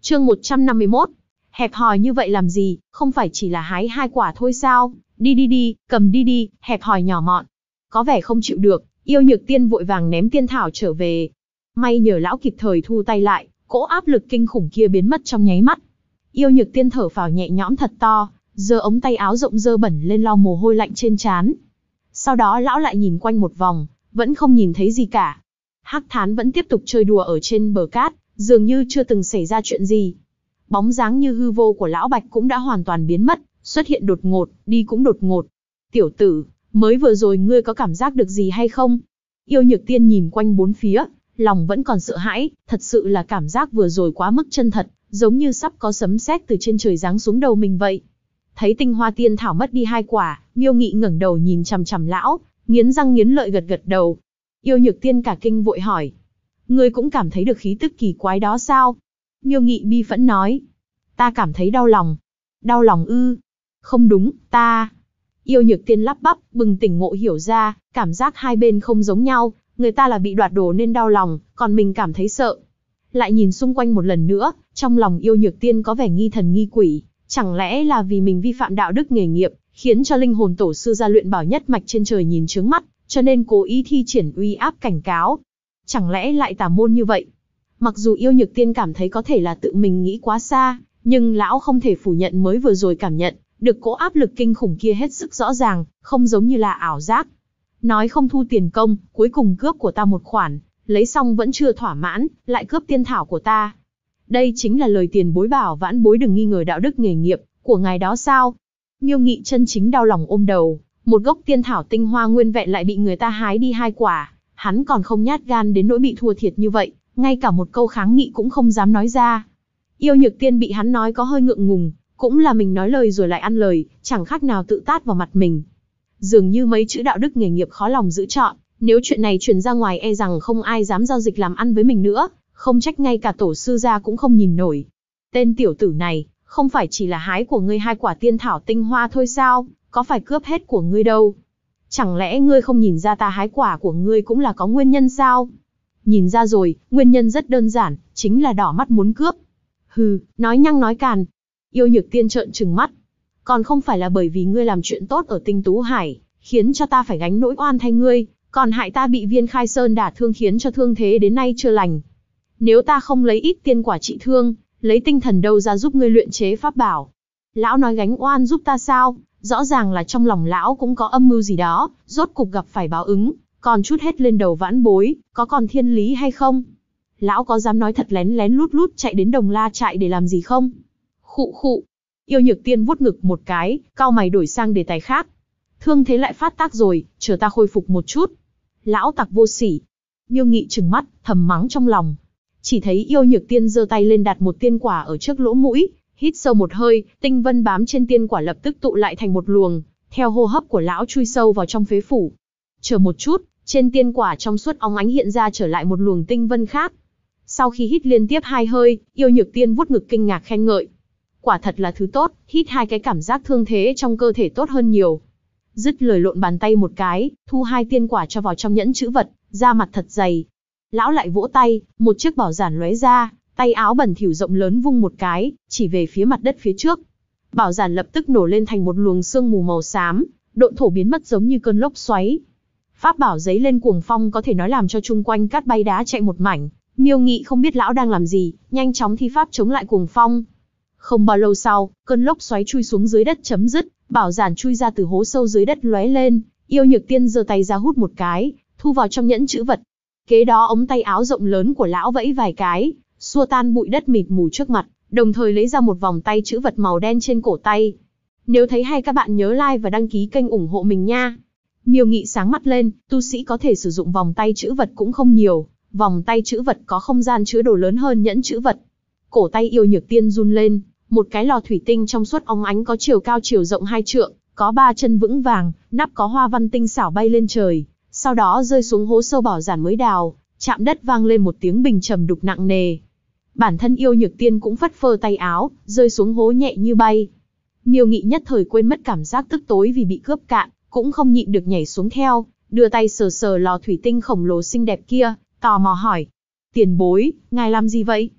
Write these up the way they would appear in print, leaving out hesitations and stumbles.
Chương 151. Hẹp hòi như vậy làm gì, không phải chỉ là hái 2 quả thôi sao? Đi đi đi, cầm đi đi, hẹp hòi nhỏ mọn. Có vẻ không chịu được, Yêu Nhược Tiên vội vàng ném tiên thảo trở về. May nhờ lão kịp thời thu tay lại, cỗ áp lực kinh khủng kia biến mất trong nháy mắt. Yêu Nhược Tiên thở phào nhẹ nhõm thật to, giơ ống tay áo rộng dơ bẩn lên lau mồ hôi lạnh trên trán. Sau đó lão lại nhìn quanh một vòng, vẫn không nhìn thấy gì cả. Hắc Thán vẫn tiếp tục chơi đùa ở trên bờ cát, dường như chưa từng xảy ra chuyện gì. Bóng dáng như hư vô của lão Bạch cũng đã hoàn toàn biến mất, xuất hiện đột ngột, đi cũng đột ngột. Tiểu tử, mới vừa rồi ngươi có cảm giác được gì hay không? Yêu Nhược Tiên nhìn quanh bốn phía, lòng vẫn còn sợ hãi, thật sự là cảm giác vừa rồi quá mức chân thật, giống như sắp có sấm sét từ trên trời giáng xuống đầu mình vậy. Thấy tinh hoa tiên thảo mất đi 2 quả, Miêu Nghị ngẩng đầu nhìn chằm chằm lão, nghiến răng nghiến lợi gật gật đầu. Yêu Nhược Tiên cả kinh vội hỏi, ngươi cũng cảm thấy được khí tức kỳ quái đó sao? Miêu Nghị bi phẫn nói, ta cảm thấy đau lòng. Đau lòng ư? Không đúng, ta... Yêu Nhược Tiên lắp bắp, bừng tỉnh ngộ hiểu ra, cảm giác hai bên không giống nhau, người ta là bị đoạt đồ nên đau lòng, còn mình cảm thấy sợ. Lại nhìn xung quanh một lần nữa, trong lòng Yêu Nhược Tiên có vẻ nghi thần nghi quỷ, chẳng lẽ là vì mình vi phạm đạo đức nghề nghiệp, khiến cho linh hồn tổ sư gia luyện bảo nhất mạch trên trời nhìn chướng mắt, cho nên cố ý thi triển uy áp cảnh cáo. Chẳng lẽ lại tà môn như vậy? Mặc dù Yêu Nhược Tiên cảm thấy có thể là tự mình nghĩ quá xa, nhưng lão không thể phủ nhận mới vừa rồi cảm nhận được cỗ áp lực kinh khủng kia hết sức rõ ràng, không giống như là ảo giác. Nói không thu tiền công, cuối cùng cướp của ta một khoản, lấy xong vẫn chưa thỏa mãn, lại cướp tiên thảo của ta. Đây chính là lời tiền bối bảo vãn bối đừng nghi ngờ đạo đức nghề nghiệp của ngài đó sao? Miêu Nghị chân chính đau lòng ôm đầu, một gốc tiên thảo tinh hoa nguyên vẹn lại bị người ta hái đi 2 quả, hắn còn không nhát gan đến nỗi bị thua thiệt như vậy, ngay cả một câu kháng nghị cũng không dám nói ra. Yêu Nhược Tiên bị hắn nói có hơi ngượng ngùng, cũng là mình nói lời rồi lại ăn lời, chẳng khác nào tự tát vào mặt mình. Dường như mấy chữ đạo đức nghề nghiệp khó lòng giữ trọn, nếu chuyện này truyền ra ngoài e rằng không ai dám giao dịch làm ăn với mình nữa, không trách ngay cả tổ sư gia cũng không nhìn nổi. Tên tiểu tử này, không phải chỉ là hái của ngươi 2 quả tiên thảo tinh hoa thôi sao, có phải cướp hết của ngươi đâu. Chẳng lẽ ngươi không nhìn ra ta hái quả của ngươi cũng là có nguyên nhân sao? Nhìn ra rồi, nguyên nhân rất đơn giản, chính là đỏ mắt muốn cướp. Hừ, nói nhăng nói càn. Yêu Nhược Tiên trợn trừng mắt. Còn không phải là bởi vì ngươi làm chuyện tốt ở Tinh Tú Hải, khiến cho ta phải gánh nỗi oan thay ngươi, còn hại ta bị Viên Khai Sơn đả thương khiến cho thương thế đến nay chưa lành. Nếu ta không lấy ít tiên quả trị thương, lấy tinh thần đâu ra giúp ngươi luyện chế pháp bảo? Lão nói gánh oan giúp ta sao? Rõ ràng là trong lòng lão cũng có âm mưu gì đó, rốt cục gặp phải báo ứng, còn trút hết lên đầu vãn bối, có còn thiên lý hay không? Lão có dám nói thật lén lén lút lút chạy đến Đồng La trại để làm gì không? Khụ khụ. Yêu Nhược Tiên vuốt ngực một cái, cau mày đổi sang đề tài khác. Thương thế lại phát tác rồi, chờ ta khôi phục một chút. Lão tặc vô sỉ. Miêu Nghị trừng mắt, thầm mắng trong lòng. Chỉ thấy Yêu Nhược Tiên giơ tay lên đặt một tiên quả ở trước lỗ mũi, hít sâu một hơi, tinh vân bám trên tiên quả lập tức tụ lại thành một luồng, theo hô hấp của lão chui sâu vào trong phế phủ. Chờ một chút, trên tiên quả trong suốt óng ánh hiện ra trở lại một luồng tinh vân khác. Sau khi hít liên tiếp 2 hơi, Yêu Nhược Tiên vuốt ngực kinh ngạc khen ngợi. Quả thật là thứ tốt, hít 2 cái cảm giác thương thế trong cơ thể tốt hơn nhiều. Dứt lời lộn bàn tay một cái, thu 2 tiên quả cho vào trong nhẫn chữ vật, da mặt thật dày. Lão lại vỗ tay, một chiếc bảo giản lóe ra, tay áo bẩn thỉu rộng lớn vung một cái, chỉ về phía mặt đất phía trước. Bảo giản lập tức nổ lên thành một luồng sương mù màu xám, độn thổ biến mất giống như cơn lốc xoáy. Pháp bảo giấy lên cuồng phong có thể nói làm cho chung quanh cát bay đá chạy một mảnh. Miêu Nghị không biết lão đang làm gì, nhanh chóng thi pháp chống lại cuồng phong. Không bao lâu sau, cơn lốc xoáy chui xuống dưới đất chấm dứt, bảo giản chui ra từ hố sâu dưới đất lóe lên, Yêu Nhược Tiên giơ tay ra hút một cái, thu vào trong nhẫn chữ vật. Kế đó ống tay áo rộng lớn của lão vẫy vài cái, xua tan bụi đất mịt mù trước mặt, đồng thời lấy ra một vòng tay chữ vật màu đen trên cổ tay. Nếu thấy hay các bạn nhớ like và đăng ký kênh ủng hộ mình nha. Miêu Nghị sáng mắt lên, tu sĩ có thể sử dụng vòng tay chữ vật cũng không nhiều, vòng tay chữ vật có không gian chứa đồ lớn hơn nhẫn chữ vật. Cổ tay Yêu Nhược Tiên run lên, một cái lò thủy tinh trong suốt óng ánh có chiều cao chiều rộng 2 trượng, có 3 chân vững vàng, nắp có hoa văn tinh xảo bay lên trời, sau đó rơi xuống hố sâu bảo giản mới đào, chạm đất vang lên một tiếng bình trầm đục nặng nề. Bản thân Yêu Nhược Tiên cũng phất phơ tay áo, rơi xuống hố nhẹ như bay. Miêu Nghị nhất thời quên mất cảm giác tức tối vì bị cướp cạn, cũng không nhịn được nhảy xuống theo, đưa tay sờ sờ lò thủy tinh khổng lồ xinh đẹp kia, tò mò hỏi. Tiền bối, ngài làm gì vậy?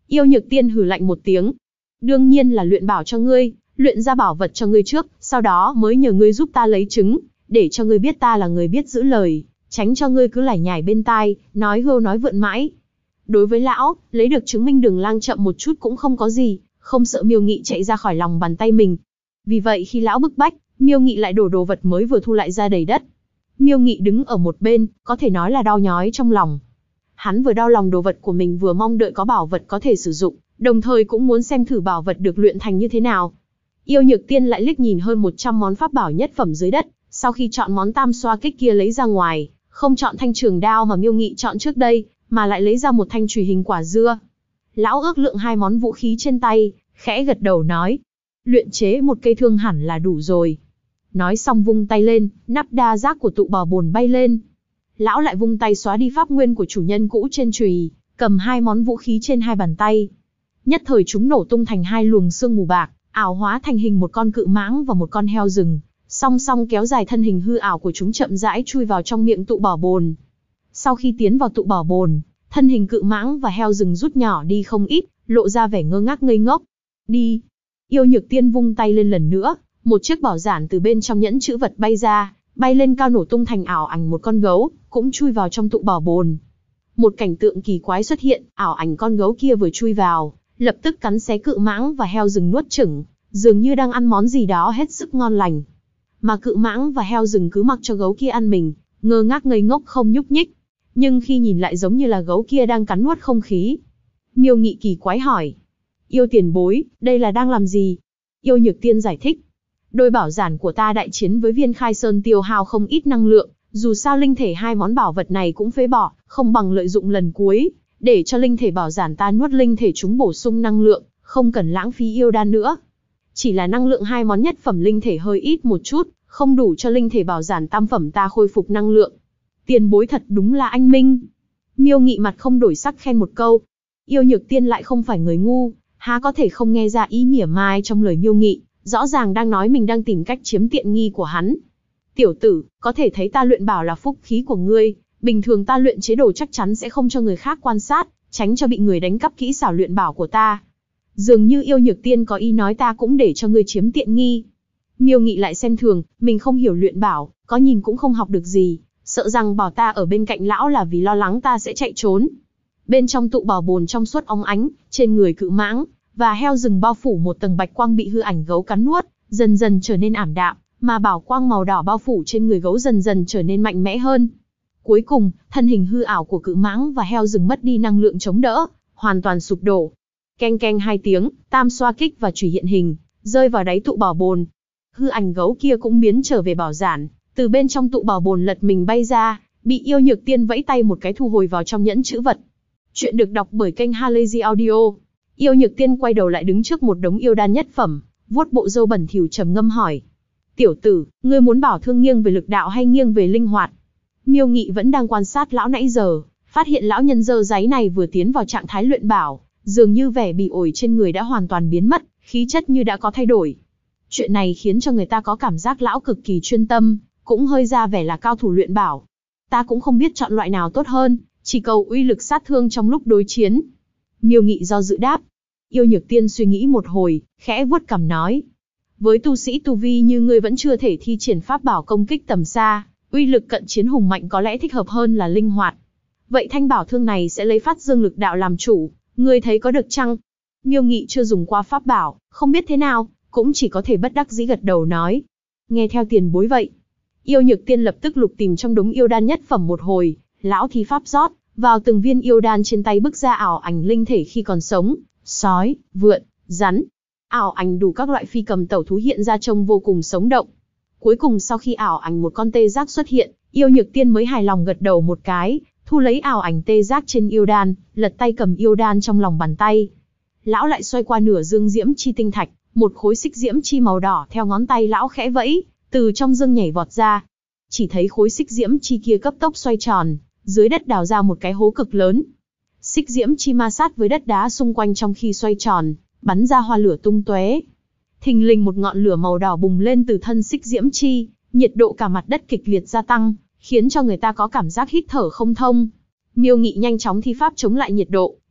Yêu Nhược Tiên hừ lạnh một tiếng. Đương nhiên là luyện bảo cho ngươi, luyện ra bảo vật cho ngươi trước, sau đó mới nhờ ngươi giúp ta lấy trứng, để cho ngươi biết ta là người biết giữ lời, tránh cho ngươi cứ lải nhải bên tai, nói hưu nói vượn mãi. Đối với lão, lấy được chứng minh Đường Lang chậm một chút cũng không có gì, không sợ Miêu Nghị chạy ra khỏi lòng bàn tay mình. Vì vậy khi lão bức bách, Miêu Nghị lại đổ đồ vật mới vừa thu lại ra đầy đất. Miêu Nghị đứng ở một bên, có thể nói là đau nhói trong lòng. Hắn vừa đau lòng đồ vật của mình vừa mong đợi có bảo vật có thể sử dụng, đồng thời cũng muốn xem thử bảo vật được luyện thành như thế nào. Yêu Nhược Tiên lại liếc nhìn hơn 100 món pháp bảo nhất phẩm dưới đất, sau khi chọn món tam xoa kích kia lấy ra ngoài, không chọn thanh trường đao mà Miêu Nghị chọn trước đây, mà lại lấy ra một thanh chùy hình quả dưa. Lão ước lượng hai món vũ khí trên tay, khẽ gật đầu nói, luyện chế một cây thương hẳn là đủ rồi. Nói xong vung tay lên, nắp đa giác của tụ bảo bồn bay lên. Lão lại vung tay xóa đi pháp nguyên của chủ nhân cũ trên chùy, cầm hai món vũ khí trên hai bàn tay. Nhất thời chúng nổ tung thành hai luồng sương mù bạc, ảo hóa thành hình một con cự mãng và một con heo rừng, song song kéo dài thân hình hư ảo của chúng chậm rãi chui vào trong miệng tụ bảo bồn. Sau khi tiến vào tụ bảo bồn, thân hình cự mãng và heo rừng rút nhỏ đi không ít, lộ ra vẻ ngơ ngác ngây ngốc. Đi! Yêu Nhược Tiên vung tay lên lần nữa, một chiếc bảo giản từ bên trong nhẫn chữ vật bay ra, bay lên cao nổ tung thành ảo ảnh một con gấu, cũng chui vào trong tụ bảo bồn. Một cảnh tượng kỳ quái xuất hiện, ảo ảnh con gấu kia vừa chui vào, lập tức cắn xé cự mãng và heo rừng nuốt chửng, dường như đang ăn món gì đó hết sức ngon lành. Mà cự mãng và heo rừng cứ mặc cho gấu kia ăn mình, ngơ ngác ngây ngốc không nhúc nhích. Nhưng khi nhìn lại giống như là gấu kia đang cắn nuốt không khí. Miêu Nghị kỳ quái hỏi. Yêu tiền bối, đây là đang làm gì? Yêu Nhược Tiên giải thích. Đôi bảo giản của ta đại chiến với Viên Khai Sơn tiêu hao không ít năng lượng, dù sao linh thể hai món bảo vật này cũng phế bỏ, không bằng lợi dụng lần cuối, để cho linh thể bảo giản ta nuốt linh thể chúng bổ sung năng lượng, không cần lãng phí yêu đan nữa. Chỉ là năng lượng hai món nhất phẩm linh thể hơi ít một chút, không đủ cho linh thể bảo giản tam phẩm ta khôi phục năng lượng. Tiền bối thật đúng là anh minh. Miêu Nghị mặt không đổi sắc khen một câu. Yêu Nhược Tiên lại không phải người ngu, há có thể không nghe ra ý mỉa mai trong lời Miêu Nghị, rõ ràng đang nói mình đang tìm cách chiếm tiện nghi của hắn. Tiểu tử, có thể thấy ta luyện bảo là phúc khí của ngươi, bình thường ta luyện chế đồ chắc chắn sẽ không cho người khác quan sát, tránh cho bị người đánh cắp kỹ xảo luyện bảo của ta. Dường như Yêu Nhược Tiên có ý nói ta cũng để cho ngươi chiếm tiện nghi. Miêu Nghị lại xem thường, mình không hiểu luyện bảo, có nhìn cũng không học được gì, sợ rằng bảo ta ở bên cạnh lão là vì lo lắng ta sẽ chạy trốn. Bên trong tụ bảo bồn trong suốt óng ánh, trên người cự mãng và heo rừng bao phủ một tầng bạch quang bị hư ảnh gấu cắn nuốt, dần dần trở nên ảm đạm, mà bảo quang màu đỏ bao phủ trên người gấu dần dần trở nên mạnh mẽ hơn. Cuối cùng, thân hình hư ảo của cự mãng và heo rừng mất đi năng lượng chống đỡ, hoàn toàn sụp đổ. Keng keng hai tiếng, tam xoa kích và chùy hiện hình, rơi vào đáy tụ bảo bồn. Hư ảnh gấu kia cũng biến trở về bảo giản, từ bên trong tụ bảo bồn lật mình bay ra, bị Yêu Nhược Tiên vẫy tay một cái thu hồi vào trong nhẫn chữ vật. Chuyện được đọc bởi kênh Halazy Audio. Yêu Nhược Tiên quay đầu lại đứng trước một đống yêu đan nhất phẩm, vuốt bộ râu bẩn thỉu trầm ngâm hỏi: "Tiểu tử, ngươi muốn bảo thương nghiêng về lực đạo hay nghiêng về linh hoạt?" Miêu Nghị vẫn đang quan sát lão nãy giờ, phát hiện lão nhân dơ dáy này vừa tiến vào trạng thái luyện bảo, dường như vẻ bỉ ổi trên người đã hoàn toàn biến mất, khí chất như đã có thay đổi. Chuyện này khiến cho người ta có cảm giác lão cực kỳ chuyên tâm, cũng hơi ra vẻ là cao thủ luyện bảo. Ta cũng không biết chọn loại nào tốt hơn, chỉ cầu uy lực sát thương trong lúc đối chiến. Miêu Nghị do dự đáp. Yêu Nhược Tiên suy nghĩ một hồi, khẽ vuốt cằm nói: với tu sĩ tu vi như ngươi vẫn chưa thể thi triển pháp bảo công kích tầm xa, uy lực cận chiến hùng mạnh có lẽ thích hợp hơn là linh hoạt. Vậy thanh bảo thương này sẽ lấy phát dương lực đạo làm chủ, ngươi thấy có được chăng? Miêu Nghị chưa dùng qua pháp bảo, không biết thế nào, cũng chỉ có thể bất đắc dĩ gật đầu nói: nghe theo tiền bối vậy. Yêu Nhược Tiên lập tức lục tìm trong đống yêu đan nhất phẩm một hồi, lão thi pháp rót vào từng viên yêu đan trên tay, bức ra ảo ảnh linh thể khi còn sống, sói, vượn, rắn. Ảo ảnh đủ các loại phi cầm tẩu thú hiện ra trông vô cùng sống động. Cuối cùng sau khi ảo ảnh một con tê giác xuất hiện, Yêu Nhược Tiên mới hài lòng gật đầu một cái, thu lấy ảo ảnh tê giác trên yêu đan, lật tay cầm yêu đan trong lòng bàn tay. Lão lại xoay qua nửa dương diễm chi tinh thạch, một khối xích diễm chi màu đỏ theo ngón tay lão khẽ vẫy, từ trong dương nhảy vọt ra. Chỉ thấy khối xích diễm chi kia cấp tốc xoay tròn, dưới đất đào ra một cái hố cực lớn. Xích diễm chi ma sát với đất đá xung quanh trong khi xoay tròn, bắn ra hoa lửa tung tóe. Thình lình một ngọn lửa màu đỏ bùng lên từ thân xích diễm chi, nhiệt độ cả mặt đất kịch liệt gia tăng, khiến cho người ta có cảm giác hít thở không thông. Miêu Nghị nhanh chóng thi pháp chống lại nhiệt độ,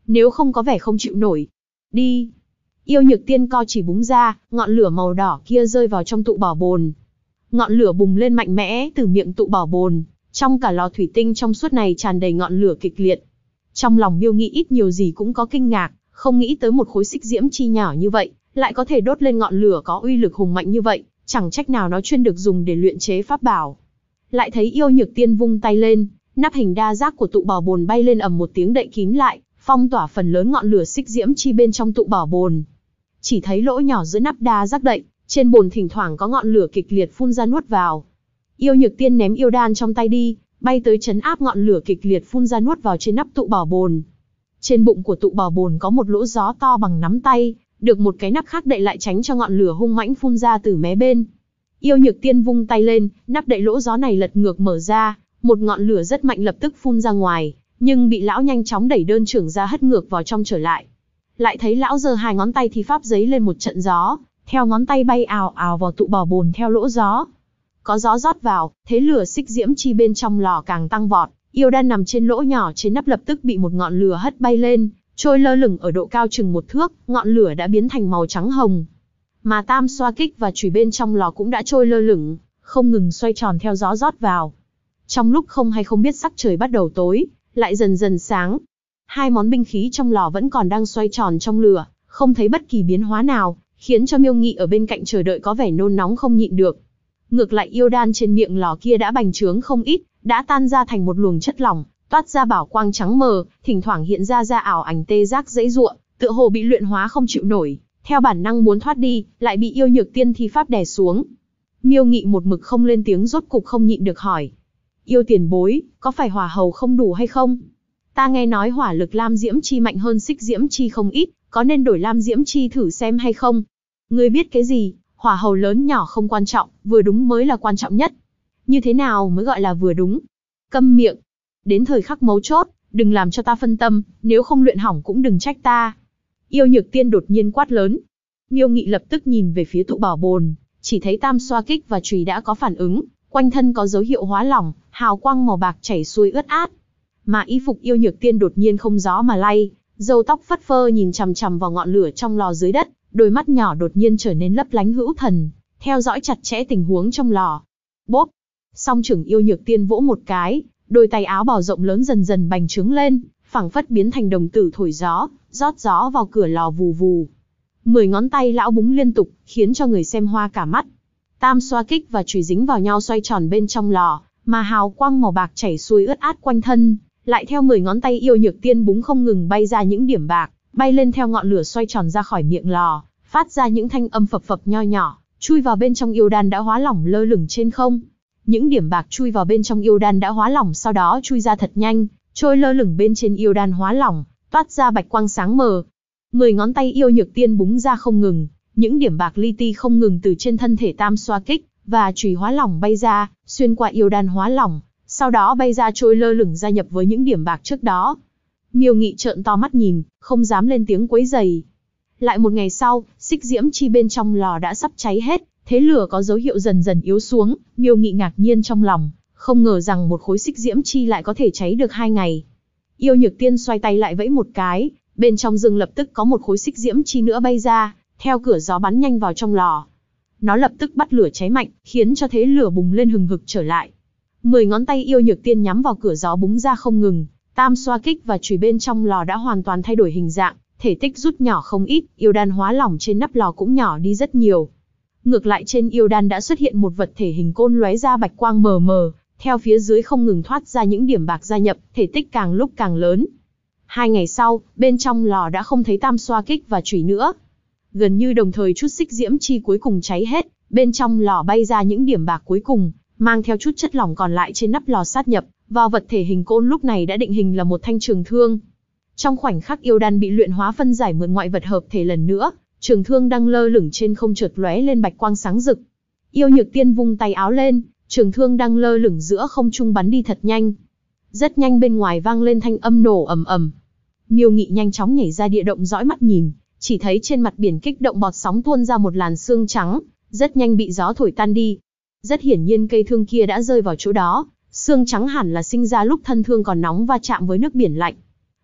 nếu không có vẻ không chịu nổi. Đi. Yêu Nhược Tiên co chỉ búng ra, ngọn lửa màu đỏ kia rơi vào trong tụ bảo bồn. Ngọn lửa bùng lên mạnh mẽ từ miệng tụ bảo bồn, trong cả lò thủy tinh trong suốt này tràn đầy ngọn lửa kịch liệt. Trong lòng Miêu Nghị ít nhiều gì cũng có kinh ngạc, không nghĩ tới một khối xích diễm chi nhỏ như vậy, lại có thể đốt lên ngọn lửa có uy lực hùng mạnh như vậy, chẳng trách nào nó chuyên được dùng để luyện chế pháp bảo. Lại thấy Yêu Nhược Tiên vung tay lên, nắp hình đa giác của tụ bảo bồn bay lên ầm một tiếng đậy kín lại, phong tỏa phần lớn ngọn lửa xích diễm chi bên trong tụ bảo bồn. Chỉ thấy lỗ nhỏ giữa nắp đa giác đậy, trên bồn thỉnh thoảng có ngọn lửa kịch liệt phun ra nuốt vào. Yêu Nhược Tiên ném yêu đan trong tay đi, bay tới trấn áp ngọn lửa kịch liệt phun ra nuốt vào trên nắp tụ bảo bồn. Trên bụng của tụ bảo bồn có một lỗ gió to bằng nắm tay, được một cái nắp khác đậy lại tránh cho ngọn lửa hung mãnh phun ra từ mé bên. Yêu Nhược Tiên vung tay lên, nắp đậy lỗ gió này lật ngược mở ra, một ngọn lửa rất mạnh lập tức phun ra ngoài, nhưng bị lão nhanh chóng đẩy đơn trưởng ra hất ngược vào trong trở lại. Lại thấy lão giơ hai ngón tay thì pháp giấy lên một trận gió, theo ngón tay bay ào ào vào tụ bảo bồn theo lỗ gió. Có gió rót vào, thế lửa xích diễm chi bên trong lò càng tăng vọt, yêu đan nằm trên lỗ nhỏ trên nắp lập tức bị một ngọn lửa hất bay lên, trôi lơ lửng ở độ cao chừng 1 thước, ngọn lửa đã biến thành màu trắng hồng. Mà tam xoa kích và chùy bên trong lò cũng đã trôi lơ lửng, không ngừng xoay tròn theo gió rót vào. Trong lúc không hay không biết sắc trời bắt đầu tối, lại dần dần sáng. Hai món binh khí trong lò vẫn còn đang xoay tròn trong lửa, không thấy bất kỳ biến hóa nào, khiến cho Miêu Nghị ở bên cạnh chờ đợi có vẻ nôn nóng không nhịn được. Ngược lại yêu đan trên miệng lò kia đã bành trướng không ít, đã tan ra thành một luồng chất lỏng, toát ra bảo quang trắng mờ, thỉnh thoảng hiện ra ảo ảnh tê giác dãy giụa, tựa hồ bị luyện hóa không chịu nổi, theo bản năng muốn thoát đi, lại bị Yêu Nhược Tiên thi pháp đè xuống. Miêu Nghị một mực không lên tiếng rốt cục không nhịn được hỏi: Yêu tiền bối, có phải hỏa hầu không đủ hay không? Ta nghe nói hỏa lực lam diễm chi mạnh hơn xích diễm chi không ít, có nên đổi lam diễm chi thử xem hay không? Ngươi biết cái gì, hỏa hầu lớn nhỏ không quan trọng, vừa đúng mới là quan trọng nhất. Như thế nào mới gọi là vừa đúng? Câm miệng. Đến thời khắc mấu chốt, đừng làm cho ta phân tâm, nếu không luyện hỏng cũng đừng trách ta. Yêu Nhược Tiên đột nhiên quát lớn. Miêu Nghị lập tức nhìn về phía tụ bảo bồn, chỉ thấy tam xoa kích và chùy đã có phản ứng, quanh thân có dấu hiệu hóa lỏng, hào quang màu bạc chảy xuôi ướt át. Mà y phục Yêu Nhược Tiên đột nhiên không gió mà lay, râu tóc phất phơ nhìn chằm chằm vào ngọn lửa trong lò dưới đất, đôi mắt nhỏ đột nhiên trở nên lấp lánh hữu thần, theo dõi chặt chẽ tình huống trong lò. Bốp! Song trưởng Yêu Nhược Tiên vỗ một cái, đôi tay áo bào rộng lớn dần dần bành trướng lên, phảng phất biến thành đồng tử thổi gió, rót gió vào cửa lò vù vù. 10 ngón tay lão búng liên tục, khiến cho người xem hoa cả mắt. Tam xoa kích và chùy dính vào nhau xoay tròn bên trong lò, mà hào quang màu bạc chảy xuôi ướt át quanh thân, lại theo 10 ngón tay Yêu Nhược Tiên búng không ngừng bay ra những điểm bạc, bay lên theo ngọn lửa xoay tròn ra khỏi miệng lò, phát ra những thanh âm phập phập nho nhỏ, chui vào bên trong yêu đan đã hóa lỏng lơ lửng trên không. Những điểm bạc chui vào bên trong yêu đan đã hóa lỏng sau đó chui ra thật nhanh, trôi lơ lửng bên trên yêu đan hóa lỏng, toát ra bạch quang sáng mờ. 10 ngón tay Yêu Nhược Tiên búng ra không ngừng, những điểm bạc li ti không ngừng từ trên thân thể tam xoa kích và chùy hóa lỏng bay ra, xuyên qua yêu đan hóa lỏng, sau đó bay ra trôi lơ lửng gia nhập với những điểm bạc trước đó. Miêu Nghị trợn to mắt nhìn, không dám lên tiếng quấy rầy. Lại một ngày sau, xích diễm chi bên trong lò đã sắp cháy hết, thế lửa có dấu hiệu dần dần yếu xuống, Miêu Nghị ngạc nhiên trong lòng, không ngờ rằng một khối xích diễm chi lại có thể cháy được 2 ngày. Yêu Nhược Tiên xoay tay lại vẫy một cái, bên trong rừng lập tức có một khối xích diễm chi nữa bay ra, theo cửa gió bắn nhanh vào trong lò. Nó lập tức bắt lửa cháy mạnh, khiến cho thế lửa bùng lên hừng hực trở lại. 10 ngón tay Yêu Nhược Tiên nhắm vào cửa gió búng ra không ngừng, tam xoa kích và chùy bên trong lò đã hoàn toàn thay đổi hình dạng, thể tích rút nhỏ không ít, yêu đan hóa lỏng trên nắp lò cũng nhỏ đi rất nhiều. Ngược lại trên yêu đan đã xuất hiện một vật thể hình côn lóe ra bạch quang mờ mờ, theo phía dưới không ngừng thoát ra những điểm bạc gia nhập, thể tích càng lúc càng lớn. 2 ngày sau, bên trong lò đã không thấy tam xoa kích và chùy nữa. Gần như đồng thời chút xích diễm chi cuối cùng cháy hết, bên trong lò bay ra những điểm bạc cuối cùng, mang theo chút chất lỏng còn lại trên nắp lò sát nhập vào vật thể hình côn lúc này đã định hình là một thanh trường thương. Trong khoảnh khắc yêu đan bị luyện hóa phân giải mượn ngoại vật hợp thể lần nữa, trường thương đang lơ lửng trên không chợt lóe lên bạch quang sáng rực. Yêu Nhược Tiên vung tay áo lên, trường thương đang lơ lửng giữa không trung bắn đi thật nhanh. Rất nhanh bên ngoài vang lên thanh âm nổ ầm ầm. Miêu Nghị nhanh chóng nhảy ra địa động dõi mắt nhìn, chỉ thấy trên mặt biển kích động bọt sóng tuôn ra một làn sương trắng, rất nhanh bị gió thổi tan đi. Rất hiển nhiên cây thương kia đã rơi vào chỗ đó, sương trắng hẳn là sinh ra lúc thân thương còn nóng va chạm với nước biển lạnh.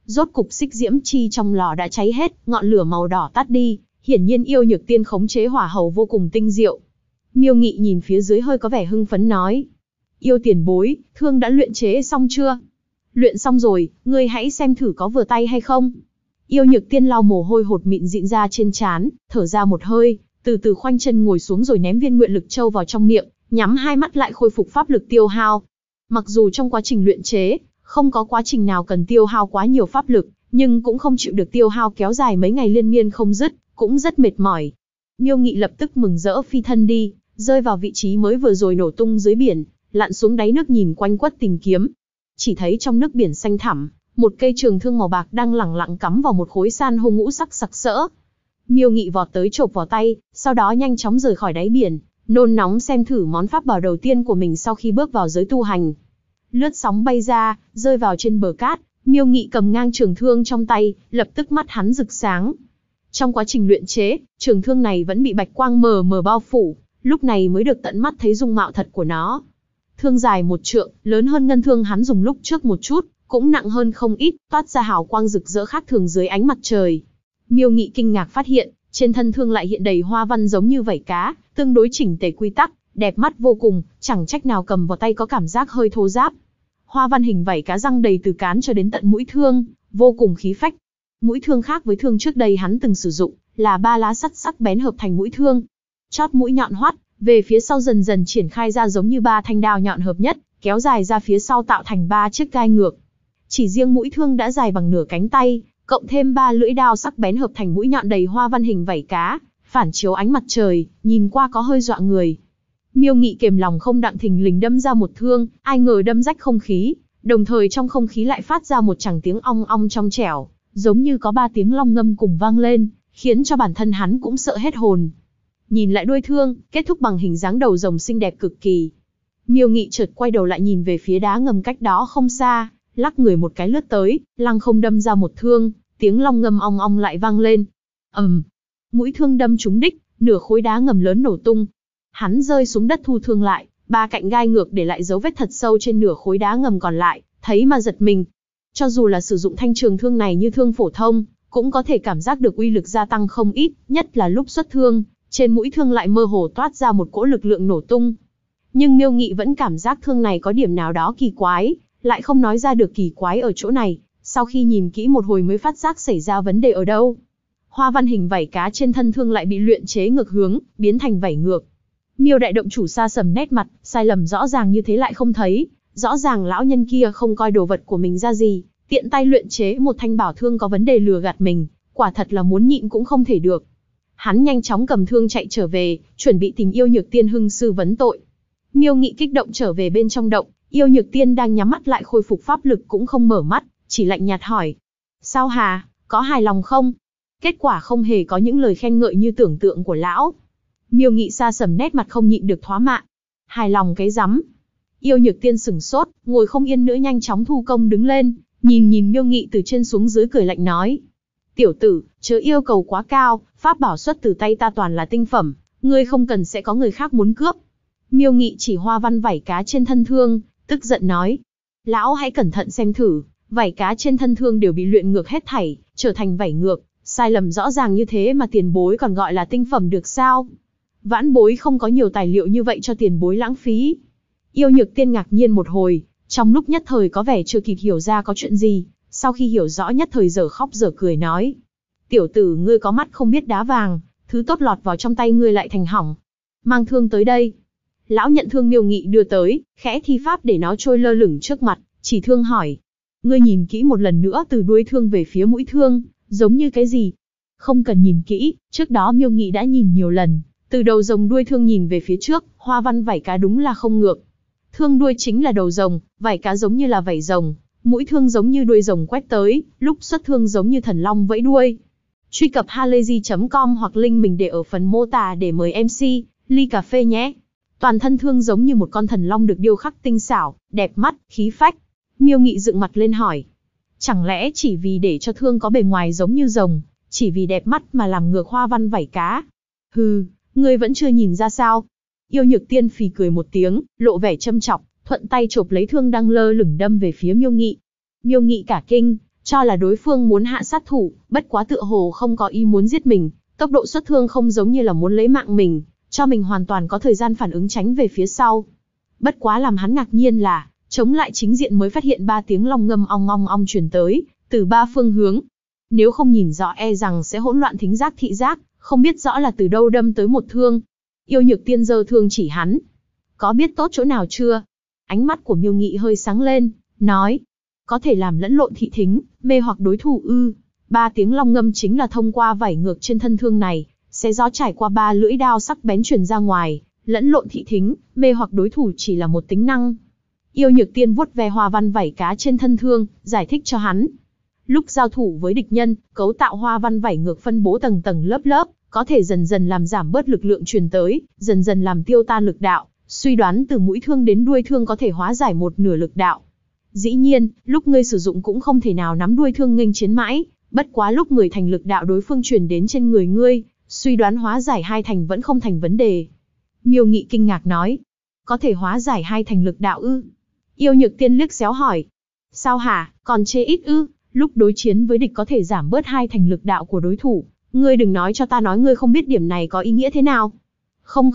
Rốt cục xích diễm chi trong lò đã cháy hết, ngọn lửa màu đỏ tắt đi, hiển nhiên yêu nhược tiên khống chế hỏa hầu vô cùng tinh diệu. Miêu Nghị nhìn phía dưới hơi có vẻ hưng phấn nói. Yêu tiền bối, thương đã luyện chế xong chưa? Luyện xong rồi, ngươi hãy xem thử có vừa tay hay không. Yêu nhược tiên lau mồ hôi hột mịn dịn ra trên trán, thở ra một hơi, từ từ khoanh chân ngồi xuống rồi ném viên nguyện lực châu vào trong miệng, nhắm hai mắt lại khôi phục pháp lực tiêu hao. Mặc dù trong quá trình luyện chế, không có quá trình nào cần tiêu hao quá nhiều pháp lực, nhưng cũng không chịu được tiêu hao kéo dài mấy ngày liên miên không dứt, cũng rất mệt mỏi. Miêu Nghị lập tức mừng rỡ phi thân đi, rơi vào vị trí mới vừa rồi nổ tung dưới biển, lặn xuống đáy nước nhìn quanh quất tìm kiếm. Chỉ thấy trong nước biển xanh thẳm, một cây trường thương màu bạc đang lẳng lặng cắm vào một khối san hô ngũ sắc sặc sỡ. Miêu Nghị vọt tới chộp vào tay, sau đó nhanh chóng rời khỏi đáy biển, nôn nóng xem thử món pháp bảo đầu tiên của mình sau khi bước vào giới tu hành. Lướt sóng bay ra, rơi vào trên bờ cát, Miêu Nghị cầm ngang trường thương trong tay, lập tức mắt hắn rực sáng. Trong quá trình luyện chế, trường thương này vẫn bị bạch quang mờ mờ bao phủ, lúc này mới được tận mắt thấy dung mạo thật của nó. Thương dài 1 trượng, lớn hơn ngân thương hắn dùng lúc trước một chút, cũng nặng hơn không ít, toát ra hào quang rực rỡ khác thường dưới ánh mặt trời. Miêu Nghị kinh ngạc phát hiện, trên thân thương lại hiện đầy hoa văn giống như vảy cá, tương đối chỉnh tề quy tắc, đẹp mắt vô cùng, chẳng trách nào cầm vào tay có cảm giác hơi thô ráp. Hoa văn hình vảy cá răng đầy từ cán cho đến tận mũi thương, vô cùng khí phách. Mũi thương khác với thương trước đây hắn từng sử dụng, là 3 lá sắt sắc bén hợp thành mũi thương. Chót mũi nhọn hoắt, về phía sau dần dần triển khai ra giống như 3 thanh đao nhọn hợp nhất, kéo dài ra phía sau tạo thành 3 chiếc gai ngược. Chỉ riêng mũi thương đã dài bằng nửa cánh tay, cộng thêm 3 lưỡi đao sắc bén hợp thành mũi nhọn đầy hoa văn hình vảy cá, phản chiếu ánh mặt trời, nhìn qua có hơi dọa người. Miêu Nghị kềm lòng không đặng thình lình đâm ra một thương, ai ngờ đâm rách không khí, đồng thời trong không khí lại phát ra một tràng tiếng ong ong trong trẻo, giống như có 3 tiếng long ngâm cùng vang lên, khiến cho bản thân hắn cũng sợ hết hồn. Nhìn lại đuôi thương, kết thúc bằng hình dáng đầu rồng xinh đẹp cực kỳ. Miêu Nghị chợt quay đầu lại nhìn về phía đá ngầm cách đó không xa, lắc người một cái lướt tới, lăng không đâm ra một thương, tiếng long ngâm ong ong lại vang lên. Mũi thương đâm trúng đích, nửa khối đá ngầm lớn nổ tung. Hắn rơi xuống đất thu thương lại, 3 cạnh gai ngược để lại dấu vết thật sâu trên nửa khối đá ngầm còn lại, thấy mà giật mình. Cho dù là sử dụng thanh trường thương này như thương phổ thông, cũng có thể cảm giác được uy lực gia tăng không ít, nhất là lúc xuất thương, trên mũi thương lại mơ hồ toát ra một cỗ lực lượng nổ tung. Nhưng Miêu Nghị vẫn cảm giác thương này có điểm nào đó kỳ quái, lại không nói ra được kỳ quái ở chỗ này, sau khi nhìn kỹ một hồi mới phát giác xảy ra vấn đề ở đâu. Hoa văn hình vảy cá trên thân thương lại bị luyện chế ngược hướng, biến thành vảy ngược. Miêu đại động chủ sa sầm nét mặt, sai lầm rõ ràng như thế lại không thấy, rõ ràng lão nhân kia không coi đồ vật của mình ra gì, tiện tay luyện chế một thanh bảo thương có vấn đề lừa gạt mình, quả thật là muốn nhịn cũng không thể được. Hắn nhanh chóng cầm thương chạy trở về, chuẩn bị tìm yêu nhược tiên hưng sư vấn tội. Miêu Nghị kích động trở về bên trong động, yêu nhược tiên đang nhắm mắt lại khôi phục pháp lực cũng không mở mắt, chỉ lạnh nhạt hỏi. Sao hà, có hài lòng không? Kết quả không hề có những lời khen ngợi như tưởng tượng của lão. Miêu Nghị sa sầm nét mặt không nhịn được thóa mạ. Hài lòng cái rắm. Yêu nhược tiên sửng sốt, ngồi không yên nữa nhanh chóng thu công đứng lên, nhìn Miêu Nghị từ trên xuống dưới cười lạnh nói. Tiểu tử, chớ yêu cầu quá cao, pháp bảo xuất từ tay ta toàn là tinh phẩm, ngươi không cần sẽ có người khác muốn cướp. Miêu Nghị chỉ hoa văn vảy cá trên thân thương, tức giận nói. Lão hãy cẩn thận xem thử, vảy cá trên thân thương đều bị luyện ngược hết thảy, trở thành vảy ngược, sai lầm rõ ràng như thế mà tiền bối còn gọi là tinh phẩm được sao? Vãn bối không có nhiều tài liệu như vậy cho tiền bối lãng phí. Yêu nhược tiên ngạc nhiên một hồi, trong lúc nhất thời có vẻ chưa kịp hiểu ra có chuyện gì, sau khi hiểu rõ nhất thời dở khóc dở cười nói. Tiểu tử ngươi có mắt không biết đá vàng, thứ tốt lọt vào trong tay ngươi lại thành hỏng. Mang thương tới đây. Lão nhận thương Miêu Nghị đưa tới, khẽ thi pháp để nó trôi lơ lửng trước mặt, chỉ thương hỏi. Ngươi nhìn kỹ một lần nữa từ đuôi thương về phía mũi thương, giống như cái gì? Không cần nhìn kỹ, trước đó Miêu Nghị đã nhìn nhiều lần, từ đầu rồng đuôi thương nhìn về phía trước, hoa văn vảy cá đúng là không ngược. Thương đuôi chính là đầu rồng, vảy cá giống như là vảy rồng, mũi thương giống như đuôi rồng quét tới, lúc xuất thương giống như thần long vẫy đuôi. Truy cập halayzi.com hoặc link mình để ở phần mô tả để mời MC, ly cà phê nhé. Toàn thân thương giống như một con thần long được điêu khắc tinh xảo, đẹp mắt, khí phách. Miêu Nghị dựng mặt lên hỏi. Chẳng lẽ chỉ vì để cho thương có bề ngoài giống như rồng, chỉ vì đẹp mắt mà làm ngược hoa văn vảy cá? Hừ, ngươi vẫn chưa nhìn ra sao? Yêu nhược tiên phì cười một tiếng, lộ vẻ châm chọc, thuận tay chộp lấy thương đang lơ lửng đâm về phía Miêu Nghị. Miêu Nghị cả kinh, cho là đối phương muốn hạ sát thủ, bất quá tựa hồ không có ý muốn giết mình, tốc độ xuất thương không giống như là muốn lấy mạng mình, cho mình hoàn toàn có thời gian phản ứng tránh về phía sau. Bất quá làm hắn ngạc nhiên là, chống lại chính diện mới phát hiện 3 tiếng long ngâm ong ong ong truyền tới, từ 3 phương hướng. Nếu không nhìn rõ e rằng sẽ hỗn loạn thính giác thị giác, không biết rõ là từ đâu đâm tới một thương. Yêu Nhược Tiên giơ thương chỉ hắn. Có biết tốt chỗ nào chưa? Ánh mắt của Miêu Nghị hơi sáng lên, nói. Có thể làm lẫn lộn thị thính, mê hoặc đối thủ ư. 3 tiếng long ngâm chính là thông qua vảy ngược trên thân thương này, xé gió trải qua 3 lưỡi đao sắc bén truyền ra ngoài, lẫn lộn thị thính, mê hoặc đối thủ chỉ là một tính năng. Yêu Nhược Tiên vuốt ve hoa văn vảy cá trên thân thương, giải thích cho hắn. Lúc giao thủ với địch nhân, cấu tạo hoa văn vảy ngược phân bố tầng tầng lớp lớp, có thể dần dần làm giảm bớt lực lượng truyền tới, dần dần làm tiêu tan lực đạo, suy đoán từ mũi thương đến đuôi thương có thể hóa giải một nửa lực đạo. Dĩ nhiên, lúc ngươi sử dụng cũng không thể nào nắm đuôi thương nghênh chiến mãi, bất quá lúc 10 thành lực đạo đối phương truyền đến trên người ngươi, suy đoán hóa giải 2 thành vẫn không thành vấn đề. Miêu Nghị kinh ngạc nói, có thể hóa giải 2 thành lực đạo ư? Yêu Nhược Tiên liếc xéo hỏi, sao hả, còn chê ít ư? Lúc đối chiến với địch có thể giảm bớt 2 thành lực đạo của đối thủ, ngươi đừng nói cho ta nói ngươi không biết điểm này có ý nghĩa thế nào. Không.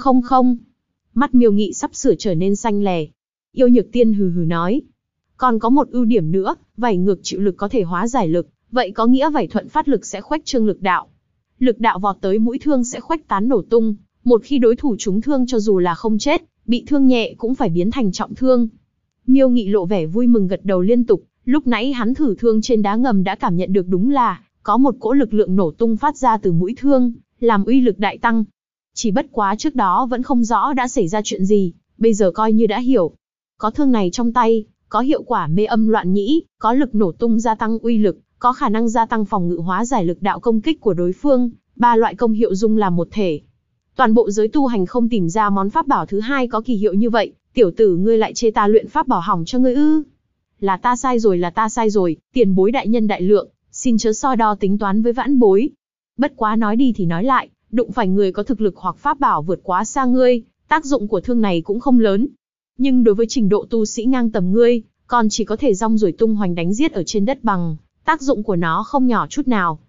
Mắt Miêu Nghị sắp sửa trở nên xanh lè. Yêu Nhược Tiên hừ hừ nói, còn có một ưu điểm nữa, vảy ngược chịu lực có thể hóa giải lực, vậy có nghĩa vảy thuận phát lực sẽ khuếch trương lực đạo. Lực đạo vọt tới mũi thương sẽ khuếch tán nổ tung, một khi đối thủ trúng thương cho dù là không chết, bị thương nhẹ cũng phải biến thành trọng thương. Miêu Nghị lộ vẻ vui mừng gật đầu liên tục, lúc nãy hắn thử thương trên đá ngầm đã cảm nhận được đúng là có một cỗ lực lượng nổ tung phát ra từ mũi thương, làm uy lực đại tăng. Chỉ bất quá trước đó vẫn không rõ đã xảy ra chuyện gì, bây giờ coi như đã hiểu. Có thương này trong tay, có hiệu quả mê âm loạn nhĩ, có lực nổ tung gia tăng uy lực, có khả năng gia tăng phòng ngự hóa giải lực đạo công kích của đối phương, 3 loại công hiệu dung làm một thể. Toàn bộ giới tu hành không tìm ra món pháp bảo thứ hai có kỳ hiệu như vậy, tiểu tử ngươi lại chê ta luyện pháp bảo hỏng cho ngươi ư? Là ta sai rồi, tiền bối đại nhân đại lượng, xin chớ so đo tính toán với vãn bối. Bất quá nói đi thì nói lại, đụng phải người có thực lực hoặc pháp bảo vượt quá xa ngươi, tác dụng của thương này cũng không lớn. Nhưng đối với trình độ tu sĩ ngang tầm ngươi, còn chỉ có thể rong ruổi tung hoành đánh giết ở trên đất bằng, tác dụng của nó không nhỏ chút nào.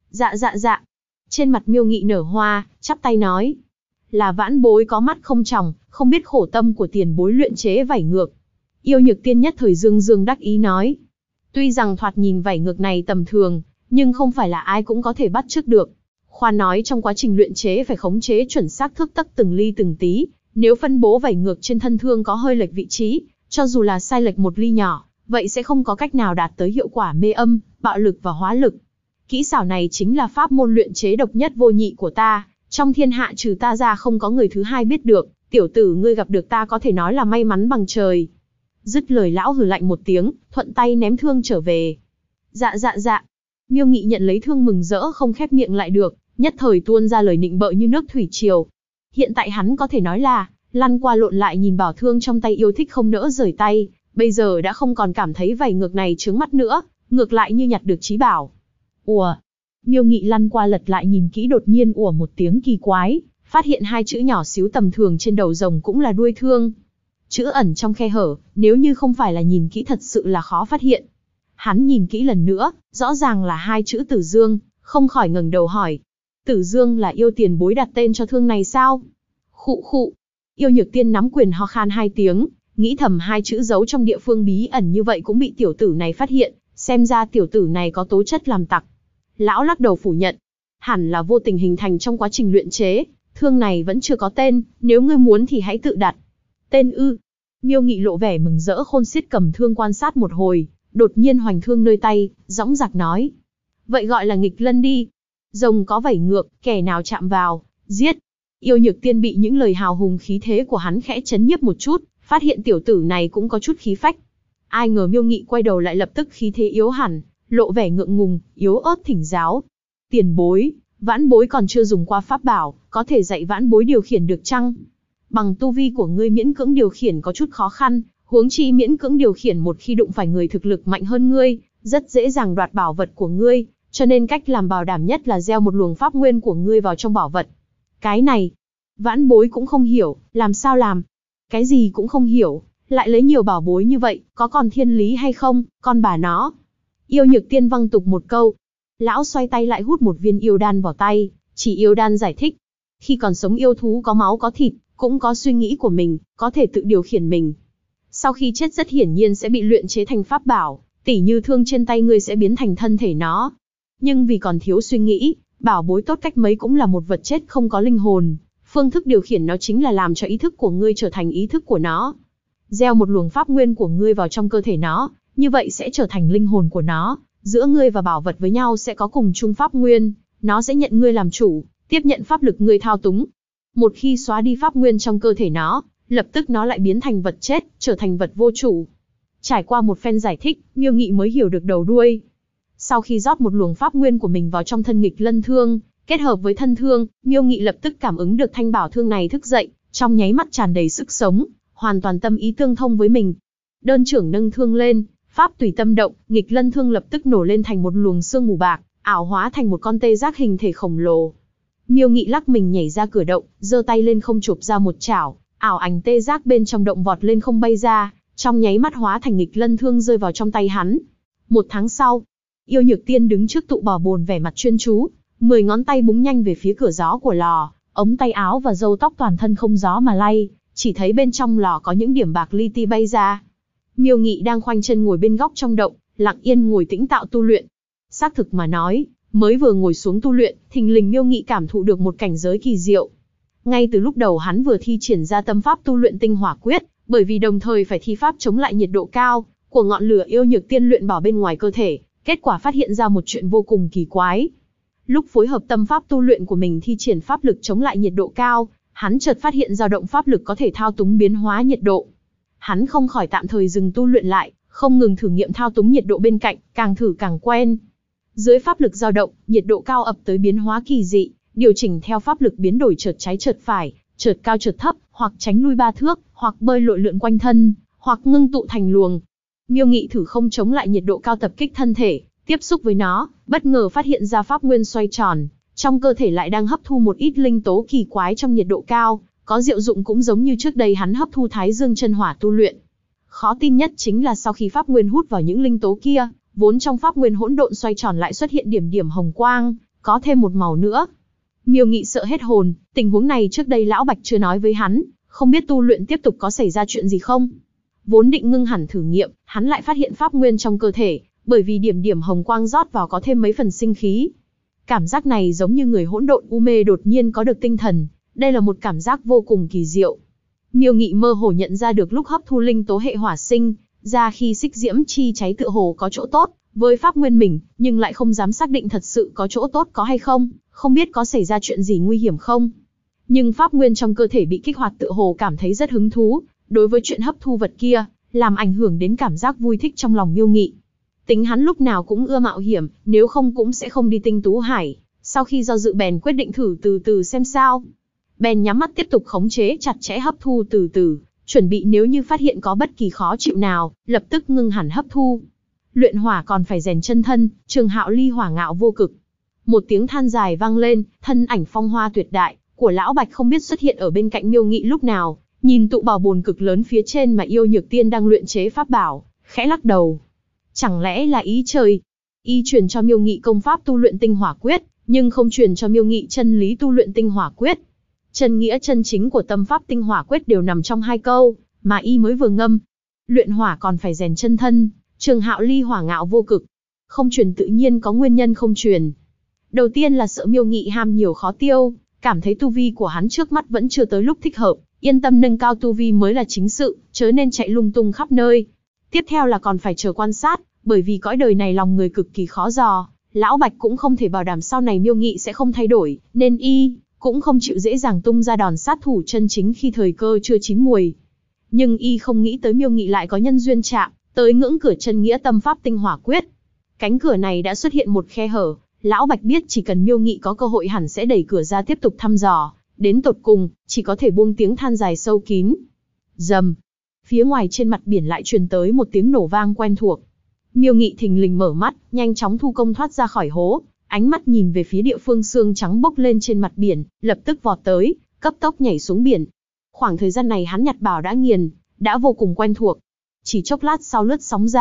Dạ. Trên mặt Miêu Nghị nở hoa, chắp tay nói. Là vãn bối có mắt không tròng, không biết khổ tâm của tiền bối luyện chế vảy ngược. Yêu Nhược Tiên nhất thời dương đắc ý nói. Tuy rằng thoạt nhìn vảy ngược này tầm thường, nhưng không phải là ai cũng có thể bắt chước được. Khoan nói trong quá trình luyện chế phải khống chế chuẩn xác thước tấc từng ly từng tí, nếu phân bố vảy ngược trên thân thương có hơi lệch vị trí, cho dù là sai lệch một ly nhỏ, vậy sẽ không có cách nào đạt tới hiệu quả mê âm, bạo lực và hóa lực. Kỹ xảo này chính là pháp môn luyện chế độc nhất vô nhị của ta, trong thiên hạ trừ ta ra không có người thứ hai biết được, tiểu tử ngươi gặp được ta có thể nói là may mắn bằng trời. Dứt lời lão hừ lạnh một tiếng, thuận tay ném thương trở về. Dạ. Miêu Nghị nhận lấy thương mừng rỡ không khép miệng lại được, nhất thời tuôn ra lời nịnh bợ như nước thủy triều. Hiện tại hắn có thể nói là, lăn qua lộn lại nhìn bảo thương trong tay yêu thích không nỡ rời tay, bây giờ đã không còn cảm thấy vảy ngược này chướng mắt nữa, ngược lại như nhặt được trí bảo. Ủa? Miêu Nghị lăn qua lật lại nhìn kỹ đột nhiên ủa một tiếng kỳ quái, phát hiện 2 chữ nhỏ xíu tầm thường trên đầu rồng cũng là đuôi thương. Chữ ẩn trong khe hở, nếu như không phải là nhìn kỹ thật sự là khó phát hiện. Hắn nhìn kỹ lần nữa, rõ ràng là 2 chữ Tử Dương, không khỏi ngẩng đầu hỏi. Tử Dương là yêu tiền bối đặt tên cho thương này sao? Khụ. Yêu Nhược Tiên nắm quyền ho khan 2 tiếng, nghĩ thầm 2 chữ giấu trong địa phương bí ẩn như vậy cũng bị tiểu tử này phát hiện, xem ra tiểu tử này có tố chất làm tặc. Lão lắc đầu phủ nhận. Hẳn là vô tình hình thành trong quá trình luyện chế, thương này vẫn chưa có tên, nếu ngươi muốn thì hãy tự đặt. Tên ư? Miêu Nghị lộ vẻ mừng rỡ khôn xiết cầm thương quan sát một hồi, đột nhiên hoành thương nơi tay, dõng dạc nói. Vậy gọi là nghịch lân đi. Rồng có vảy ngược, kẻ nào chạm vào, giết. Yêu Nhược Tiên bị những lời hào hùng khí thế của hắn khẽ chấn nhiếp một chút, phát hiện tiểu tử này cũng có chút khí phách. Ai ngờ Miêu Nghị quay đầu lại lập tức khí thế yếu hẳn, lộ vẻ ngượng ngùng, yếu ớt thỉnh giáo. Tiền bối, vãn bối còn chưa dùng qua pháp bảo, có thể dạy vãn bối điều khiển được chăng? Bằng tu vi của ngươi miễn cưỡng điều khiển có chút khó khăn, huống chi miễn cưỡng điều khiển một khi đụng phải người thực lực mạnh hơn ngươi, rất dễ dàng đoạt bảo vật của ngươi, cho nên cách làm bảo đảm nhất là gieo một luồng pháp nguyên của ngươi vào trong bảo vật. Cái này, vãn bối cũng không hiểu, làm sao làm? Cái gì cũng không hiểu, lại lấy nhiều bảo bối như vậy, có còn thiên lý hay không, con bà nó? Yêu Nhược Tiên văng tục một câu. Lão xoay tay lại hút một viên yêu đan vào tay, chỉ yêu đan giải thích. Khi còn sống yêu thú có máu có thịt, cũng có suy nghĩ của mình, có thể tự điều khiển mình. Sau khi chết rất hiển nhiên sẽ bị luyện chế thành pháp bảo, tỉ như thương trên tay ngươi sẽ biến thành thân thể nó. Nhưng vì còn thiếu suy nghĩ, bảo bối tốt cách mấy cũng là một vật chết không có linh hồn. Phương thức điều khiển nó chính là làm cho ý thức của ngươi trở thành ý thức của nó. Gieo một luồng pháp nguyên của ngươi vào trong cơ thể nó, như vậy sẽ trở thành linh hồn của nó. Giữa ngươi và bảo vật với nhau sẽ có cùng chung pháp nguyên, nó sẽ nhận ngươi làm chủ, tiếp nhận pháp lực ngươi thao túng. Một khi xóa đi pháp nguyên trong cơ thể nó, lập tức nó lại biến thành vật chết, trở thành vật vô chủ. Trải qua một phen giải thích, Miêu Nghị mới hiểu được đầu đuôi. Sau khi rót một luồng pháp nguyên của mình vào trong thân nghịch lân thương, kết hợp với thân thương, Miêu Nghị lập tức cảm ứng được thanh bảo thương này thức dậy, trong nháy mắt tràn đầy sức sống, hoàn toàn tâm ý tương thông với mình. Đơn trưởng nâng thương lên, pháp tùy tâm động, nghịch lân thương lập tức nổ lên thành một luồng sương mù bạc, ảo hóa thành một con tê giác hình thể khổng lồ. Miêu Nghị lắc mình nhảy ra cửa động, giơ tay lên không chụp ra một chảo, ảo ảnh tê giác bên trong động vọt lên không bay ra, trong nháy mắt hóa thành nghịch lân thương rơi vào trong tay hắn. Một tháng sau, Yêu Nhược Tiên đứng trước tụ bò bồn vẻ mặt chuyên chú, 10 ngón tay búng nhanh về phía cửa gió của lò, ống tay áo và râu tóc toàn thân không gió mà lay, chỉ thấy bên trong lò có những điểm bạc li ti bay ra. Miêu Nghị đang khoanh chân ngồi bên góc trong động, lặng yên ngồi tĩnh tạo tu luyện. Xác thực mà nói, mới vừa ngồi xuống tu luyện, thình lình Miêu Nghị cảm thụ được một cảnh giới kỳ diệu. Ngay từ lúc đầu hắn vừa thi triển ra tâm pháp tu luyện tinh hỏa quyết, bởi vì đồng thời phải thi pháp chống lại nhiệt độ cao của ngọn lửa Yêu Nhược Tiên luyện bảo bên ngoài cơ thể, kết quả phát hiện ra một chuyện vô cùng kỳ quái. Lúc phối hợp tâm pháp tu luyện của mình thi triển pháp lực chống lại nhiệt độ cao, hắn chợt phát hiện dao động pháp lực có thể thao túng biến hóa nhiệt độ. Hắn không khỏi tạm thời dừng tu luyện lại, không ngừng thử nghiệm thao túng nhiệt độ bên cạnh, càng thử càng quen. Dưới pháp lực dao động, nhiệt độ cao ập tới biến hóa kỳ dị, điều chỉnh theo pháp lực biến đổi chợt trái chợt phải, chợt cao chợt thấp, hoặc tránh lui 3 thước, hoặc bơi lội lượn quanh thân, hoặc ngưng tụ thành luồng. Miêu Nghị thử không chống lại nhiệt độ cao tập kích thân thể, tiếp xúc với nó, bất ngờ phát hiện ra pháp nguyên xoay tròn, trong cơ thể lại đang hấp thu một ít linh tố kỳ quái trong nhiệt độ cao, có diệu dụng cũng giống như trước đây hắn hấp thu Thái Dương chân hỏa tu luyện. Khó tin nhất chính là sau khi pháp nguyên hút vào những linh tố kia, vốn trong pháp nguyên hỗn độn xoay tròn lại xuất hiện điểm điểm hồng quang, có thêm một màu nữa. Miêu Nghị sợ hết hồn, tình huống này trước đây lão Bạch chưa nói với hắn, không biết tu luyện tiếp tục có xảy ra chuyện gì không. Vốn định ngưng hẳn thử nghiệm, hắn lại phát hiện pháp nguyên trong cơ thể, bởi vì điểm điểm hồng quang rót vào có thêm mấy phần sinh khí. Cảm giác này giống như người hỗn độn u mê đột nhiên có được tinh thần, đây là một cảm giác vô cùng kỳ diệu. Miêu Nghị mơ hồ nhận ra được lúc hấp thu linh tố hệ hỏa sinh ra khi xích diễm chi cháy tựa hồ có chỗ tốt với pháp nguyên mình, nhưng lại không dám xác định thật sự có chỗ tốt có hay không, không biết có xảy ra chuyện gì nguy hiểm không. Nhưng pháp nguyên trong cơ thể bị kích hoạt tựa hồ cảm thấy rất hứng thú, đối với chuyện hấp thu vật kia, làm ảnh hưởng đến cảm giác vui thích trong lòng Miêu Nghị. Tính hắn lúc nào cũng ưa mạo hiểm, nếu không cũng sẽ không đi Tinh Tú Hải. Sau khi do dự bèn quyết định thử từ từ xem sao. Bèn nhắm mắt tiếp tục khống chế chặt chẽ hấp thu từ từ, chuẩn bị nếu như phát hiện có bất kỳ khó chịu nào, lập tức ngưng hẳn hấp thu. Luyện hỏa còn phải rèn chân thân, Trường Hạo Ly hỏa ngạo vô cực. Một tiếng than dài vang lên, thân ảnh phong hoa tuyệt đại của lão Bạch không biết xuất hiện ở bên cạnh Miêu Nghị lúc nào, nhìn tụ bảo bồn cực lớn phía trên mà Yêu Nhược Tiên đang luyện chế pháp bảo, khẽ lắc đầu. Chẳng lẽ là ý trời? Y truyền cho Miêu Nghị công pháp tu luyện tinh hỏa quyết, nhưng không truyền cho Miêu Nghị chân lý tu luyện tinh hỏa quyết. Chân nghĩa chân chính của tâm pháp tinh hỏa quyết đều nằm trong 2 câu mà y mới vừa ngâm. Luyện hỏa còn phải rèn chân thân, Trường Hạo Ly hỏa ngạo vô cực. Không truyền tự nhiên có nguyên nhân không truyền. Đầu tiên là sợ Miêu Nghị ham nhiều khó tiêu, cảm thấy tu vi của hắn trước mắt vẫn chưa tới lúc thích hợp, yên tâm nâng cao tu vi mới là chính sự, chớ nên chạy lung tung khắp nơi. Tiếp theo là còn phải chờ quan sát, bởi vì cõi đời này lòng người cực kỳ khó dò, lão Bạch cũng không thể bảo đảm sau này Miêu Nghị sẽ không thay đổi, nên y cũng không chịu dễ dàng tung ra đòn sát thủ chân chính khi thời cơ chưa chín muồi. Nhưng y không nghĩ tới Miêu Nghị lại có nhân duyên chạm tới ngưỡng cửa chân nghĩa tâm pháp tinh hỏa quyết. Cánh cửa này đã xuất hiện một khe hở, lão Bạch biết chỉ cần Miêu Nghị có cơ hội hẳn sẽ đẩy cửa ra tiếp tục thăm dò, đến tột cùng, chỉ có thể buông tiếng than dài sâu kín. Rầm. Phía ngoài trên mặt biển lại truyền tới một tiếng nổ vang quen thuộc. Miêu Nghị thình lình mở mắt, nhanh chóng thu công thoát ra khỏi hố, ánh mắt nhìn về phía địa phương xương trắng bốc lên trên mặt biển, lập tức vọt tới, cấp tốc nhảy xuống biển. Khoảng thời gian này hắn nhặt bảo đã nghiền, đã vô cùng quen thuộc. Chỉ chốc lát sau lướt sóng ra,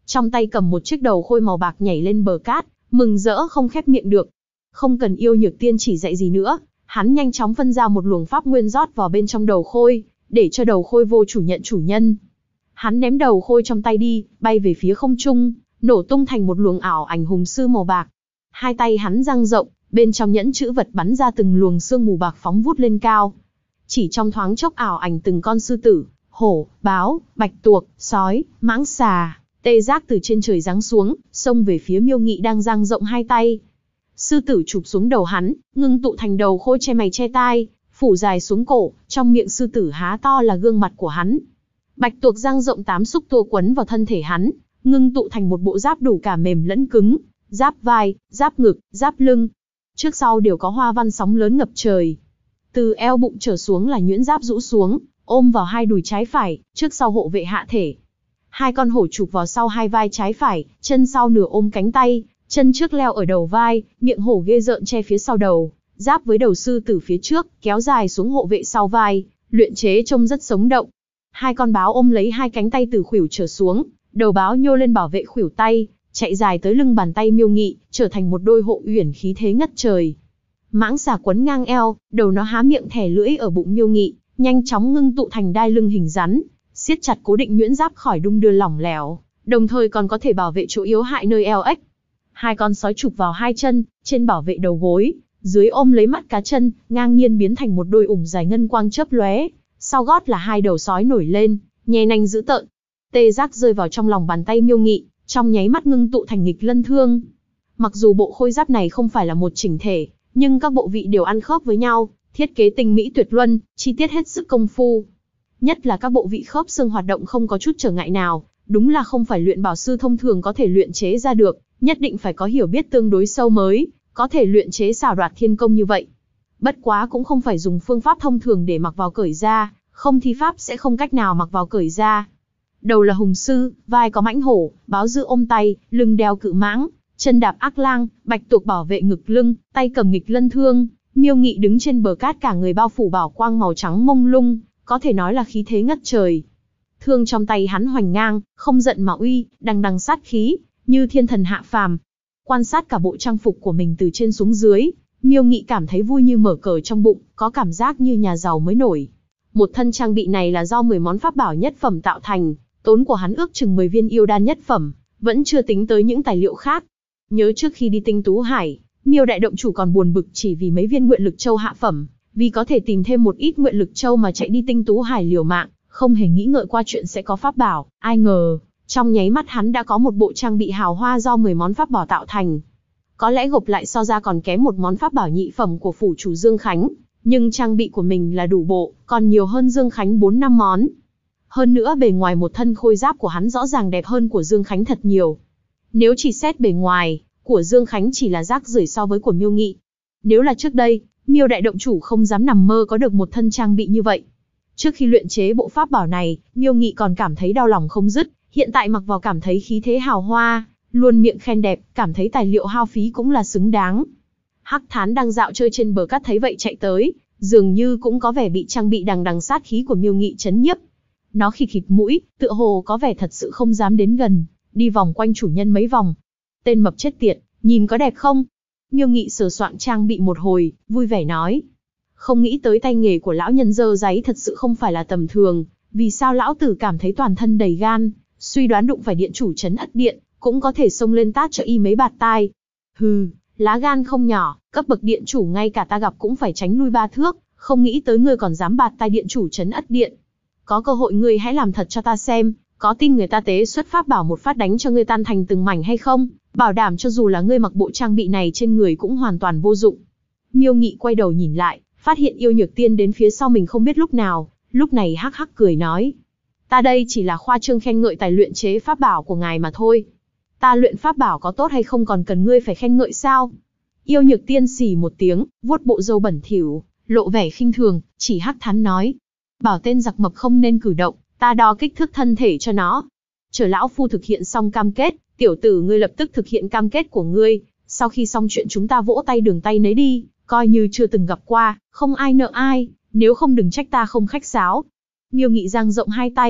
trong tay cầm một chiếc đầu khôi màu bạc nhảy lên bờ cát, mừng rỡ không khép miệng được. Không cần Yêu Nhược Tiên chỉ dạy gì nữa, hắn nhanh chóng phân ra một luồng pháp nguyên rót vào bên trong đầu khôi, để cho đầu khôi vô chủ nhận chủ nhân. Hắn ném đầu khôi trong tay đi, bay về phía không trung, nổ tung thành một luồng ảo ảnh hùng sư màu bạc. Hai tay hắn dang rộng, bên trong nhẫn chữ vật bắn ra từng luồng sương mù bạc phóng vút lên cao. Chỉ trong thoáng chốc ảo ảnh từng con sư tử, hổ, báo, bạch tuộc, sói, mãng xà, tê giác từ trên trời giáng xuống, xông về phía Miêu Nghị đang dang rộng hai tay. Sư tử chụp xuống đầu hắn, ngưng tụ thành đầu khôi che mày che tai, phủ dài xuống cổ, trong miệng sư tử há to là gương mặt của hắn. Bạch tuộc dang rộng 8 xúc tua quấn vào thân thể hắn, ngưng tụ thành một bộ giáp đủ cả mềm lẫn cứng, giáp vai, giáp ngực, giáp lưng. Trước sau đều có hoa văn sóng lớn ngập trời. Từ eo bụng trở xuống là nhuyễn giáp rũ xuống, ôm vào hai đùi trái phải, trước sau hộ vệ hạ thể. Hai con hổ chụp vào sau hai vai trái phải, chân sau nửa ôm cánh tay, chân trước leo ở đầu vai, miệng hổ ghê rợn che phía sau đầu, giáp với đầu sư tử phía trước, kéo dài xuống hộ vệ sau vai, luyện chế trông rất sống động. Hai con báo ôm lấy hai cánh tay từ khuỷu trở xuống, đầu báo nhô lên bảo vệ khuỷu tay, chạy dài tới lưng bàn tay Miêu Nghị, trở thành một đôi hộ uyển khí thế ngất trời. Mãng xà quấn ngang eo, đầu nó há miệng thè lưỡi ở bụng Miêu Nghị, nhanh chóng ngưng tụ thành đai lưng hình rắn, siết chặt cố định nhuyễn giáp khỏi đung đưa lỏng lẻo, đồng thời còn có thể bảo vệ chỗ yếu hại nơi eo ếch. Hai con sói chụp vào hai chân, trên bảo vệ đầu gối, dưới ôm lấy mắt cá chân, ngang nhiên biến thành một đôi ủng dài ngân quang chớp lóe. Sau gót là hai đầu sói nổi lên, nhè nanh dữ tợn. Tê giác rơi vào trong lòng bàn tay Miêu Nghị, trong nháy mắt ngưng tụ thành nghịch lân thương. Mặc dù bộ khôi giáp này không phải là một chỉnh thể, nhưng các bộ vị đều ăn khớp với nhau, thiết kế tinh mỹ tuyệt luân, chi tiết hết sức công phu. Nhất là các bộ vị khớp xương hoạt động không có chút trở ngại nào, đúng là không phải luyện bảo sư thông thường có thể luyện chế ra được, nhất định phải có hiểu biết tương đối sâu mới, có thể luyện chế xảo đoạt thiên công như vậy. Bất quá cũng không phải dùng phương pháp thông thường để mặc vào cởi ra, không thì pháp sẽ không cách nào mặc vào cởi ra. Đầu là hùng sư, vai có mãnh hổ, báo dư ôm tay, lưng đeo cự mãng, chân đạp ác lang, bạch tuộc bảo vệ ngực lưng, tay cầm nghịch lân thương. Miêu Nghị đứng trên bờ cát cả người bao phủ bảo quang màu trắng mông lung, có thể nói là khí thế ngất trời. Thương trong tay hắn hoành ngang, không giận mà uy, đằng đằng sát khí, như thiên thần hạ phàm. Quan sát cả bộ trang phục của mình từ trên xuống dưới, Miêu Nghị cảm thấy vui như mở cờ trong bụng, có cảm giác như nhà giàu mới nổi. Một thân trang bị này là do 10 món pháp bảo nhất phẩm tạo thành, tốn của hắn ước chừng 10 viên yêu đan nhất phẩm, vẫn chưa tính tới những tài liệu khác. Nhớ trước khi đi Tinh Tú Hải, Miêu đại động chủ còn buồn bực chỉ vì mấy viên nguyện lực châu hạ phẩm, vì có thể tìm thêm một ít nguyện lực châu mà chạy đi Tinh Tú Hải liều mạng, không hề nghĩ ngợi qua chuyện sẽ có pháp bảo, ai ngờ, trong nháy mắt hắn đã có một bộ trang bị hào hoa do 10 món pháp bảo tạo thành. Có lẽ gộp lại so ra còn kém một món pháp bảo nhị phẩm của phủ chủ Dương Khánh, nhưng trang bị của mình là đủ bộ, còn nhiều hơn Dương Khánh 4-5 món. Hơn nữa bề ngoài một thân khôi giáp của hắn rõ ràng đẹp hơn của Dương Khánh thật nhiều. Nếu chỉ xét bề ngoài, của Dương Khánh chỉ là rác rưởi so với của Miêu Nghị. Nếu là trước đây, Miêu đại động chủ không dám nằm mơ có được một thân trang bị như vậy. Trước khi luyện chế bộ pháp bảo này, Miêu Nghị còn cảm thấy đau lòng không dứt, hiện tại mặc vào cảm thấy khí thế hào hoa, luôn miệng khen đẹp, cảm thấy tài liệu hao phí cũng là xứng đáng. Hắc Thán đang dạo chơi trên bờ cát thấy vậy chạy tới, dường như cũng có vẻ bị trang bị đằng đằng sát khí của Miêu Nghị chấn nhiếp. Nó khịt khịt mũi, tựa hồ có vẻ thật sự không dám đến gần, đi vòng quanh chủ nhân mấy vòng. Tên mập chết tiệt, nhìn có đẹp không? Miêu Nghị sờ soạn trang bị một hồi, vui vẻ nói. Không nghĩ tới tay nghề của lão nhân dơ dáy thật sự không phải là tầm thường, vì sao lão tử cảm thấy toàn thân đầy gan, suy đoán đụng phải điện chủ trấn Ất Điện, cũng có thể xông lên tát cho y mấy bạt tai. Hừ, lá gan không nhỏ, cấp bậc điện chủ ngay cả ta gặp cũng phải tránh lui 3 thước, không nghĩ tới ngươi còn dám bạt tai điện chủ trấn Ất Điện. Có cơ hội ngươi hãy làm thật cho ta xem, có tin người ta tế xuất pháp bảo một phát đánh cho ngươi tan thành từng mảnh hay không, bảo đảm cho dù là ngươi mặc bộ trang bị này trên người cũng hoàn toàn vô dụng. Miêu Nghị quay đầu nhìn lại, phát hiện Yêu Nhược Tiên đến phía sau mình không biết lúc nào, lúc này hắc hắc cười nói. Ta đây chỉ là khoa trương khen ngợi tài luyện chế pháp bảo của ngài mà thôi. Ta luyện pháp bảo có tốt hay không còn cần ngươi phải khen ngợi sao? Yêu Nhược Tiên xì một tiếng, vuốt bộ râu bẩn thỉu, lộ vẻ khinh thường, chỉ Hắc Thán nói. Bảo tên giặc mập không nên cử động, ta đo kích thước thân thể cho nó. Chờ lão phu thực hiện xong cam kết, tiểu tử ngươi lập tức thực hiện cam kết của ngươi, sau khi xong chuyện chúng ta vỗ tay đường tay nấy đi, coi như chưa từng gặp qua, không ai nợ ai, nếu không đừng trách ta không khách sáo. Miêu Nghị dang rộng hai tay,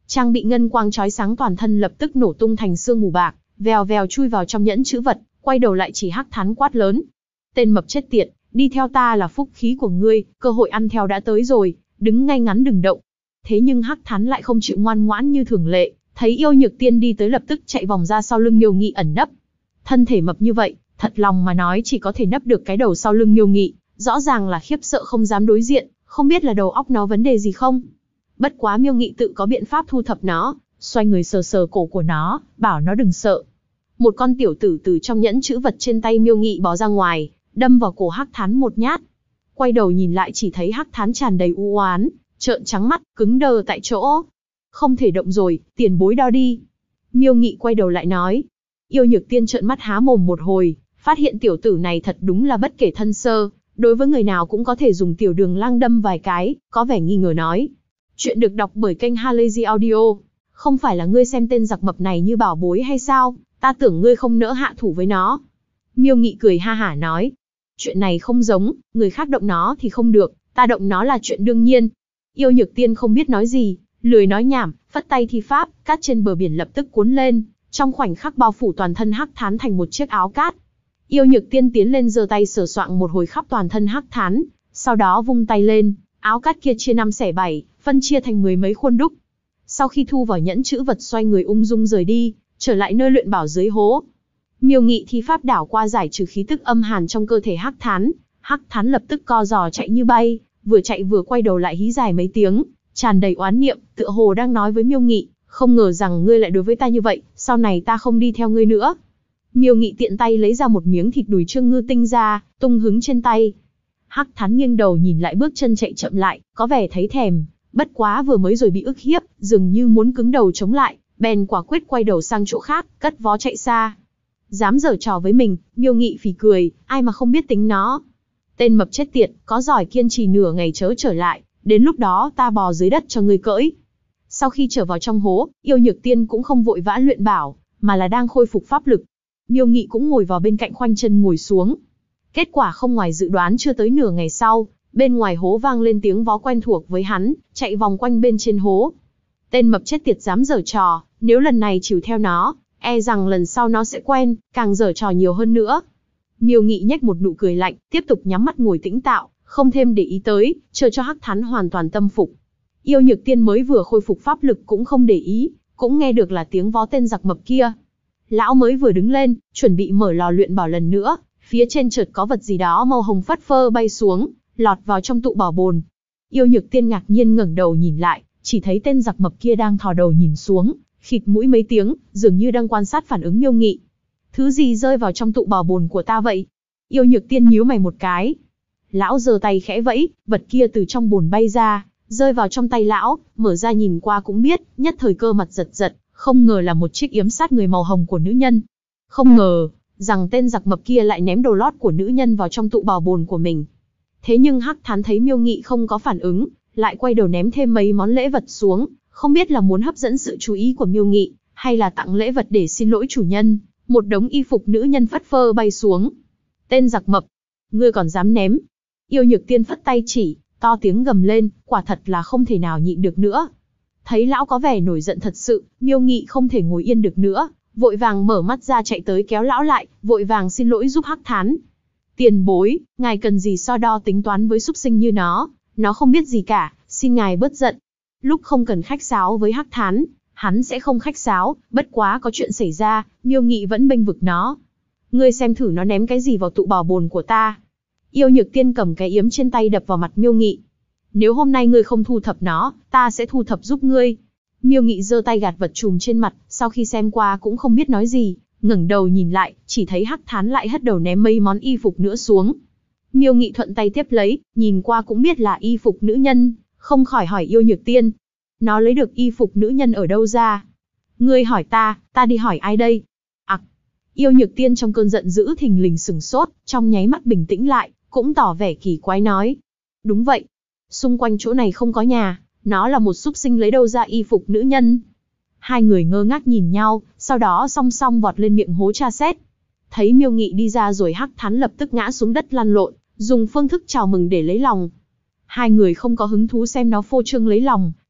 trang bị ngân quang chói sáng toàn thân lập tức nổ tung thành sương mù bạc, vèo vèo chui vào trong nhẫn chữ vật, quay đầu lại chỉ Hắc Thán quát lớn. Tên mập chết tiệt, đi theo ta là phúc khí của ngươi, cơ hội ăn theo đã tới rồi, đứng ngay ngắn đừng động. Thế nhưng Hắc Thán lại không chịu ngoan ngoãn như thường lệ, thấy Yêu Nhược Tiên đi tới lập tức chạy vòng ra sau lưng Miêu Nghị ẩn nấp. Thân thể mập như vậy, thật lòng mà nói chỉ có thể nấp được cái đầu sau lưng Miêu Nghị, rõ ràng là khiếp sợ không dám đối diện, không biết là đầu óc nó vấn đề gì không. Bất quá Miêu Nghị tự có biện pháp thu thập nó, xoay người sờ sờ cổ của nó, bảo nó đừng sợ. Một con tiểu tử từ trong nhẫn chữ vật trên tay Miêu Nghị bò ra ngoài, đâm vào cổ Hắc Thán một nhát. Quay đầu nhìn lại chỉ thấy Hắc Thán tràn đầy u oán, trợn trắng mắt, cứng đờ tại chỗ. Không thể động rồi, tiền bối đao đi. Miêu Nghị quay đầu lại nói. Yêu Nhược Tiên trợn mắt há mồm một hồi, phát hiện tiểu tử này thật đúng là bất kể thân sơ, đối với người nào cũng có thể dùng tiểu đường lang đâm vài cái, có vẻ nghi ngờ nói. Chuyện được đọc bởi kênh Halazy Audio. Không phải là ngươi xem tên giặc mập này như bảo bối hay sao, ta tưởng ngươi không nỡ hạ thủ với nó. Miêu Nghị cười ha hả nói. Chuyện này không giống, người khác động nó thì không được, ta động nó là chuyện đương nhiên. Yêu Nhược Tiên không biết nói gì, lười nói nhảm, phất tay thi pháp, cát trên bờ biển lập tức cuốn lên, trong khoảnh khắc bao phủ toàn thân Hắc Thán thành một chiếc áo cát. Yêu Nhược Tiên tiến lên giơ tay sờ soạng một hồi khắp toàn thân Hắc Thán, sau đó vung tay lên, áo cát kia chia 5 xẻ 7, phân chia thành 10 mấy khuôn đúc. Sau khi thu vào nhẫn chữ vật xoay người ung dung rời đi, trở lại nơi luyện bảo dưới hố. Miêu Nghị thi pháp đảo qua giải trừ khí tức âm hàn trong cơ thể Hắc Thán, Hắc Thán lập tức co giò chạy như bay, vừa chạy vừa quay đầu lại hí dài mấy tiếng, tràn đầy oán niệm, tựa hồ đang nói với Miêu Nghị, không ngờ rằng ngươi lại đối với ta như vậy, sau này ta không đi theo ngươi nữa. Miêu Nghị tiện tay lấy ra một miếng thịt đùi Trương Ngư Tinh ra, tung hứng trên tay. Hắc Thán nghiêng đầu nhìn lại bước chân chạy chậm lại, có vẻ thấy thèm, bất quá vừa mới rồi bị ức hiếp, dường như muốn cứng đầu chống lại, bèn quả quyết quay đầu sang chỗ khác, cất vó chạy xa. Dám giở trò với mình, Miêu Nghị phì cười, ai mà không biết tính nó. Tên mập chết tiệt, có giỏi kiên trì nửa ngày chớ trở lại, đến lúc đó ta bò dưới đất cho ngươi cưỡi. Sau khi trở vào trong hố, Yêu Nhược Tiên cũng không vội vã luyện bảo, mà là đang khôi phục pháp lực. Miêu Nghị cũng ngồi vào bên cạnh khoanh chân ngồi xuống. Kết quả không ngoài dự đoán, chưa tới nửa ngày sau, bên ngoài hố vang lên tiếng vó quen thuộc với hắn, chạy vòng quanh bên trên hố. Tên mập chết tiệt dám giở trò, nếu lần này chịu theo nó, e rằng lần sau nó sẽ quen, càng giở trò nhiều hơn nữa. Miêu Nghị nhếch một nụ cười lạnh, tiếp tục nhắm mắt ngồi tĩnh tạo, không thêm để ý tới, chờ cho Hắc Thán hoàn toàn tâm phục. Yêu Nhược Tiên mới vừa khôi phục pháp lực cũng không để ý, cũng nghe được là tiếng vó tên giặc mập kia. Lão mới vừa đứng lên, chuẩn bị mở lò luyện bảo lần nữa, phía trên chợt có vật gì đó màu hồng phất phơ bay xuống, lọt vào trong tụ bảo bồn. Yêu Nhược Tiên ngạc nhiên ngẩng đầu nhìn lại, chỉ thấy tên giặc mập kia đang thò đầu nhìn xuống, khịt mũi mấy tiếng, dường như đang quan sát phản ứng Miêu Nghị. Thứ gì rơi vào trong tụ bảo bồn của ta vậy? Yêu Nhược Tiên nhíu mày một cái. Lão giơ tay khẽ vẫy, vật kia từ trong bồn bay ra, rơi vào trong tay lão, mở ra nhìn qua cũng biết, nhất thời cơ mặt giật giật, không ngờ là một chiếc yếm sát người màu hồng của nữ nhân. Không ngờ rằng tên giặc mập kia lại ném đồ lót của nữ nhân vào trong tụ bảo bồn của mình. Thế nhưng Hắc Thán thấy Miêu Nghị không có phản ứng, lại quay đầu ném thêm mấy món lễ vật xuống, không biết là muốn hấp dẫn sự chú ý của Miêu Nghị, hay là tặng lễ vật để xin lỗi chủ nhân. Một đống y phục nữ nhân phất phơ bay xuống. Tên giặc mập, ngươi còn dám ném? Yêu Nhược Tiên phất tay chỉ, to tiếng gầm lên, quả thật là không thể nào nhịn được nữa. Thấy lão có vẻ nổi giận thật sự, Miêu Nghị không thể ngồi yên được nữa, vội vàng mở mắt ra chạy tới kéo lão lại, vội vàng xin lỗi giúp Hắc Thán. Tiền bối, ngài cần gì so đo tính toán với súc sinh như nó không biết gì cả, xin ngài bớt giận. Lúc không cần khách sáo với Hắc Thán, hắn sẽ không khách sáo, bất quá có chuyện xảy ra, Miêu Nghị vẫn bênh vực nó. Ngươi xem thử nó ném cái gì vào tụ bảo bồn của ta. Yêu Nhược Tiên cầm cái yếm trên tay đập vào mặt Miêu Nghị. Nếu hôm nay ngươi không thu thập nó, ta sẽ thu thập giúp ngươi. Miêu Nghị giơ tay gạt vật chùm trên mặt, sau khi xem qua cũng không biết nói gì, ngẩng đầu nhìn lại, chỉ thấy Hắc Thán lại hất đầu ném mấy món y phục nữa xuống. Miêu Nghị thuận tay tiếp lấy, nhìn qua cũng biết là y phục nữ nhân, không khỏi hỏi Yêu Nhược Tiên. Nó lấy được y phục nữ nhân ở đâu ra? Ngươi hỏi ta đi hỏi ai đây? Yêu Nhược Tiên trong cơn giận dữ thình lình sửng sốt, trong nháy mắt bình tĩnh lại, cũng tỏ vẻ kỳ quái nói. Đúng vậy. Xung quanh chỗ này không có nhà, nó là một súc sinh lấy đâu ra y phục nữ nhân? Hai người ngơ ngác nhìn nhau, sau đó song song vọt lên miệng hố tra xét. Thấy Miêu Nghị đi ra rồi, Hắc Thán lập tức ngã xuống đất lăn lộn, dùng phương thức chào mừng để lấy lòng. Hai người không có hứng thú xem nó phô trương lấy lòng,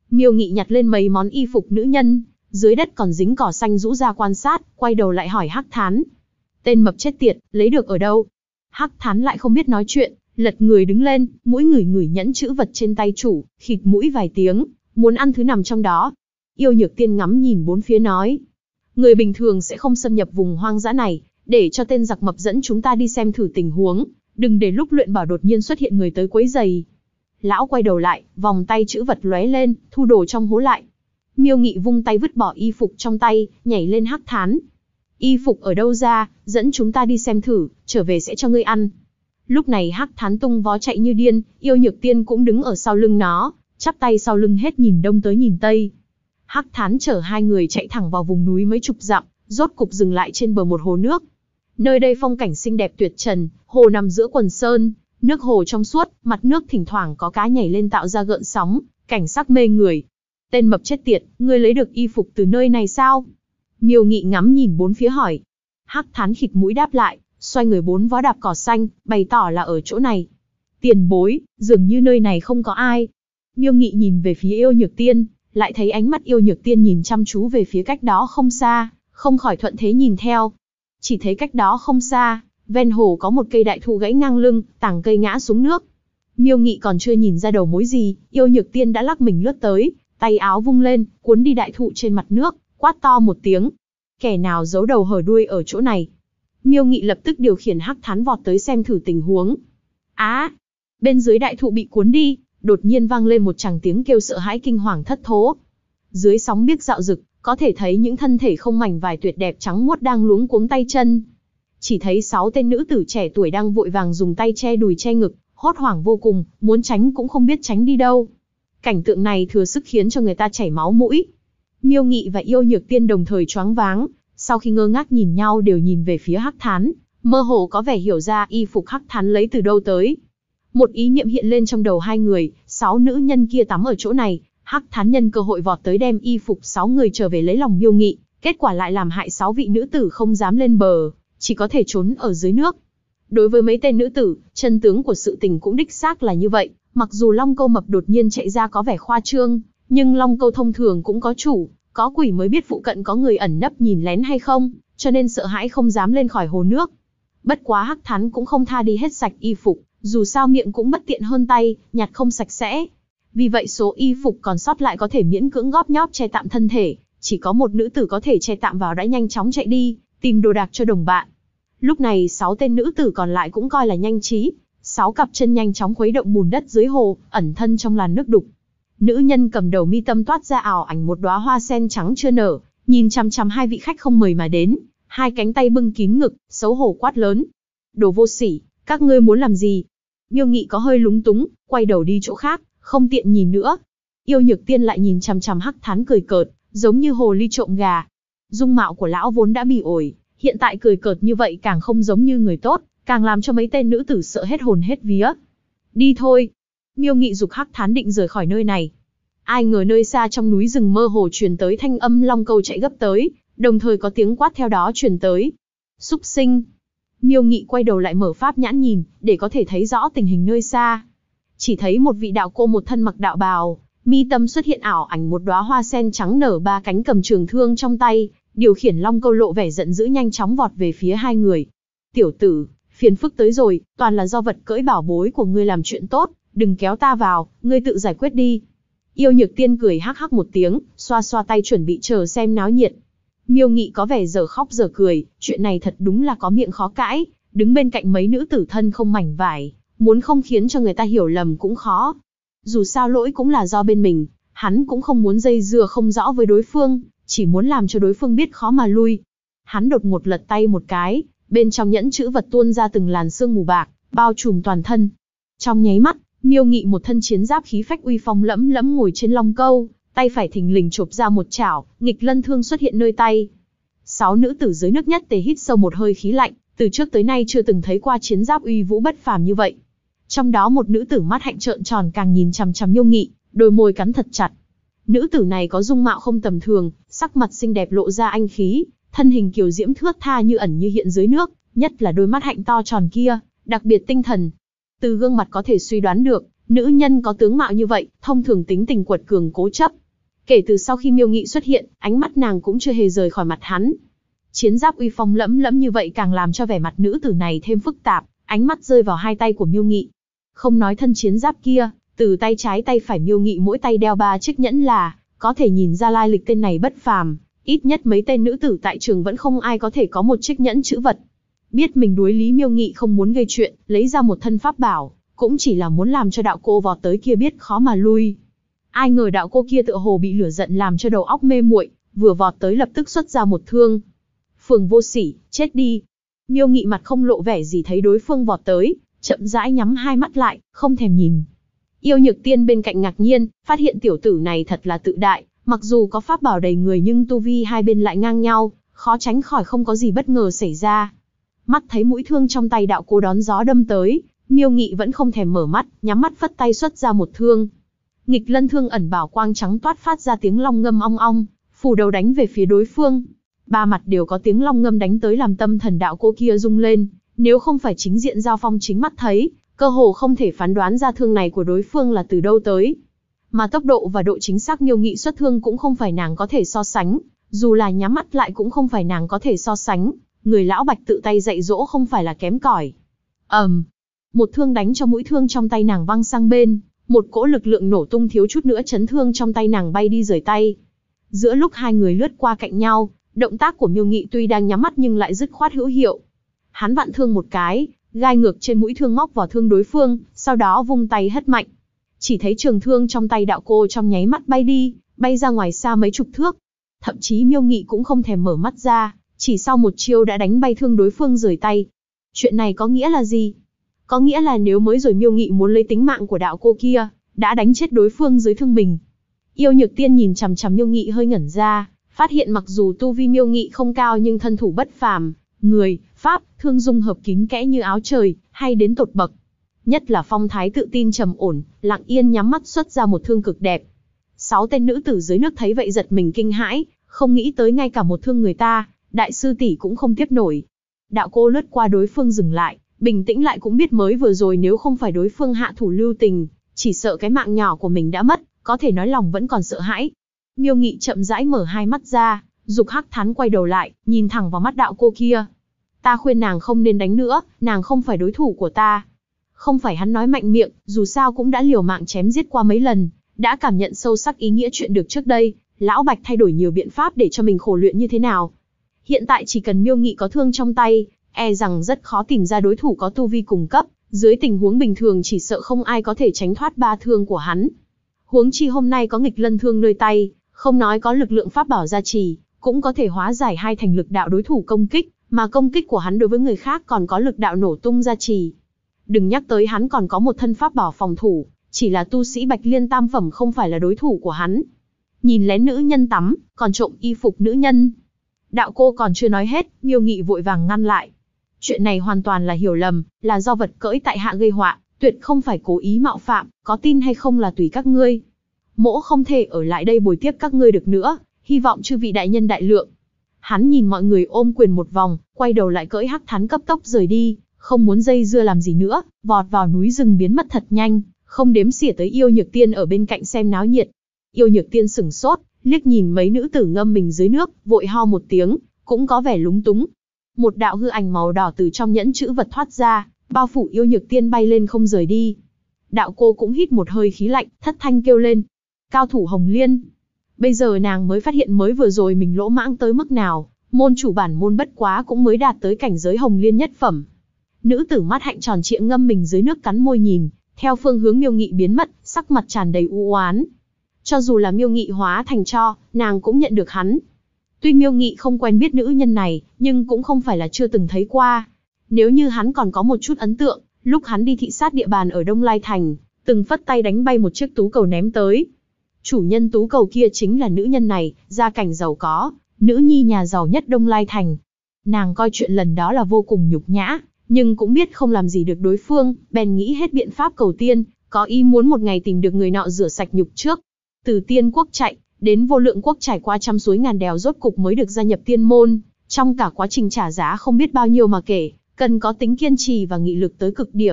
Miêu Nghị nhặt lên mấy món y phục nữ nhân, dưới đất còn dính cỏ xanh rũ ra quan sát, quay đầu lại hỏi Hắc Thán. Tên mập chết tiệt, lấy được ở đâu? Hắc Thán lại không biết nói chuyện, lật người đứng lên, mũi ngửi ngửi nhẫn chữ vật trên tay chủ, khịt mũi vài tiếng, muốn ăn thứ nằm trong đó. Yêu Nhược Tiên ngắm nhìn bốn phía nói. Người bình thường sẽ không xâm nhập vùng hoang dã này, để cho tên giặc mập dẫn chúng ta đi xem thử tình huống, đừng để lúc luyện bảo đột nhiên xuất hiện người tới quấy rầy. Lão quay đầu lại, vòng tay chữ vật lóe lên, thu đồ trong hố lại. Miêu Nghị vung tay vứt bỏ y phục trong tay, nhảy lên Hắc Thán. Y phục ở đâu ra, dẫn chúng ta đi xem thử, trở về sẽ cho ngươi ăn. Lúc này Hắc Thán tung vó chạy như điên, Yêu Nhược Tiên cũng đứng ở sau lưng nó, chắp tay sau lưng hết nhìn đông tới nhìn tây. Hắc Thán chở hai người chạy thẳng vào vùng núi mấy chục dặm, rốt cục dừng lại trên bờ một hồ nước. Nơi đây phong cảnh xinh đẹp tuyệt trần, hồ nằm giữa quần sơn, nước hồ trong suốt, mặt nước thỉnh thoảng có cá nhảy lên tạo ra gợn sóng, cảnh sắc mê người. Tên mập chết tiệt, ngươi lấy được y phục từ nơi này sao? Miêu Nghị ngắm nhìn bốn phía hỏi. Hắc Thán khịt mũi đáp lại, xoay người bốn vó đạp cỏ xanh, bày tỏ là ở chỗ này. Tiền bối, dường như nơi này không có ai. Miêu Nghị nhìn về phía Yêu Nhược Tiên, lại thấy ánh mắt Yêu Nhược Tiên nhìn chăm chú về phía cách đó không xa, không khỏi thuận thế nhìn theo. Chỉ thấy cách đó không xa, ven hồ có một cây đại thụ gãy ngang lưng, tảng cây ngã xuống nước. Miêu Nghị còn chưa nhìn ra đầu mối gì, Yêu Nhược Tiên đã lắc mình lướt tới, tay áo vung lên, cuốn đi đại thụ trên mặt nước, quát to một tiếng. Kẻ nào giấu đầu hở đuôi ở chỗ này? Miêu Nghị lập tức điều khiển Hắc Thán vọt tới xem thử tình huống. Bên dưới đại thụ bị cuốn đi, đột nhiên vang lên một tràng tiếng kêu sợ hãi kinh hoàng thất thố. Dưới sóng biếc dạo rực, có thể thấy những thân thể không mảnh vải tuyệt đẹp trắng muốt đang luống cuống tay chân. Chỉ thấy 6 tên nữ tử trẻ tuổi đang vội vàng dùng tay che đùi che ngực, hốt hoảng vô cùng, muốn tránh cũng không biết tránh đi đâu. Cảnh tượng này thừa sức khiến cho người ta chảy máu mũi. Miêu Nghị và Yêu Nhược Tiên đồng thời choáng váng, sau khi ngơ ngác nhìn nhau đều nhìn về phía Hắc Thán, mơ hồ có vẻ hiểu ra y phục Hắc Thán lấy từ đâu tới. Một ý niệm hiện lên trong đầu hai người, 6 nữ nhân kia tắm ở chỗ này, Hắc Thán nhân cơ hội vọt tới đem y phục 6 người trở về lấy lòng Miêu Nghị, kết quả lại làm hại 6 vị nữ tử không dám lên bờ, chỉ có thể trốn ở dưới nước. Đối với mấy tên nữ tử, chân tướng của sự tình cũng đích xác là như vậy, mặc dù Long Câu mập đột nhiên chạy ra có vẻ khoa trương, nhưng Long Câu thông thường cũng có chủ, có quỷ mới biết phụ cận có người ẩn nấp nhìn lén hay không, cho nên sợ hãi không dám lên khỏi hồ nước. Bất quá Hắc Thán cũng không tha đi hết sạch y phục, dù sao miệng cũng bất tiện hơn tay, nhặt không sạch sẽ. Vì vậy số y phục còn sót lại có thể miễn cưỡng góp nhóp che tạm thân thể, chỉ có một nữ tử có thể che tạm vào đã nhanh chóng chạy đi, tìm đồ đạc cho đồng bạn. Lúc này 6 tên nữ tử còn lại cũng coi là nhanh trí, 6 cặp chân nhanh chóng khuấy động bùn đất dưới hồ, ẩn thân trong làn nước đục. Nữ nhân cầm đầu mi tâm toát ra ảo ảnh một đóa hoa sen trắng chưa nở, nhìn chằm chằm hai vị khách không mời mà đến, hai cánh tay bưng kín ngực, xấu hổ quát lớn. Đồ vô sỉ, các ngươi muốn làm gì? Miêu Nghị có hơi lúng túng, quay đầu đi chỗ khác, không tiện nhìn nữa. Yêu Nhược Tiên lại nhìn chằm chằm Hắc Thán cười cợt, giống như hồ ly trộm gà. Dung mạo của lão vốn đã bỉ ổi, hiện tại cười cợt như vậy càng không giống như người tốt, càng làm cho mấy tên nữ tử sợ hết hồn hết vía. Đi thôi. Miêu Nghị giục Hắc Thán định rời khỏi nơi này. Ai ngờ nơi xa trong núi rừng mơ hồ truyền tới thanh âm Long Câu chạy gấp tới, đồng thời có tiếng quát theo đó truyền tới. Súc sinh. Miêu Nghị quay đầu lại mở pháp nhãn nhìn, để có thể thấy rõ tình hình nơi xa. Chỉ thấy một vị đạo cô một thân mặc đạo bào, mi tâm xuất hiện ảo ảnh một đóa hoa sen trắng nở ba cánh cầm trường thương trong tay, điều khiển Long Câu lộ vẻ giận dữ nhanh chóng vọt về phía hai người. Tiểu tử, phiền phức tới rồi, toàn là do vật cưỡi bảo bối của ngươi làm chuyện tốt, đừng kéo ta vào, ngươi tự giải quyết đi. Yêu Nhược Tiên cười hắc hắc một tiếng, xoa xoa tay chuẩn bị chờ xem náo nhiệt. Miêu Nghị có vẻ giờ khóc giờ cười, chuyện này thật đúng là có miệng khó cãi, đứng bên cạnh mấy nữ tử thân không mảnh vải, muốn không khiến cho người ta hiểu lầm cũng khó. Dù sao lỗi cũng là do bên mình, hắn cũng không muốn dây dưa không rõ với đối phương, chỉ muốn làm cho đối phương biết khó mà lui. Hắn đột ngột lật tay một cái, bên trong nhẫn chữ vật tuôn ra từng làn sương mù bạc, bao trùm toàn thân. Trong nháy mắt, Miêu Nghị một thân chiến giáp khí phách uy phong lẫm lẫm ngồi trên Long Câu, tay phải thình lình chộp ra một chảo, nghịch lân thương xuất hiện nơi tay. 6 nữ tử dưới nước nhất tề hít sâu một hơi khí lạnh, từ trước tới nay chưa từng thấy qua chiến giáp uy vũ bất phàm như vậy. Trong đó một nữ tử mắt hạnh trợn tròn càng nhìn chằm chằm Miêu Nghị, đôi môi cắn thật chặt. Nữ tử này có dung mạo không tầm thường, sắc mặt xinh đẹp lộ ra anh khí, thân hình kiều diễm thướt tha như ẩn như hiện dưới nước, nhất là đôi mắt hạnh to tròn kia, đặc biệt tinh thần. Từ gương mặt có thể suy đoán được, Nữ nhân có tướng mạo như vậy, thông thường tính tình quật cường cố chấp. Kể từ sau khi Miêu Nghị xuất hiện, ánh mắt nàng cũng chưa hề rời khỏi mặt hắn. Chiến giáp uy phong lẫm lẫm như vậy càng làm cho vẻ mặt nữ tử này thêm phức tạp, ánh mắt rơi vào hai tay của Miêu Nghị. Không nói thân chiến giáp kia, từ tay trái tay phải Miêu Nghị mỗi tay đeo 3 chiếc nhẫn là, có thể nhìn ra lai lịch tên này bất phàm, ít nhất mấy tên nữ tử tại trường vẫn không ai có thể có một chiếc nhẫn chữ vật. Biết mình đuối lý, Miêu Nghị không muốn gây chuyện, lấy ra một thân pháp bảo, cũng chỉ là muốn làm cho đạo cô vọt tới kia biết khó mà lui. Ai ngờ đạo cô kia tựa hồ bị lửa giận làm cho đầu óc mê muội, vừa vọt tới lập tức xuất ra một thương. Phường vô sỉ, chết đi. Miêu Nghị mặt không lộ vẻ gì thấy đối phương vọt tới, chậm rãi nhắm hai mắt lại, không thèm nhìn. Yêu Nhược Tiên bên cạnh ngạc nhiên, phát hiện tiểu tử này thật là tự đại, mặc dù có pháp bảo đầy người nhưng tu vi hai bên lại ngang nhau, khó tránh khỏi không có gì bất ngờ xảy ra. Mắt thấy mũi thương trong tay đạo cô đón gió đâm tới, Miêu Nghị vẫn không thèm mở mắt, nhắm mắt phất tay xuất ra một thương. Nghịch lân thương ẩn bảo quang trắng toát phát ra tiếng long ngâm ong ong, phủ đầu đánh về phía đối phương. Ba mặt đều có tiếng long ngâm đánh tới làm tâm thần đạo cô kia rung lên, nếu không phải chính diện giao phong chính mắt thấy, cơ hồ không thể phán đoán ra thương này của đối phương là từ đâu tới. Mà tốc độ và độ chính xác Miêu Nghị xuất thương cũng không phải nàng có thể so sánh, dù là nhắm mắt lại cũng không phải nàng có thể so sánh, người lão Bạch tự tay dạy dỗ không phải là kém cỏi. Một thương đánh cho mũi thương trong tay nàng văng sang bên, một cỗ lực lượng nổ tung thiếu chút nữa chấn thương trong tay nàng bay đi rời tay. Giữa lúc hai người lướt qua cạnh nhau, động tác của Miêu Nghị tuy đang nhắm mắt nhưng lại dứt khoát hữu hiệu. Hắn vặn thương một cái, gai ngược trên mũi thương móc vào thương đối phương, sau đó vung tay hất mạnh. Chỉ thấy trường thương trong tay đạo cô trong nháy mắt bay đi, bay ra ngoài xa mấy chục thước. Thậm chí Miêu Nghị cũng không thèm mở mắt ra, chỉ sau một chiêu đã đánh bay thương đối phương rời tay. Chuyện này có nghĩa là gì? Có nghĩa là nếu mới rồi Miêu Nghị muốn lấy tính mạng của đạo cô kia, đã đánh chết đối phương dưới thương mình. Yêu Nhược Tiên nhìn chằm chằm Miêu Nghị hơi ngẩn ra, phát hiện mặc dù tu vi Miêu Nghị không cao nhưng thân thủ bất phàm, người, pháp, thương dung hợp kín kẽ như áo trời, hay đến tột bậc. Nhất là phong thái tự tin trầm ổn, lặng yên nhắm mắt xuất ra một thương cực đẹp. 6 tên nữ tử dưới nước thấy vậy giật mình kinh hãi, không nghĩ tới ngay cả một thương người ta, đại sư tỷ cũng không tiếp nổi. Đạo cô lướt qua đối phương dừng lại, bình tĩnh lại cũng biết mới vừa rồi nếu không phải đối phương hạ thủ lưu tình, chỉ sợ cái mạng nhỏ của mình đã mất, có thể nói lòng vẫn còn sợ hãi. Miêu Nghị chậm rãi mở hai mắt ra, Dục Hắc Thán quay đầu lại, nhìn thẳng vào mắt đạo cô kia. Ta khuyên nàng không nên đánh nữa, nàng không phải đối thủ của ta. Không phải hắn nói mạnh miệng, dù sao cũng đã liều mạng chém giết qua mấy lần, đã cảm nhận sâu sắc ý nghĩa chuyện được trước đây, lão Bạch thay đổi nhiều biện pháp để cho mình khổ luyện như thế nào. Hiện tại chỉ cần Miêu Nghị có thương trong tay, e rằng rất khó tìm ra đối thủ có tu vi cùng cấp, dưới tình huống bình thường chỉ sợ không ai có thể tránh thoát 3 thương của hắn. Huống chi hôm nay có nghịch lân thương nơi tay, không nói có lực lượng pháp bảo gia trì, cũng có thể hóa giải 2 thành lực đạo đối thủ công kích, mà công kích của hắn đối với người khác còn có lực đạo nổ tung gia trì. Đừng nhắc tới hắn còn có một thân pháp bảo phòng thủ, chỉ là tu sĩ Bạch Liên tam phẩm không phải là đối thủ của hắn. Nhìn lén nữ nhân tắm, còn trộm y phục nữ nhân. Đạo cô còn chưa nói hết, Miêu Nghị vội vàng ngăn lại. Chuyện này hoàn toàn là hiểu lầm, là do vật cưỡi tại hạ gây họa, tuyệt không phải cố ý mạo phạm, có tin hay không là tùy các ngươi. Mỗ không thể ở lại đây bồi tiếp các ngươi được nữa, hy vọng chư vị đại nhân đại lượng. Hắn nhìn mọi người ôm quyền một vòng, quay đầu lại cưỡi Hắc Thán cấp tốc rời đi, không muốn dây dưa làm gì nữa, vọt vào núi rừng biến mất thật nhanh, không đếm xỉa tới Yêu Nhược Tiên ở bên cạnh xem náo nhiệt. Yêu Nhược Tiên sửng sốt, liếc nhìn mấy nữ tử ngâm mình dưới nước, vội ho một tiếng, cũng có vẻ lúng túng. Một đạo hư ảnh màu đỏ từ trong nhẫn chữ vật thoát ra, bao phủ Yêu Nhược Tiên bay lên không rời đi. Đạo cô cũng hít một hơi khí lạnh, thất thanh kêu lên. Cao thủ Hồng Liên. Bây giờ nàng mới phát hiện mới vừa rồi mình lỗ mãng tới mức nào, môn chủ bản môn bất quá cũng mới đạt tới cảnh giới Hồng Liên nhất phẩm. Nữ tử mắt hạnh tròn trịa ngâm mình dưới nước cắn môi nhìn, theo phương hướng Miêu Nghị biến mất, sắc mặt tràn đầy u oán. Cho dù là Miêu Nghị hóa thành tro, nàng cũng nhận được hắn. Tuy Miêu Nghị không quen biết nữ nhân này, nhưng cũng không phải là chưa từng thấy qua. Nếu như hắn còn có một chút ấn tượng, lúc hắn đi thị sát địa bàn ở Đông Lai Thành, từng phất tay đánh bay một chiếc tú cầu ném tới. Chủ nhân tú cầu kia chính là nữ nhân này, gia cảnh giàu có, nữ nhi nhà giàu nhất Đông Lai Thành. Nàng coi chuyện lần đó là vô cùng nhục nhã, nhưng cũng biết không làm gì được đối phương, bèn nghĩ hết biện pháp cầu tiên, có ý muốn một ngày tìm được người nọ rửa sạch nhục trước. Từ Tiên Quốc chạy, đến Vô Lượng Quốc trải qua trăm suối ngàn đèo rốt cục mới được gia nhập tiên môn, trong cả quá trình trả giá không biết bao nhiêu mà kể, cần có tính kiên trì và nghị lực tới cực điểm,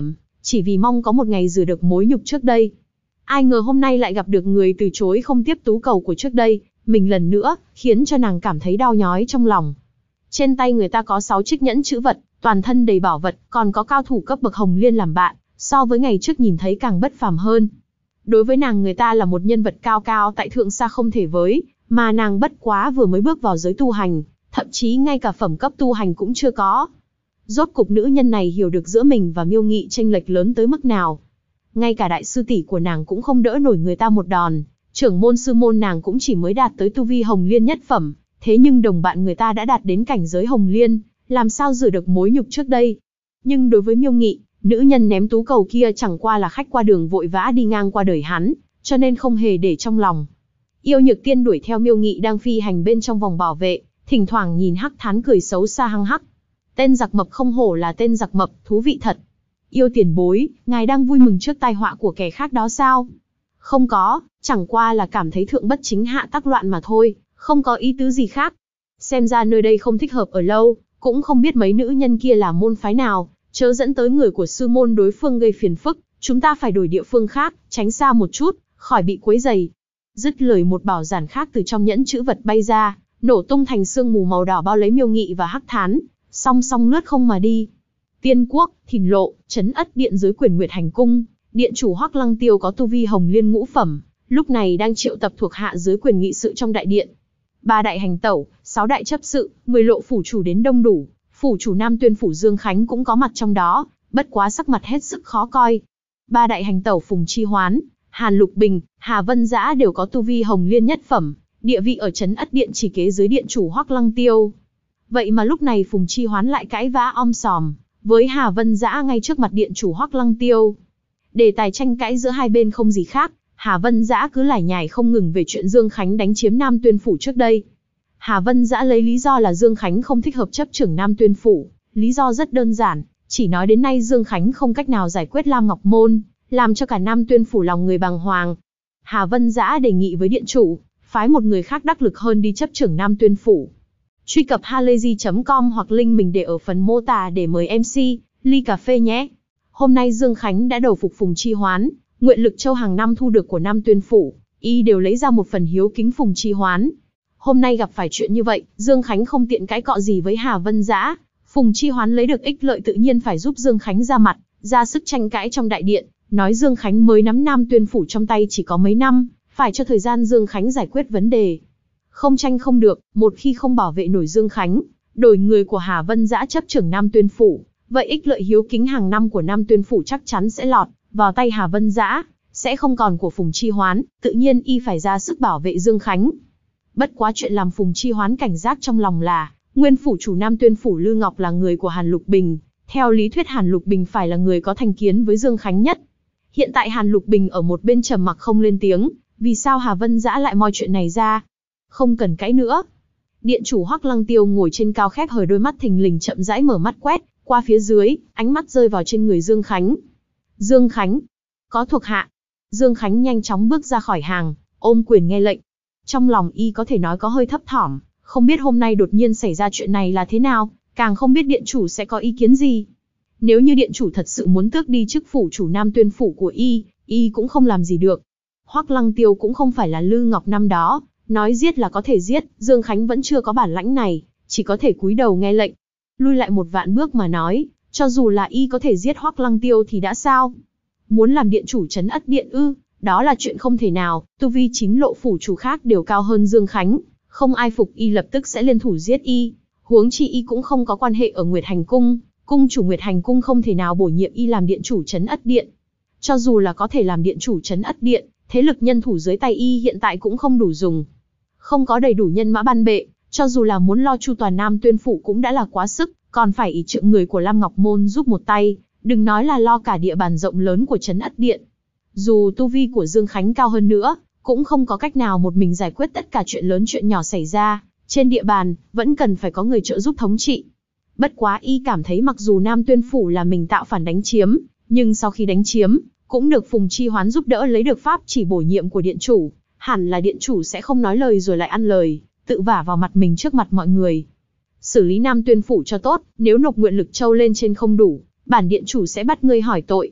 chỉ vì mong có một ngày rửa được mối nhục trước đây. Ai ngờ hôm nay lại gặp được người từ chối không tiếp tú cầu của trước đây, mình lần nữa, khiến cho nàng cảm thấy đau nhói trong lòng. Trên tay người ta có 6 chiếc nhẫn chữ vật, toàn thân đầy bảo vật, còn có cao thủ cấp bậc Hồng Liên làm bạn, so với ngày trước nhìn thấy càng bất phàm hơn. Đối với nàng người ta là một nhân vật cao cao tại thượng xa không thể với, mà nàng bất quá vừa mới bước vào giới tu hành, thậm chí ngay cả phẩm cấp tu hành cũng chưa có. Rốt cục nữ nhân này hiểu được giữa mình và Miêu Nghị chênh lệch lớn tới mức nào. Ngay cả đại sư tỷ của nàng cũng không đỡ nổi người ta một đòn, trưởng môn sư môn nàng cũng chỉ mới đạt tới tu vi Hồng Liên nhất phẩm, thế nhưng đồng bạn người ta đã đạt đến cảnh giới Hồng Liên, làm sao rửa được mối nhục trước đây. Nhưng đối với Miêu Nghị, nữ nhân ném tú cầu kia chẳng qua là khách qua đường vội vã đi ngang qua đời hắn, cho nên không hề để trong lòng. Yêu Nhược Tiên đuổi theo Miêu Nghị đang phi hành bên trong vòng bảo vệ, thỉnh thoảng nhìn Hắc Thán cười xấu xa hăng hắc. Tên giặc mập không hổ là tên giặc mập, thú vị thật. Yêu tiền bối, ngài đang vui mừng trước tai họa của kẻ khác đó sao? Không có, chẳng qua là cảm thấy thượng bất chính hạ tắc loạn mà thôi, không có ý tứ gì khác. Xem ra nơi đây không thích hợp ở lâu, cũng không biết mấy nữ nhân kia là môn phái nào, chớ dẫn tới người của sư môn đối phương gây phiền phức, chúng ta phải đổi địa phương khác, tránh xa một chút, khỏi bị quấy rầy. Dứt lời một bảo giản khác từ trong nhẫn chữ vật bay ra, nổ tung thành sương mù màu đỏ bao lấy Miêu Nghị và Hắc Thán, song song lướt không mà đi. Tiên Quốc, Thìn Lộ, Trấn Ất Điện dưới quyền Nguyệt Hành Cung, điện chủ Hoắc Lăng Tiêu có tu vi Hồng Liên ngũ phẩm, lúc này đang triệu tập thuộc hạ dưới quyền nghị sự trong đại điện. 3 đại hành tẩu, 6 đại chấp sự, 10 lộ phủ chủ đến đông đủ, phủ chủ Nam Tuyên phủ Dương Khánh cũng có mặt trong đó, bất quá sắc mặt hết sức khó coi. 3 đại hành tẩu Phùng Chi Hoán, Hàn Lục Bình, Hà Vân Dã đều có tu vi Hồng Liên nhất phẩm, địa vị ở Trấn Ất Điện chỉ kế dưới điện chủ Hoắc Lăng Tiêu. Vậy mà lúc này Phùng Chi Hoán lại cãi vã om sòm với Hà Vân Dã ngay trước mặt điện chủ Hoắc Lăng Tiêu. Đề tài tranh cãi giữa hai bên không gì khác, Hà Vân Dã cứ lải nhải không ngừng về chuyện Dương Khánh đánh chiếm Nam Tuyên phủ trước đây. Hà Vân Dã lấy lý do là Dương Khánh không thích hợp chấp trưởng Nam Tuyên phủ, lý do rất đơn giản, chỉ nói đến nay Dương Khánh không cách nào giải quyết Lam Ngọc Môn, làm cho cả Nam Tuyên phủ lòng người bàng hoàng. Hà Vân Dã đề nghị với điện chủ, phái một người khác đắc lực hơn đi chấp trưởng Nam Tuyên phủ. Truy cập halayzi.com hoặc link mình để ở phần mô tả để mời MC, ly cà phê nhé. Hôm nay Dương Khánh đã đầu phục Phùng Chi Hoán, nguyện lực châu hàng năm thu được của Nam Tuyên phủ, y đều lấy ra một phần hiếu kính Phùng Chi Hoán. Hôm nay gặp phải chuyện như vậy, Dương Khánh không tiện cãi cọ gì với Hà Vân Dã, Phùng Chi Hoán lấy được ích lợi tự nhiên phải giúp Dương Khánh ra mặt, ra sức tranh cãi trong đại điện, nói Dương Khánh mới nắm Nam Tuyên phủ trong tay chỉ có mấy năm, phải cho thời gian Dương Khánh giải quyết vấn đề. Không tranh không được, một khi không bảo vệ nổi Dương Khánh, đổi người của Hà Vân Dã chấp trưởng Nam Tuyên phủ, vậy ích lợi hiếu kính hàng năm của Nam Tuyên phủ chắc chắn sẽ lọt vào tay Hà Vân Dã, sẽ không còn của Phùng Chi Hoán, tự nhiên y phải ra sức bảo vệ Dương Khánh. Bất quá chuyện làm Phùng Chi Hoán cảnh giác trong lòng là, nguyên phủ chủ Nam Tuyên phủ Lư Ngọc là người của Hàn Lục Bình, theo lý thuyết Hàn Lục Bình phải là người có thành kiến với Dương Khánh nhất. Hiện tại Hàn Lục Bình ở một bên trầm mặc không lên tiếng, vì sao Hà Vân Dã lại moi chuyện này ra? Không cần cãi nữa. Điện chủ Hoắc Lăng Tiêu ngồi trên cao khép hờ đôi mắt thình lình chậm rãi mở mắt quét qua phía dưới, ánh mắt rơi vào trên người Dương Khánh. Dương Khánh, có thuộc hạ. Dương Khánh nhanh chóng bước ra khỏi hàng, ôm quyền nghe lệnh. Trong lòng y có thể nói có hơi thấp thỏm, không biết hôm nay đột nhiên xảy ra chuyện này là thế nào, càng không biết điện chủ sẽ có ý kiến gì. Nếu như điện chủ thật sự muốn tước đi chức phủ chủ Nam Tuyên phủ của y cũng không làm gì được. Hoắc Lăng Tiêu cũng không phải là Lư Ngọc năm đó, nói giết là có thể giết, Dương Khánh vẫn chưa có bản lãnh này, chỉ có thể cúi đầu nghe lệnh. Lui lại một vạn bước mà nói, cho dù là y có thể giết Hoắc Lăng Tiêu thì đã sao? Muốn làm điện chủ Trấn Ất Điện ư? Đó là chuyện không thể nào, tu vi 9 lộ phủ chủ khác đều cao hơn Dương Khánh, không ai phục y lập tức sẽ liên thủ giết y. Huống chi y cũng không có quan hệ ở Nguyệt Hành Cung, cung chủ Nguyệt Hành Cung không thể nào bổ nhiệm y làm điện chủ Trấn Ất Điện. Cho dù là có thể làm điện chủ Trấn Ất Điện, thế lực nhân thủ dưới tay y hiện tại cũng không đủ dùng. Không có đầy đủ nhân mã ban bệ, cho dù là muốn lo chu toàn Nam Tuyên phủ cũng đã là quá sức, còn phải ỷ trượng người của Lam Ngọc Môn giúp một tay, đừng nói là lo cả địa bàn rộng lớn của Trấn Ất Điện. Dù tu vi của Dương Khánh cao hơn nữa, cũng không có cách nào một mình giải quyết tất cả chuyện lớn chuyện nhỏ xảy ra trên địa bàn, vẫn cần phải có người trợ giúp thống trị. Bất quá y cảm thấy mặc dù Nam Tuyên phủ là mình tạo phản đánh chiếm, nhưng sau khi đánh chiếm, cũng được Phùng Chi Hoán giúp đỡ lấy được pháp chỉ bổ nhiệm của điện chủ, hẳn là điện chủ sẽ không nói lời rồi lại ăn lời, tự vả vào mặt mình trước mặt mọi người. Xử lý Nam Tuyên phủ cho tốt, nếu nộp nguyện lực châu lên trên không đủ, bản điện chủ sẽ bắt ngươi hỏi tội.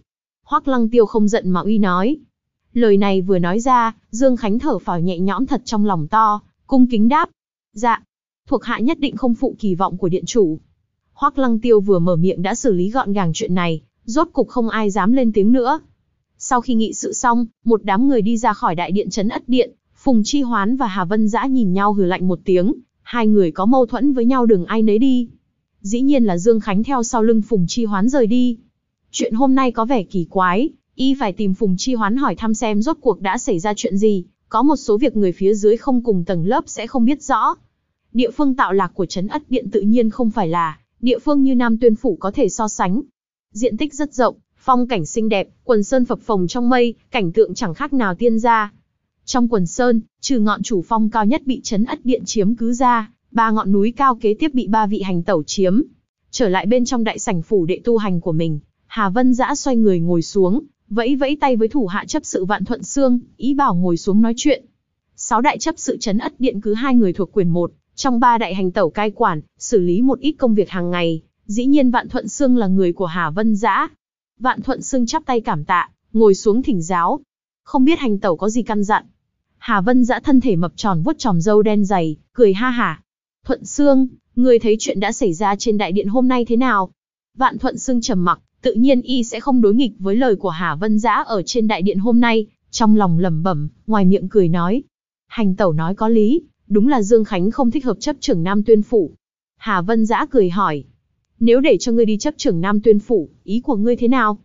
Hoắc Lăng Tiêu không giận mà uy nói. Lời này vừa nói ra, Dương Khánh thở phào nhẹ nhõm thật trong lòng to, cung kính đáp. Dạ, thuộc hạ nhất định không phụ kỳ vọng của điện chủ. Hoắc Lăng Tiêu vừa mở miệng đã xử lý gọn gàng chuyện này, rốt cục không ai dám lên tiếng nữa. Sau khi nghị sự xong, một đám người đi ra khỏi đại điện trấn Ất Điện, Phùng Chi Hoán và Hà Vân Dã nhìn nhau hừ lạnh một tiếng, hai người có mâu thuẫn với nhau đừng ai nấy đi. Dĩ nhiên là Dương Khánh theo sau lưng Phùng Chi Hoán rời đi. Chuyện hôm nay có vẻ kỳ quái, y phải tìm Phùng Chi Hoán hỏi thăm xem rốt cuộc đã xảy ra chuyện gì, có một số việc người phía dưới không cùng tầng lớp sẽ không biết rõ. Địa phương tạo lạc của trấn Ất Điện tự nhiên không phải là địa phương như Nam Tuyên Phủ có thể so sánh. Diện tích rất rộng, phong cảnh xinh đẹp, quần sơn phập phồng trong mây, cảnh tượng chẳng khác nào tiên gia. Trong quần sơn, trừ ngọn chủ phong cao nhất bị trấn Ất Điện chiếm cứ ra, 3 ngọn núi cao kế tiếp bị 3 vị hành tẩu chiếm. Trở lại bên trong đại sảnh phủ đệ tu hành của mình, Hà Vân Dã xoay người ngồi xuống, vẫy vẫy tay với thủ hạ chấp sự Vạn Thuận Xương, ý bảo ngồi xuống nói chuyện. 6 đại chấp sự trấn Ất Điện cứ 2 người thuộc quyền 1, trong 3 đại hành tẩu cai quản, xử lý một ít công việc hàng ngày. Dĩ nhiên Vạn Thuận Xương là người của Hà Vân Dã. Vạn Thuận Xương chắp tay cảm tạ, ngồi xuống thỉnh giáo. Không biết hành tẩu có gì căn dặn. Hà Vân Dã thân thể mập tròn vuốt chòm râu đen dày, cười ha hả. Thuận Xương, người thấy chuyện đã xảy ra trên đại điện hôm nay thế nào? Vạn Thuận Xương trầm mặc, tự nhiên y sẽ không đối nghịch với lời của Hà Vân Dã ở trên đại điện hôm nay, trong lòng lẩm bẩm, ngoài miệng cười nói. Hành tẩu nói có lý, đúng là Dương Khánh không thích hợp chấp trưởng Nam Tuyên Phủ. Hà Vân Dã cười hỏi. Nếu để cho ngươi đi chấp trưởng Nam Tuyên Phủ, ý của ngươi thế nào?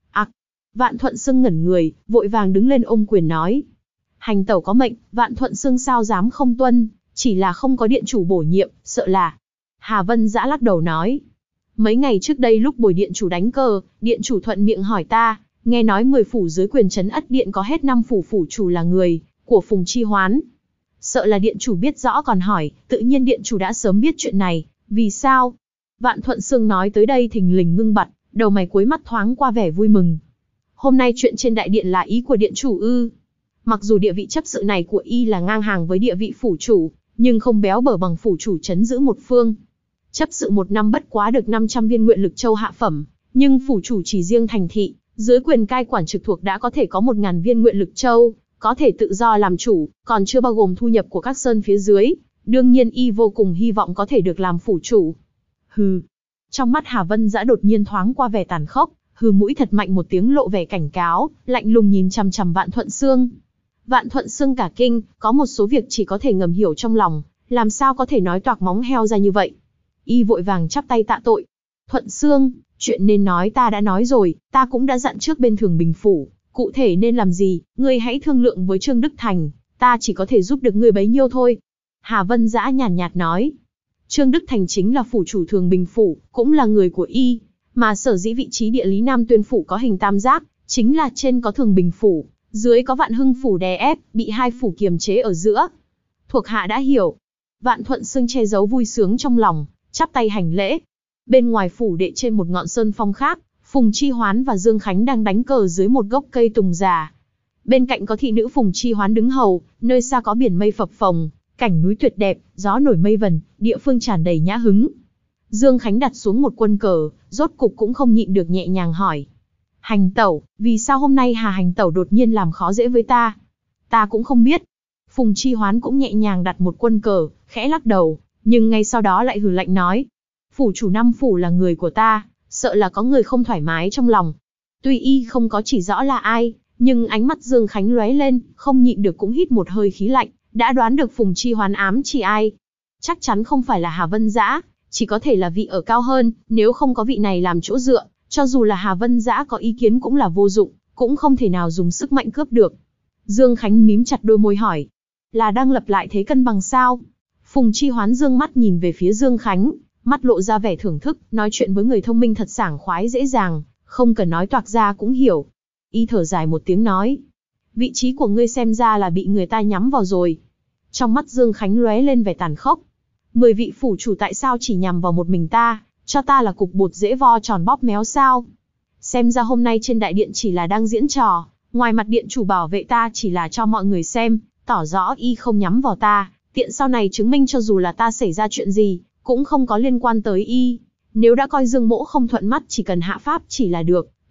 Vạn Thuận Xương ngẩn người, vội vàng đứng lên ôm quyền nói. Hành tẩu có mệnh, Vạn Thuận Xương sao dám không tuân, chỉ là không có điện chủ bổ nhiệm, sợ là. Hà Vân Dã lắc đầu nói. Mấy ngày trước đây lúc bồi điện chủ đánh cờ, điện chủ thuận miệng hỏi ta, nghe nói 10 phủ dưới quyền trấn Ất Điện có hết 5 phủ phủ chủ là người của Phùng Chi Hoán. Sợ là điện chủ biết rõ còn hỏi, tự nhiên điện chủ đã sớm biết chuyện này, vì sao? Vạn Thuận Xương nói tới đây thình lình ngưng bặt, đầu mày cuối mắt thoáng qua vẻ vui mừng. Hôm nay chuyện trên đại điện là ý của điện chủ ư? Mặc dù địa vị chấp sự này của y là ngang hàng với địa vị phủ chủ, nhưng không béo bở bằng phủ chủ trấn giữ một phương. Chấp sự một năm bất quá được 500 viên nguyện lực châu hạ phẩm, nhưng phủ chủ chỉ riêng thành thị, dưới quyền cai quản trực thuộc đã có thể có 1000 viên nguyện lực châu, có thể tự do làm chủ, còn chưa bao gồm thu nhập của các sơn phía dưới. Đương nhiên y vô cùng hy vọng có thể được làm phủ chủ. Hừ. Trong mắt Hà Vân Dã đột nhiên thoáng qua vẻ tàn khốc, hừ mũi thật mạnh một tiếng lộ vẻ cảnh cáo, lạnh lùng nhìn chằm chằm Vạn Thuận Xương. Vạn Thuận Xương cả kinh, có một số việc chỉ có thể ngầm hiểu trong lòng, làm sao có thể nói toạc móng heo ra như vậy. Y vội vàng chắp tay tạ tội. Thuận Xương, chuyện nên nói ta đã nói rồi, ta cũng đã dặn trước bên Thường Bình Phủ, cụ thể nên làm gì, ngươi hãy thương lượng với Trương Đức Thành, ta chỉ có thể giúp được ngươi bấy nhiêu thôi. Hà Vân Dã nhàn nhạt nói. Trương Đức Thành chính là phủ chủ Thường Bình Phủ, cũng là người của y, mà sở dĩ vị trí địa lý Nam Tuyên Phủ có hình tam giác, chính là trên có Thường Bình Phủ, dưới có Vạn Hưng Phủ đè ép, bị hai phủ kiềm chế ở giữa. Thuộc hạ đã hiểu. Vạn Thuận Xương che giấu vui sướng trong lòng, chắp tay hành lễ. Bên ngoài phủ đệ trên một ngọn sơn phong khác, Phùng Chi Hoán và Dương Khánh đang đánh cờ dưới một gốc cây tùng già. Bên cạnh có thị nữ Phùng Chi Hoán đứng hầu, nơi xa có biển mây phập phồng, cảnh núi tuyệt đẹp, gió nổi mây vần, địa phương tràn đầy nhã hứng. Dương Khánh đặt xuống một quân cờ, rốt cục cũng không nhịn được nhẹ nhàng hỏi. Hành tẩu, vì sao hôm nay Hà hành tẩu đột nhiên làm khó dễ với ta? Ta cũng không biết. Phùng Chi Hoán cũng nhẹ nhàng đặt một quân cờ, khẽ lắc đầu, nhưng ngay sau đó lại hừ lạnh nói. Phủ chủ 5 phủ là người của ta, sợ là có người không thoải mái trong lòng. Tuy y không có chỉ rõ là ai, nhưng ánh mắt Dương Khánh lóe lên, không nhịn được cũng hít một hơi khí lạnh, đã đoán được Phùng Chi Hoán ám chỉ ai. Chắc chắn không phải là Hà Vân Dã, chỉ có thể là vị ở cao hơn, nếu không có vị này làm chỗ dựa, cho dù là Hà Vân Dã có ý kiến cũng là vô dụng, cũng không thể nào dùng sức mạnh cướp được. Dương Khánh mím chặt đôi môi hỏi, là đang lập lại thế cân bằng sao? Phùng Chi Hoán dương mắt nhìn về phía Dương Khánh, mắt lộ ra vẻ thưởng thức, nói chuyện với người thông minh thật sảng khoái dễ dàng, không cần nói toạc ra cũng hiểu. Y thở dài một tiếng nói, vị trí của ngươi xem ra là bị người ta nhắm vào rồi. Trong mắt Dương Khánh lóe lên vẻ tàn khốc. 10 vị phủ chủ tại sao chỉ nhằm vào một mình ta, cho ta là cục bột dễ vo tròn bóp méo sao? Xem ra hôm nay trên đại điện chỉ là đang diễn trò, ngoài mặt điện chủ bảo vệ ta chỉ là cho mọi người xem, tỏ rõ y không nhắm vào ta, tiện sau này chứng minh cho dù là ta xảy ra chuyện gì, cũng không có liên quan tới y. Nếu đã coi Dương Mỗ không thuận mắt chỉ cần hạ pháp chỉ là được,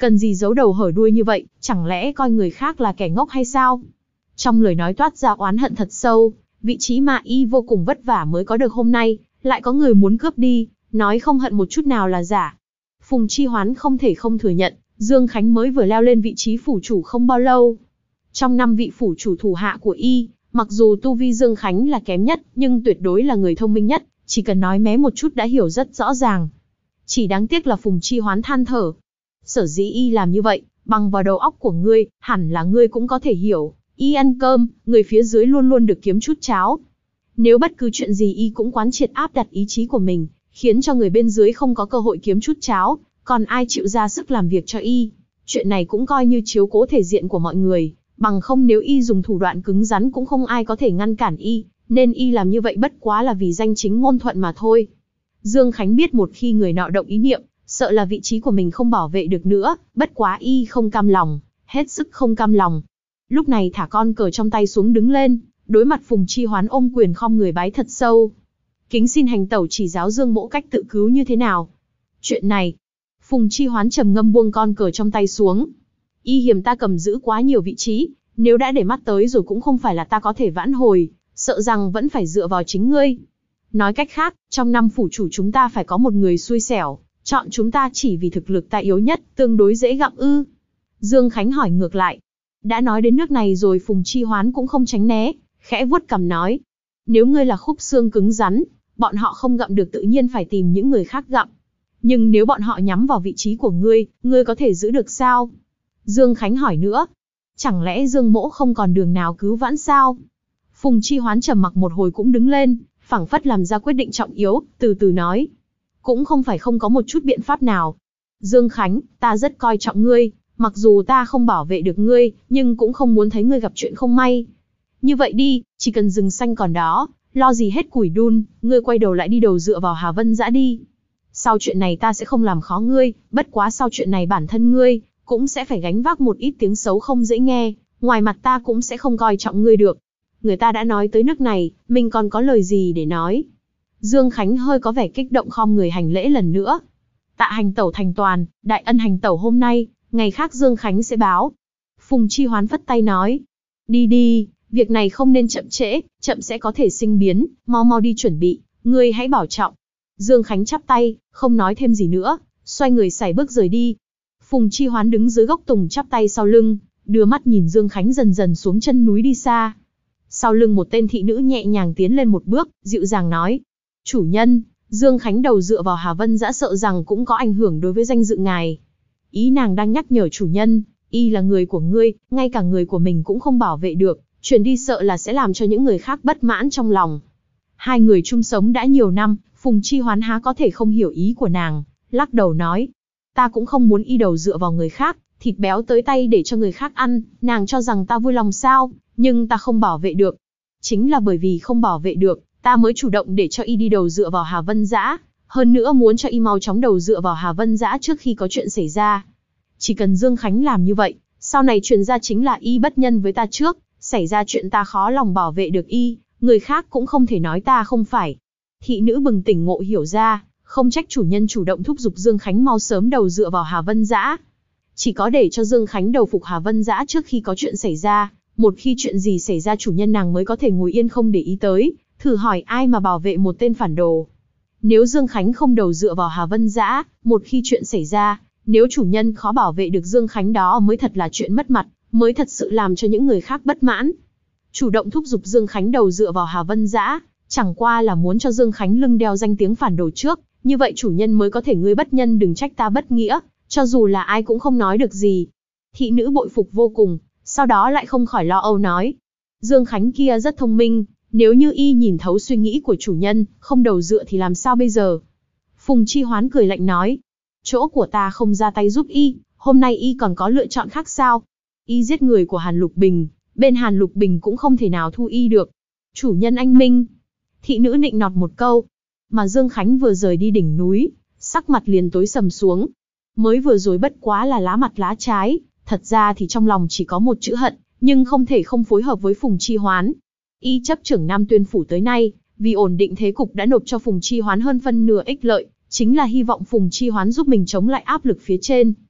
Cần gì giấu đầu hở đuôi như vậy, chẳng lẽ coi người khác là kẻ ngốc hay sao? Trong lời nói toát ra oán hận thật sâu, vị trí mà y vô cùng vất vả mới có được hôm nay, lại có người muốn cướp đi, nói không hận một chút nào là giả. Phùng Chi Hoán không thể không thừa nhận, Dương Khánh mới vừa leo lên vị trí phủ chủ không bao lâu. Trong 5 vị phủ chủ thủ hạ của y, mặc dù tu vi Dương Khánh là kém nhất, nhưng tuyệt đối là người thông minh nhất, chỉ cần nói mé một chút đã hiểu rất rõ ràng. Chỉ đáng tiếc là Phùng Chi Hoán than thở. Sở dĩ y làm như vậy, bằng vào đầu óc của ngươi, hẳn là ngươi cũng có thể hiểu. Y ăn cơm, người phía dưới luôn luôn được kiếm chút cháo. Nếu bất cứ chuyện gì y cũng quán triệt áp đặt ý chí của mình, khiến cho người bên dưới không có cơ hội kiếm chút cháo, còn ai chịu ra sức làm việc cho y. Chuyện này cũng coi như chiếu cố thể diện của mọi người, bằng không nếu y dùng thủ đoạn cứng rắn cũng không ai có thể ngăn cản y, nên y làm như vậy bất quá là vì danh chính ngôn thuận mà thôi. Dương Khánh biết một khi người nọ động ý niệm, sợ là vị trí của mình không bảo vệ được nữa, bất quá y không cam lòng, hết sức không cam lòng. Lúc này thả con cờ trong tay xuống đứng lên, đối mặt Phùng Chi Hoán ôm quyền khom người bái thật sâu. Kính xin hành tẩu chỉ giáo Dương mỗ cách tự cứu như thế nào. Chuyện này, Phùng Chi Hoán trầm ngâm buông con cờ trong tay xuống. Y hiểm ta cầm giữ quá nhiều vị trí, nếu đã để mắt tới rồi cũng không phải là ta có thể vãn hồi, sợ rằng vẫn phải dựa vào chính ngươi. Nói cách khác, trong 5 phủ chủ chúng ta phải có một người xui xẻo, chọn chúng ta chỉ vì thực lực ta yếu nhất, tương đối dễ gặm ư. Dương Khánh hỏi ngược lại. Đã nói đến nước này rồi Phùng Chi Hoán cũng không tránh né, khẽ vuốt cằm nói. Nếu ngươi là khúc xương cứng rắn, bọn họ không gặm được tự nhiên phải tìm những người khác gặm. Nhưng nếu bọn họ nhắm vào vị trí của ngươi có thể giữ được sao? Dương Khánh hỏi nữa. Chẳng lẽ Dương mỗ không còn đường nào cứu vãn sao? Phùng Chi Hoán trầm mặc một hồi cũng đứng lên, phảng phất làm ra quyết định trọng yếu, từ từ nói. Cũng không phải không có một chút biện pháp nào. Dương Khánh, ta rất coi trọng ngươi, mặc dù ta không bảo vệ được ngươi, nhưng cũng không muốn thấy ngươi gặp chuyện không may. Như vậy đi, chỉ cần rừng xanh còn đó, lo gì hết củi đun, ngươi quay đầu lại đi đầu dựa vào Hà Vân Dã đi. Sau chuyện này ta sẽ không làm khó ngươi, bất quá sau chuyện này bản thân ngươi cũng sẽ phải gánh vác một ít tiếng xấu không dễ nghe, ngoài mặt ta cũng sẽ không coi trọng ngươi được. Người ta đã nói tới nước này, mình còn có lời gì để nói. Dương Khánh hơi có vẻ kích động khom người hành lễ lần nữa. Tạ hành tẩu thành toàn, đại ân hành tẩu hôm nay, ngày khác Dương Khánh sẽ báo. Phùng Chi Hoán phất tay nói. Đi đi, việc này không nên chậm trễ, chậm sẽ có thể sinh biến, mau mau đi chuẩn bị, ngươi hãy bảo trọng. Dương Khánh chắp tay, không nói thêm gì nữa, xoay người sải bước rời đi. Phùng Chi Hoán đứng dưới gốc tùng chắp tay sau lưng, đưa mắt nhìn Dương Khánh dần dần xuống chân núi đi xa. Sau lưng một tên thị nữ nhẹ nhàng tiến lên một bước, dịu dàng nói. Chủ nhân, Dương Khánh đầu dựa vào Hà Vân Dã sợ rằng cũng có ảnh hưởng đối với danh dự ngài. Ý nàng đang nhắc nhở chủ nhân, y là người của ngươi, ngay cả người của mình cũng không bảo vệ được, chuyển đi sợ là sẽ làm cho những người khác bất mãn trong lòng. Hai người chung sống đã nhiều năm, Phùng Chi Hoán há có thể không hiểu ý của nàng, lắc đầu nói. Ta cũng không muốn y đầu dựa vào người khác, thịt béo tới tay để cho người khác ăn, nàng cho rằng ta vui lòng sao, nhưng ta không bảo vệ được. Chính là bởi vì không bảo vệ được, ta mới chủ động để cho y đi đầu dựa vào Hà Vân Dã, hơn nữa muốn cho y mau chóng đầu dựa vào Hà Vân Dã trước khi có chuyện xảy ra. Chỉ cần Dương Khánh làm như vậy, sau này truyền ra chính là y bất nhân với ta trước, xảy ra chuyện ta khó lòng bảo vệ được y, người khác cũng không thể nói ta không phải. Thị nữ bừng tỉnh ngộ hiểu ra, không trách chủ nhân chủ động thúc giục Dương Khánh mau sớm đầu dựa vào Hà Vân Dã. Chỉ có để cho Dương Khánh đầu phục Hà Vân Dã trước khi có chuyện xảy ra, một khi chuyện gì xảy ra chủ nhân nàng mới có thể ngồi yên không để ý tới, thử hỏi ai mà bảo vệ một tên phản đồ. Nếu Dương Khánh không đầu dựa vào Hà Vân Dã, một khi chuyện xảy ra, nếu chủ nhân khó bảo vệ được Dương Khánh đó mới thật là chuyện mất mặt, mới thật sự làm cho những người khác bất mãn. Chủ động thúc giục Dương Khánh đầu dựa vào Hà Vân Dã, chẳng qua là muốn cho Dương Khánh lưng đeo danh tiếng phản đồ trước, như vậy chủ nhân mới có thể ngươi bất nhân đừng trách ta bất nghĩa, cho dù là ai cũng không nói được gì. Thị nữ bội phục vô cùng, sau đó lại không khỏi lo âu nói. Dương Khánh kia rất thông minh, nếu như y nhìn thấu suy nghĩ của chủ nhân, không đầu dựa thì làm sao bây giờ? Phùng Chi Hoán cười lạnh nói. Chỗ của ta không ra tay giúp y, hôm nay y còn có lựa chọn khác sao? Y giết người của Hàn Lục Bình, bên Hàn Lục Bình cũng không thể nào thu y được. Chủ nhân anh minh. Thị nữ nịnh nọt một câu. Mà Dương Khánh vừa rời đi đỉnh núi, sắc mặt liền tối sầm xuống. Mới vừa rồi bất quá là lá mặt lá trái, thật ra thì trong lòng chỉ có một chữ hận, nhưng không thể không phối hợp với Phùng Chi Hoán. Y chấp trưởng Nam Tuyên Phủ tới nay, vì ổn định thế cục đã nộp cho Phùng Chi Hoán hơn phân nửa ích lợi, chính là hy vọng Phùng Chi Hoán giúp mình chống lại áp lực phía trên.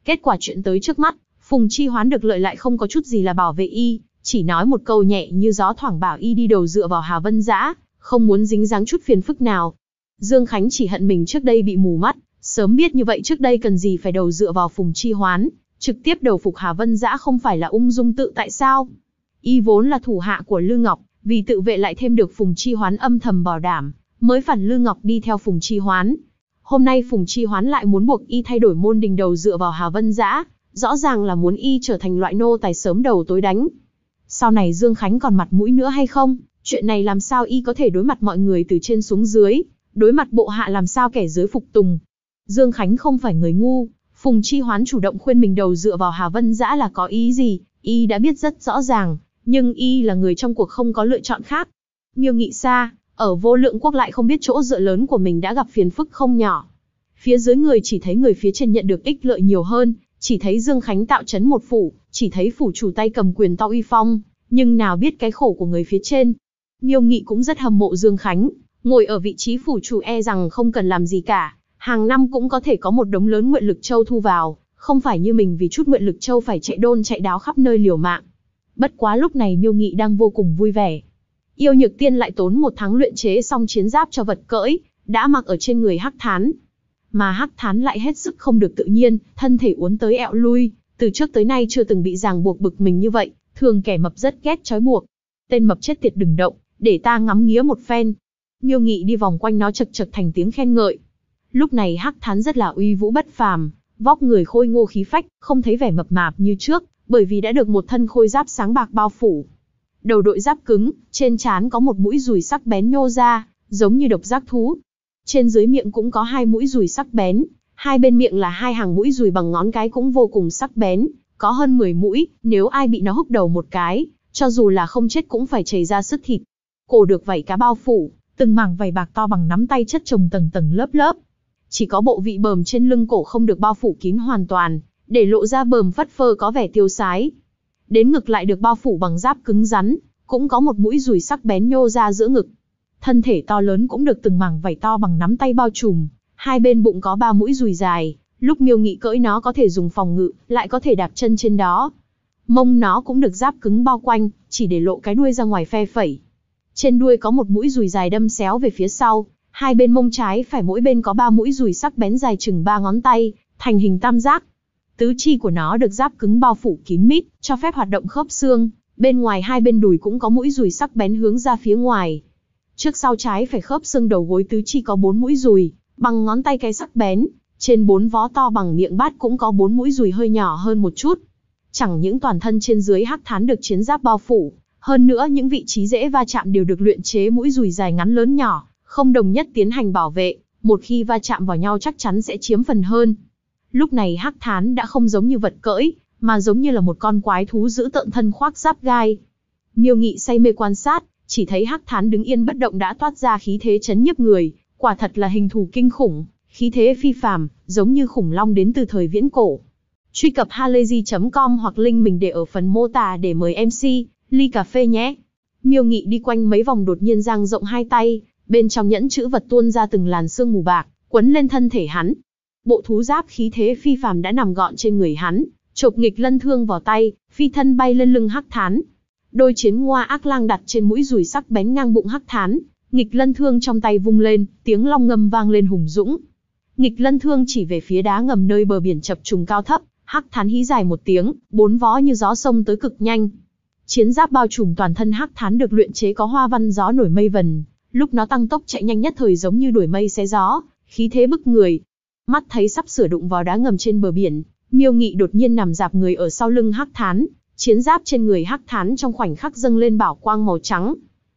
Kết quả chuyện tới trước mắt, Phùng Chi Hoán được lợi lại không có chút gì là bảo vệ y, chỉ nói một câu nhẹ như gió thoảng bảo y đi đầu dựa vào Hà Vân Dã, không muốn dính dáng chút phiền phức nào. Dương Khánh chỉ hận mình trước đây bị mù mắt, sớm biết như vậy trước đây cần gì phải đầu dựa vào Phùng Chi Hoán, trực tiếp đầu phục Hà Vân Dã không phải là ung dung tự tại sao? Y vốn là thủ hạ của Lư Ngọc, vì tự vệ lại thêm được Phùng Chi Hoán âm thầm bảo đảm, mới phản Lư Ngọc đi theo Phùng Chi Hoán. Hôm nay Phùng Chi Hoán lại muốn buộc y thay đổi môn đình đầu dựa vào Hà Vân Dã, rõ ràng là muốn y trở thành loại nô tài sớm đầu tối đánh. Sau này Dương Khánh còn mặt mũi nữa hay không? Chuyện này làm sao y có thể đối mặt mọi người từ trên xuống dưới, đối mặt bộ hạ làm sao kẻ dưới phục tùng. Dương Khánh không phải người ngu, Phùng Chi Hoán chủ động khuyên mình đầu dựa vào Hà Vân Dã là có ý gì, y đã biết rất rõ ràng, nhưng y là người trong cuộc không có lựa chọn khác. Miêu Nghị Sa, ở Vô Lượng Quốc lại không biết chỗ dựa lớn của mình đã gặp phiền phức không nhỏ. Phía dưới người chỉ thấy người phía trên nhận được ích lợi nhiều hơn, chỉ thấy Dương Khánh tạo trấn một phủ, chỉ thấy phủ chủ tay cầm quyền to uy phong, nhưng nào biết cái khổ của người phía trên. Miêu Nghị cũng rất hâm mộ Dương Khánh, ngồi ở vị trí phủ chủ e rằng không cần làm gì cả, hàng năm cũng có thể có một đống lớn nguyện lực châu thu vào, không phải như mình vì chút nguyện lực châu phải chạy đôn chạy đáo khắp nơi liều mạng. Bất quá lúc này Miêu Nghị đang vô cùng vui vẻ. Yêu Nhược Tiên lại tốn 1 tháng luyện chế xong chiến giáp cho vật cưỡi, đã mặc ở trên người Hắc Thán. Mà Hắc Thán lại hết sức không được tự nhiên, thân thể uốn tới ẹo lui, từ trước tới nay chưa từng bị ràng buộc bực mình như vậy, thường kẻ mập rất ghét trói buộc. Tên mập chết tiệt đừng động, để ta ngắm nghía một phen. Miêu Nghị đi vòng quanh nó chật chật thành tiếng khen ngợi. Lúc này Hắc Thán rất là uy vũ bất phàm, vóc người khôi ngô khí phách, không thấy vẻ mập mạp như trước, bởi vì đã được một thân khôi giáp sáng bạc bao phủ. Đầu đội giáp cứng, trên trán có một mũi dùi sắc bén nhô ra, giống như độc giác thú. Trên dưới miệng cũng có 2 mũi dùi sắc bén, hai bên miệng là 2 hàng mũi dùi bằng ngón cái cũng vô cùng sắc bén, có hơn 10 mũi, nếu ai bị nó húc đầu một cái, cho dù là không chết cũng phải chảy ra sứt thịt. Cổ được vảy cá bao phủ, từng mảng vảy bạc to bằng nắm tay chất chồng tầng tầng lớp lớp. Chỉ có bộ vị bờm trên lưng cổ không được bao phủ kín hoàn toàn, để lộ ra bờm phất phơ có vẻ tiêu sái. Đến ngực lại được bao phủ bằng giáp cứng rắn, cũng có một mũi dùi sắc bén nhô ra giữa ngực. Thân thể to lớn cũng được từng mảng vảy to bằng nắm tay bao trùm, hai bên bụng có 3 mũi dùi dài, lúc Miêu Nghị cưỡi nó có thể dùng phòng ngự, lại có thể đạp chân trên đó. Mông nó cũng được giáp cứng bao quanh, chỉ để lộ cái đuôi ra ngoài phe phẩy. Trên đuôi có một mũi dùi dài đâm xéo về phía sau, hai bên mông trái phải mỗi bên có 3 mũi dùi sắc bén dài chừng 3 ngón tay, thành hình tam giác. Tứ chi của nó được giáp cứng bao phủ kín mít, cho phép hoạt động khớp xương, bên ngoài hai bên đùi cũng có mũi dùi sắc bén hướng ra phía ngoài. Trước sau trái phải khớp xương đầu gối tứ chi có 4 mũi dùi, bằng ngón tay cái sắc bén, trên 4 vó to bằng miệng bát cũng có 4 mũi dùi hơi nhỏ hơn một chút. Chẳng những toàn thân trên dưới Hắc Thán được chiến giáp bao phủ, hơn nữa những vị trí dễ va chạm đều được luyện chế mũi dùi dài ngắn lớn nhỏ, không đồng nhất tiến hành bảo vệ, một khi va chạm vào nhau chắc chắn sẽ chiếm phần hơn. Lúc này Hắc Thán đã không giống như vật cưỡi, mà giống như là một con quái thú giữ tợn thân khoác giáp gai. Miêu Nghị say mê quan sát, chỉ thấy Hắc Thán đứng yên bất động đã toát ra khí thế chấn nhiếp người, quả thật là hình thù kinh khủng, khí thế phi phàm, giống như khủng long đến từ thời viễn cổ. Truy cập halayzi.com hoặc link mình để ở phần mô tả để mời MC ly cà phê nhé. Miêu Nghị đi quanh mấy vòng đột nhiên dang rộng hai tay, bên trong nhẫn chữ vật tuôn ra từng làn sương mù bạc, quấn lên thân thể hắn. Bộ thú giáp khí thế phi phàm đã nằm gọn trên người hắn, chộp nghịch lân thương vào tay, phi thân bay lên lưng Hắc Thán. Đôi chiến ngoa ác lang đặt trên mũi dùi sắc bén ngang bụng Hắc Thán, nghịch lân thương trong tay vung lên, tiếng long ngâm vang lên hùng dũng. Nghịch lân thương chỉ về phía đá ngầm nơi bờ biển chập trùng cao thấp, Hắc Thán hí dài một tiếng, 4 vó như gió sông tới cực nhanh. Chiến giáp bao trùm toàn thân Hắc Thán được luyện chế có hoa văn gió nổi mây vần, lúc nó tăng tốc chạy nhanh nhất thời giống như đuổi mây xé gió, khí thế bức người. Mắt thấy sắp sửa đụng vào đá ngầm trên bờ biển, Miêu Nghị đột nhiên nằm dạp người ở sau lưng Hắc Thán, chiến giáp trên người Hắc Thán trong khoảnh khắc dâng lên bảo quang màu trắng.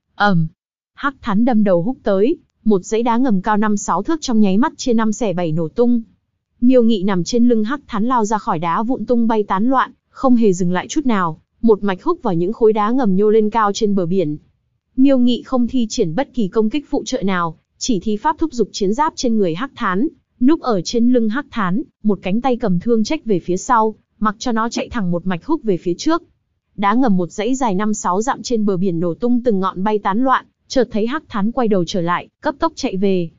Hắc Thán đâm đầu húc tới, một dãy đá ngầm cao 5-6 thước trong nháy mắt chia 5 xẻ 7 nổ tung. Miêu Nghị nằm trên lưng Hắc Thán lao ra khỏi đá vụn tung bay tán loạn, không hề dừng lại chút nào, một mạch húc vào những khối đá ngầm nhô lên cao trên bờ biển. Miêu Nghị không thi triển bất kỳ công kích phụ trợ nào, chỉ thi pháp thúc giục chiến giáp trên người Hắc Thán, núp ở trên lưng Hắc Thán, một cánh tay cầm thương trách về phía sau, mặc cho nó chạy thẳng một mạch húc về phía trước. Đá ngầm một dãy dài 5-6 dặm trên bờ biển nổ tung từng ngọn bay tán loạn, chợt thấy Hắc Thán quay đầu trở lại, cấp tốc chạy về.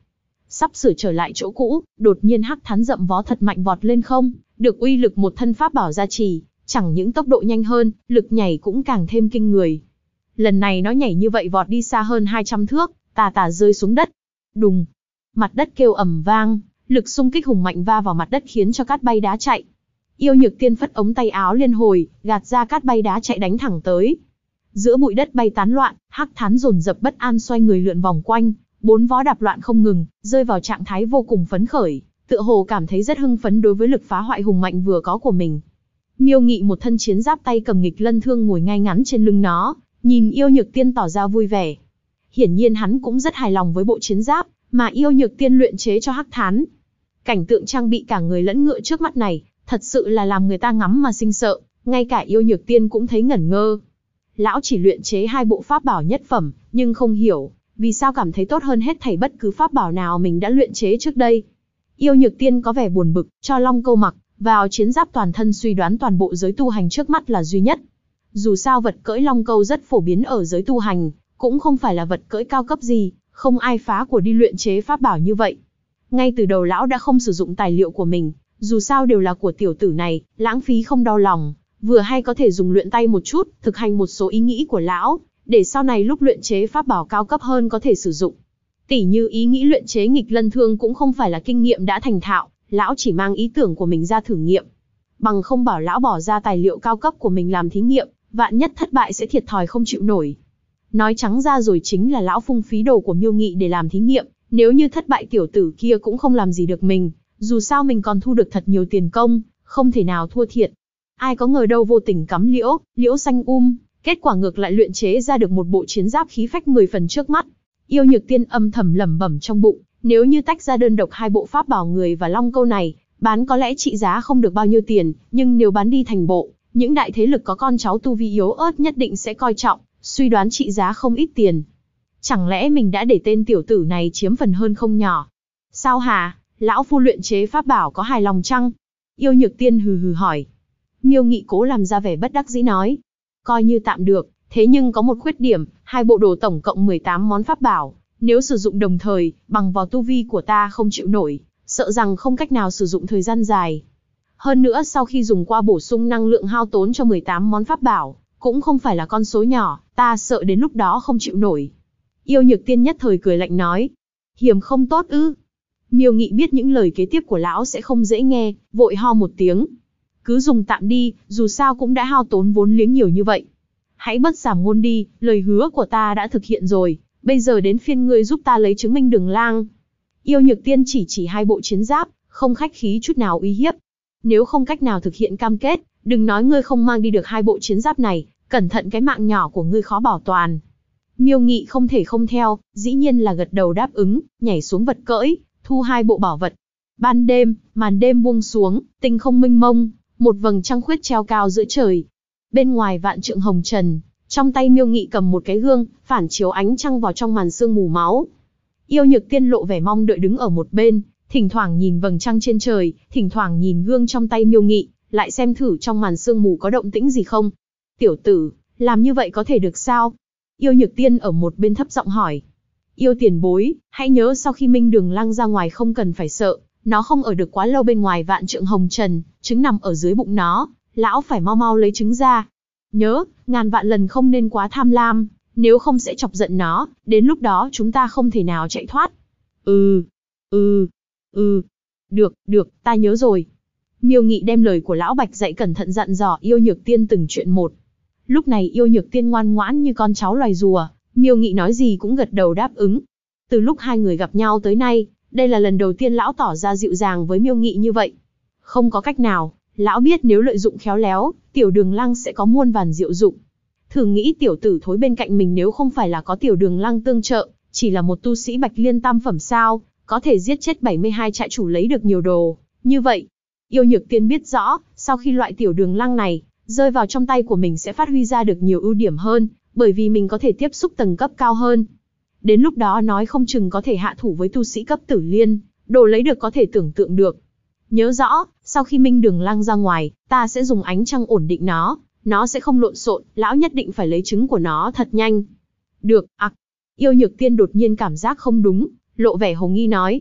sắp sửa trở lại chỗ cũ, đột nhiên Hắc Thán rậm vó thật mạnh vọt lên không, được uy lực một thân pháp bảo gia trì, chẳng những tốc độ nhanh hơn, lực nhảy cũng càng thêm kinh người. Lần này nó nhảy như vậy vọt đi xa hơn 200 thước, tà tà rơi xuống đất. Đùng, mặt đất kêu ầm vang, lực xung kích hùng mạnh va vào mặt đất khiến cho cát bay đá chạy. Yêu Nhược Tiên phất ống tay áo liên hồi, gạt ra cát bay đá chạy đánh thẳng tới. Giữa bụi đất bay tán loạn, Hắc Thán dồn dập bất an xoay người lượn vòng quanh, bốn vó đạp loạn không ngừng, rơi vào trạng thái vô cùng phấn khởi, tựa hồ cảm thấy rất hưng phấn đối với lực phá hoại hùng mạnh vừa có của mình. Miêu Nghị một thân chiến giáp tay cầm nghịch lân thương ngồi ngay ngắn trên lưng nó, nhìn Yêu Nhược Tiên tỏ ra vui vẻ. Hiển nhiên hắn cũng rất hài lòng với bộ chiến giáp mà Yêu Nhược Tiên luyện chế cho Hắc Thán. Cảnh tượng trang bị cả người lẫn ngựa trước mắt này, thật sự là làm người ta ngắm mà sinh sợ, ngay cả Yêu Nhược Tiên cũng thấy ngẩn ngơ. Lão chỉ luyện chế 2 bộ pháp bảo nhất phẩm, nhưng không hiểu vì sao cảm thấy tốt hơn hết thảy bất cứ pháp bảo nào mình đã luyện chế trước đây. Yêu Nhược Tiên có vẻ buồn bực, cho Long Câu mặc vào chiến giáp toàn thân, suy đoán toàn bộ giới tu hành trước mắt là duy nhất. Dù sao vật cưỡi Long Câu rất phổ biến ở giới tu hành, cũng không phải là vật cưỡi cao cấp gì, không ai phá của đi luyện chế pháp bảo như vậy. Ngay từ đầu lão đã không sử dụng tài liệu của mình, dù sao đều là của tiểu tử này, lãng phí không đau lòng, vừa hay có thể dùng luyện tay một chút, thực hành một số ý nghĩ của lão, để sau này lúc luyện chế pháp bảo cao cấp hơn có thể sử dụng. Tỉ như ý nghĩ luyện chế nghịch lân thương cũng không phải là kinh nghiệm đã thành thạo, lão chỉ mang ý tưởng của mình ra thử nghiệm. Bằng không bảo lão bỏ ra tài liệu cao cấp của mình làm thí nghiệm, vạn nhất thất bại sẽ thiệt thòi không chịu nổi. Nói trắng ra rồi chính là lão phung phí đồ của Miêu Nghị để làm thí nghiệm, nếu như thất bại tiểu tử kia cũng không làm gì được mình, dù sao mình còn thu được thật nhiều tiền công, không thể nào thua thiệt. Ai có ngờ đâu vô tình cắm liễu xanh kết quả ngược lại luyện chế ra được một bộ chiến giáp khí phách 10 phần trước mắt. Yêu Nhược Tiên âm thầm lẩm bẩm trong bụng, nếu như tách ra đơn độc 2 bộ pháp bảo người và Long Câu này, bán có lẽ trị giá không được bao nhiêu tiền, nhưng nếu bán đi thành bộ, những đại thế lực có con cháu tu vi yếu ớt nhất định sẽ coi trọng, suy đoán trị giá không ít tiền. Chẳng lẽ mình đã để tên tiểu tử này chiếm phần hơn không nhỏ? Sao hả, lão phu luyện chế pháp bảo có hài lòng chăng? Yêu Nhược Tiên hừ hừ hỏi. Miêu Nghị cố làm ra vẻ bất đắc dĩ nói. Coi như tạm được, thế nhưng có một khuyết điểm, 2 bộ đồ tổng cộng 18 món pháp bảo, nếu sử dụng đồng thời, bằng vào tu vi của ta không chịu nổi, sợ rằng không cách nào sử dụng thời gian dài. Hơn nữa sau khi dùng qua bổ sung năng lượng hao tốn cho 18 món pháp bảo, cũng không phải là con số nhỏ, ta sợ đến lúc đó không chịu nổi. Yêu Nhược Tiên nhất thời cười lạnh nói. Hiểm không tốt ư? Miêu Nghị biết những lời kế tiếp của lão sẽ không dễ nghe, vội ho một tiếng. Cứ dùng tạm đi, dù sao cũng đã hao tốn vốn liếng nhiều như vậy. Hãy bất giảm ngôn đi, lời hứa của ta đã thực hiện rồi, bây giờ đến phiên ngươi giúp ta lấy chứng minh Đường Lang. Yêu Nhược Tiên chỉ 2 bộ chiến giáp, không khách khí chút nào uy hiếp. Nếu không cách nào thực hiện cam kết, đừng nói ngươi không mang đi được 2 bộ chiến giáp này, cẩn thận cái mạng nhỏ của ngươi khó bảo toàn. Miêu Nghị không thể không theo, dĩ nhiên là gật đầu đáp ứng, nhảy xuống vật cưỡi, thu 2 bộ bảo vật. Ban đêm, màn đêm buông xuống, tinh không mênh mông, một vầng trăng khuyết treo cao giữa trời. Bên ngoài vạn trượng hồng trần, trong tay Miêu Nghị cầm một cái gương, phản chiếu ánh trăng vào trong màn sương mù máu. Yêu Nhược Tiên lộ vẻ mong đợi đứng ở một bên, thỉnh thoảng nhìn vầng trăng trên trời, thỉnh thoảng nhìn gương trong tay Miêu Nghị, lại xem thử trong màn sương mù có động tĩnh gì không. Tiểu tử, làm như vậy có thể được sao? Yêu Nhược Tiên ở một bên thấp giọng hỏi. Yêu tiền bối, hãy nhớ sau khi Minh Đường Lăng ra ngoài không cần phải sợ, nó không ở được quá lâu bên ngoài vạn trượng hồng trần, trứng nằm ở dưới bụng nó, lão phải mau mau lấy trứng ra. Nhớ, ngàn vạn lần không nên quá tham lam, nếu không sẽ chọc giận nó, đến lúc đó chúng ta không thể nào chạy thoát. Được, ta nhớ rồi. Miêu Nghị đem lời của lão Bạch dạy cẩn thận dặn dò Yêu Nhược Tiên từng chuyện một. Lúc này Yêu Nhược Tiên ngoan ngoãn như con cháu loài rùa, Miêu Nghị nói gì cũng gật đầu đáp ứng. Từ lúc 2 người gặp nhau tới nay, đây là lần đầu tiên lão tỏ ra dịu dàng với Miêu Nghị như vậy. Không có cách nào, lão biết nếu lợi dụng khéo léo, tiểu Đường Lăng sẽ có muôn vàn diệu dụng. Thử nghĩ tiểu tử thối bên cạnh mình nếu không phải là có tiểu Đường Lăng tương trợ, chỉ là một tu sĩ Bạch Liên tam phẩm sao, có thể giết chết 72 trại chủ lấy được nhiều đồ. Như vậy, Yêu Nhược Tiên biết rõ, sau khi loại tiểu Đường Lăng này rơi vào trong tay của mình sẽ phát huy ra được nhiều ưu điểm hơn, bởi vì mình có thể tiếp xúc tầng cấp cao hơn. Đến lúc đó nói không chừng có thể hạ thủ với tu sĩ cấp Tử Liên, đồ lấy được có thể tưởng tượng được. Nhớ rõ, sau khi Minh Đường Lăng ra ngoài, ta sẽ dùng ánh trăng ổn định nó sẽ không lộn xộn, lão nhất định phải lấy trứng của nó thật nhanh. Được, Yêu Nhược Tiên đột nhiên cảm giác không đúng, lộ vẻ hồ nghi nói.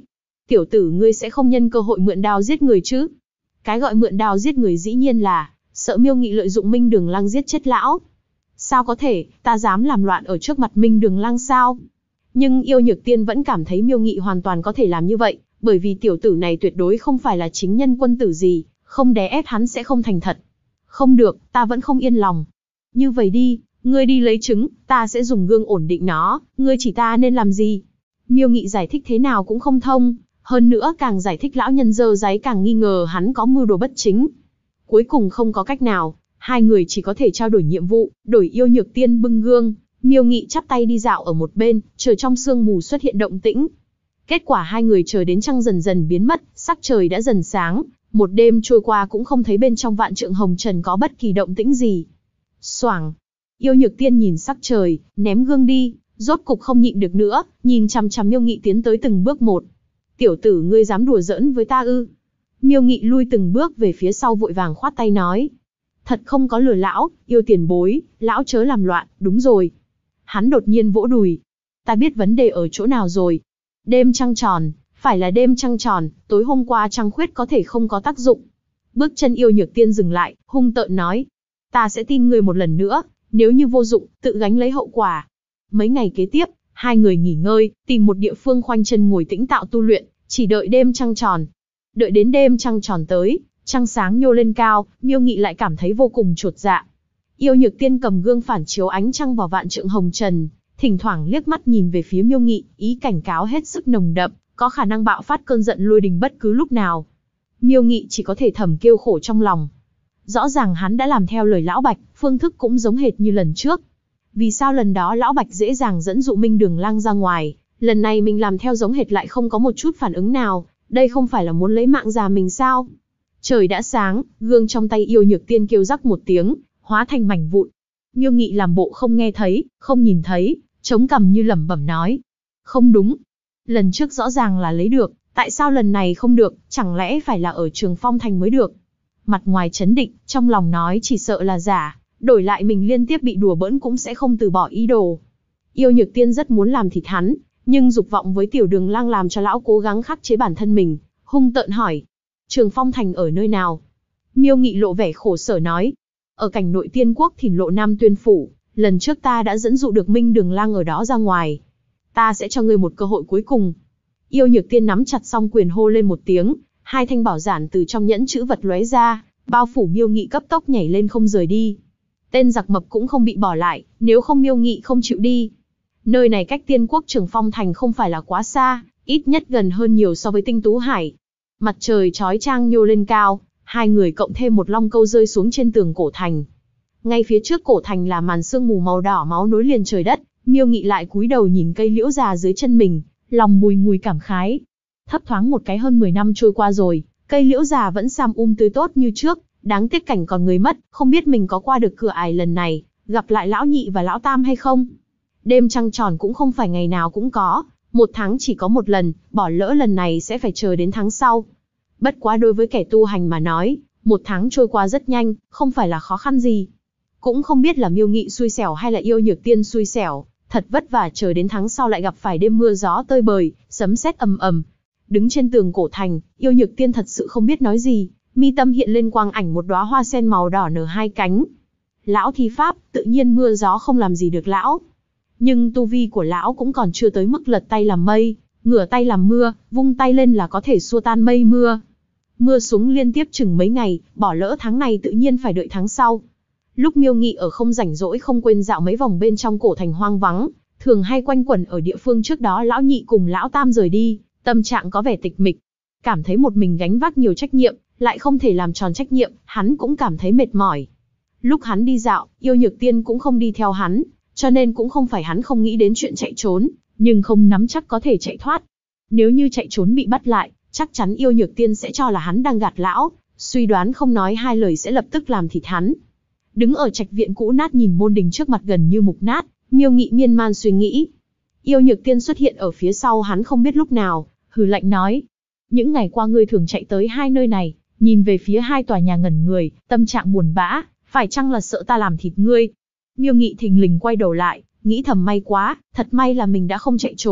Tiểu tử ngươi sẽ không nhân cơ hội mượn đao giết người chứ? Cái gọi mượn đao giết người dĩ nhiên là sợ Miêu Nghị lợi dụng Minh Đường Lăng giết chết lão. Sao có thể, ta dám làm loạn ở trước mặt Minh Đường Lăng sao? Nhưng Yêu Nhược Tiên vẫn cảm thấy Miêu Nghị hoàn toàn có thể làm như vậy, bởi vì tiểu tử này tuyệt đối không phải là chính nhân quân tử gì, không đè ép hắn sẽ không thành thật. Không được, ta vẫn không yên lòng. Như vậy đi, ngươi đi lấy trứng, ta sẽ dùng gương ổn định nó, ngươi chỉ ta nên làm gì? Miêu Nghị giải thích thế nào cũng không thông, hơn nữa càng giải thích lão nhân dơ dáy càng nghi ngờ hắn có mưu đồ bất chính. Cuối cùng không có cách nào, hai người chỉ có thể trao đổi nhiệm vụ, đổi Yêu Nhược Tiên bưng gương, Miêu Nghị chắp tay đi dạo ở một bên, chờ trong sương mù xuất hiện động tĩnh. Kết quả hai người chờ đến trăng dần dần biến mất, sắc trời đã dần sáng, một đêm trôi qua cũng không thấy bên trong Vạn Trượng Hồng Trần có bất kỳ động tĩnh gì. Xoảng, Yêu Nhược Tiên nhìn sắc trời, ném gương đi, rốt cục không nhịn được nữa, nhìn chằm chằm Miêu Nghị tiến tới từng bước một. Tiểu tử ngươi dám đùa giỡn với ta ư? Miêu Nghị lui từng bước về phía sau vội vàng khoát tay nói. Thật không có lừa lão, Yêu tiền bối, lão chớ làm loạn, đúng rồi. Hắn đột nhiên vỗ đùi. Ta biết vấn đề ở chỗ nào rồi. Đêm trăng tròn, phải là đêm trăng tròn, tối hôm qua trăng khuyết có thể không có tác dụng. Bước chân Yêu Nhược Tiên dừng lại, hung tợn nói. Ta sẽ tin ngươi một lần nữa, nếu như vô dụng, tự gánh lấy hậu quả. Mấy ngày kế tiếp, hai người nghỉ ngơi, tìm một địa phương khoanh chân ngồi tĩnh tạo tu luyện, chỉ đợi đêm trăng tròn. Đợi đến đêm trăng tròn tới, trăng sáng nhô lên cao, Miêu Nghị lại cảm thấy vô cùng chột dạ. Yêu Nhược Tiên cầm gương phản chiếu ánh trăng vào Vạn Trượng Hồng Trần, thỉnh thoảng liếc mắt nhìn về phía Miêu Nghị, ý cảnh cáo hết sức nồng đậm, có khả năng bạo phát cơn giận lôi đình bất cứ lúc nào. Miêu Nghị chỉ có thể thầm kêu khổ trong lòng. Rõ ràng hắn đã làm theo lời Lão Bạch, phương thức cũng giống hệt như lần trước. Vì sao lần đó Lão Bạch dễ dàng dẫn dụ Minh Đường Lăng ra ngoài, lần này mình làm theo giống hệt lại không có một chút phản ứng nào, đây không phải là muốn lấy mạng già mình sao? Trời đã sáng, gương trong tay Yêu Nhược Tiên kêu rắc một tiếng, hóa thành mảnh vụn. Miêu Nghị làm bộ không nghe thấy, không nhìn thấy, chống cằm như lẩm bẩm nói. Không đúng. Lần trước rõ ràng là lấy được, tại sao lần này không được, chẳng lẽ phải là ở Trường Phong Thành mới được? Mặt ngoài trấn định, trong lòng nói chỉ sợ là giả, đổi lại mình liên tiếp bị đùa bỡn cũng sẽ không từ bỏ ý đồ. Yêu Nhược Tiên rất muốn làm thịt hắn, nhưng dục vọng với Tiểu Đường Lang làm cho lão cố gắng khắc chế bản thân mình, hung tợn hỏi. Trường Phong Thành ở nơi nào? Miêu Nghị lộ vẻ khổ sở nói. Ở cảnh nội Tiên Quốc Thìn Lộ Nam Tuyên Phủ, lần trước ta đã dẫn dụ được Minh Đường Lang ở đó ra ngoài. Ta sẽ cho ngươi một cơ hội cuối cùng. Yêu Nhược Tiên nắm chặt song quyền hô lên một tiếng, hai thanh bảo giản từ trong nhẫn chữ vật lóe ra, bao phủ Miêu Nghị cấp tốc nhảy lên không rời đi. Tên giặc mập cũng không bị bỏ lại, nếu không Miêu Nghị không chịu đi. Nơi này cách Tiên Quốc Trường Phong Thành không phải là quá xa, ít nhất gần hơn nhiều so với Tinh Tú Hải. Mặt trời chói chang nhô lên cao, hai người cộng thêm một long câu rơi xuống trên tường cổ thành. Ngay phía trước cổ thành là màn sương mù màu đỏ máu nối liền trời đất, Miêu Nghị lại cúi đầu nhìn cây liễu già dưới chân mình, lòng bùi ngùi cảm khái. Thấp thoáng một cái hơn 10 năm trôi qua rồi, cây liễu già vẫn sam tươi tốt như trước, đáng tiếc cảnh còn người mất, không biết mình có qua được cửa ải lần này, gặp lại lão nhị và lão tam hay không. Đêm trăng tròn cũng không phải ngày nào cũng có, một tháng chỉ có một lần, bỏ lỡ lần này sẽ phải chờ đến tháng sau. Bất quá đối với kẻ tu hành mà nói, một tháng trôi qua rất nhanh, không phải là khó khăn gì. Cũng không biết là Miêu Nghị xui xẻo hay là Yêu Nhược Tiên xui xẻo, thật vất vả chờ đến tháng sau lại gặp phải đêm mưa gió tơi bời, sấm sét ầm ầm. Đứng trên tường cổ thành, Yêu Nhược Tiên thật sự không biết nói gì, mi tâm hiện lên quang ảnh một đóa hoa sen màu đỏ nở hai cánh. Lão thi pháp, tự nhiên mưa gió không làm gì được lão. Nhưng tu vi của lão cũng còn chưa tới mức lật tay làm mây, ngửa tay làm mưa, vung tay lên là có thể xua tan mây mưa. Mưa xuống liên tiếp chừng mấy ngày, bỏ lỡ tháng này tự nhiên phải đợi tháng sau. Lúc Miêu Nghị ở không rảnh rỗi không quên dạo mấy vòng bên trong cổ thành hoang vắng, thường hay quanh quẩn ở địa phương trước đó lão nhị cùng lão tam rời đi, tâm trạng có vẻ tịch mịch. Cảm thấy một mình gánh vác nhiều trách nhiệm, lại không thể làm tròn trách nhiệm, hắn cũng cảm thấy mệt mỏi. Lúc hắn đi dạo, Yêu Nhược Tiên cũng không đi theo hắn, cho nên cũng không phải hắn không nghĩ đến chuyện chạy trốn, nhưng không nắm chắc có thể chạy thoát. Nếu như chạy trốn bị bắt lại, chắc chắn Yêu Nhược Tiên sẽ cho là hắn đang gạt lão, suy đoán không nói hai lời sẽ lập tức làm thịt hắn. Đứng ở trạch viện cũ nát nhìn môn đình trước mặt gần như mục nát, Miêu Nghị miên man suy nghĩ. Yêu Nhược Tiên xuất hiện ở phía sau hắn không biết lúc nào, hừ lạnh nói. Những ngày qua ngươi thường chạy tới hai nơi này, nhìn về phía hai tòa nhà ngẩn người, tâm trạng buồn bã, phải chăng là sợ ta làm thịt ngươi? Miêu Nghị thình lình quay đầu lại, nghĩ thầm may quá, thật may là mình đã không chạy trốn,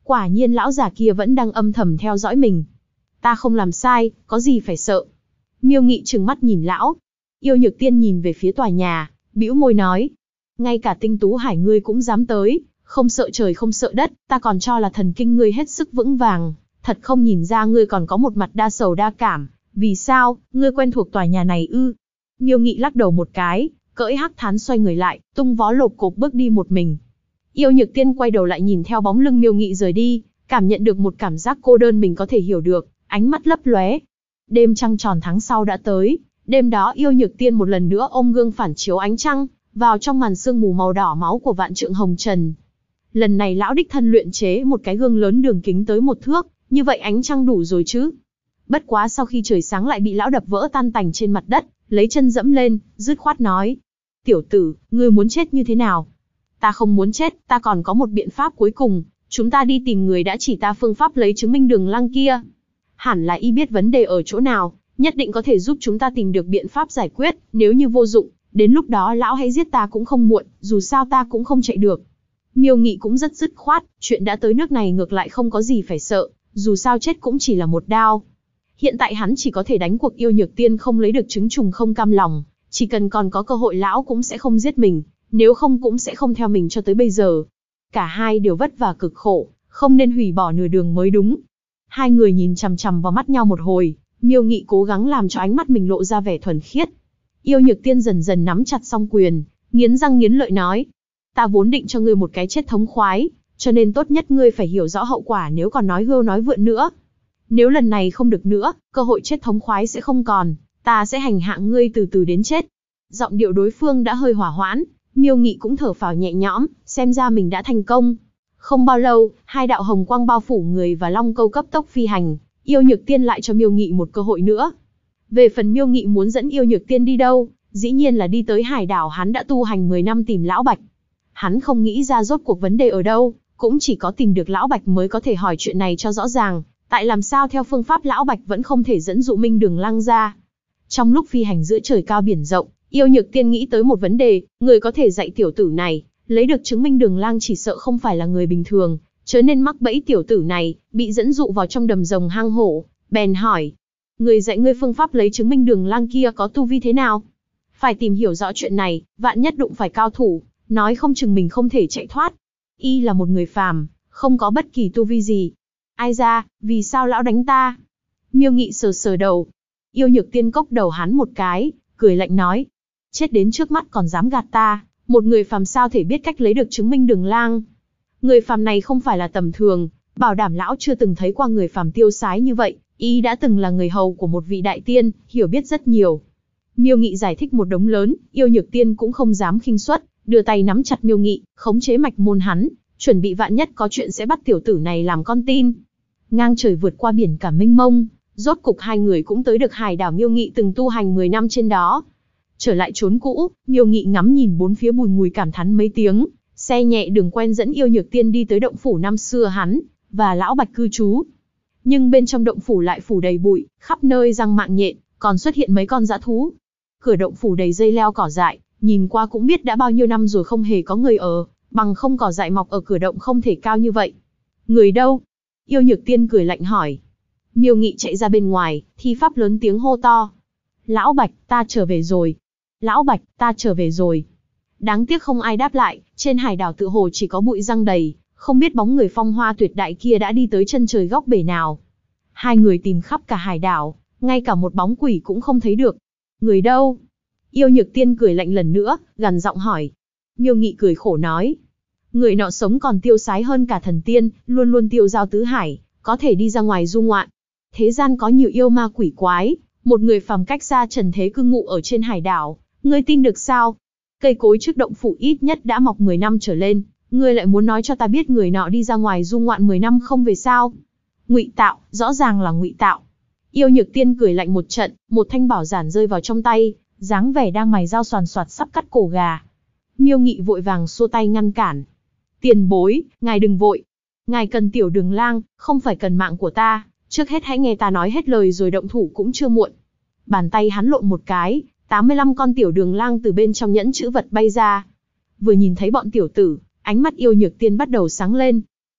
Quả nhiên lão già kia vẫn đang âm thầm theo dõi mình. Ta không làm sai, có gì phải sợ. Miêu Nghị trừng mắt nhìn lão. Yêu Nhược Tiên nhìn về phía tòa nhà, bĩu môi nói. Ngay cả Tinh Tú Hải ngươi cũng dám tới, không sợ trời không sợ đất, ta còn cho là thần kinh ngươi hết sức vững vàng. Thật không nhìn ra ngươi còn có một mặt đa sầu đa cảm. Vì sao, ngươi quen thuộc tòa nhà này ư? Miêu Nghị lắc đầu một cái, cưỡi hắc thán xoay người lại, tung vó lộp cộp bước đi một mình. Yêu Nhược Tiên quay đầu lại nhìn theo bóng lưng Miêu Nghị rời đi, cảm nhận được một cảm giác cô đơn mình có thể hiểu được, ánh mắt lấp lóe. Đêm trăng tròn tháng sau đã tới, đêm đó Yêu Nhược Tiên một lần nữa ôm gương phản chiếu ánh trăng, vào trong màn sương mù màu đỏ máu của vạn trượng hồng trần. Lần này lão đích thân luyện chế một cái gương lớn đường kính tới 1 thước, như vậy ánh trăng đủ rồi chứ. Bất quá sau khi trời sáng lại bị lão đập vỡ tan tành trên mặt đất, lấy chân dẫm lên, dứt khoát nói. Tiểu tử, ngươi muốn chết như thế nào? Ta không muốn chết, ta còn có một biện pháp cuối cùng, chúng ta đi tìm người đã chỉ ta phương pháp lấy chứng minh Đường Lăng kia. Hẳn là y biết vấn đề ở chỗ nào, nhất định có thể giúp chúng ta tìm được biện pháp giải quyết, nếu như vô dụng, đến lúc đó lão hãy giết ta cũng không muộn, dù sao ta cũng không chạy được. Miêu Nghị cũng rất dứt khoát, chuyện đã tới nước này ngược lại không có gì phải sợ, dù sao chết cũng chỉ là một đao. Hiện tại hắn chỉ có thể đánh cuộc Yêu Nhược Tiên không lấy được trứng trùng không cam lòng, chỉ cần còn có cơ hội lão cũng sẽ không giết mình, nếu không cũng sẽ không theo mình cho tới bây giờ. Cả hai đều vất vả cực khổ, không nên hủy bỏ nửa đường mới đúng. Hai người nhìn chằm chằm vào mắt nhau một hồi, Miêu Nghị cố gắng làm cho ánh mắt mình lộ ra vẻ thuần khiết. Yêu Nhược Tiên dần dần nắm chặt song quyền, nghiến răng nghiến lợi nói. Ta vốn định cho ngươi một cái chết thống khoái, cho nên tốt nhất ngươi phải hiểu rõ hậu quả nếu còn nói hưu nói vượn nữa. Nếu lần này không được nữa, cơ hội chết thống khoái sẽ không còn, ta sẽ hành hạ ngươi từ từ đến chết. Giọng điệu đối phương đã hơi hỏa hoãn, Miêu Nghị cũng thở phào nhẹ nhõm, xem ra mình đã thành công. Không bao lâu, hai đạo hồng quang bao phủ người và long câu cấp tốc phi hành, Yêu Nhược Tiên lại cho Miêu Nghị một cơ hội nữa. Về phần Miêu Nghị muốn dẫn Yêu Nhược Tiên đi đâu, dĩ nhiên là đi tới hải đảo hắn đã tu hành 10 năm tìm Lão Bạch. Hắn không nghĩ ra rốt cuộc vấn đề ở đâu, cũng chỉ có tìm được Lão Bạch mới có thể hỏi chuyện này cho rõ ràng, tại làm sao theo phương pháp Lão Bạch vẫn không thể dẫn dụ Minh Đường Lăng ra. Trong lúc phi hành giữa trời cao biển rộng, Yêu Nhược Tiên nghĩ tới một vấn đề, người có thể dạy tiểu tử này, lấy được chứng minh Đường Lang chỉ sợ không phải là người bình thường, chớ nên mắc bẫy tiểu tử này, bị dẫn dụ vào trong đầm rồng hang hổ, bèn hỏi. Người dạy ngươi phương pháp lấy chứng minh Đường Lang kia có tu vi thế nào? Phải tìm hiểu rõ chuyện này, vạn nhất đụng phải cao thủ, nói không chừng mình không thể chạy thoát. Y là một người phàm, không có bất kỳ tu vi gì. Ai ra, vì sao lão đánh ta? Miêu Nghị sờ sờ đầu. Yêu Nhược Tiên cốc đầu hắn một cái, cười lạnh nói. Chết đến trước mắt còn dám gạt ta, một người phàm sao thể biết cách lấy được chứng minh Đường Lang. Người phàm này không phải là tầm thường, bảo đảm lão chưa từng thấy qua người phàm tiêu sái như vậy, y đã từng là người hầu của một vị đại tiên, hiểu biết rất nhiều. Miêu Nghị giải thích một đống lớn, Yêu Nhược Tiên cũng không dám khinh suất, đưa tay nắm chặt Miêu Nghị, khống chế mạch môn hắn, chuẩn bị vạn nhất có chuyện sẽ bắt tiểu tử này làm con tin. Ngang trời vượt qua biển cả mênh mông, rốt cục hai người cũng tới được hải đảo Miêu Nghị từng tu hành 10 năm trên đó. Trở lại chốn cũ, Miêu Nghị ngắm nhìn bốn phía bùi ngùi cảm thán mấy tiếng, xe nhẹ đường quen dẫn Yêu Nhược Tiên đi tới động phủ năm xưa hắn và Lão Bạch cư trú. Nhưng bên trong động phủ lại phủ đầy bụi, khắp nơi răng mạng nhện, còn xuất hiện mấy con dã thú. Cửa động phủ đầy dây leo cỏ dại, nhìn qua cũng biết đã bao nhiêu năm rồi không hề có người ở, bằng không cỏ dại mọc ở cửa động không thể cao như vậy. Người đâu? Yêu Nhược Tiên cười lạnh hỏi. Miêu Nghị chạy ra bên ngoài, thi pháp lớn tiếng hô to. Lão Bạch, ta trở về rồi. Lão Bạch, ta trở về rồi. Đáng tiếc không ai đáp lại, trên hải đảo tự hồ chỉ có bụi răng đầy, không biết bóng người phong hoa tuyệt đại kia đã đi tới chân trời góc bể nào. Hai người tìm khắp cả hải đảo, ngay cả một bóng quỷ cũng không thấy được. Người đâu? Yêu Nhược Tiên cười lạnh lần nữa, gằn giọng hỏi. Miêu Nghị cười khổ nói. Người nọ sống còn tiêu sái hơn cả thần tiên, luôn luôn tiêu giao tứ hải, có thể đi ra ngoài du ngoạn. Thế gian có nhiều yêu ma quỷ quái, một người phàm cách xa trần thế cư ngụ ở trên hải đảo, ngươi tin được sao? Cây cối trước động phủ ít nhất đã mọc 10 năm trở lên, ngươi lại muốn nói cho ta biết người nọ đi ra ngoài du ngoạn 10 năm không về sao? Ngụy tạo, rõ ràng là ngụy tạo. Yêu Nhược Tiên cười lạnh một trận, một thanh bảo giản rơi vào trong tay, dáng vẻ đang mài dao xoàn xoạt sắp cắt cổ gà. Miêu Nghị vội vàng xua tay ngăn cản. Tiền bối, ngài đừng vội. Ngài cần tiểu Đường Lang, không phải cần mạng của ta, trước hết hãy nghe ta nói hết lời rồi động thủ cũng chưa muộn. Bàn tay hắn lộn một cái, 85 con tiểu Đường Lang từ bên trong nhẫn chữ vật bay ra. Vừa nhìn thấy bọn tiểu tử, ánh mắt Yêu Nhược Tiên bắt đầu sáng lên.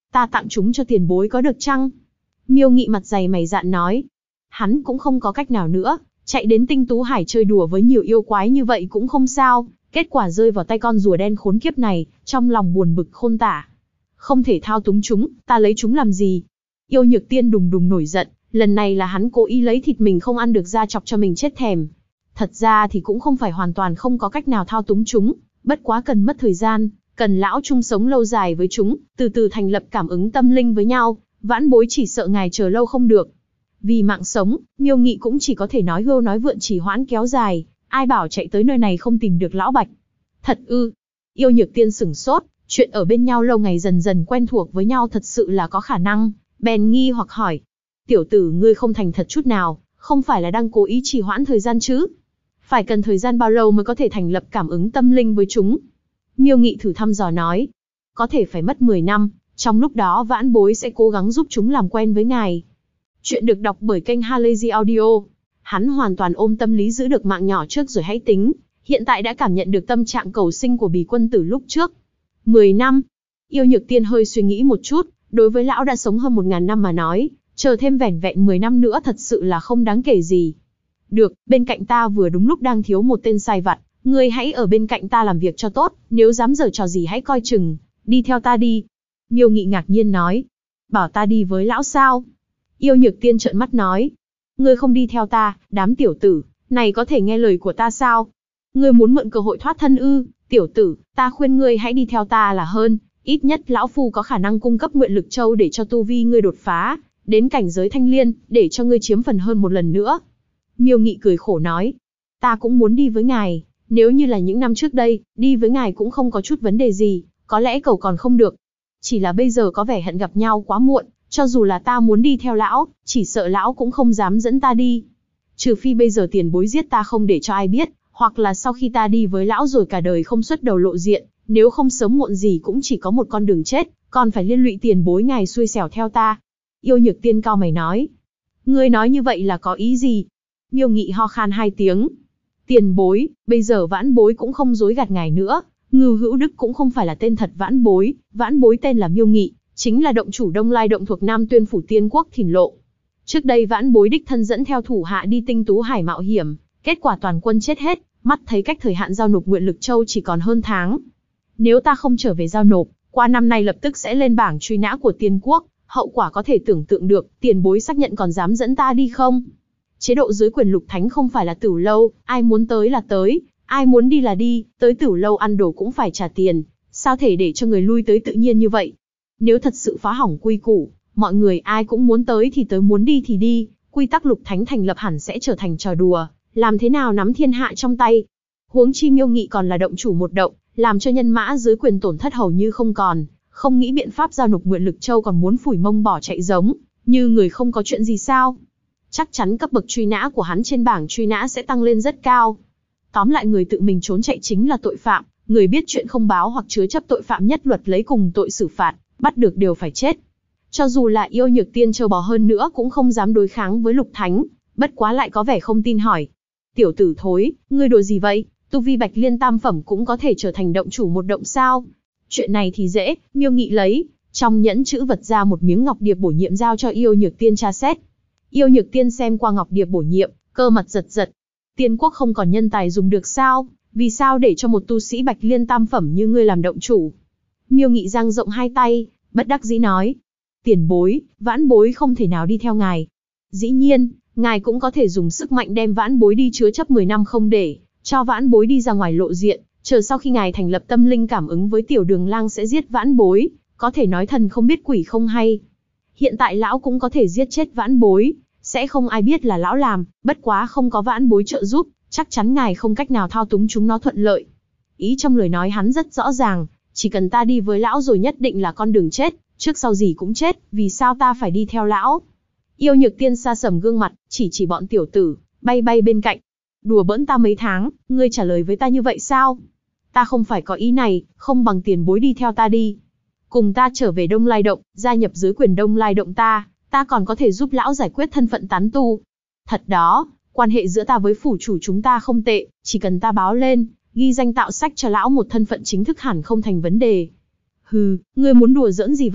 Ta tặng chúng cho tiền bối có được chăng? Miêu Nghị mặt dày mày dạn nói. Hắn cũng không có cách nào nữa, chạy đến Tinh Tú Hải chơi đùa với nhiều yêu quái như vậy cũng không sao, kết quả rơi vào tay con rùa đen khốn kiếp này, trong lòng buồn bực khôn tả. Không thể thao túng chúng, ta lấy chúng làm gì? Yêu Nhược Tiên đùng đùng nổi giận, lần này là hắn cố ý lấy thịt mình không ăn được ra chọc cho mình chết thèm. Thật ra thì cũng không phải hoàn toàn không có cách nào thao túng chúng, bất quá cần mất thời gian, cần lão chung sống lâu dài với chúng, từ từ thành lập cảm ứng tâm linh với nhau, vãn bối chỉ sợ ngài chờ lâu không được. Vì mạng sống, Miêu Nghị cũng chỉ có thể nói hưu nói vượn trì hoãn kéo dài, ai bảo chạy tới nơi này không tìm được lão Bạch. Thật ư? Yêu Nhược Tiên sửng sốt, chuyện ở bên nhau lâu ngày dần dần quen thuộc với nhau thật sự là có khả năng, bèn nghi hoặc hỏi. Tiểu tử ngươi không thành thật chút nào, không phải là đang cố ý trì hoãn thời gian chứ? Phải cần thời gian bao lâu mới có thể thành lập cảm ứng tâm linh với chúng? Miêu Nghị thử thăm dò nói. Có thể phải mất 10 năm, trong lúc đó vãn bối sẽ cố gắng giúp chúng làm quen với ngài. Chuyện được đọc bởi kênh Halazy Audio. Hắn hoàn toàn ôm tâm lý giữ được mạng nhỏ trước rồi hãy tính, hiện tại đã cảm nhận được tâm trạng cầu sinh của Bì Quân Tử lúc trước. 10 năm. Yêu Nhược Tiên hơi suy nghĩ một chút, đối với lão đã sống hơn 1000 năm mà nói, chờ thêm vẻn vẹn 10 năm nữa thật sự là không đáng kể gì. Được, bên cạnh ta vừa đúng lúc đang thiếu một tên sai vặt, ngươi hãy ở bên cạnh ta làm việc cho tốt, nếu dám giở trò gì hãy coi chừng, đi theo ta đi. Miêu Nghị ngạc nhiên nói. Bảo ta đi với lão sao? Yêu Nhược Tiên trợn mắt nói. Ngươi không đi theo ta, đám tiểu tử, này có thể nghe lời của ta sao? Ngươi muốn mượn cơ hội thoát thân ư? Tiểu tử, ta khuyên ngươi hãy đi theo ta là hơn, ít nhất lão phu có khả năng cung cấp nguyện lực châu để cho tu vi ngươi đột phá, đến cảnh giới thanh liên, để cho ngươi chiếm phần hơn một lần nữa. Miêu Nghị cười khổ nói. Ta cũng muốn đi với ngài, nếu như là những năm trước đây, đi với ngài cũng không có chút vấn đề gì, có lẽ cầu còn không được. Chỉ là bây giờ có vẻ hẹn gặp nhau quá muộn, cho dù là ta muốn đi theo lão, chỉ sợ lão cũng không dám dẫn ta đi. Trừ phi bây giờ tiền bối giết ta không để cho ai biết, hoặc là sau khi ta đi với lão rồi cả đời không xuất đầu lộ diện, nếu không sớm muộn gì cũng chỉ có một con đường chết, còn phải liên lụy tiền bối ngài xui xẻo theo ta. Yêu Nhược Tiên cau mày nói. Ngươi nói như vậy là có ý gì? Miêu Nghị ho khan 2 tiếng. Tiền bối, bây giờ vãn bối cũng không dối gạt ngài nữa, Ngưu Hữu Đức cũng không phải là tên thật vãn bối tên là Miêu Nghị, chính là động chủ Đông Lai động thuộc Nam Tuyên phủ Tiên quốc Thìn Lộ. Trước đây vãn bối đích thân dẫn theo thủ hạ đi Tinh Tú Hải mạo hiểm, kết quả toàn quân chết hết, mắt thấy cách thời hạn giao nộp nguyện lực châu chỉ còn hơn tháng. Nếu ta không trở về giao nộp, qua năm nay lập tức sẽ lên bảng truy nã của Tiên quốc, hậu quả có thể tưởng tượng được, tiền bối xác nhận còn dám dẫn ta đi không? Chế độ dưới quyền lục thánh không phải là Tửu lâu, ai muốn tới là tới, ai muốn đi là đi, tới Tửu lâu ăn đồ cũng phải trả tiền, sao thể để cho người lui tới tự nhiên như vậy? Nếu thật sự phá hỏng quy củ, mọi người ai cũng muốn tới thì tới, muốn đi thì đi, quy tắc lục thánh thành lập hẳn sẽ trở thành trò đùa, làm thế nào nắm thiên hạ trong tay? Huống chi Miêu Nghị còn là động chủ một động, làm cho nhân mã dưới quyền tổn thất hầu như không còn, không nghĩ biện pháp giao nộp nguyện lực châu còn muốn phủi mông bỏ chạy giống như người không có chuyện gì sao? Chắc chắn cấp bậc truy nã của hắn trên bảng truy nã sẽ tăng lên rất cao. Tóm lại người tự mình trốn chạy chính là tội phạm, người biết chuyện không báo hoặc chứa chấp tội phạm nhất luật lấy cùng tội xử phạt, bắt được đều phải chết. Cho dù là Yêu Nhược Tiên trâu bò hơn nữa cũng không dám đối kháng với lục thánh, bất quá lại có vẻ không tin hỏi. Tiểu tử thối, ngươi đùa gì vậy? Tu vi Bạch Liên tam phẩm cũng có thể trở thành động chủ một động sao? Chuyện này thì dễ, Miêu Nghị lấy trong nhẫn chữ vật ra một miếng ngọc điệp bổ nhiệm giao cho Yêu Nhược Tiên tra xét. Yêu Nhược Tiên xem qua ngọc điệp bổ nhiệm, cơ mặt giật giật. Tiên quốc không còn nhân tài dùng được sao? Vì sao để cho một tu sĩ Bạch Liên tam phẩm như ngươi làm động chủ? Miêu Nghị dang rộng 2 tay, bất đắc dĩ nói. Tiền bối, vãn bối không thể nào đi theo ngài. Dĩ nhiên, ngài cũng có thể dùng sức mạnh đem vãn bối đi chứa chấp 10 năm không để cho vãn bối đi ra ngoài lộ diện, chờ sau khi ngài thành lập tâm linh cảm ứng với Tiểu Đường Lang sẽ giết vãn bối, có thể nói thần không biết quỷ không hay. Hiện tại lão cũng có thể giết chết vãn bối, sẽ không ai biết là lão làm, bất quá không có vãn bối trợ giúp, chắc chắn ngài không cách nào thao túng chúng nó thuận lợi. Ý trong lời nói hắn rất rõ ràng, chỉ cần ta đi với lão rồi nhất định là con đường chết, trước sau gì cũng chết, vì sao ta phải đi theo lão? Yêu Nhược Tiên sa sầm gương mặt, chỉ bọn tiểu tử, bay bên cạnh. Đùa bỡn ta mấy tháng, ngươi trả lời với ta như vậy sao? Ta không phải có ý này, không bằng tiền bối đi theo ta đi. Cùng ta trở về Đông Lai Động, gia nhập dưới quyền Đông Lai Động ta còn có thể giúp lão giải quyết thân phận tán tu. Thật đó, quan hệ giữa ta với phủ chủ chúng ta không tệ, chỉ cần ta báo lên, ghi danh tạo sách cho lão một thân phận chính thức hẳn không thành vấn đề. Hừ, ngươi muốn đùa giỡn gì vậy?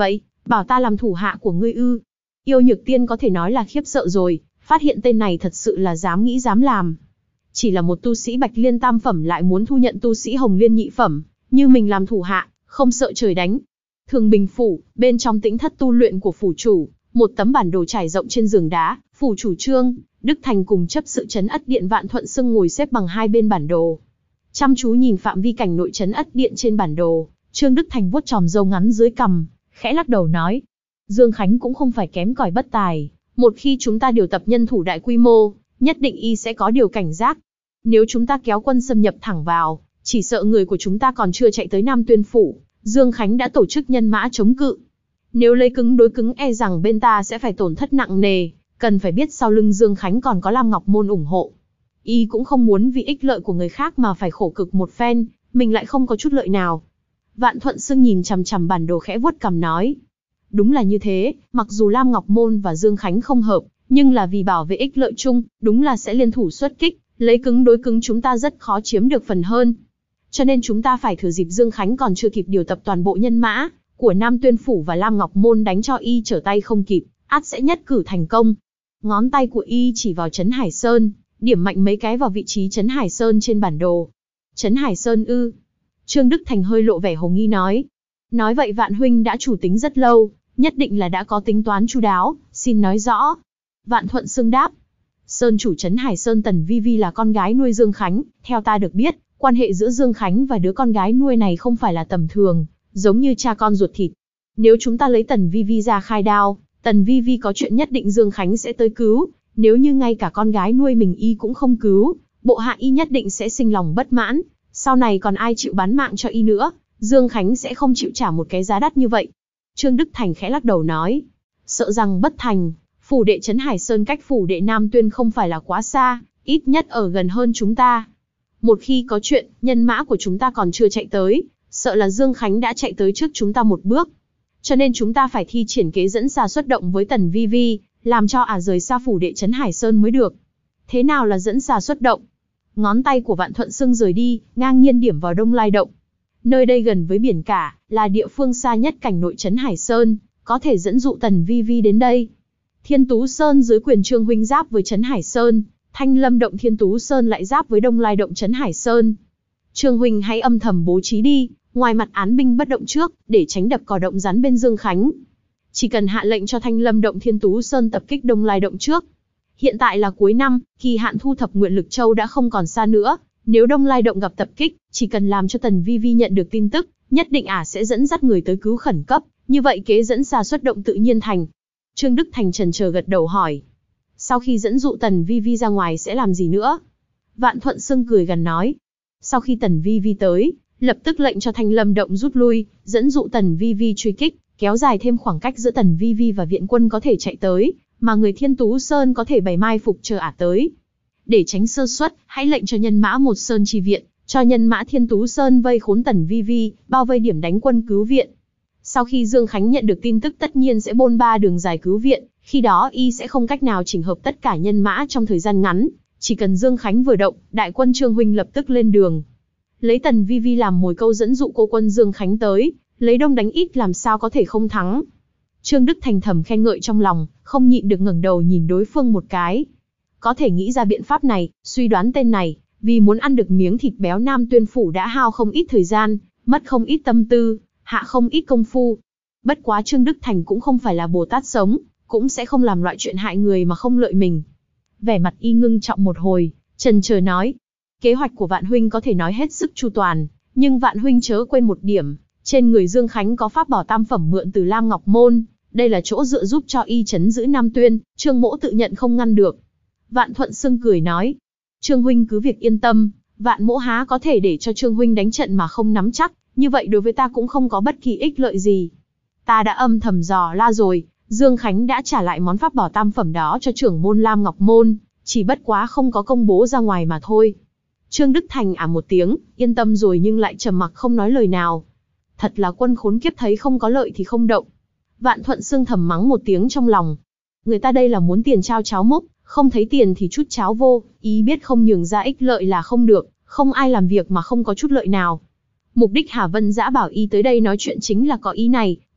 Bảo ta làm thủ hạ của ngươi ư? Yêu Nhược Tiên có thể nói là khiếp sợ rồi, phát hiện tên này thật sự là dám nghĩ dám làm. Chỉ là một tu sĩ Bạch Liên tam phẩm lại muốn thu nhận tu sĩ Hồng Liên nhị phẩm, như mình làm thủ hạ, không sợ trời đánh. Thường Bình phủ, bên trong tĩnh thất tu luyện của phủ chủ, một tấm bản đồ trải rộng trên giường đá, phủ chủ Trương Đức Thành cùng chấp sự trấn Ất Điện Vạn Thuận Xưng ngồi xếp bằng hai bên bản đồ. Chăm chú nhìn phạm vi cảnh nội trấn Ất Điện trên bản đồ, Trương Đức Thành vuốt chòm râu ngắn dưới cằm, khẽ lắc đầu nói: Dương Khánh cũng không phải kém cỏi bất tài, một khi chúng ta điều tập nhân thủ đại quy mô, nhất định y sẽ có điều cảnh giác. Nếu chúng ta kéo quân xâm nhập thẳng vào, chỉ sợ người của chúng ta còn chưa chạy tới Nam Tuyên phủ, Dương Khánh đã tổ chức nhân mã chống cự. Nếu lấy cứng đối cứng e rằng bên ta sẽ phải tổn thất nặng nề, cần phải biết sau lưng Dương Khánh còn có Lam Ngọc Môn ủng hộ. Y cũng không muốn vì ích lợi của người khác mà phải khổ cực một phen, mình lại không có chút lợi nào. Vạn Thuận Xưng nhìn chằm chằm bản đồ khẽ vuốt cằm nói: Đúng là như thế, mặc dù Lam Ngọc Môn và Dương Khánh không hợp, nhưng là vì bảo vệ ích lợi chung, đúng là sẽ liên thủ xuất kích, lấy cứng đối cứng chúng ta rất khó chiếm được phần hơn. Cho nên chúng ta phải thừa dịp Dương Khánh còn chưa kịp điều tập toàn bộ nhân mã của Nam Tuyên phủ và Lam Ngọc Môn đánh cho y trở tay không kịp, ắt sẽ nhất cử thành công. Ngón tay của y chỉ vào trấn Hải Sơn, điểm mạnh mấy cái vào vị trí trấn Hải Sơn trên bản đồ. Trấn Hải Sơn ư? Trương Đức Thành hơi lộ vẻ hồ nghi nói. Nói vậy Vạn huynh đã chủ tính rất lâu, nhất định là đã có tính toán chu đáo, xin nói rõ. Vạn Thuận Xưng đáp. Sơn chủ trấn Hải Sơn Tần Vi Vi là con gái nuôi Dương Khánh, theo ta được biết, quan hệ giữa Dương Khánh và đứa con gái nuôi này không phải là tầm thường, giống như cha con ruột thịt. Nếu chúng ta lấy Tần Vi Vi ra khai đao, Tần Vi Vi có chuyện nhất định Dương Khánh sẽ tới cứu, nếu như ngay cả con gái nuôi mình y cũng không cứu, bộ hạ y nhất định sẽ sinh lòng bất mãn, sau này còn ai chịu bán mạng cho y nữa, Dương Khánh sẽ không chịu trả một cái giá đắt như vậy. Trương Đức Thành khẽ lắc đầu nói, sợ rằng bất thành, phủ đệ trấn Hải Sơn cách phủ đệ Nam Tuyên không phải là quá xa, ít nhất ở gần hơn chúng ta. Một khi có chuyện, nhân mã của chúng ta còn chưa chạy tới, sợ là Dương Khánh đã chạy tới trước chúng ta một bước. Cho nên chúng ta phải thi triển kế dẫn xa xuất động với Tần Vi Vi, làm cho rời xa phủ đệ trấn Hải Sơn mới được. Thế nào là dẫn xa xuất động? Ngón tay của Vạn Thuận Xưng rời đi, ngang nhiên điểm vào Đông Lai Động. Nơi đây gần với biển cả, là địa phương xa nhất cảnh nội trấn Hải Sơn, có thể dẫn dụ Tần Vi Vi đến đây. Thiên Tú Sơn dưới quyền Trương huynh giáp với trấn Hải Sơn, Thanh Lâm Động Thiên Tú Sơn lại giáp với Đông Lai Động trấn Hải Sơn. Trương huynh hãy âm thầm bố trí đi, ngoài mặt án binh bất động trước, để tránh đập cò động rắn bên Dương Khánh. Chỉ cần hạ lệnh cho Thanh Lâm Động Thiên Tú Sơn tập kích Đông Lai Động trước. Hiện tại là cuối năm, kỳ hạn thu thập Nguyện Lực Châu đã không còn xa nữa. Nếu Đông Lai Động gặp tập kích, chỉ cần làm cho Tần Vi Vi nhận được tin tức, nhất định sẽ dẫn dắt người tới cứu khẩn cấp. Như vậy kế dẫn xa xuất động tự nhiên thành. Trương Đức Thành chần chờ gật đầu hỏi. Sau khi dẫn dụ Tần Vi Vi ra ngoài sẽ làm gì nữa? Vạn Thuận Xưng cười gần nói. Sau khi Tần Vi Vi tới, lập tức lệnh cho Thanh Lâm Động rút lui, dẫn dụ Tần Vi Vi truy kích, kéo dài thêm khoảng cách giữa Tần Vi Vi và viện quân có thể chạy tới, mà người Thiên Tú Sơn có thể bày mai phục chờ tới. Để tránh sơ suất, hãy lệnh cho nhân mã một sơn chi viện, cho nhân mã Thiên Tú Sơn vây khốn Tần Vi Vi, bao vây điểm đánh quân cứu viện. Sau khi Dương Khánh nhận được tin tức tất nhiên sẽ bôn ba đường dài cứu viện, khi đó y sẽ không cách nào chỉnh hợp tất cả nhân mã trong thời gian ngắn, chỉ cần Dương Khánh vừa động, đại quân Trương huynh lập tức lên đường. Lấy Tần Vi Vi làm mồi câu dẫn dụ cô quân Dương Khánh tới, lấy đông đánh ít làm sao có thể không thắng. Trương Đức Thành thầm khen ngợi trong lòng, không nhịn được ngẩng đầu nhìn đối phương một cái. Có thể nghĩ ra biện pháp này, suy đoán tên này, vì muốn ăn được miếng thịt béo Nam Tuyên phủ đã hao không ít thời gian, mất không ít tâm tư, hạ không ít công phu. Bất quá Trương Đức Thành cũng không phải là Bồ Tát sống, cũng sẽ không làm loại chuyện hại người mà không lợi mình. Vẻ mặt y ngưng trọng một hồi, chần chờ nói, kế hoạch của Vạn huynh có thể nói hết sức chu toàn, nhưng Vạn huynh chớ quên một điểm, trên người Dương Khánh có pháp bảo tam phẩm mượn từ Lam Ngọc Môn, đây là chỗ dựa giúp cho y trấn giữ Nam Tuyên, Trương mỗ tự nhận không ngăn được. Vạn Thuận Xưng cười nói, Trương huynh cứ việc yên tâm, Vạn mỗ há có thể để cho Trương huynh đánh trận mà không nắm chắc, như vậy đối với ta cũng không có bất kỳ ích lợi gì. Ta đã âm thầm dò la rồi, Dương Khánh đã trả lại món pháp bảo tam phẩm đó cho trưởng môn Lam Ngọc Môn, chỉ bất quá không có công bố ra ngoài mà thôi. Trương Đức Thành một tiếng, yên tâm rồi nhưng lại trầm mặc không nói lời nào. Thật là quân khốn kiếp thấy không có lợi thì không động. Vạn Thuận Xưng thầm mắng một tiếng trong lòng. Người ta đây là muốn tiền trao cháo múc, không thấy tiền thì chút cháo vô, ý biết không nhường ra ích lợi là không được, không ai làm việc mà không có chút lợi nào. Mục đích Hà Vân Dã bảo y tới đây nói chuyện chính là có ý này,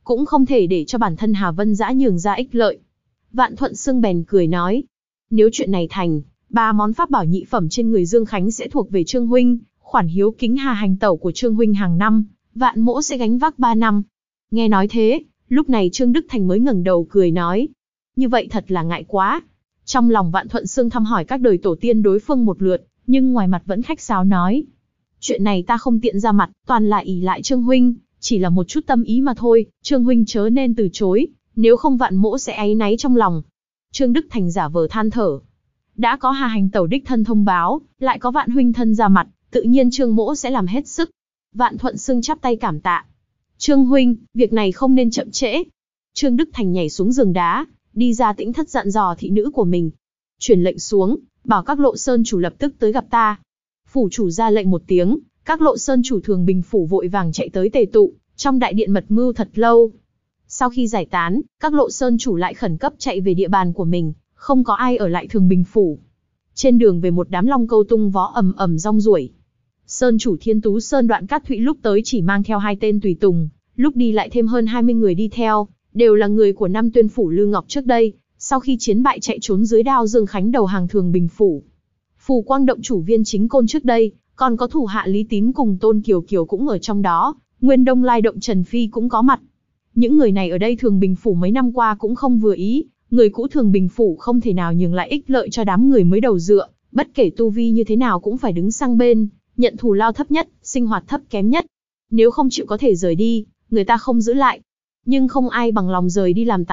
cũng không thể để cho bản thân Hà Vân Dã nhường ra ích lợi. Vạn Thuận Xương bèn cười nói, nếu chuyện này thành, 3 món pháp bảo nhị phẩm trên người Dương Khánh sẽ thuộc về Trương huynh, khoản hiếu kính Hà hành tẩu của Trương huynh hàng năm, Vạn mỗ sẽ gánh vác 3 năm. Nghe nói thế, lúc này Trương Đức Thành mới ngẩng đầu cười nói, như vậy thật là ngại quá. Trong lòng Vạn Thuận Xương thăm hỏi các đời tổ tiên đối phương một lượt, nhưng ngoài mặt vẫn khách sáo nói, chuyện này ta không tiện ra mặt, toàn là ỷ lại Trương huynh, chỉ là một chút tâm ý mà thôi, Trương huynh chớ nên từ chối, nếu không Vạn mỗ sẽ áy náy trong lòng. Trương Đức Thành giả vờ than thở, đã có Hà hành tẩu đích thân thông báo, lại có Vạn huynh thân ra mặt, tự nhiên Trương mỗ sẽ làm hết sức. Vạn Thuận Xương chắp tay cảm tạ, Trương huynh, việc này không nên chậm trễ. Trương Đức Thành nhảy xuống giường đá, đi ra tĩnh thất dặn dò thị nữ của mình, truyền lệnh xuống, bảo các Lộ Sơn chủ lập tức tới gặp ta. Phủ chủ ra lệnh một tiếng, các Lộ Sơn chủ Thường Bình phủ vội vàng chạy tới tề tụ, trong đại điện mật mưu thật lâu. Sau khi giải tán, các Lộ Sơn chủ lại khẩn cấp chạy về địa bàn của mình, không có ai ở lại Thường Bình phủ. Trên đường về một đám long câu tung vó ầm ầm rong ruổi. Sơn chủ Thiên Tú Sơn Đoạn Cát Thụy lúc tới chỉ mang theo 2 tên tùy tùng, lúc đi lại thêm hơn 20 người đi theo, đều là người của Năm Tuyên phủ Lư Ngọc trước đây, sau khi chiến bại chạy trốn dưới đao Dương Khánh đầu hàng Thường Bình phủ. Phù Quang động chủ Viên Chính Côn trước đây, còn có thủ hạ Lý Tín cùng Tôn Kiều Kiều cũng ở trong đó, Nguyên Đông Lai động Trần Phi cũng có mặt. Những người này ở đây Thường Bình phủ mấy năm qua cũng không vừa ý, người cũ Thường Bình phủ không thể nào nhường lại ích lợi cho đám người mới đầu dựa, bất kể tu vi như thế nào cũng phải đứng sang bên, nhận thù lao thấp nhất, sinh hoạt thấp kém nhất. Nếu không chịu có thể rời đi, người ta không giữ lại. Nhưng không ai bằng lòng rời đi làm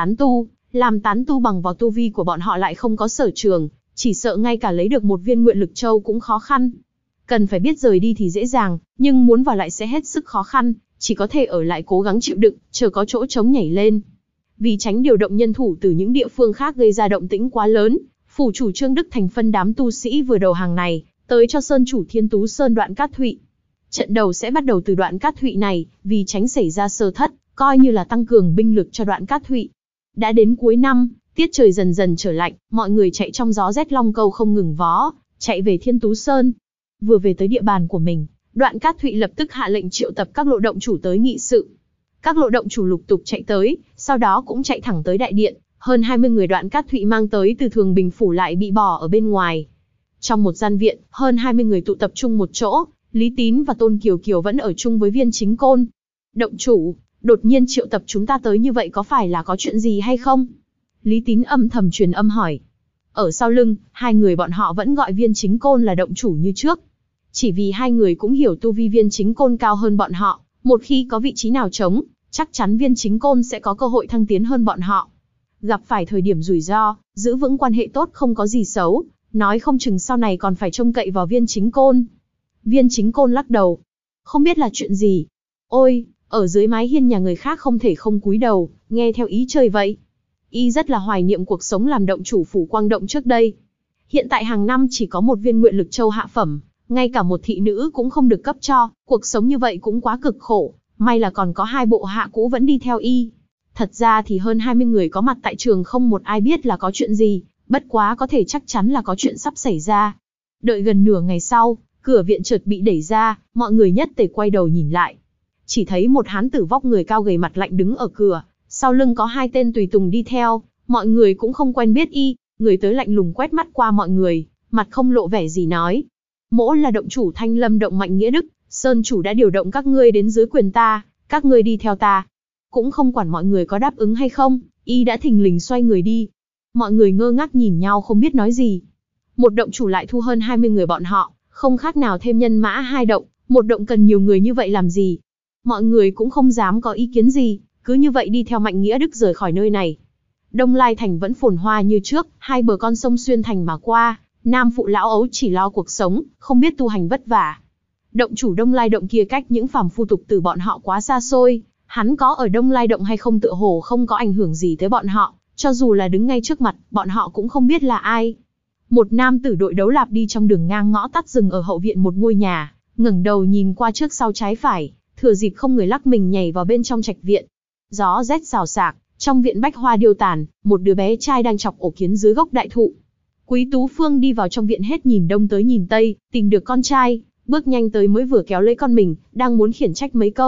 tán tu bằng vào tu vi của bọn họ lại không có sở trường, chỉ sợ ngay cả lấy được một viên nguyện lực châu cũng khó khăn. Cần phải biết rời đi thì dễ dàng, nhưng muốn vào lại sẽ hết sức khó khăn, chỉ có thể ở lại cố gắng chịu đựng, chờ có chỗ trống nhảy lên. Vì tránh điều động nhân thủ từ những địa phương khác gây ra động tĩnh quá lớn, phủ chủ Trương Đức Thành phân đám tu sĩ vừa đầu hàng này, tới cho Sơn chủ Thiên Tú Sơn Đoạn Cát Thụy. Trận đầu sẽ bắt đầu từ Đoạn Cát Thụy này, vì tránh xảy ra sơ thất, coi như là tăng cường binh lực cho Đoạn Cát Thụy. Đã đến cuối năm, tiết trời dần dần trở lạnh, mọi người chạy trong gió rét long câu không ngừng vó, chạy về Thiên Tú Sơn. Vừa về tới địa bàn của mình, Đoạn Cát Thụy lập tức hạ lệnh triệu tập các lộ động chủ tới nghị sự. Các lộ động chủ lục tục chạy tới, sau đó cũng chạy thẳng tới đại điện, hơn 20 người Đoạn Cát Thụy mang tới từ Thường Bình phủ lại bị bỏ ở bên ngoài. Trong một gian viện, hơn 20 người tụ tập trung một chỗ, Lý Tín và Tôn Kiều Kiều vẫn ở chung với Viên Chính Côn. Động chủ, đột nhiên triệu tập chúng ta tới như vậy có phải là có chuyện gì hay không? Lý Tín âm thầm truyền âm hỏi. Ở sau lưng, 2 người bọn họ vẫn gọi Viên Chính Côn là động chủ như trước. Chỉ vì 2 người cũng hiểu tu vi Viên Chính Côn cao hơn bọn họ, một khi có vị trí nào trống, chắc chắn Viên Chính Côn sẽ có cơ hội thăng tiến hơn bọn họ. Gặp phải thời điểm rủi ro, giữ vững quan hệ tốt không có gì xấu, nói không chừng sau này còn phải trông cậy vào Viên Chính Côn. Viên Chính Côn lắc đầu. Không biết là chuyện gì. Ôi, ở dưới mái hiên nhà người khác không thể không cúi đầu, nghe theo ý trời vậy. Y rất là hoài niệm cuộc sống làm động chủ phủ Quang động trước đây. Hiện tại hàng năm chỉ có một viên nguyện lực châu hạ phẩm, ngay cả một thị nữ cũng không được cấp cho, cuộc sống như vậy cũng quá cực khổ, may là còn có 2 bộ hạ cũ vẫn đi theo y. Thật ra thì hơn 20 người có mặt tại trường không một ai biết là có chuyện gì, bất quá có thể chắc chắn là có chuyện sắp xảy ra. Đợi gần nửa ngày sau, cửa viện chợt bị đẩy ra, mọi người nhất tề quay đầu nhìn lại. Chỉ thấy một hán tử vóc người cao gầy mặt lạnh đứng ở cửa, sau lưng có 2 tên tùy tùng đi theo, mọi người cũng không quen biết y, người tới lạnh lùng quét mắt qua mọi người, mặt không lộ vẻ gì nói. Mỗ là động chủ Thanh Lâm động Mạnh Nghĩa Đức, Sơn chủ đã điều động các ngươi đến dưới quyền ta, các ngươi đi theo ta. Cũng không quản mọi người có đáp ứng hay không, y đã thình lình xoay người đi. Mọi người ngơ ngác nhìn nhau không biết nói gì. Một động chủ lại thu hơn 20 người bọn họ, không khác nào thêm nhân mã 2 động, một động cần nhiều người như vậy làm gì. Mọi người cũng không dám có ý kiến gì, cứ như vậy đi theo Mạnh Nghĩa Đức rời khỏi nơi này. Đông Lai Thành vẫn phồn hoa như trước, 2 bờ con sông xuyên thành mà qua, nam phụ lão ấu chỉ lo cuộc sống, không biết tu hành vất vả. Động chủ Đông Lai động kia cách những phàm phu tục tử bọn họ quá xa xôi, hắn có ở Đông Lai động hay không tựa hồ không có ảnh hưởng gì tới bọn họ, cho dù là đứng ngay trước mặt, bọn họ cũng không biết là ai. Một nam tử đội đấu lạp đi trong đường ngang ngõ tắt dừng ở hậu viện một ngôi nhà, ngẩng đầu nhìn qua trước sau trái phải, thừa dịp không người lắc mình nhảy vào bên trong trạch viện. Gió rét rào rạc, trong viện bách hoa điêu tàn, một đứa bé trai đang chọc ổ kiến dưới gốc đại thụ. Quý Tú Phương đi vào trong viện hết nhìn đông tới nhìn tây, tìm được con trai, bước nhanh tới mới vừa kéo lấy con mình, đang muốn khiển trách mấy câu,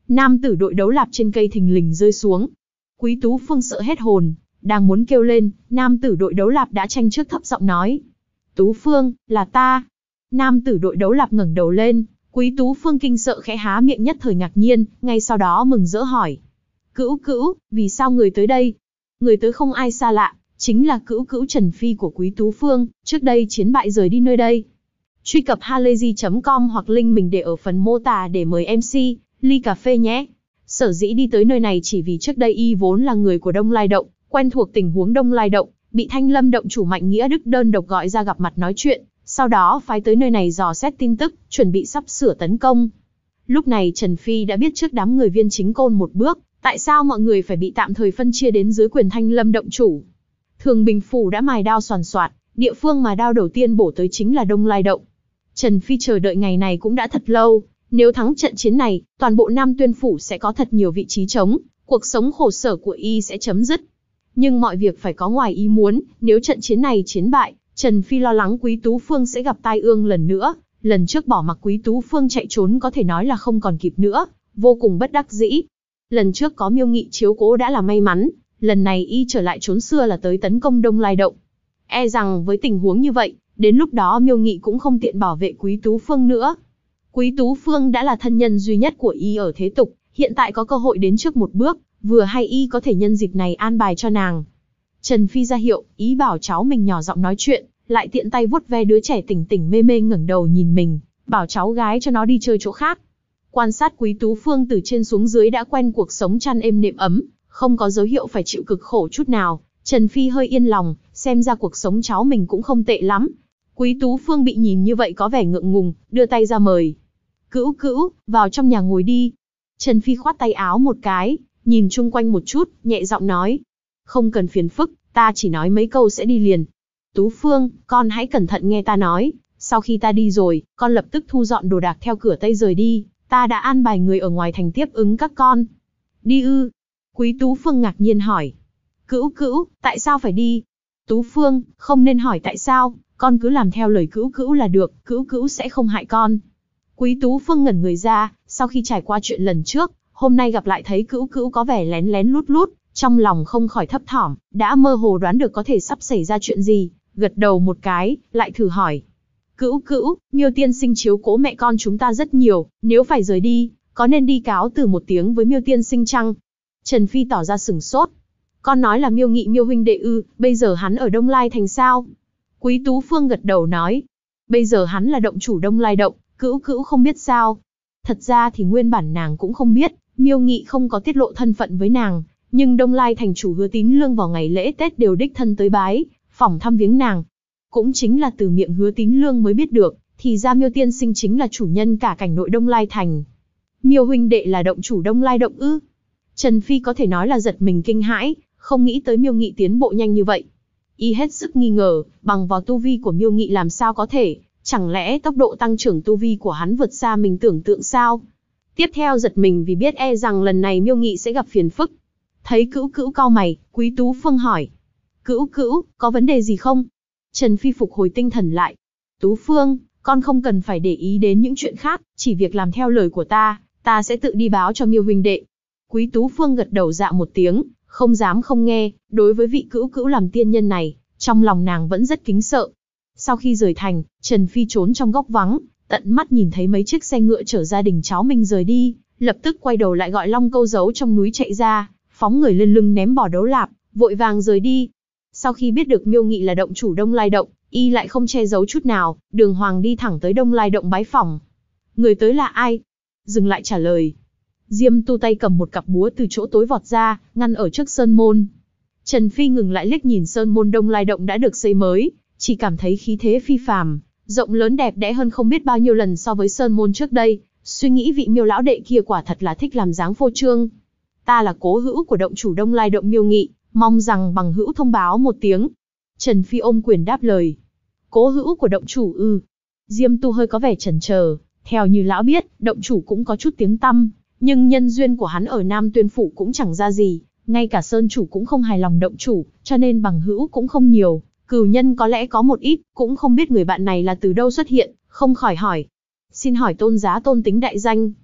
Nam tử đội đấu lạp trên cây thình lình rơi xuống. Quý Tú Phương sợ hết hồn, đang muốn kêu lên, nam tử đội đấu lạp đã tranh trước thấp giọng nói. Tú Phương, là ta. Nam tử đội đấu lạp ngẩng đầu lên, Quý Tú Phương kinh sợ khẽ há miệng, nhất thời ngạc nhiên, ngay sau đó mừng rỡ hỏi. Cữu cữu, vì sao người tới đây? Người tới không ai xa lạ, chính là cữu cữu Trần Phi của Quý Tú Phương, trước đây chiến bại rời đi nơi đây. Truy cập halayzi.com hoặc link mình để ở phần mô tả để mời MC, ly cà phê nhé. Sở dĩ đi tới nơi này chỉ vì trước đây y vốn là người của Đông Lai Động, quen thuộc tình huống Đông Lai Động, bị Thanh Lâm Động chủ Mạnh Nghĩa Đức đơn độc gọi ra gặp mặt nói chuyện, sau đó phái tới nơi này dò xét tin tức, chuẩn bị sắp sửa tấn công. Lúc này Trần Phi đã biết trước đám người Viên Chính Côn một bước, tại sao mọi người phải bị tạm thời phân chia đến dưới quyền Thanh Lâm Động chủ. Thường Bình Phủ đã mài đao soàn soạt, địa phương mà đao đầu tiên bổ tới chính là Đông Lai Động. Trần Phi chờ đợi ngày này cũng đã thật lâu, nếu thắng trận chiến này, toàn bộ Nam Tuyên Phủ sẽ có thật nhiều vị trí trống, cuộc sống khổ sở của y sẽ chấm dứt. Nhưng mọi việc phải có ngoài ý muốn, nếu trận chiến này chiến bại, Trần Phi lo lắng Quý Tú Phương sẽ gặp tai ương lần nữa. Lần trước bỏ mặc Quý Tú Phương chạy trốn có thể nói là không còn kịp nữa, vô cùng bất đắc dĩ. Lần trước có Miêu Nghị chiếu cố đã là may mắn, lần này y trở lại trốn xưa là tới tấn công Đông Lai Động. E rằng với tình huống như vậy, đến lúc đó Miêu Nghị cũng không tiện bảo vệ Quý Tú Phương nữa. Quý Tú Phương đã là thân nhân duy nhất của y ở thế tục, hiện tại có cơ hội đến trước một bước, vừa hay y có thể nhân dịp này an bài cho nàng. Trần Phi ra hiệu, ý bảo cháu mình nhỏ giọng nói chuyện, lại tiện tay vuốt ve đứa trẻ tỉnh tỉnh mê mê ngẩng đầu nhìn mình, bảo cháu gái cho nó đi chơi chỗ khác. Quan sát Quý Tú Phương từ trên xuống dưới đã quen cuộc sống chăn êm nệm ấm, không có dấu hiệu phải chịu cực khổ chút nào. Trần Phi hơi yên lòng, xem ra cuộc sống cháu mình cũng không tệ lắm. Quý Tú Phương bị nhìn như vậy có vẻ ngượng ngùng, đưa tay ra mời. Cữu cữu, vào trong nhà ngồi đi. Trần Phi khoát tay áo một cái, nhìn chung quanh một chút, nhẹ giọng nói. Không cần phiền phức, ta chỉ nói mấy câu sẽ đi liền. Tú Phương, con hãy cẩn thận nghe ta nói, sau khi ta đi rồi, con lập tức thu dọn đồ đạc theo cửa Tây rời đi, ta đã an bài người ở ngoài thành tiếp ứng các con. Đi ư? Quý Tú Phương ngạc nhiên hỏi. Cữu cữu, tại sao phải đi? Tú Phương, không nên hỏi tại sao, con cứ làm theo lời cữu cữu là được, cữu cữu sẽ không hại con. Quý Tú Phương ngẩn người ra, sau khi trải qua chuyện lần trước, hôm nay gặp lại thấy cữu cữu có vẻ lén lén lút lút, trong lòng không khỏi thấp thỏm, đã mơ hồ đoán được có thể sắp xảy ra chuyện gì, gật đầu một cái, lại thử hỏi. Cữu cữu, Miêu tiên sinh chiếu cố mẹ con chúng ta rất nhiều, nếu phải rời đi, có nên đi cáo từ một tiếng với Miêu tiên sinh chăng? Trần Phi tỏ ra sửng sốt. Con nói là Miêu Nghị Miêu huynh đệ ư, bây giờ hắn ở Đông Lai thành sao? Quý Tú Phương gật đầu nói. Bây giờ hắn là động chủ Đông Lai Động, cữu cữu không biết sao? Thật ra thì nguyên bản nàng cũng không biết, Miêu Nghị không có tiết lộ thân phận với nàng, nhưng Đông Lai thành chủ Hứa Tín Lương vào ngày lễ Tết đều đích thân tới bái, phỏng thăm viếng nàng. Cũng chính là từ miệng Hứa Tín Lương mới biết được, thì ra Miêu tiên sinh chính là chủ nhân cả cảnh nội Đông Lai thành. Miêu huynh đệ là động chủ Đông Lai Động ư? Trần Phi có thể nói là giật mình kinh hãi, không nghĩ tới Miêu Nghị tiến bộ nhanh như vậy. Y hết sức nghi ngờ, bằng vào tu vi của Miêu Nghị làm sao có thể, chẳng lẽ tốc độ tăng trưởng tu vi của hắn vượt xa mình tưởng tượng sao? Tiếp theo giật mình vì biết e rằng lần này Miêu Nghị sẽ gặp phiền phức. Thấy cữu cữu cau mày, Quý Tú Phương hỏi. Cữu cữu, có vấn đề gì không? Trần Phi phục hồi tinh thần lại. Tú Phương, con không cần phải để ý đến những chuyện khác, chỉ việc làm theo lời của ta sẽ tự đi báo cho Miêu huynh đệ. Quý Tú Phương gật đầu dạ một tiếng, không dám không nghe, đối với vị cữu cữu làm tiên nhân này, trong lòng nàng vẫn rất kính sợ. Sau khi rời thành, Trần Phi trốn trong góc vắng, tận mắt nhìn thấy mấy chiếc xe ngựa chở gia đình cháu mình rời đi, lập tức quay đầu lại gọi Long Câu giấu trong núi chạy ra, phóng người lên lưng ném bỏ đấu lạp, vội vàng rời đi. Sau khi biết được Miêu Nghị là động chủ Đông Lai Động, y lại không che giấu chút nào, đường hoàng đi thẳng tới Đông Lai Động bái phỏng. Người tới là ai? Dừng lại trả lời. Diêm Tu tay cầm một cặp búa từ chỗ tối vọt ra, ngăn ở trước sơn môn. Trần Phi ngừng lại liếc nhìn sơn môn Đông Lai Động đã được xây mới, chỉ cảm thấy khí thế phi phàm, rộng lớn đẹp đẽ hơn không biết bao nhiêu lần so với sơn môn trước đây, suy nghĩ vị Miêu lão đệ kia quả thật là thích làm dáng phô trương. Ta là cố hữu của động chủ Đông Lai Động Miêu Nghị, mong rằng bằng hữu thông báo một tiếng. Trần Phi ôm quyền đáp lời. Cố hữu của động chủ ư? Diêm Tu hơi có vẻ chần chờ, theo như lão biết, động chủ cũng có chút tiếng tăm, nhưng nhân duyên của hắn ở Nam Tuyên Phủ cũng chẳng ra gì, ngay cả sơn chủ cũng không hài lòng động chủ, cho nên bằng hữu cũng không nhiều, cừu nhân có lẽ có một ít, cũng không biết người bạn này là từ đâu xuất hiện, không khỏi hỏi. Xin hỏi tôn giá tôn tính đại danh.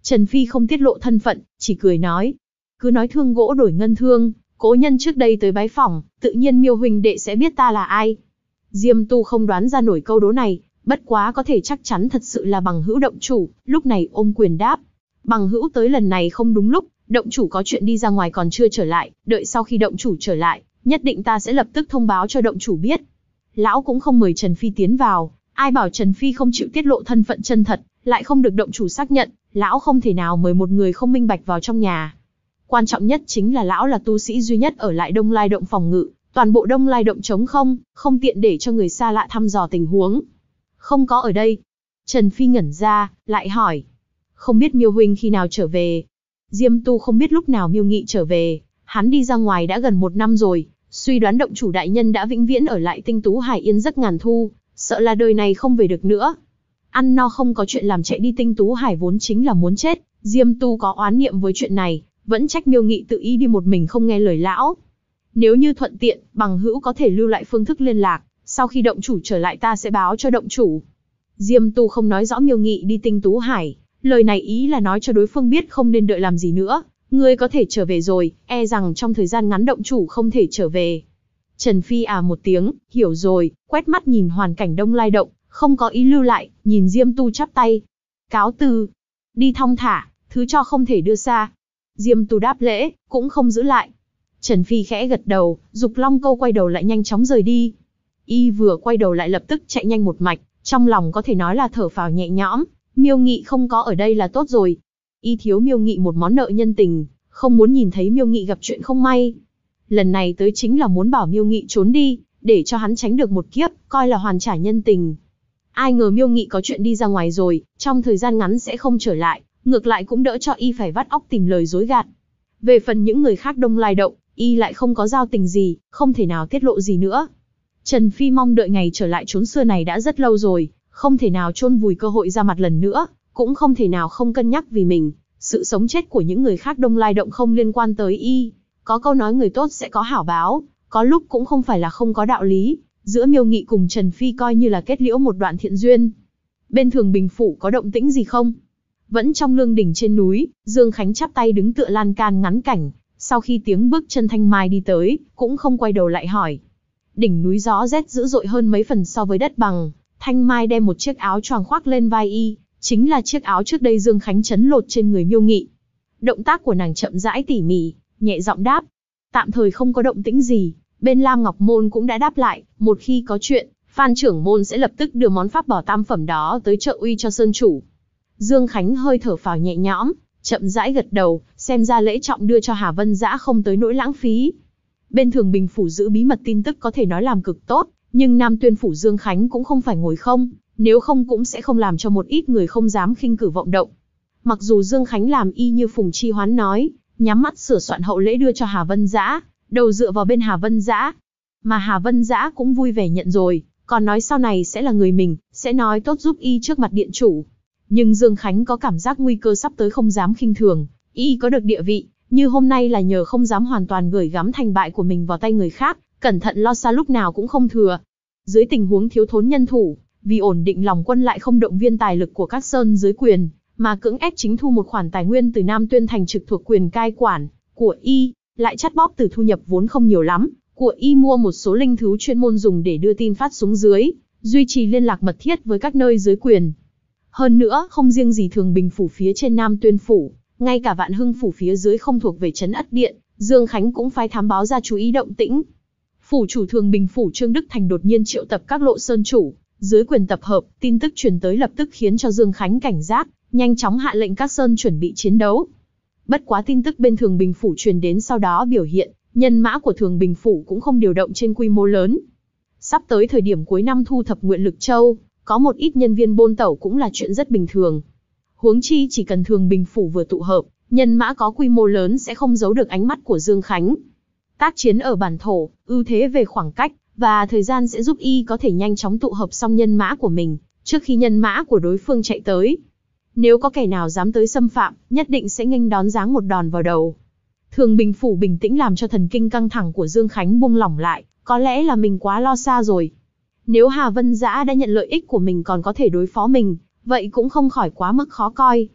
Trần Phi không tiết lộ thân phận, chỉ cười nói. Cứ nói thương gỗ đổi ngân thương, cố nhân trước đây tới bái phỏng, tự nhiên Miêu huynh đệ sẽ biết ta là ai. Diêm Tu không đoán ra nổi câu đố này, bất quá có thể chắc chắn thật sự là Bằng Hữu động chủ, lúc này ôm quyền đáp. Bằng Hữu tới lần này không đúng lúc, động chủ có chuyện đi ra ngoài còn chưa trở lại, đợi sau khi động chủ trở lại, nhất định ta sẽ lập tức thông báo cho động chủ biết. Lão cũng không mời Trần Phi tiến vào, ai bảo Trần Phi không chịu tiết lộ thân phận chân thật, lại không được động chủ xác nhận, lão không thể nào mời một người không minh bạch vào trong nhà. Quan trọng nhất chính là lão là tu sĩ duy nhất ở lại Đông Lai động phòng ngự, toàn bộ Đông Lai động trống không, không tiện để cho người xa lạ thăm dò tình huống. Không có ở đây. Trần Phi ngẩn ra, lại hỏi. Không biết Miêu huynh khi nào trở về? Diêm Tu không biết lúc nào Miêu Nghị trở về, hắn đi ra ngoài đã gần 1 năm rồi, suy đoán động chủ đại nhân đã vĩnh viễn ở lại Tinh Tú Hải yên giấc ngàn thu, sợ là đời này không về được nữa. Ăn no không có chuyện làm chạy đi Tinh Tú Hải vốn chính là muốn chết, Diêm Tu có oán niệm với chuyện này, vẫn trách Miêu Nghị tự ý đi một mình không nghe lời lão. Nếu như thuận tiện, Bằng Hữu có thể lưu lại phương thức liên lạc, sau khi động chủ trở lại ta sẽ báo cho động chủ. Diêm Tu không nói rõ Miêu Nghị đi Tinh Tú Hải, lời này ý là nói cho đối phương biết không nên đợi làm gì nữa, ngươi có thể trở về rồi, e rằng trong thời gian ngắn động chủ không thể trở về. Trần Phi một tiếng, hiểu rồi, quét mắt nhìn hoàn cảnh Đông Lai động, không có ý lưu lại, nhìn Diêm Tu chắp tay. Cáo từ, đi thong thả, thứ cho không thể đưa xa. Diêm Tu đáp lễ, cũng không giữ lại. Trần Phi khẽ gật đầu, Dục Long Câu quay đầu lại nhanh chóng rời đi. Y vừa quay đầu lại lập tức chạy nhanh một mạch, trong lòng có thể nói là thở phào nhẹ nhõm, Miêu Nghị không có ở đây là tốt rồi. Y thiếu Miêu Nghị một món nợ nhân tình, không muốn nhìn thấy Miêu Nghị gặp chuyện không may. Lần này tới chính là muốn bảo Miêu Nghị trốn đi, để cho hắn tránh được một kiếp, coi là hoàn trả nhân tình. Ai ngờ Miêu Nghị có chuyện đi ra ngoài rồi, trong thời gian ngắn sẽ không trở lại, ngược lại cũng đỡ cho Y phải vắt óc tìm lời dối gạt. Về phần những người khác Đông Lai động, Y lại không có giao tình gì, không thể nào tiết lộ gì nữa. Trần Phi mong đợi ngày trở lại chốn xưa này đã rất lâu rồi, không thể nào chôn vùi cơ hội ra mặt lần nữa, cũng không thể nào không cân nhắc vì mình. Sự sống chết của những người khác Đông Lai động không liên quan tới Y. Có câu nói người tốt sẽ có hảo báo, có lúc cũng không phải là không có đạo lý. Giữa Miêu Nghị cùng Trần Phi coi như là kết liễu một đoạn thiện duyên. Bên Thường Bình phủ có động tĩnh gì không? Vẫn trong lương đỉnh trên núi, Dương Khánh chắp tay đứng tựa lan can ngắn cảnh. Sau khi tiếng bước chân Thanh Mai đi tới, cũng không quay đầu lại hỏi. Đỉnh núi gió rét dữ dội hơn mấy phần so với đất bằng. Thanh Mai đem một chiếc áo choàng khoác lên vai Y, chính là chiếc áo trước đây Dương Khánh chấn lột trên người Miêu Nghị. Động tác của nàng chậm rãi tỉ mỉ, nhẹ giọng đáp. Tạm thời không có động tĩnh gì, bên Lam Ngọc Môn cũng đã đáp lại, một khi có chuyện, Phan trưởng môn sẽ lập tức đưa món pháp bảo tam phẩm đó tới trợ uy cho sơn chủ. Dương Khánh hơi thở phào nhẹ nhõm, chậm rãi gật đầu, xem ra lễ trọng đưa cho Hà Vân Dã không tới nỗi lãng phí. Bên Thường Bình phủ giữ bí mật tin tức có thể nói làm cực tốt, nhưng Nam Tuyên phủ Dương Khánh cũng không phải ngồi không, nếu không cũng sẽ không làm cho một ít người không dám khinh cử vọng động. Mặc dù Dương Khánh làm y như Phùng Chi Hoán nói, nhắm mắt sửa soạn hậu lễ đưa cho Hà Vân Dã, đầu dựa vào bên Hà Vân Dã. Mà Hà Vân Dã cũng vui vẻ nhận rồi, còn nói sau này sẽ là người mình, sẽ nói tốt giúp y trước mặt điện chủ. Nhưng Dương Khánh có cảm giác nguy cơ sắp tới không dám khinh thường, y có được địa vị, như hôm nay là nhờ không dám hoàn toàn gửi gắm thành bại của mình vào tay người khác, cẩn thận lo xa lúc nào cũng không thừa. Dưới tình huống thiếu thốn nhân thủ, vì ổn định lòng quân lại không động viên tài lực của các sơn dưới quyền, mà cưỡng ép chính thu một khoản tài nguyên từ Nam Tuyên thành trực thuộc quyền cai quản của y, lại chắt bóp từ thu nhập vốn không nhiều lắm của y mua một số linh thú chuyên môn dùng để đưa tin phát xuống dưới, duy trì liên lạc mật thiết với các nơi dưới quyền. Hơn nữa, không riêng gì Thường Bình phủ phía trên Nam Tuyên phủ, ngay cả Vạn Hưng phủ phía dưới không thuộc về trấn Ất Điện, Dương Khánh cũng phái thám báo ra chú ý động tĩnh. Phủ chủ Thường Bình phủ Trương Đức Thành đột nhiên triệu tập các lộ sơn chủ, dưới quyền tập hợp, tin tức truyền tới lập tức khiến cho Dương Khánh cảnh giác, nhanh chóng hạ lệnh các sơn chuẩn bị chiến đấu. Bất quá tin tức bên Thường Bình phủ truyền đến sau đó biểu hiện, nhân mã của Thường Bình phủ cũng không điều động trên quy mô lớn. Sắp tới thời điểm cuối năm thu thập nguyện lực châu, có một ít nhân viên bôn tẩu cũng là chuyện rất bình thường. Huống chi chỉ cần Thường Bình phủ vừa tụ hợp, nhân mã có quy mô lớn sẽ không giấu được ánh mắt của Dương Khánh. Tác chiến ở bản thổ, ưu thế về khoảng cách và thời gian sẽ giúp y có thể nhanh chóng tụ hợp xong nhân mã của mình, trước khi nhân mã của đối phương chạy tới. Nếu có kẻ nào dám tới xâm phạm, nhất định sẽ nghênh đón giáng một đòn vào đầu. Thường Bình phủ bình tĩnh làm cho thần kinh căng thẳng của Dương Khánh buông lỏng lại, có lẽ là mình quá lo xa rồi. Nếu Hà Vân Dã đã nhận lợi ích của mình còn có thể đối phó mình, vậy cũng không khỏi quá mức khó coi.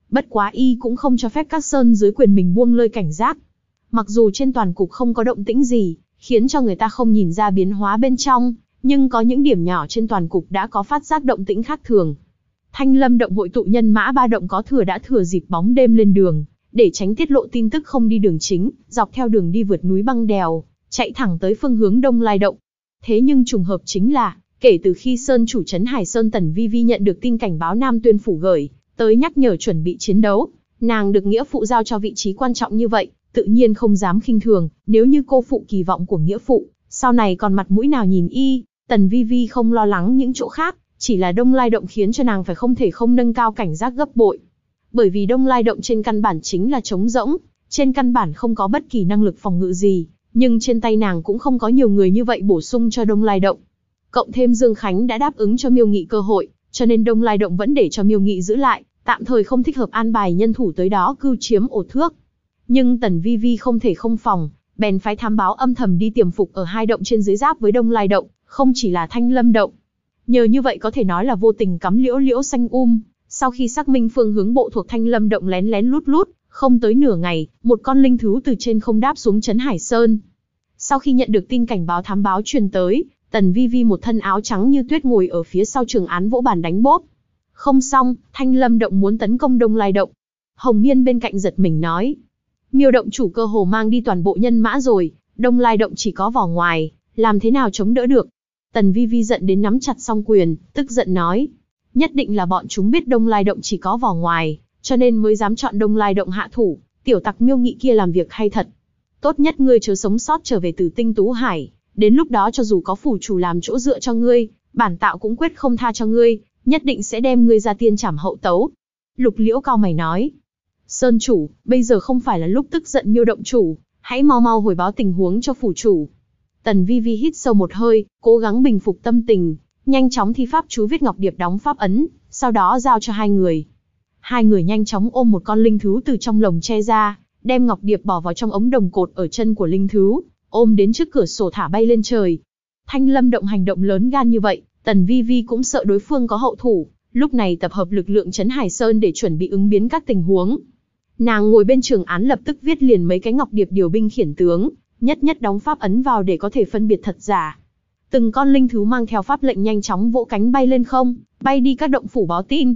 Bất quá y cũng không cho phép các sơn dưới quyền mình buông lơi cảnh giác. Mặc dù trên toàn cục không có động tĩnh gì, khiến cho người ta không nhìn ra biến hóa bên trong, nhưng có những điểm nhỏ trên toàn cục đã có phát giác động tĩnh khác thường. Thanh Lâm động hội tụ nhân mã 3 động có thừa đã thừa dịp bóng đêm lên đường, để tránh tiết lộ tin tức không đi đường chính, dọc theo đường đi vượt núi băng đèo, chạy thẳng tới phương hướng Đông Lai động. Thế nhưng trùng hợp chính là, kể từ khi Sơn chủ trấn Hải Sơn Tần Vi Vi nhận được tin cảnh báo Nam Tuyên phủ gửi tới nhắc nhở chuẩn bị chiến đấu, nàng được nghĩa phụ giao cho vị trí quan trọng như vậy, tự nhiên không dám khinh thường, nếu như cô phụ kỳ vọng của nghĩa phụ, sau này còn mặt mũi nào nhìn y. Tần Vi Vi không lo lắng những chỗ khác, chỉ là Đông Lai động khiến cho nàng phải không thể không nâng cao cảnh giác gấp bội. Bởi vì Đông Lai động trên căn bản chính là trống rỗng, trên căn bản không có bất kỳ năng lực phòng ngự gì, nhưng trên tay nàng cũng không có nhiều người như vậy bổ sung cho Đông Lai động. Cộng thêm Dương Khánh đã đáp ứng cho Miêu Nghị cơ hội, cho nên Đông Lai động vẫn để cho Miêu Nghị giữ lại, tạm thời không thích hợp an bài nhân thủ tới đó cưu chiếm ổ thước. Nhưng Tần Vi Vi không thể không phòng, bèn phái thám báo âm thầm đi tiềm phục ở 2 động trên dưới giáp với Đông Lai động, không chỉ là Thanh Lâm động. Nhờ như vậy có thể nói là vô tình cắm liễu liễu xanh sau khi xác minh phương hướng bộ thuộc Thanh Lâm động lén lén lút lút, không tới nửa ngày, một con linh thú từ trên không đáp xuống trấn Hải Sơn. Sau khi nhận được tin cảnh báo thám báo truyền tới, Tần Vi Vi một thân áo trắng như tuyết ngồi ở phía sau trường án vỗ bàn đánh bốp. Không xong, Thanh Lâm động muốn tấn công Đông Lai động. Hồng Miên bên cạnh giật mình nói. Miêu động chủ cơ hồ mang đi toàn bộ nhân mã rồi, Đông Lai động chỉ có vỏ ngoài, làm thế nào chống đỡ được? Tần Vi Vi giận đến nắm chặt song quyền, tức giận nói. Nhất định là bọn chúng biết Đông Lai động chỉ có vỏ ngoài, cho nên mới dám chọn Đông Lai động hạ thủ, tiểu tặc Miêu Nghị kia làm việc hay thật. Tốt nhất ngươi chớ sống sót trở về Tử Tinh Tú Hải, đến lúc đó cho dù có phủ chủ làm chỗ dựa cho ngươi, bản tạo cũng quyết không tha cho ngươi, nhất định sẽ đem ngươi ra tiên trảm hậu tấu. Lục Liễu cau mày nói. Sơn chủ, bây giờ không phải là lúc tức giận Miêu động chủ, hãy mau mau hồi báo tình huống cho phủ chủ. Tần Vi Vi hít sâu một hơi, cố gắng bình phục tâm tình, nhanh chóng thi pháp chú viết ngọc điệp đóng pháp ấn, sau đó giao cho 2 người. 2 người nhanh chóng ôm một con linh thú từ trong lồng tre ra, đem ngọc điệp bỏ vào trong ống đồng cột ở chân của linh thú, ôm đến trước cửa sổ thả bay lên trời. Thanh Lâm động hành động lớn gan như vậy, Tần Vi Vi cũng sợ đối phương có hậu thủ, lúc này tập hợp lực lượng trấn Hải Sơn để chuẩn bị ứng biến các tình huống. Nàng ngồi bên trường án lập tức viết liền mấy cái ngọc điệp điều binh khiển tướng, nhất nhất đóng pháp ấn vào để có thể phân biệt thật giả. Từng con linh thú mang theo pháp lệnh nhanh chóng vỗ cánh bay lên không, bay đi các động phủ báo tin.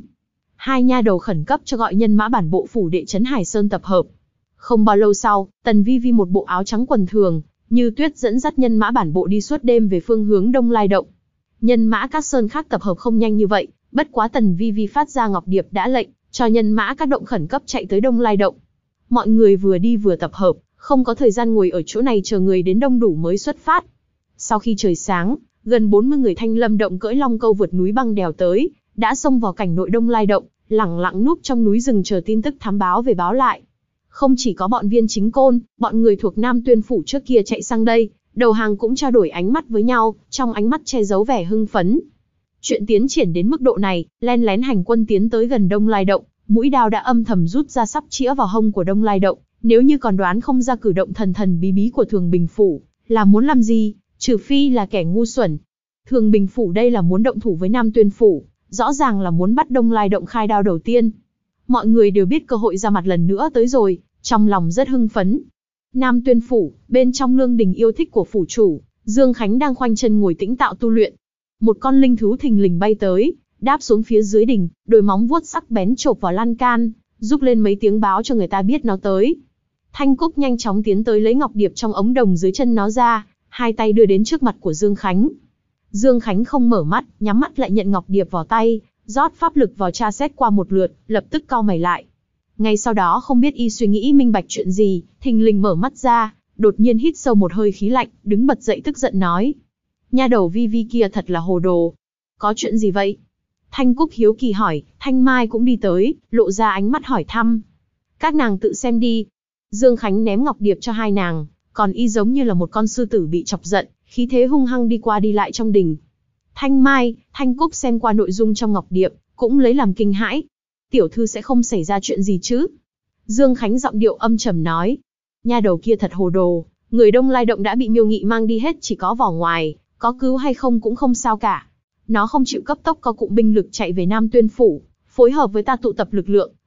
2 nha đầu khẩn cấp cho gọi nhân mã bản bộ phủ đệ trấn Hải Sơn tập hợp. Không bao lâu sau, Tần Vi Vi một bộ áo trắng quần thường, như tuyết dẫn dắt nhân mã bản bộ đi suốt đêm về phương hướng Đông Lai động. Nhân mã các sơn khác tập hợp không nhanh như vậy, bất quá Tần Vi Vi phát ra ngọc điệp đã lệnh cho nhân mã các động khẩn cấp chạy tới Đông Lai động. Mọi người vừa đi vừa tập hợp, không có thời gian ngồi ở chỗ này chờ người đến đông đủ mới xuất phát. Sau khi trời sáng, gần 40 người Thanh Lâm động cưỡi long câu vượt núi băng đèo tới, đã xông vào cảnh nội Đông Lai động, lẳng lặng núp trong núi rừng chờ tin tức thám báo về báo lại. Không chỉ có bọn Viên Chính Côn, bọn người thuộc Nam Tuyên phủ trước kia chạy sang đây, đầu hàng cũng trao đổi ánh mắt với nhau, trong ánh mắt che giấu vẻ hưng phấn. Chuyện tiến triển đến mức độ này, len lén hành quân tiến tới gần Đông Lai động, mũi đao đã âm thầm rút ra sắp chĩa vào hông của Đông Lai động, nếu như còn đoán không ra cử động thần thần bí bí của Thường Bình phủ, là muốn làm gì, trừ phi là kẻ ngu xuẩn. Thường Bình phủ đây là muốn động thủ với Nam Tuyên phủ, rõ ràng là muốn bắt Đông Lai động khai đao đầu tiên. Mọi người đều biết cơ hội ra mặt lần nữa tới rồi, trong lòng rất hưng phấn. Nam Tuyên phủ, bên trong lương đình yêu thích của phủ chủ, Dương Khánh đang khoanh chân ngồi tĩnh tạo tu luyện. Một con linh thú thình lình bay tới, đáp xuống phía dưới đình, đôi móng vuốt sắc bén chộp vào lan can, rúc lên mấy tiếng báo cho người ta biết nó tới. Thanh Cúc nhanh chóng tiến tới lấy ngọc điệp trong ống đồng dưới chân nó ra, 2 tay đưa đến trước mặt của Dương Khánh. Dương Khánh không mở mắt, nhắm mắt lại nhận ngọc điệp vào tay, rót pháp lực vào tra xét qua một lượt, lập tức cau mày lại. Ngay sau đó không biết y suy nghĩ minh bạch chuyện gì, thình lình mở mắt ra, đột nhiên hít sâu một hơi khí lạnh, đứng bật dậy tức giận nói. Nha đầu Vi Vi kia thật là hồ đồ. Có chuyện gì vậy? Thanh Cúc hiếu kỳ hỏi, Thanh Mai cũng đi tới, lộ ra ánh mắt hỏi thăm. Các nàng tự xem đi. Dương Khánh ném ngọc điệp cho 2 nàng, còn y giống như là một con sư tử bị chọc giận, khí thế hung hăng đi qua đi lại trong đình. Thanh Mai, Thanh Cúc xem qua nội dung trong ngọc điệp, cũng lấy làm kinh hãi. Tiểu thư sẽ không xảy ra chuyện gì chứ? Dương Khánh giọng điệu âm trầm nói. Nha đầu kia thật hồ đồ, người Đông Lai động đã bị Miêu Nghị mang đi hết chỉ có vỏ ngoài, có cứu hay không cũng không sao cả. Nó không chịu cấp tốc có cụm binh lực chạy về Nam Tuyên phủ, phối hợp với ta tụ tập lực lượng,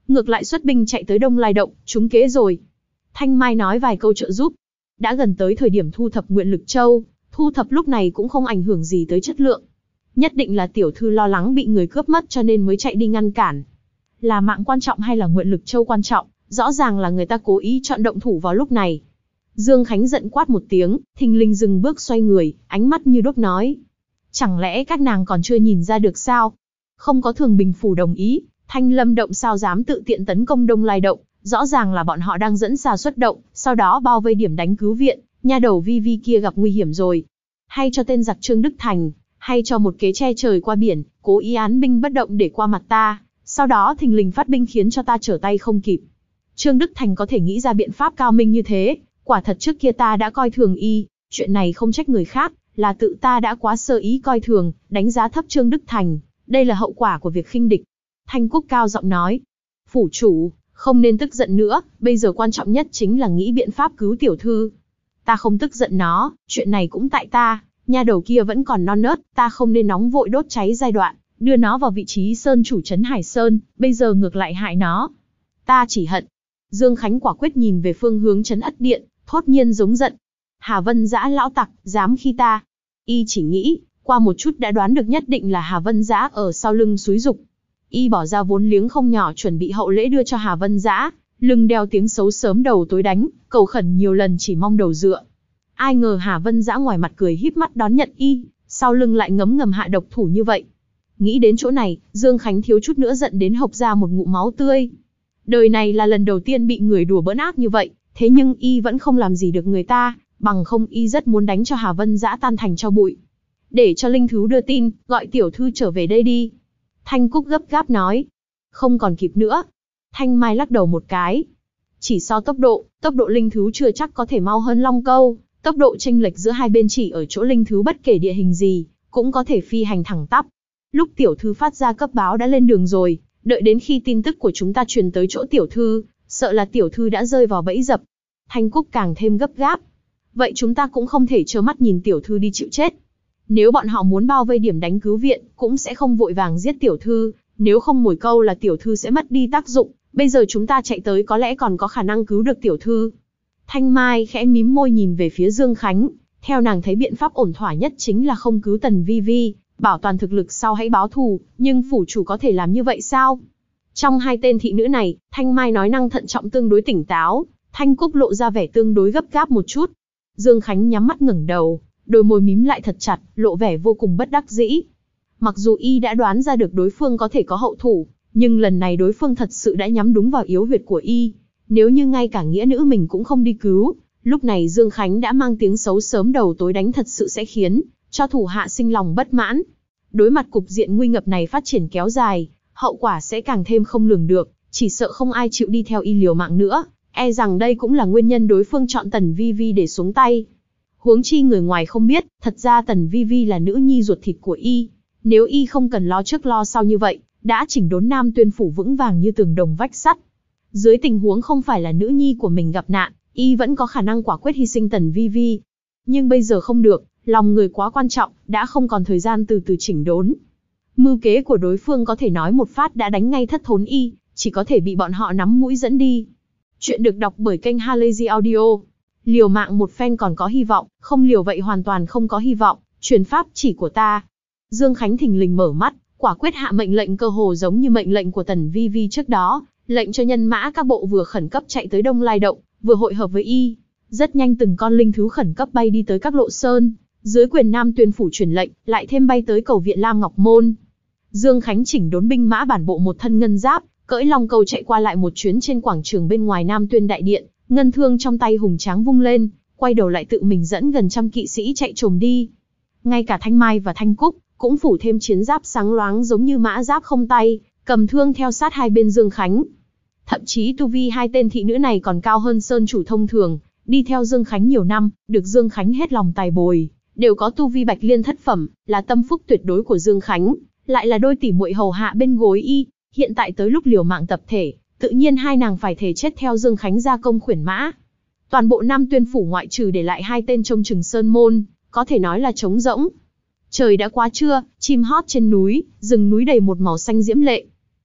ngược lại xuất binh chạy tới Đông Lai Động, trúng kế rồi. Thanh Mai nói vài câu trợ giúp. Đã gần tới thời điểm thu thập nguyện lực châu, thu thập lúc này cũng không ảnh hưởng gì tới chất lượng. Nhất định là tiểu thư lo lắng bị người cướp mất cho nên mới chạy đi ngăn cản. Là mạng quan trọng hay là nguyện lực châu quan trọng, rõ ràng là người ta cố ý chọn động thủ vào lúc này. Dương Khánh giận quát một tiếng, thình lình dừng bước xoay người, ánh mắt như đuốc nói. Chẳng lẽ các nàng còn chưa nhìn ra được sao? Không có Thường Bình Phủ đồng ý, Thanh Lâm Động sao dám tự tiện tấn công Đông Lai Động, rõ ràng là bọn họ đang dẫn xa xuất động, sau đó bao vây điểm đánh cứu viện, nha đầu Vi Vi kia gặp nguy hiểm rồi. Hay cho tên giặc Trương Đức Thành, hay cho một kế che trời qua biển, cố ý án binh bất động để qua mặt ta, sau đó thình lình phát binh khiến cho ta trở tay không kịp. Trương Đức Thành có thể nghĩ ra biện pháp cao minh như thế, quả thật trước kia ta đã coi thường y, chuyện này không trách người khác, là tự ta đã quá sơ ý coi thường, đánh giá thấp Trương Đức Thành, đây là hậu quả của việc khinh địch. Thanh Cúc cao giọng nói, phủ chủ, không nên tức giận nữa, bây giờ quan trọng nhất chính là nghĩ biện pháp cứu tiểu thư. Ta không tức giận nó, chuyện này cũng tại ta, nha đầu kia vẫn còn non nớt, ta không nên nóng vội đốt cháy giai đoạn, đưa nó vào vị trí sơn chủ trấn Hải Sơn, bây giờ ngược lại hại nó. Ta chỉ hận. Dương Khánh quả quyết nhìn về phương hướng trấn Ất Điện, thốt nhiên giống giận. Hà Vân Dã lão tặc, dám khi ta. Y chỉ nghĩ, qua một chút đã đoán được nhất định là Hà Vân Dã ở sau lưng xúi giục. Y bỏ ra vốn liếng không nhỏ chuẩn bị hậu lễ đưa cho Hà Vân Dã, lưng đeo tiếng xấu sớm đầu tối đánh, cầu khẩn nhiều lần chỉ mong đầu dựa. Ai ngờ Hà Vân Dã ngoài mặt cười híp mắt đón nhận y, sau lưng lại ngấm ngầm hạ độc thủ như vậy. Nghĩ đến chỗ này, Dương Khánh thiếu chút nữa giận đến hộc ra một ngụm máu tươi. Đời này là lần đầu tiên bị người đùa bỡn ác như vậy, thế nhưng y vẫn không làm gì được người ta, bằng không y rất muốn đánh cho Hà Vân Dã tan thành tro bụi. Để cho Linh Thú đưa tin, gọi tiểu thư trở về đây đi. Thanh Cúc gấp gáp nói. Không còn kịp nữa. Thanh Mai lắc đầu một cái. Chỉ so tốc độ Linh Thú chưa chắc có thể mau hơn Long Câu, tốc độ chênh lệch giữa hai bên chỉ ở chỗ Linh Thú bất kể địa hình gì, cũng có thể phi hành thẳng tắp. Lúc tiểu thư phát ra cấp báo đã lên đường rồi, đợi đến khi tin tức của chúng ta truyền tới chỗ tiểu thư, sợ là tiểu thư đã rơi vào bẫy dập. Thanh Cúc càng thêm gấp gáp. Vậy chúng ta cũng không thể trơ mắt nhìn tiểu thư đi chịu chết. Nếu bọn họ muốn bao vây điểm đánh cứu viện, cũng sẽ không vội vàng giết tiểu thư, nếu không mồi câu là tiểu thư sẽ mất đi tác dụng, bây giờ chúng ta chạy tới có lẽ còn có khả năng cứu được tiểu thư. Thanh Mai khẽ mím môi nhìn về phía Dương Khánh, theo nàng thấy biện pháp ổn thỏa nhất chính là không cứu Tần Vi Vi, bảo toàn thực lực sau hãy báo thù, nhưng phủ chủ có thể làm như vậy sao? Trong hai tên thị nữ này, Thanh Mai nói năng thận trọng tương đối tỉnh táo, Thanh Cúc lộ ra vẻ tương đối gấp gáp một chút. Dương Khánh nhắm mắt ngẩng đầu, đôi môi mím lại thật chặt, lộ vẻ vô cùng bất đắc dĩ. Mặc dù y đã đoán ra được đối phương có thể có hậu thủ, nhưng lần này đối phương thật sự đã nhắm đúng vào yếu huyệt của y. Nếu như ngay cả nghĩa nữ mình cũng không đi cứu, lúc này Dương Khánh đã mang tiếng xấu sớm đầu tối đánh thật sự sẽ khiến cho thủ hạ sinh lòng bất mãn. Đối mặt cục diện nguy ngập này phát triển kéo dài, hậu quả sẽ càng thêm không lường được, chỉ sợ không ai chịu đi theo y liều mạng nữa, e rằng đây cũng là nguyên nhân đối phương chọn Tần Vi Vi để xuống tay. Huống chi người ngoài không biết, thật ra Tần Vi Vi là nữ nhi ruột thịt của y, nếu y không cần lo trước lo sau như vậy, đã chỉnh đốn Nam Tuyên phủ vững vàng như tường đồng vách sắt. Dưới tình huống không phải là nữ nhi của mình gặp nạn, y vẫn có khả năng quả quyết hy sinh Tần Vi Vi. Nhưng bây giờ không được, lòng người quá quan trọng, đã không còn thời gian từ từ chỉnh đốn. Mưu kế của đối phương có thể nói một phát đã đánh ngay thất thốn y, chỉ có thể bị bọn họ nắm mũi dẫn đi. Chuyện được đọc bởi kênh Halazy Audio. Liều mạng một phen còn có hy vọng, không liều vậy hoàn toàn không có hy vọng, truyền pháp chỉ của ta. Dương Khánh thình lình mở mắt, quả quyết hạ mệnh lệnh cơ hồ giống như mệnh lệnh của Tần Vi Vi trước đó, lệnh cho nhân mã các bộ vừa khẩn cấp chạy tới Đông Lai Động, vừa hội hợp với y. Rất nhanh từng con linh thú khẩn cấp bay đi tới các lộ sơn, dưới quyền Nam Tuyên phủ truyền lệnh, lại thêm bay tới cầu viện Lam Ngọc Môn. Dương Khánh chỉnh đốn binh mã bản bộ một thân ngân giáp, cưỡi long câu chạy qua lại một chuyến trên quảng trường bên ngoài Nam Tuyên đại điện, ngân thương trong tay hùng tráng vung lên, quay đầu lại tự mình dẫn gần trăm kỵ sĩ chạy trồm đi. Ngay cả Thanh Mai và Thanh Cúc cũng phủ thêm chiến giáp sáng loáng giống như mã giáp không tay, cầm thương theo sát hai bên Dương Khánh. Thậm chí tu vi hai tên thị nữ này còn cao hơn sơn chủ thông thường, đi theo Dương Khánh nhiều năm, được Dương Khánh hết lòng tài bồi, đều có tu vi bạch liên thất phẩm, là tâm phúc tuyệt đối của Dương Khánh, lại là đôi tỷ muội hầu hạ bên gối y. Hiện tại tới lúc liều mạng tập thể, tự nhiên hai nàng phải thề chết theo Dương Khánh ra công khuyển mã. Toàn bộ Nam Tuyên phủ ngoại trừ để lại hai tên trông chừng sơn môn, có thể nói là trống rỗng. Trời đã quá trưa, chim hót trên núi, rừng núi đầy một màu xanh diễm lệ.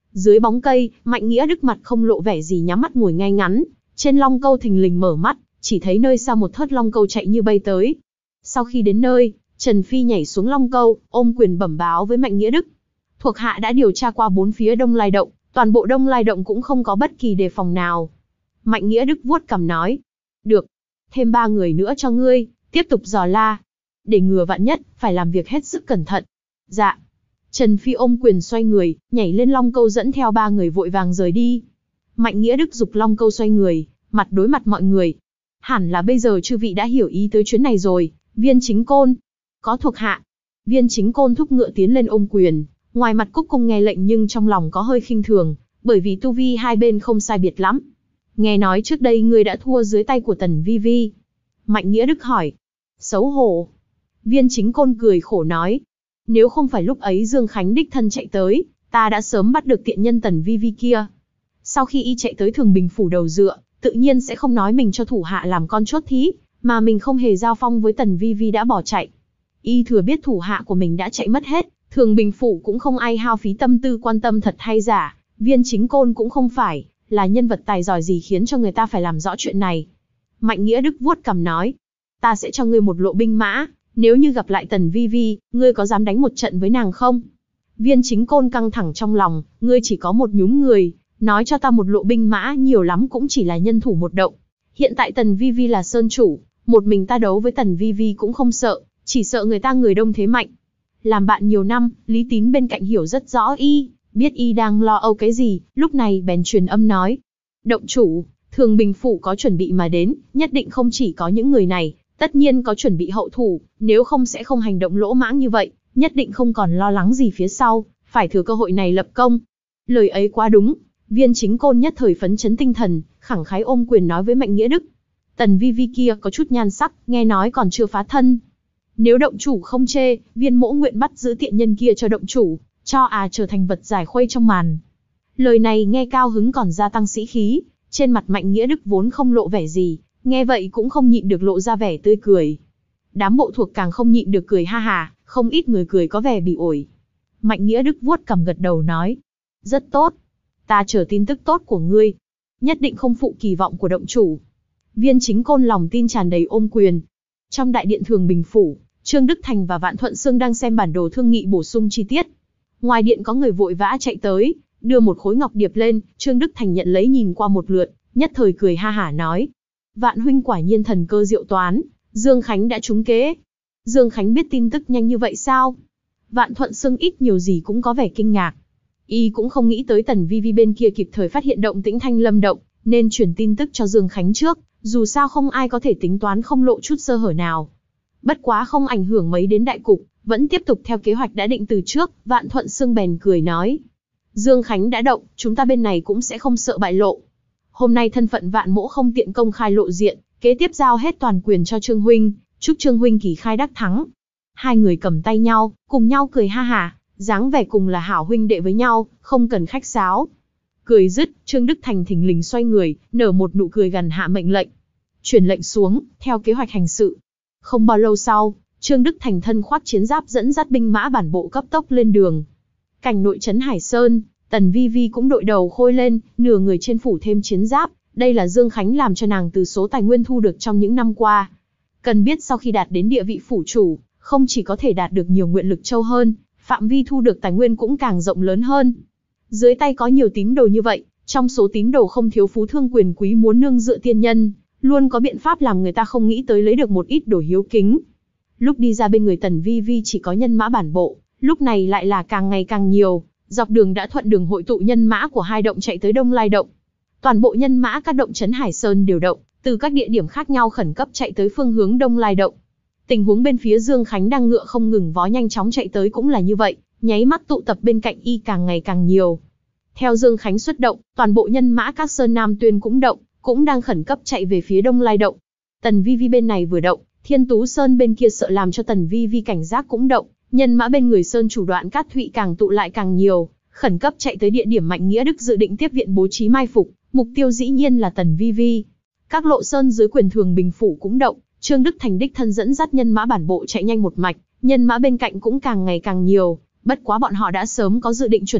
Dưới bóng cây, Mạnh Nghĩa Đức mặt không lộ vẻ gì nhắm mắt ngồi ngay ngắn, trên long câu thình lình mở mắt, chỉ thấy nơi xa một thớt long câu chạy như bay tới. Sau khi đến nơi, Trần Phi nhảy xuống long câu, ôm quyền bẩm báo với Mạnh Nghĩa Đức. Thuộc hạ đã điều tra qua bốn phía Đông Lai Động, toàn bộ Đông Lai Động cũng không có bất kỳ đề phòng nào. Mạnh Nghĩa Đức vuốt cằm nói. Được, thêm 3 người nữa cho ngươi, tiếp tục dò la. Để ngừa vạn nhất, phải làm việc hết sức cẩn thận. Dạ. Trần Phi ôm quyền xoay người, nhảy lên long câu dẫn theo 3 người vội vàng rời đi. Mạnh Nghĩa Đức giục long câu xoay người, mặt đối mặt mọi người. Hẳn là bây giờ chư vị đã hiểu ý tới chuyến này rồi, Viên Chính Côn. Có thuộc hạ. Viên Chính Côn thúc ngựa tiến lên ôm quyền, ngoài mặt cúc cung nghe lệnh nhưng trong lòng có hơi khinh thường, bởi vì tu vi hai bên không sai biệt lắm. Nghe nói trước đây ngươi đã thua dưới tay của Tần Vi Vi. Mạnh Nghĩa Đức hỏi. Xấu hổ. Viên Chính Côn cười khổ nói. Nếu không phải lúc ấy Dương Khánh đích thân chạy tới, ta đã sớm bắt được tiện nhân Tần Vi Vi kia. Sau khi y chạy tới Thường Bình Phủ đầu dựa, tự nhiên sẽ không nói mình cho thủ hạ làm con chốt thí, mà mình không hề giao phong với Tần Vi Vi đã bỏ chạy. Y thừa biết thủ hạ của mình đã chạy mất hết, Thường Bình Phủ cũng không ai hao phí tâm tư quan tâm thật hay giả, Viên Chính Côn cũng không phải là nhân vật tài giỏi gì khiến cho người ta phải làm rõ chuyện này. Mạnh Nghĩa Đức vuốt cằm nói, ta sẽ cho ngươi một lộ binh mã, nếu như gặp lại Tần Vi Vi, ngươi có dám đánh một trận với nàng không? Viên Chính Côn căng thẳng trong lòng, ngươi chỉ có một nhúm người, nói cho ta một lộ binh mã nhiều lắm cũng chỉ là nhân thủ một động. Hiện tại Tần Vi Vi là sơn chủ, một mình ta đấu với Tần Vi Vi cũng không sợ, chỉ sợ người ta người đông thế mạnh. Làm bạn nhiều năm, Lý Tín bên cạnh hiểu rất rõ y, biết y đang lo âu cái gì, lúc này bèn truyền âm nói. Động chủ, Thường Bình Phủ có chuẩn bị mà đến, nhất định không chỉ có những người này, tất nhiên có chuẩn bị hậu thủ, nếu không sẽ không hành động lỗ mãng như vậy, nhất định không còn lo lắng gì phía sau, phải thừa cơ hội này lập công. Lời ấy quá đúng, Viên Chính Côn nhất thời phấn chấn tinh thần, khẳng khái ôm quyền nói với Mạnh Nghĩa Đức. Tần Vi Vi kia có chút nhan sắc, nghe nói còn chưa phá thân. Nếu động chủ không chê, Viên mỗ nguyện bắt giữ tiện nhân kia cho động chủ, cho trở thành vật giải khuây trong màn. Lời này nghe cao hứng còn gia tăng sĩ khí, trên mặt Mạnh Nghĩa Đức vốn không lộ vẻ gì, nghe vậy cũng không nhịn được lộ ra vẻ tươi cười. Đám bộ thuộc càng không nhịn được cười ha hà, không ít người cười có vẻ bị ổi. Mạnh Nghĩa Đức vuốt cằm gật đầu nói. Rất tốt. Ta chờ tin tức tốt của ngươi. Nhất định không phụ kỳ vọng của động chủ. Viên Chính Côn lòng tin tràn đầy ôm quyền. Trong đại điện Thường Bình Phủ, Trương Đức Thành và Vạn Thuận Xương đang xem bản đồ thương nghị bổ sung chi tiết. Ngoài điện có người vội vã chạy tới, đưa một khối ngọc điệp lên, Trương Đức Thành nhận lấy nhìn qua một lượt, nhất thời cười ha hả nói. Vạn huynh quả nhiên thần cơ diệu toán, Dương Khánh đã trúng kế. Dương Khánh biết tin tức nhanh như vậy sao? Vạn Thuận Xương ít nhiều gì cũng có vẻ kinh ngạc. Y cũng không nghĩ tới Tần Vi Vi bên kia kịp thời phát hiện động tĩnh Thanh Lâm Động, nên truyền tin tức cho Dương Khánh trước, dù sao không ai có thể tính toán không lộ chút sơ hở nào. Bất quá không ảnh hưởng mấy đến đại cục, vẫn tiếp tục theo kế hoạch đã định từ trước, Vạn Thuận Xương bèn cười nói. Dương Khánh đã động, chúng ta bên này cũng sẽ không sợ bại lộ. Hôm nay thân phận Vạn mỗ không tiện công khai lộ diện, kế tiếp giao hết toàn quyền cho Trương huynh, chúc Trương huynh kỳ khai đắc thắng. Hai người cầm tay nhau, cùng nhau cười ha hả, dáng vẻ cùng là hảo huynh đệ với nhau, không cần khách sáo. Cười dứt, Trương Đức Thành thình lình xoay người, nở một nụ cười gần hạ mệnh lệnh. Truyền lệnh xuống, theo kế hoạch hành sự. Không bao lâu sau, Trương Đức Thành thân khoác chiến giáp dẫn dắt binh mã bản bộ cấp tốc lên đường. Cảnh nội trấn Hải Sơn, Tần Vi Vi cũng đội đầu khôi lên, nửa người trên phủ thêm chiến giáp, đây là Dương Khánh làm cho nàng từ số tài nguyên thu được trong những năm qua. Cần biết sau khi đạt đến địa vị phủ chủ, không chỉ có thể đạt được nhiều nguyện lực châu hơn, phạm vi thu được tài nguyên cũng càng rộng lớn hơn. Dưới tay có nhiều tín đồ như vậy, trong số tín đồ không thiếu phú thương quyền quý muốn nương dựa tiên nhân, luôn có biện pháp làm người ta không nghĩ tới lấy được một ít đồ hiếu kính. Lúc đi ra bên người Tần Vi Vi chỉ có nhân mã bản bộ, lúc này lại là càng ngày càng nhiều, dọc đường đã thuận đường hội tụ nhân mã của hai động chạy tới Đông Lai Động. Toàn bộ nhân mã các động trấn Hải Sơn đều động, từ các địa điểm khác nhau khẩn cấp chạy tới phương hướng Đông Lai Động. Tình huống bên phía Dương Khánh đang ngựa không ngừng vó nhanh chóng chạy tới cũng là như vậy, nháy mắt tụ tập bên cạnh y càng ngày càng nhiều. Theo Dương Khánh xuất động, toàn bộ nhân mã các Sơn Nam Tuyên cũng động, cũng đang khẩn cấp chạy về phía Đông Lai Động. Tần Vi Vi bên này vừa động, Thiên Tú Sơn bên kia sợ làm cho Tần Vi Vi cảnh giác cũng động, nhân mã bên người Sơn chủ Đoạn Cát Thụy càng tụ lại càng nhiều, khẩn cấp chạy tới địa điểm Mạnh Nghĩa Đức dự định tiếp viện bố trí mai phục, mục tiêu dĩ nhiên là Tần Vi Vi. Các lộ sơn dưới quyền Thường Bình Phủ cũng động, Trương Đức Thành đích thân dẫn dắt nhân mã bản bộ chạy nhanh một mạch, nhân mã bên cạnh cũng càng ngày càng nhiều, bất quá bọn họ đã sớm có dự định chuẩn bị,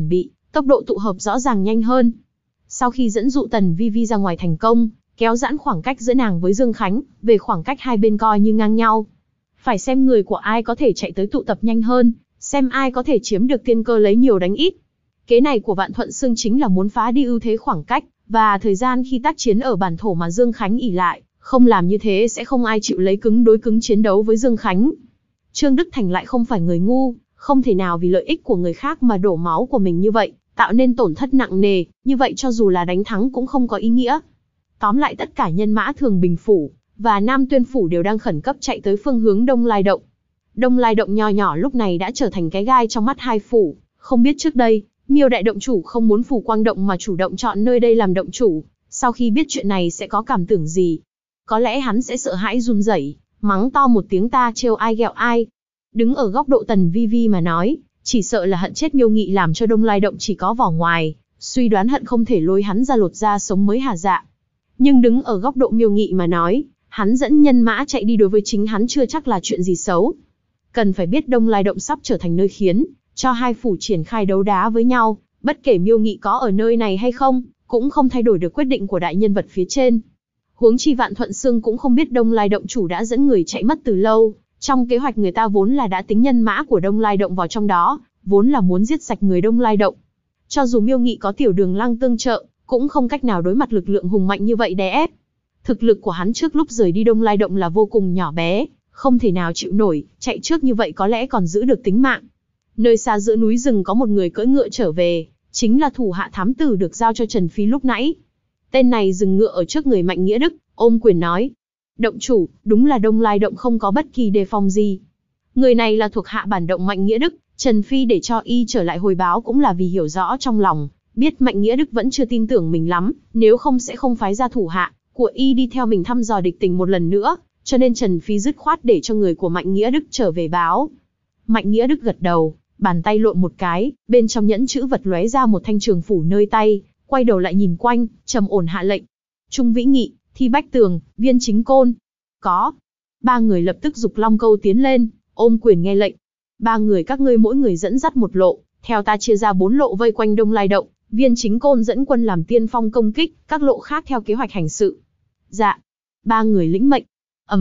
tốc độ tụ hợp rõ ràng nhanh hơn. Sau khi dẫn dụ Tần Vi Vi ra ngoài thành công, kéo giãn khoảng cách giữa nàng với Dương Khánh, về khoảng cách hai bên coi như ngang nhau. Phải xem người của ai có thể chạy tới tụ tập nhanh hơn, xem ai có thể chiếm được tiên cơ lấy nhiều đánh ít. Kế này của Vạn Thuận Xương chính là muốn phá đi ưu thế khoảng cách và thời gian khi tác chiến ở bản thổ mà Dương Khánh ỷ lại, không làm như thế sẽ không ai chịu lấy cứng đối cứng chiến đấu với Dương Khánh. Trương Đức Thành lại không phải người ngu, không thể nào vì lợi ích của người khác mà đổ máu của mình như vậy, tạo nên tổn thất nặng nề, như vậy cho dù là đánh thắng cũng không có ý nghĩa. Tóm lại tất cả nhân mã Thường Bình Phủ và Nam Tuyên Phủ đều đang khẩn cấp chạy tới phương hướng Đông Lai Động. Đông Lai Động nho nhỏ lúc này đã trở thành cái gai trong mắt hai phủ, không biết trước đây, Miêu đại động chủ không muốn Phủ Quang Động mà chủ động chọn nơi đây làm động chủ, sau khi biết chuyện này sẽ có cảm tưởng gì? Có lẽ hắn sẽ sợ hãi run rẩy, mắng to một tiếng ta trêu ai ghẹo ai. Đứng ở góc độ Tần Vi Vi mà nói, chỉ sợ là hận chết Miêu Nghị làm cho Đông Lai Động chỉ có vỏ ngoài, suy đoán hận không thể lôi hắn ra lột da sống mới hả dạ. Nhưng đứng ở góc độ Miêu Nghị mà nói, hắn dẫn nhân mã chạy đi đối với chính hắn chưa chắc là chuyện gì xấu. Cần phải biết Đông Lai Động sắp trở thành nơi khiến cho hai phủ triển khai đấu đá với nhau, bất kể Miêu Nghị có ở nơi này hay không, cũng không thay đổi được quyết định của đại nhân vật phía trên. Huống chi Vạn Thuận Xương cũng không biết Đông Lai Động chủ đã dẫn người chạy mất từ lâu, trong kế hoạch người ta vốn là đã tính nhân mã của Đông Lai Động vào trong đó, vốn là muốn giết sạch người Đông Lai Động. Cho dù Miêu Nghị có Tiểu Đường Lăng tương trợ, cũng không cách nào đối mặt lực lượng hùng mạnh như vậy đè ép. Thực lực của hắn trước lúc rời đi Đông Lai Động là vô cùng nhỏ bé, không thể nào chịu nổi, chạy trước như vậy có lẽ còn giữ được tính mạng. Nơi xa giữa núi rừng có một người cưỡi ngựa trở về, chính là thủ hạ thám tử được giao cho Trần Phi lúc nãy. Tên này dừng ngựa ở trước người Mạnh Nghĩa Đức, ôm quyền nói: "Động chủ, đúng là Đông Lai Động không có bất kỳ đề phòng gì." Người này là thuộc hạ bản động Mạnh Nghĩa Đức, Trần Phi để cho y trở lại hồi báo cũng là vì hiểu rõ trong lòng, biết Mạnh Nghĩa Đức vẫn chưa tin tưởng mình lắm, nếu không sẽ không phái ra thủ hạ của y đi theo mình thăm dò địch tình một lần nữa, cho nên Trần Phi dứt khoát để cho người của Mạnh Nghĩa Đức trở về báo. Mạnh Nghĩa Đức gật đầu, bàn tay lộn một cái, bên trong nhẫn chữ vật lóe ra một thanh trường phủ nơi tay, quay đầu lại nhìn quanh, trầm ổn hạ lệnh: "Trung Vĩ Nghị, Thi Bách Tường, Viên Chính Côn." "Có." Ba người lập tức giục long câu tiến lên, ôm quyền nghe lệnh. "Ba người các ngươi mỗi người dẫn dắt một lộ, theo ta chia ra 4 lộ vây quanh Đông Lai Động, Viên Chính Côn dẫn quân làm tiên phong công kích, các lộ khác theo kế hoạch hành sự." "Dạ." Ba người lĩnh mệnh.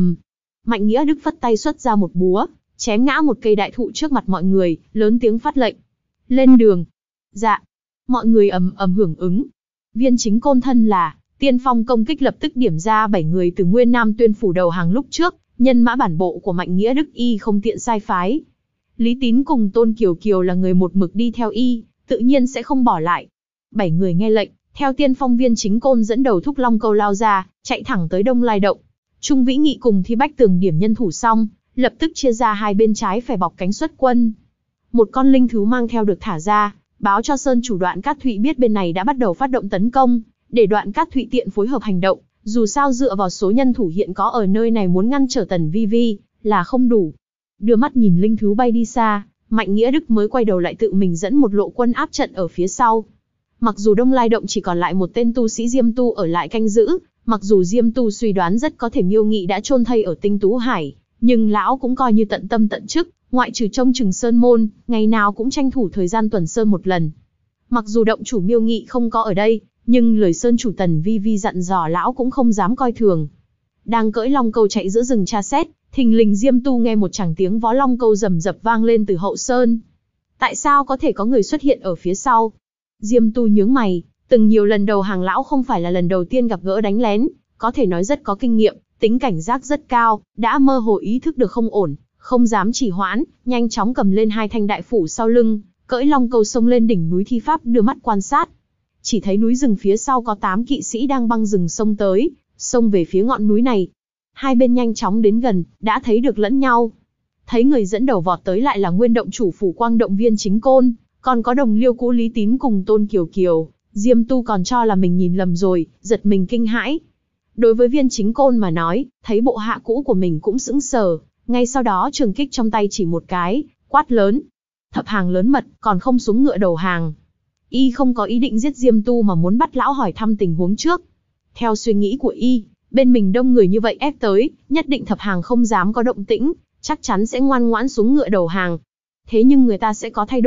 Mạnh Nghĩa Đức phất tay xuất ra một búa, chém ngã một cây đại thụ trước mặt mọi người, lớn tiếng phát lệnh: "Lên đường." "Dạ." Mọi người ầm ầm hưởng ứng. Viên Chính Côn thân là tiên phong công kích lập tức điểm ra 7 người từ Nguyên Nam Tuyên phủ đầu hàng lúc trước, nhân mã bản bộ của Mạnh Nghĩa Đức y không tiện sai phái. Lý Tín cùng Tôn Kiều Kiều là người một mực đi theo y, tự nhiên sẽ không bỏ lại. 7 người nghe lệnh, theo tiên phong Viên Chính Côn dẫn đầu thúc long câu lao ra, chạy thẳng tới Đông Lai Động. Trung Vĩ Nghị cùng Thi Bách Tường điểm nhân thủ xong, lập tức chia ra hai bên trái phải bọc cánh xuất quân. Một con linh thú mang theo được thả ra, báo cho Sơn chủ Đoạn Cát Thụy biết bên này đã bắt đầu phát động tấn công, để Đoạn Cát Thụy tiện phối hợp hành động, dù sao dựa vào số nhân thủ hiện có ở nơi này muốn ngăn trở Tần Vi Vi là không đủ. Đưa mắt nhìn linh thú bay đi xa, Mạnh Nghĩa Đức mới quay đầu lại tự mình dẫn một lộ quân áp trận ở phía sau. Mặc dù Đông Lai Động chỉ còn lại một tên tu sĩ Diêm Tu ở lại canh giữ, mặc dù Diêm Tu suy đoán rất có thể Miêu Nghị đã chôn thây ở Tinh Tú Hải, nhưng lão cũng coi như tận tâm tận chức, ngoại trừ trông chừng sơn môn, ngày nào cũng tranh thủ thời gian tuần sơn một lần. Mặc dù động chủ Miêu Nghị không có ở đây, nhưng lời sơn chủ Tần Vi Vi dặn dò lão cũng không dám coi thường. Đang cưỡi long câu chạy giữa rừng tra xét, thình lình Diêm Tu nghe một tràng tiếng vó long câu rầm rập vang lên từ hậu sơn. Tại sao có thể có người xuất hiện ở phía sau? Diêm Tu nhướng mày, từng nhiều lần đầu hàng lão không phải là lần đầu tiên gặp gỡ đánh lén, có thể nói rất có kinh nghiệm, tính cảnh giác rất cao, đã mơ hồ ý thức được không ổn, không dám trì hoãn, nhanh chóng cầm lên hai thanh đại phủ sau lưng, cưỡi long câu xông lên đỉnh núi Thi Pháp đưa mắt quan sát. Chỉ thấy núi rừng phía sau có 8 kỵ sĩ đang băng rừng xông tới, xông về phía ngọn núi này. Hai bên nhanh chóng đến gần, đã thấy được lẫn nhau. Thấy người dẫn đầu vọt tới lại là nguyên động chủ Phủ Quang Động Viên Chính Côn, còn có đồng liêu cũ Lý Tín cùng Tôn Kiều Kiều. Diêm Tu còn cho là mình nhìn lầm rồi, giật mình kinh hãi. Đối với Viên Chính Côn mà nói, thấy bộ hạ cũ của mình cũng sững sờ, ngay sau đó trường kích trong tay chỉ một cái, quát lớn: "Thập hàng lớn mật, còn không xuống ngựa đầu hàng." Y không có ý định giết Diêm Tu mà muốn bắt lão hỏi thăm tình huống trước. Theo suy nghĩ của Y, bên mình đông người như vậy ép tới, nhất định thập hàng không dám có động tĩnh, chắc chắn sẽ ngoan ngoãn xuống ngựa đầu hàng. Thế nhưng người ta sẽ có thay đổi,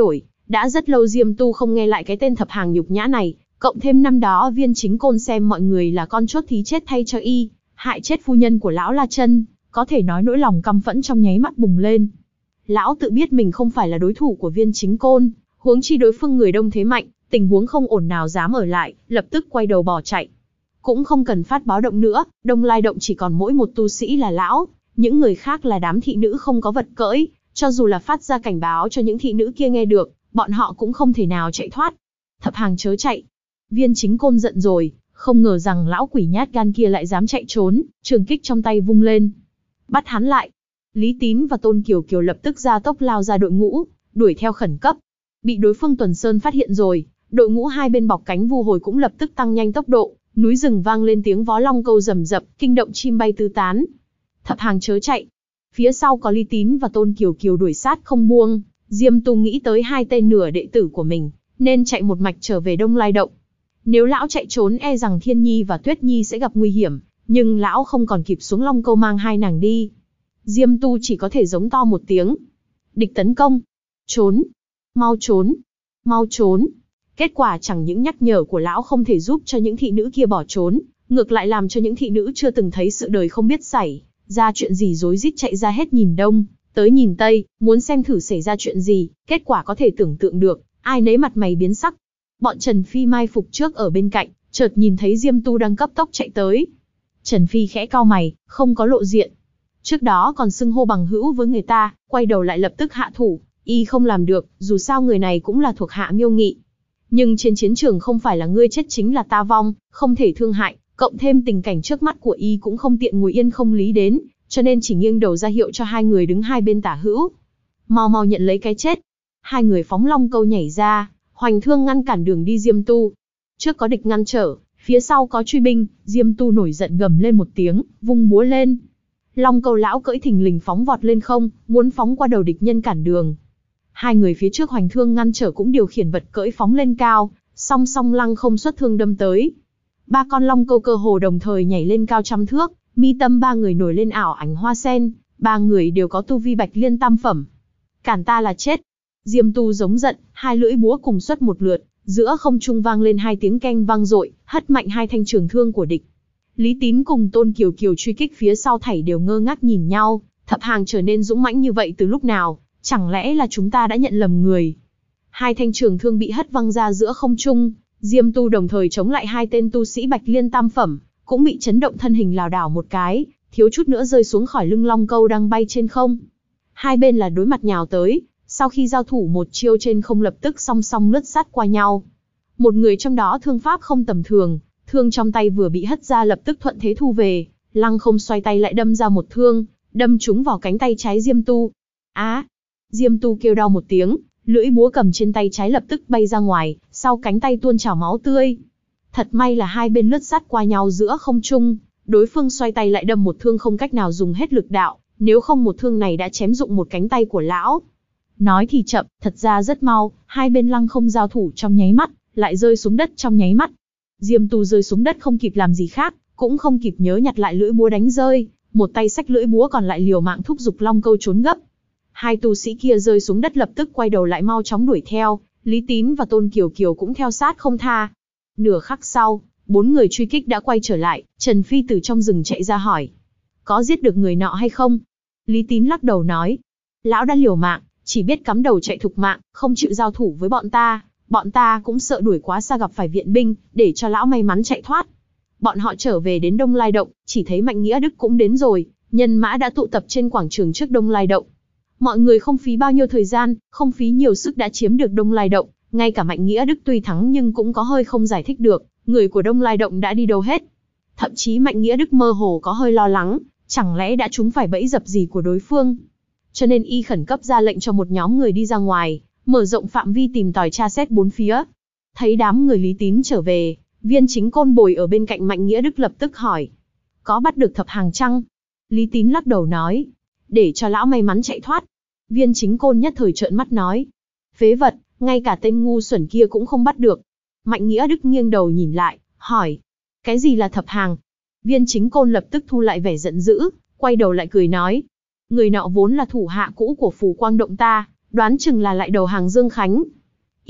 Đã rất lâu Diêm Tu không nghe lại cái tên thập hàng nhục nhã này, cộng thêm năm đó Viên Chính Côn xem mọi người là con chốt thí chết thay cho y, hại chết phu nhân của lão La Chân, có thể nói nỗi lòng căm phẫn trong nháy mắt bùng lên. Lão tự biết mình không phải là đối thủ của Viên Chính Côn, huống chi đối phương người đông thế mạnh, tình huống không ổn nào dám ở lại, lập tức quay đầu bỏ chạy. Cũng không cần phát báo động nữa, Đông Lai Động chỉ còn mỗi một tu sĩ là lão, những người khác là đám thị nữ không có vật cưỡi, cho dù là phát ra cảnh báo cho những thị nữ kia nghe được, bọn họ cũng không thể nào chạy thoát. Thập hàng chớ chạy. Viên Chính Côn giận rồi, không ngờ rằng lão quỷ nhát gan kia lại dám chạy trốn, trường kích trong tay vung lên. Bắt hắn lại. Lý Tín và Tôn Kiều Kiều lập tức ra tốc lao ra đội ngũ, đuổi theo khẩn cấp. Bị đối phương Tuần Sơn phát hiện rồi, đội ngũ hai bên bọc cánh vu hồi cũng lập tức tăng nhanh tốc độ, núi rừng vang lên tiếng vó long câu rầm rập, kinh động chim bay tứ tán. Thập hàng chớ chạy. Phía sau có Lý Tín và Tôn Kiều Kiều đuổi sát không buông, Diêm Tu nghĩ tới hai tên nửa đệ tử của mình, nên chạy một mạch trở về Đông Lai Động. Nếu lão chạy trốn e rằng Thiên Nhi và Tuyết Nhi sẽ gặp nguy hiểm, nhưng lão không còn kịp xuống long câu mang hai nàng đi. Diêm Tu chỉ có thể giống to một tiếng. Địch tấn công. Trốn. Mau trốn. Mau trốn. Kết quả chẳng những nhắc nhở của lão không thể giúp cho những thị nữ kia bỏ trốn, ngược lại làm cho những thị nữ chưa từng thấy sự đời không biết xảy ra chuyện gì rối rít chạy ra hết nhìn đông, tới nhìn tây, muốn xem thử xảy ra chuyện gì, kết quả có thể tưởng tượng được, ai nấy mặt mày biến sắc. Bọn Trần Phi mai phục trước ở bên cạnh, chợt nhìn thấy Diêm Tu đang cấp tốc chạy tới. Trần Phi khẽ cau mày, không có lộ diện. Trước đó còn xưng hô bằng hữu với người ta, quay đầu lại lập tức hạ thủ, y không làm được, dù sao người này cũng là thuộc hạ Miêu Nghị. Nhưng trên chiến trường không phải là ngươi chết chính là ta vong, không thể thương hại, cộng thêm tình cảnh trước mắt của y cũng không tiện ngồi yên không lý đến, cho nên chỉ nghiêng đầu ra hiệu cho hai người đứng hai bên tả hữu. Mau mau nhận lấy cái chết. Hai người phóng long câu nhảy ra, hoành thương ngăn cản đường đi Diêm Tu. Trước có địch ngăn trở, phía sau có truy binh, Diêm Tu nổi giận gầm lên một tiếng, vung búa lên. Long câu lão cưỡi thình lình phóng vọt lên không, muốn phóng qua đầu địch nhân cản đường. Hai người phía trước hoành thương ngăn trở cũng điều khiển vật cưỡi phóng lên cao, song song lăng không xuất thương đâm tới. Ba con long câu cơ hồ đồng thời nhảy lên cao trăm thước, mi tâm ba người nổi lên ảo ảnh hoa sen, ba người đều có tu vi bạch liên tam phẩm. Cản ta là chết. Diêm Tu giống giận, hai lưỡi búa cùng xuất một lượt, giữa không trung vang lên hai tiếng keng vang dội, hất mạnh hai thanh trường thương của địch. Lý Tín cùng Tôn Kiều Kiều truy kích phía sau thảy đều ngơ ngác nhìn nhau, thập hàng trở nên dũng mãnh như vậy từ lúc nào, chẳng lẽ là chúng ta đã nhận lầm người. Hai thanh trường thương bị hất văng ra giữa không trung, Diêm Tu đồng thời chống lại hai tên tu sĩ bạch liên tam phẩm, cũng bị chấn động thân hình lảo đảo một cái, thiếu chút nữa rơi xuống khỏi lưng long câu đang bay trên không. Hai bên là đối mặt nhào tới, sau khi giao thủ một chiêu trên không lập tức song song lướt sát qua nhau. Một người trong đó thương pháp không tầm thường, thương trong tay vừa bị hất ra lập tức thuận thế thu về, lăng không xoay tay lại đâm ra một thương, đâm trúng vào cánh tay trái Diêm Tu. Á! Diêm Tu kêu đau một tiếng, lưỡi búa cầm trên tay trái lập tức bay ra ngoài, sau cánh tay tuôn trào máu tươi. Thật may là hai bên lướt sát qua nhau giữa không trung, đối phương xoay tay lại đâm một thương không cách nào dùng hết lực đạo, nếu không một thương này đã chém rụng một cánh tay của lão. Nói thì chậm, thật ra rất mau, hai bên lăng không giao thủ trong nháy mắt, lại rơi xuống đất trong nháy mắt. Diêm Tu rơi xuống đất không kịp làm gì khác, cũng không kịp nhớ nhặt lại lưỡi búa đánh rơi, một tay xách lưỡi búa còn lại liều mạng thúc giục long câu trốn gấp. Hai tu sĩ kia rơi xuống đất lập tức quay đầu lại mau chóng đuổi theo, Lý Tín và Tôn Kiều Kiều cũng theo sát không tha. Nửa khắc sau, bốn người truy kích đã quay trở lại, Trần Phi từ trong rừng chạy ra hỏi. Có giết được người nọ hay không? Lý Tín lắc đầu nói. Lão đã liều mạng, chỉ biết cắm đầu chạy thục mạng, không chịu giao thủ với bọn ta cũng sợ đuổi quá xa gặp phải viện binh, để cho lão may mắn chạy thoát. Bọn họ trở về đến Đông Lai Động, chỉ thấy Mạnh Nghĩa Đức cũng đến rồi, nhân mã đã tụ tập trên quảng trường trước Đông Lai Động. Mọi người không phí bao nhiêu thời gian, không phí nhiều sức đã chiếm được Đông Lai Động, ngay cả Mạnh Nghĩa Đức tuy thắng nhưng cũng có hơi không giải thích được, người của Đông Lai Động đã đi đâu hết. Thậm chí Mạnh Nghĩa Đức mơ hồ có hơi lo lắng, chẳng lẽ đã trúng phải bẫy dập gì của đối phương. Cho nên y khẩn cấp ra lệnh cho một nhóm người đi ra ngoài, mở rộng phạm vi tìm tòi tra xét bốn phía. Thấy đám người Lý Tín trở về, Viên Chính Côn bồi ở bên cạnh Mạnh Nghĩa Đức lập tức hỏi. Có bắt được thập hàng chăng? Lý Tín lắc đầu nói. Để cho lão may mắn chạy thoát. Viên Chính Côn nhất thời trợn mắt nói. Phế vật, ngay cả tên ngu xuẩn kia cũng không bắt được. Mạnh Nghĩa Đức nghiêng đầu nhìn lại, hỏi. Cái gì là thập hàng? Viên Chính Côn lập tức thu lại vẻ giận dữ, quay đầu lại cười nói. Người nọ vốn là thủ hạ cũ của Phù Quang Động ta, đoán chừng là lại đầu hàng Dương Khánh.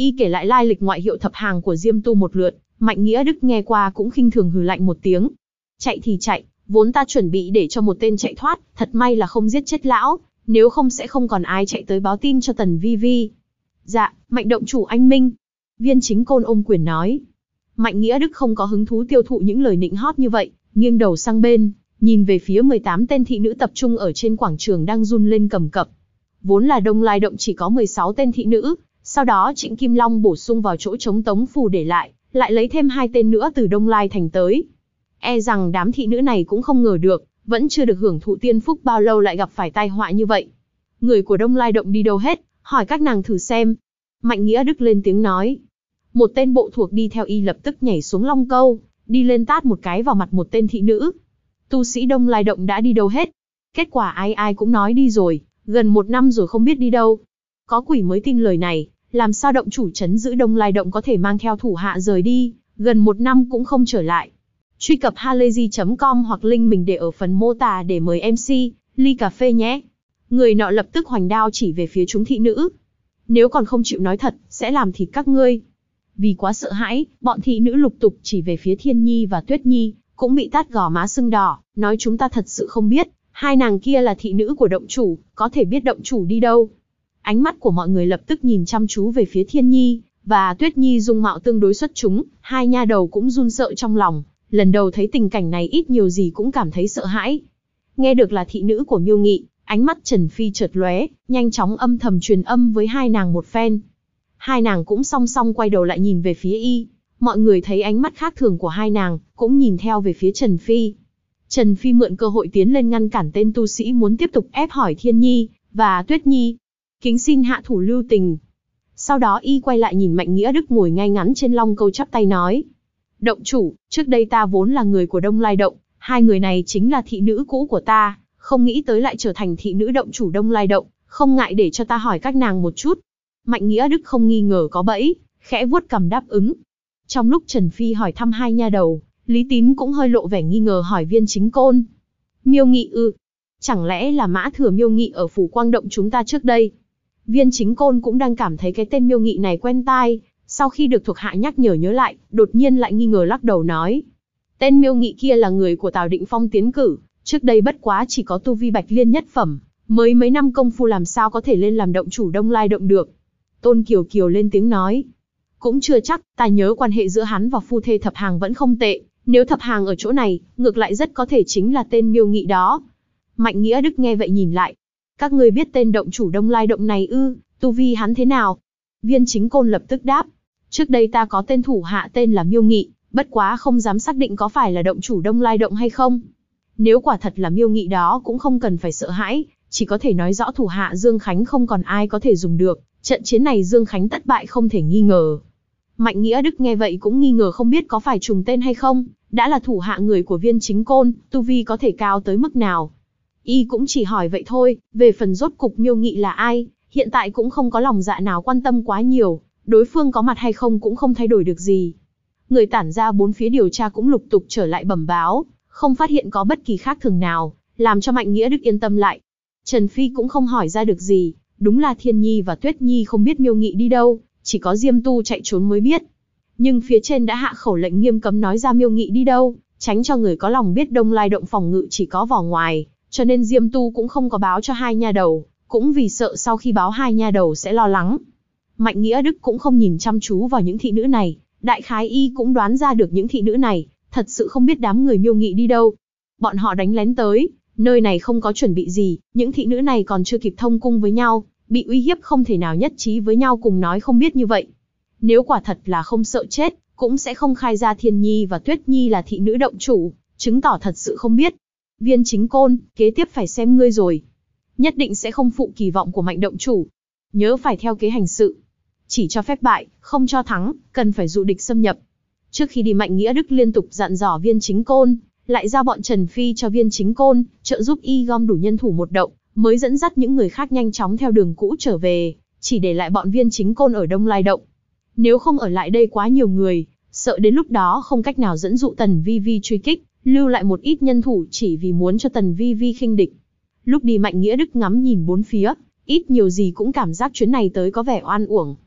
Y kể lại lai lịch ngoại hiệu thập hàng của Diêm Tu một lượt, Mạnh Nghĩa Đức nghe qua cũng khinh thường hừ lạnh một tiếng. Chạy thì chạy, vốn ta chuẩn bị để cho một tên chạy thoát, thật may là không giết chết lão, nếu không sẽ không còn ai chạy tới báo tin cho Tần Vi Vi. Dạ, Mạnh động chủ anh minh. Viên Chính Côn ôm quyền nói. Mạnh Nghĩa Đức không có hứng thú tiêu thụ những lời nịnh hót như vậy, nghiêng đầu sang bên, nhìn về phía 18 tên thị nữ tập trung ở trên quảng trường đang run lên cầm cập. Vốn là Đông Lai Động chỉ có 16 tên thị nữ, sau đó Trịnh Kim Long bổ sung vào chỗ trống Tống Phù để lại lấy thêm 2 tên nữa từ Đông Lai thành tới. E rằng đám thị nữ này cũng không ngờ được, vẫn chưa được hưởng thụ tiên phúc bao lâu lại gặp phải tai họa như vậy. Người của Đông Lai Động đi đâu hết, hỏi các nàng thử xem. Mạnh Nghĩa Đức lên tiếng nói. Một tên bộ thuộc đi theo y lập tức nhảy xuống long câu, đi lên tát một cái vào mặt một tên thị nữ. Tu sĩ Đông Lai Động đã đi đâu hết? Kết quả ai ai cũng nói đi rồi, gần 1 năm rồi không biết đi đâu. Có quỷ mới tin lời này, làm sao động chủ trấn giữ Đông Lai Động có thể mang theo thủ hạ rời đi, gần 1 năm cũng không trở lại. Truy cập halayzi.com hoặc link mình để ở phần mô tả để mời MC, ly cà phê nhé. Người nọ lập tức hoành đao chỉ về phía chúng thị nữ. Nếu còn không chịu nói thật, sẽ làm thịt các ngươi. Vì quá sợ hãi, bọn thị nữ lục tục chỉ về phía Thiên Nhi và Tuyết Nhi, cũng bị tát gò má sưng đỏ, nói chúng ta thật sự không biết, hai nàng kia là thị nữ của động chủ, có thể biết động chủ đi đâu. Ánh mắt của mọi người lập tức nhìn chăm chú về phía Thiên Nhi, và Tuyết Nhi dung mạo tương đối xuất chúng, hai nha đầu cũng run sợ trong lòng, lần đầu thấy tình cảnh này ít nhiều gì cũng cảm thấy sợ hãi. Nghe được là thị nữ của Miêu Nghị, ánh mắt Trần Phi chợt lóe, nhanh chóng âm thầm truyền âm với hai nàng một phen. Hai nàng cũng song song quay đầu lại nhìn về phía y. Mọi người thấy ánh mắt khác thường của hai nàng, cũng nhìn theo về phía Trần Phi. Trần Phi mượn cơ hội tiến lên ngăn cản tên tu sĩ muốn tiếp tục ép hỏi Thiên Nhi và Tuyết Nhi. Kính xin hạ thủ lưu tình. Sau đó y quay lại nhìn Mạnh Nghĩa Đức ngồi ngay ngắn trên long câu chắp tay nói. Động chủ, trước đây ta vốn là người của Đông Lai Động, hai người này chính là thị nữ cũ của ta, không nghĩ tới lại trở thành thị nữ động chủ Đông Lai Động, không ngại để cho ta hỏi các nàng một chút. Mạnh Nghĩa Đức không nghi ngờ có bẫy, khẽ vuốt cằm đáp ứng. Trong lúc Trần Phi hỏi thăm hai nha đầu, Lý Tín cũng hơi lộ vẻ nghi ngờ hỏi Viên Chính Côn. Miêu Nghị ư? Chẳng lẽ là mã thừa Miêu Nghị ở phủ Quang Động chúng ta trước đây? Viên Chính Côn cũng đang cảm thấy cái tên Miêu Nghị này quen tai, sau khi được thuộc hạ nhắc nhở nhớ lại, đột nhiên lại nghi ngờ lắc đầu nói. Tên Miêu Nghị kia là người của Tào Định Phong tiến cử, trước đây bất quá chỉ có tu vi Bạch Liên nhất phẩm, mới mấy năm công phu làm sao có thể lên làm động chủ Đông Lai Động được. Tôn Kiều Kiều lên tiếng nói. Cũng chưa chắc, ta nhớ quan hệ giữa hắn và phu thê Thập Hàng vẫn không tệ, nếu Thập Hàng ở chỗ này, ngược lại rất có thể chính là tên Miêu Nghị đó. Mạnh Nghĩa Đức nghe vậy nhìn lại. Các ngươi biết tên động chủ Đông Lai Động này ư, tu vi hắn thế nào? Viên Chính Côn lập tức đáp. Trước đây ta có tên thủ hạ tên là Miêu Nghị, bất quá không dám xác định có phải là động chủ Đông Lai Động hay không. Nếu quả thật là Miêu Nghị đó cũng không cần phải sợ hãi, chỉ có thể nói rõ thủ hạ Dương Khánh không còn ai có thể dùng được, trận chiến này Dương Khánh tất bại không thể nghi ngờ. Mạnh Nghĩa Đức nghe vậy cũng nghi ngờ không biết có phải trùng tên hay không, đã là thủ hạ người của Viên Chính Côn, tu vi có thể cao tới mức nào. Y cũng chỉ hỏi vậy thôi, về phần rốt cục Miêu Nghị là ai, hiện tại cũng không có lòng dạ nào quan tâm quá nhiều, đối phương có mặt hay không cũng không thay đổi được gì. Người tản ra bốn phía điều tra cũng lục tục trở lại bẩm báo, không phát hiện có bất kỳ khác thường nào, làm cho Mạnh Nghĩa Đức yên tâm lại. Trần Phi cũng không hỏi ra được gì, đúng là Thiên Nhi và Tuyết Nhi không biết Miêu Nghị đi đâu, chỉ có Diêm Tu chạy trốn mới biết. Nhưng phía trên đã hạ khẩu lệnh nghiêm cấm nói ra Miêu Nghị đi đâu, tránh cho người có lòng biết Đông Lai Động phòng ngự chỉ có vỏ ngoài, cho nên Diêm Tu cũng không có báo cho hai nha đầu, cũng vì sợ sau khi báo hai nha đầu sẽ lo lắng. Mạnh Nghĩa Đức cũng không nhìn chăm chú vào những thị nữ này, đại khái y cũng đoán ra được những thị nữ này, thật sự không biết đám người Miêu Nghị đi đâu. Bọn họ đánh lén tới, nơi này không có chuẩn bị gì, những thị nữ này còn chưa kịp thông cung với nhau, bị uy hiếp không thể nào nhất trí với nhau cùng nói không biết như vậy. Nếu quả thật là không sợ chết, cũng sẽ không khai ra Thiên Nhi và Tuyết Nhi là thị nữ động chủ, chứng tỏ thật sự không biết. Viên Chính Côn, kế tiếp phải xem ngươi rồi. Nhất định sẽ không phụ kỳ vọng của Mạnh động chủ. Nhớ phải theo kế hành sự. Chỉ cho phép bại, không cho thắng, cần phải dụ địch xâm nhập. Trước khi đi Mạnh Nghĩa Đức liên tục dặn dò Viên Chính Côn, lại giao bọn Trần Phi cho Viên Chính Côn, trợ giúp y gom đủ nhân thủ một động, mới dẫn dắt những người khác nhanh chóng theo đường cũ trở về, chỉ để lại bọn Viên Chính Côn ở Đông Lai Động. Nếu không ở lại đây quá nhiều người, sợ đến lúc đó không cách nào dẫn dụ Tần Vi Vi truy kích, lưu lại một ít nhân thủ chỉ vì muốn cho Tần Vi Vi khinh địch. Lúc đi Mạnh Nghĩa Đức ngắm nhìn bốn phía, ít nhiều gì cũng cảm giác chuyến này tới có vẻ oan uổng.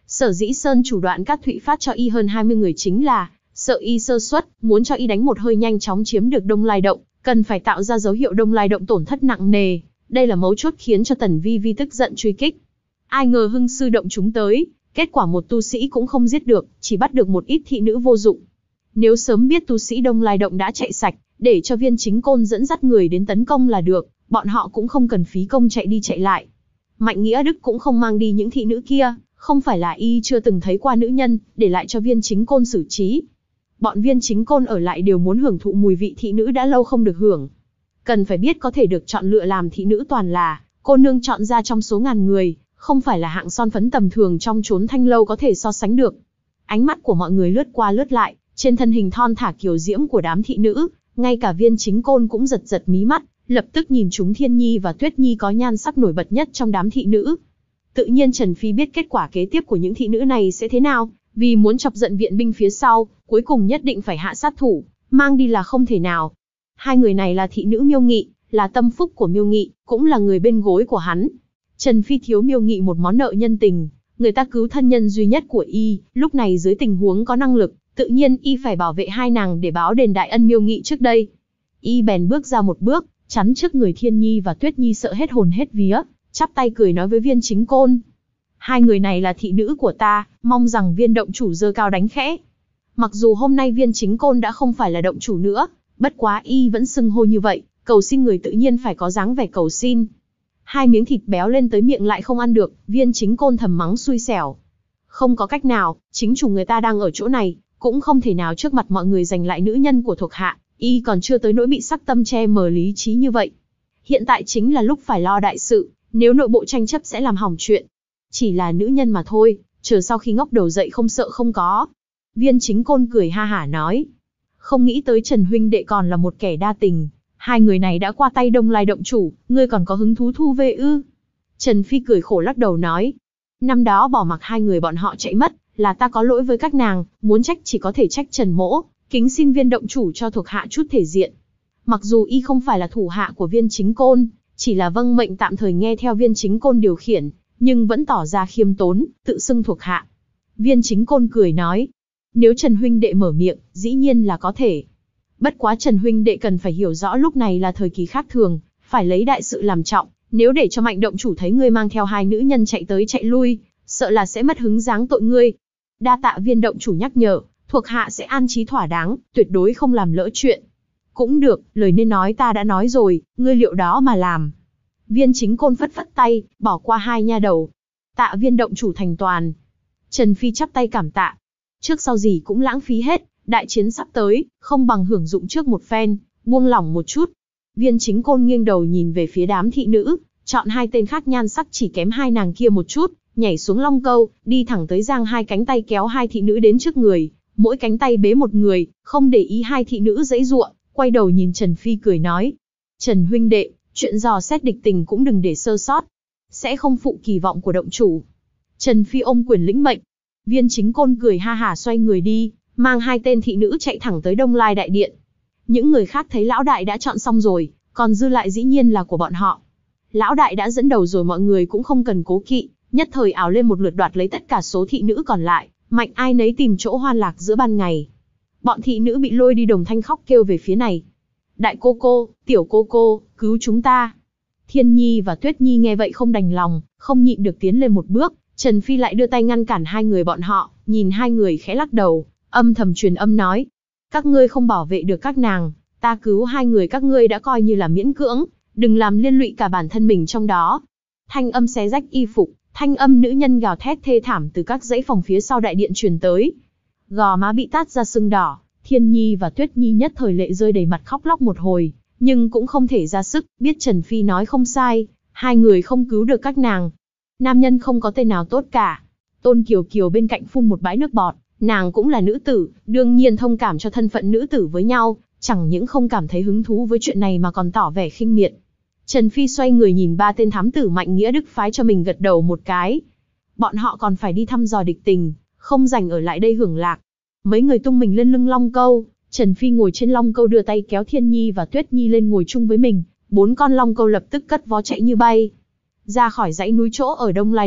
Sở dĩ Sơn chủ đoạn Cát Thụy phát cho y hơn 20 người chính là, sợ y sơ suất, muốn cho y đánh một hơi nhanh chóng chiếm được Đông Lai Động, cần phải tạo ra dấu hiệu Đông Lai Động tổn thất nặng nề. Đây là mấu chốt khiến cho Tần Vi Vi tức giận truy kích. Ai ngờ Hưng sư động chúng tới, kết quả một tu sĩ cũng không giết được, chỉ bắt được một ít thị nữ vô dụng. Nếu sớm biết tu sĩ Đông Lai Động đã chạy sạch, để cho Viên Chính Côn dẫn dắt người đến tấn công là được, bọn họ cũng không cần phí công chạy đi chạy lại. Mạnh Nghĩa Đức cũng không mang đi những thị nữ kia, không phải là y chưa từng thấy qua nữ nhân, để lại cho Viên Chính Côn xử trí. Bọn Viên Chính Côn ở lại đều muốn hưởng thụ mùi vị thị nữ đã lâu không được hưởng. Cần phải biết có thể được chọn lựa làm thị nữ toàn là cô nương chọn ra trong số ngàn người, không phải là hạng son phấn tầm thường trong chốn thanh lâu có thể so sánh được. Ánh mắt của mọi người lướt qua lướt lại, trên thân hình thon thả kiều diễm của đám thị nữ, ngay cả Viên Chính Côn cũng giật giật mí mắt, lập tức nhìn chúng Thiên Nhi và Tuyết Nhi có nhan sắc nổi bật nhất trong đám thị nữ. Tự nhiên Trần Phi biết kết quả kế tiếp của những thị nữ này sẽ thế nào, vì muốn chọc giận viện binh phía sau, cuối cùng nhất định phải hạ sát thủ, mang đi là không thể nào. Hai người này là thị nữ Miêu Nghị, là tâm phúc của Miêu Nghị, cũng là người bên gối của hắn. Trần Phi thiếu Miêu Nghị một món nợ nhân tình, người ta cứu thân nhân duy nhất của y, lúc này dưới tình huống có năng lực, tự nhiên y phải bảo vệ hai nàng để báo đền đại ân Miêu Nghị trước đây. Y bèn bước ra một bước, chắn trước người Thiên Nhi và Tuyết Nhi sợ hết hồn hết vía, chắp tay cười nói với Viên Chính Côn. Hai người này là thị nữ của ta, mong rằng Viên động chủ giơ cao đánh khẽ. Mặc dù hôm nay Viên Chính Côn đã không phải là động chủ nữa, bất quá y vẫn xưng hô như vậy, cầu xin người tự nhiên phải có dáng vẻ cầu xin. Hai miếng thịt béo lên tới miệng lại không ăn được, Viên Chính Côn thầm mắng xui xẻo. Không có cách nào, chính chủ người ta đang ở chỗ này, cũng không thể nào trước mặt mọi người giành lại nữ nhân của thuộc hạ, y còn chưa tới nỗi bị sắc tâm che mờ lý trí như vậy. Hiện tại chính là lúc phải lo đại sự, nếu nội bộ tranh chấp sẽ làm hỏng chuyện. Chỉ là nữ nhân mà thôi, chờ sau khi ngóc đầu dậy không sợ không có. Viên Chính Côn cười ha hả nói. Không nghĩ tới Trần huynh đệ còn là một kẻ đa tình. Hai người này đã qua tay Đông Lai động chủ, ngươi còn có hứng thú thu về ư? Trần Phi cười khổ lắc đầu nói. Năm đó bỏ mặc hai người bọn họ chạy mất, là ta có lỗi với các nàng, muốn trách chỉ có thể trách Trần Mỗ, kính xin Viên động chủ cho thuộc hạ chút thể diện. Mặc dù y không phải là thủ hạ của Viên Chính Côn, chỉ là vâng mệnh tạm thời nghe theo Viên Chính Côn điều khiển, nhưng vẫn tỏ ra khiêm tốn, tự xưng thuộc hạ. Viên Chính Côn cười nói, nếu Trần huynh đệ mở miệng, dĩ nhiên là có thể. Bất quá Trần huynh đệ cần phải hiểu rõ lúc này là thời kỳ khác thường, phải lấy đại sự làm trọng, nếu để cho Mạnh động chủ thấy ngươi mang theo hai nữ nhân chạy tới chạy lui, sợ là sẽ mất hứng giáng tội ngươi. Đa tạ Viên động chủ nhắc nhở, thuộc hạ sẽ an trí thỏa đáng, tuyệt đối không làm lỡ chuyện. Cũng được, lời nên nói ta đã nói rồi, ngươi liệu đó mà làm. Viên Chính Côn phất phất tay, bỏ qua hai nha đầu. Tạ Viên động chủ thành toàn. Trần Phi chắp tay cảm tạ. Trước sau gì cũng lãng phí hết, đại chiến sắp tới, không bằng hưởng dụng trước một phen, buông lỏng một chút. Viên Chính Côn nghiêng đầu nhìn về phía đám thị nữ, chọn hai tên khác nhan sắc chỉ kém hai nàng kia một chút, nhảy xuống long câu, đi thẳng tới giang hai cánh tay kéo hai thị nữ đến trước người, mỗi cánh tay bế một người, không để ý hai thị nữ giãy giụa, quay đầu nhìn Trần Phi cười nói. Trần huynh đệ, chuyện dò xét địch tình cũng đừng để sơ sót, sẽ không phụ kỳ vọng của động chủ. Trần Phi ôm quyền lĩnh mệnh. Viên Chính Côn cười ha hả xoay người đi, mang hai tên thị nữ chạy thẳng tới Đông Lai đại điện. Những người khác thấy lão đại đã chọn xong rồi, còn dư lại dĩ nhiên là của bọn họ. Lão đại đã dẫn đầu rồi, mọi người cũng không cần cố kỵ, nhất thời ảo lên một lượt đoạt lấy tất cả số thị nữ còn lại, mạnh ai nấy tìm chỗ hoan lạc giữa ban ngày. Bọn thị nữ bị lôi đi đồng thanh khóc kêu về phía này. Đại cô cô, tiểu cô cô, cứu chúng ta. Thiên Nhi và Tuyết Nhi nghe vậy không đành lòng, không nhịn được tiến lên một bước. Trần Phi lại đưa tay ngăn cản hai người bọn họ, nhìn hai người khẽ lắc đầu, âm thầm truyền âm nói. Các ngươi không bảo vệ được các nàng, ta cứu hai người các ngươi đã coi như là miễn cưỡng, đừng làm liên lụy cả bản thân mình trong đó. Thanh âm xé rách y phục, thanh âm nữ nhân gào thét thê thảm từ các dãy phòng phía sau đại điện truyền tới. Gò má bị tát ra sưng đỏ, Thiên Nhi và Tuyết Nhi nhất thời lệ rơi đầy mặt khóc lóc một hồi, nhưng cũng không thể ra sức, biết Trần Phi nói không sai, hai người không cứu được các nàng. Nam nhân không có tên nào tốt cả. Tôn Kiều Kiều bên cạnh phun một bãi nước bọt, nàng cũng là nữ tử, đương nhiên thông cảm cho thân phận nữ tử với nhau, chẳng những không cảm thấy hứng thú với chuyện này mà còn tỏ vẻ khinh miệt. Trần Phi xoay người nhìn ba tên thám tử Mạnh Nghĩa Đức phái cho mình gật đầu một cái. Bọn họ còn phải đi thăm dò địch tình, không rảnh ở lại đây hưởng lạc. Mấy người tung mình lên lưng long câu, Trần Phi ngồi trên long câu đưa tay kéo Thiên Nhi và Tuyết Nhi lên ngồi chung với mình, bốn con long câu lập tức cất vó chạy như bay. Ra khỏi dãy núi chỗ ở Đông Lai Động,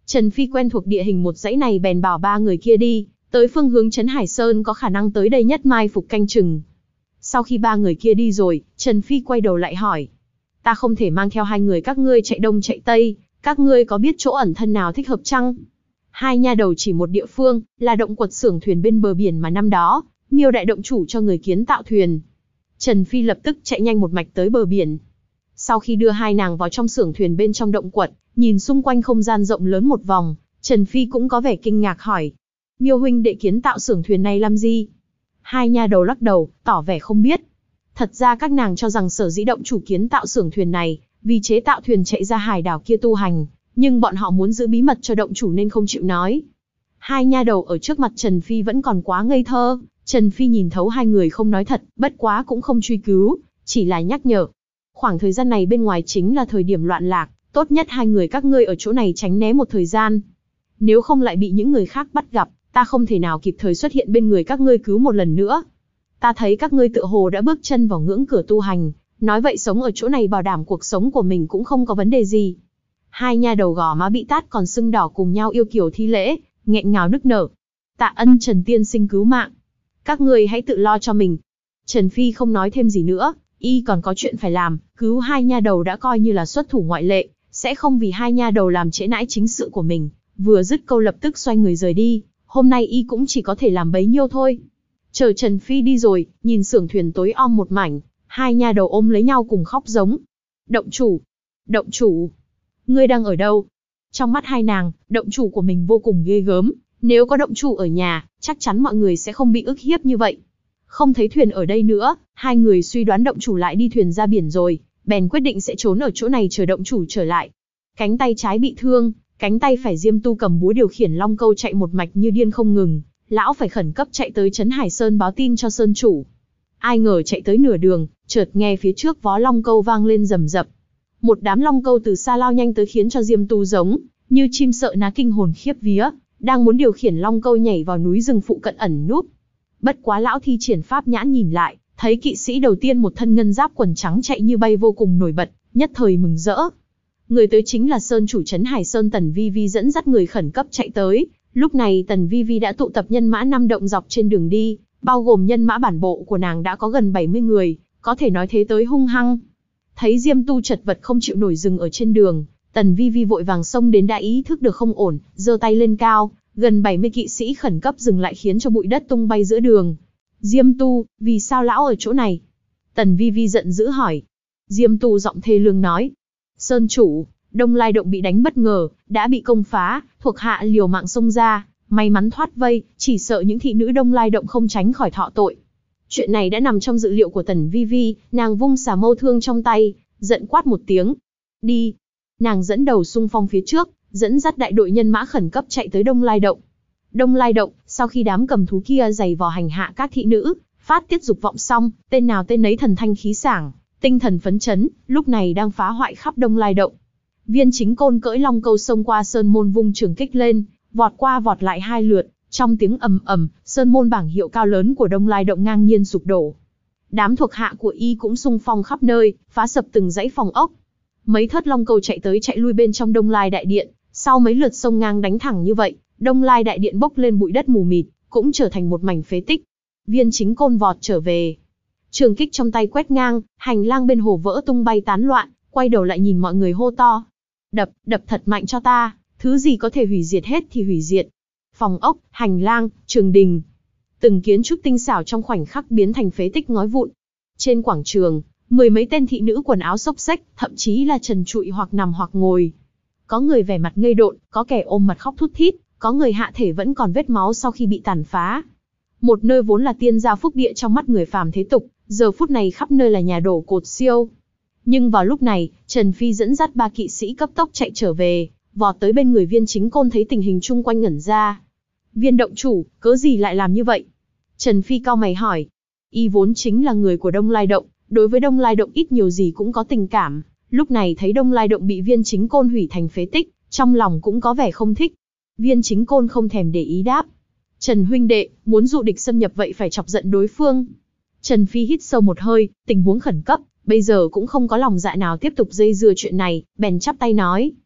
Trần Phi quen thuộc địa hình một dãy này bèn bảo ba người kia đi, tới phương hướng trấn Hải Sơn có khả năng tới đây nhất mai phục canh chừng. Sau khi ba người kia đi rồi, Trần Phi quay đầu lại hỏi. Ta không thể mang theo hai người các ngươi chạy đông chạy tây, các ngươi có biết chỗ ẩn thân nào thích hợp chăng? Hai nha đầu chỉ một địa phương, là động quật xưởng thuyền bên bờ biển mà năm đó, Miêu đại động chủ cho người kiến tạo thuyền. Trần Phi lập tức chạy nhanh một mạch tới bờ biển. Sau khi đưa hai nàng vào trong xưởng thuyền bên trong động quật, nhìn xung quanh không gian rộng lớn một vòng, Trần Phi cũng có vẻ kinh ngạc hỏi. Miêu huynh đệ kiến tạo xưởng thuyền này làm gì? Hai nha đầu lắc đầu, tỏ vẻ không biết. Thật ra các nàng cho rằng sở dĩ động chủ kiến tạo xưởng thuyền này, vì chế tạo thuyền chạy ra hải đảo kia tu hành, nhưng bọn họ muốn giữ bí mật cho động chủ nên không chịu nói. Hai nha đầu ở trước mặt Trần Phi vẫn còn quá ngây thơ, Trần Phi nhìn thấu hai người không nói thật, bất quá cũng không truy cứu, chỉ là nhắc nhở. Khoảng thời gian này bên ngoài chính là thời điểm loạn lạc, tốt nhất hai người các ngươi ở chỗ này tránh né một thời gian. Nếu không lại bị những người khác bắt gặp, ta không thể nào kịp thời xuất hiện bên người các ngươi cứu một lần nữa. Ta thấy các ngươi tựa hồ đã bước chân vào ngưỡng cửa tu hành, nói vậy sống ở chỗ này bảo đảm cuộc sống của mình cũng không có vấn đề gì. Hai nha đầu gò má bị tát còn sưng đỏ cùng nhau yêu kiều thi lễ, nghẹn ngào nức nở. Tạ ân Trần tiên sinh cứu mạng. Các ngươi hãy tự lo cho mình. Trần Phi không nói thêm gì nữa, y còn có chuyện phải làm, cứu hai nha đầu đã coi như là xuất thủ ngoại lệ, sẽ không vì hai nha đầu làm trễ nãi chính sự của mình. Vừa dứt câu lập tức xoay người rời đi, hôm nay y cũng chỉ có thể làm bấy nhiêu thôi. Chờ Trần Phi đi rồi, nhìn xưởng thuyền tối om một mảnh, hai nha đầu ôm lấy nhau cùng khóc giống. Động chủ! Động chủ! Ngươi đang ở đâu? Trong mắt hai nàng, động chủ của mình vô cùng ghê gớm, nếu có động chủ ở nhà, chắc chắn mọi người sẽ không bị ức hiếp như vậy. Không thấy thuyền ở đây nữa, hai người suy đoán động chủ lại đi thuyền ra biển rồi, bèn quyết định sẽ trốn ở chỗ này chờ động chủ trở lại. Cánh tay trái bị thương, cánh tay phải Diêm Tu cầm búa điều khiển long câu chạy một mạch như điên không ngừng, lão phải khẩn cấp chạy tới trấn Hải Sơn báo tin cho sơn chủ. Ai ngờ chạy tới nửa đường, chợt nghe phía trước vó long câu vang lên rầm rập. Một đám long câu từ xa lao nhanh tới khiến cho Diêm Tu giống như chim sợ ná kinh hồn khiếp vía, đang muốn điều khiển long câu nhảy vào núi rừng phụ cận ẩn núp. Bất quá lão thi triển pháp nhãn nhìn lại, thấy kỵ sĩ đầu tiên một thân ngân giáp quần trắng chạy như bay vô cùng nổi bật, nhất thời mừng rỡ. Người tới chính là sơn chủ trấn Hải Sơn Tần Vi Vi dẫn dắt người khẩn cấp chạy tới. Lúc này Tần Vi Vi đã tụ tập nhân mã 5 động dọc trên đường đi, bao gồm nhân mã bản bộ của nàng đã có gần 70 người, có thể nói thế tới hung hăng. Thấy Diêm Tu chật vật không chịu nổi dừng ở trên đường, Tần Vi Vi vội vàng xông đến đã ý thức được không ổn, giơ tay lên cao, gần 70 kỵ sĩ khẩn cấp dừng lại khiến cho bụi đất tung bay giữa đường. Diêm Tu, vì sao lão ở chỗ này? Tần Vi Vi giận dữ hỏi. Diêm Tu giọng thê lương nói. Sơn chủ, Đông Lai động bị đánh bất ngờ, đã bị công phá, thuộc hạ liều mạng xông ra, may mắn thoát vây, chỉ sợ những thị nữ Đông Lai động không tránh khỏi thọ tội. Chuyện này đã nằm trong dự liệu của Tần Vi Vi, nàng vung xà mâu thương trong tay, giận quát một tiếng. Đi! Nàng dẫn đầu xung phong phía trước, dẫn dắt đại đội nhân mã khẩn cấp chạy tới Đông Lai động. Đông Lai động, sau khi đám cầm thú kia giày vò hành hạ các thị nữ, phát tiết dục vọng xong, tên nào tên nấy thần thanh khí sảng, tinh thần phấn chấn, lúc này đang phá hoại khắp Đông Lai động. Viên Chính Côn cưỡi long câu xông qua sơn môn vung trường kích lên, vọt qua vọt lại 2 lượt, trong tiếng ầm ầm, sơn môn bảng hiệu cao lớn của Đông Lai động ngang nhiên sụp đổ. Đám thuộc hạ của y cũng xung phong khắp nơi, phá sập từng dãy phòng ốc. Mấy thớt long câu chạy tới chạy lui bên trong Đông Lai đại điện, sau mấy lượt xông ngang đánh thẳng như vậy, Đông Lai đại điện bốc lên bụi đất mù mịt, cũng trở thành một mảnh phế tích. Viên Chính Côn vọt trở về, trường kích trong tay quét ngang, hành lang bên hồ vỡ tung bay tán loạn, quay đầu lại nhìn mọi người hô to. Đập thật mạnh cho ta, thứ gì có thể hủy diệt hết thì hủy diệt. Phòng ốc, hành lang, trường đình, từng kiến trúc tinh xảo trong khoảnh khắc biến thành phế tích ngói vụn. Trên quảng trường, 10 mấy tên thị nữ quần áo xốc xếch, thậm chí là trần trụi hoặc nằm hoặc ngồi. Có người vẻ mặt ngây độn, có kẻ ôm mặt khóc thút thít, có người hạ thể vẫn còn vết máu sau khi bị tàn phá. Một nơi vốn là tiên gia phúc địa trong mắt người phàm thế tục, giờ phút này khắp nơi là nhà đổ cột siêu. Nhưng vào lúc này, Trần Phi dẫn dắt 3 kỵ sĩ cấp tốc chạy trở về, vọt tới bên người Viên Chính Côn thấy tình hình chung quanh ngẩn ra. Viên động chủ, cớ gì lại làm như vậy? Trần Phi cau mày hỏi. Y vốn chính là người của Đông Lai động, đối với Đông Lai động ít nhiều gì cũng có tình cảm. Lúc này thấy Đông Lai động bị Viên Chính Côn hủy thành phế tích, trong lòng cũng có vẻ không thích. Viên Chính Côn không thèm để ý đáp. Trần huynh đệ, muốn dụ địch xâm nhập vậy phải chọc giận đối phương. Trần Phi hít sâu một hơi, tình huống khẩn cấp, bây giờ cũng không có lòng dạ nào tiếp tục dây dưa chuyện này, bèn chắp tay nói.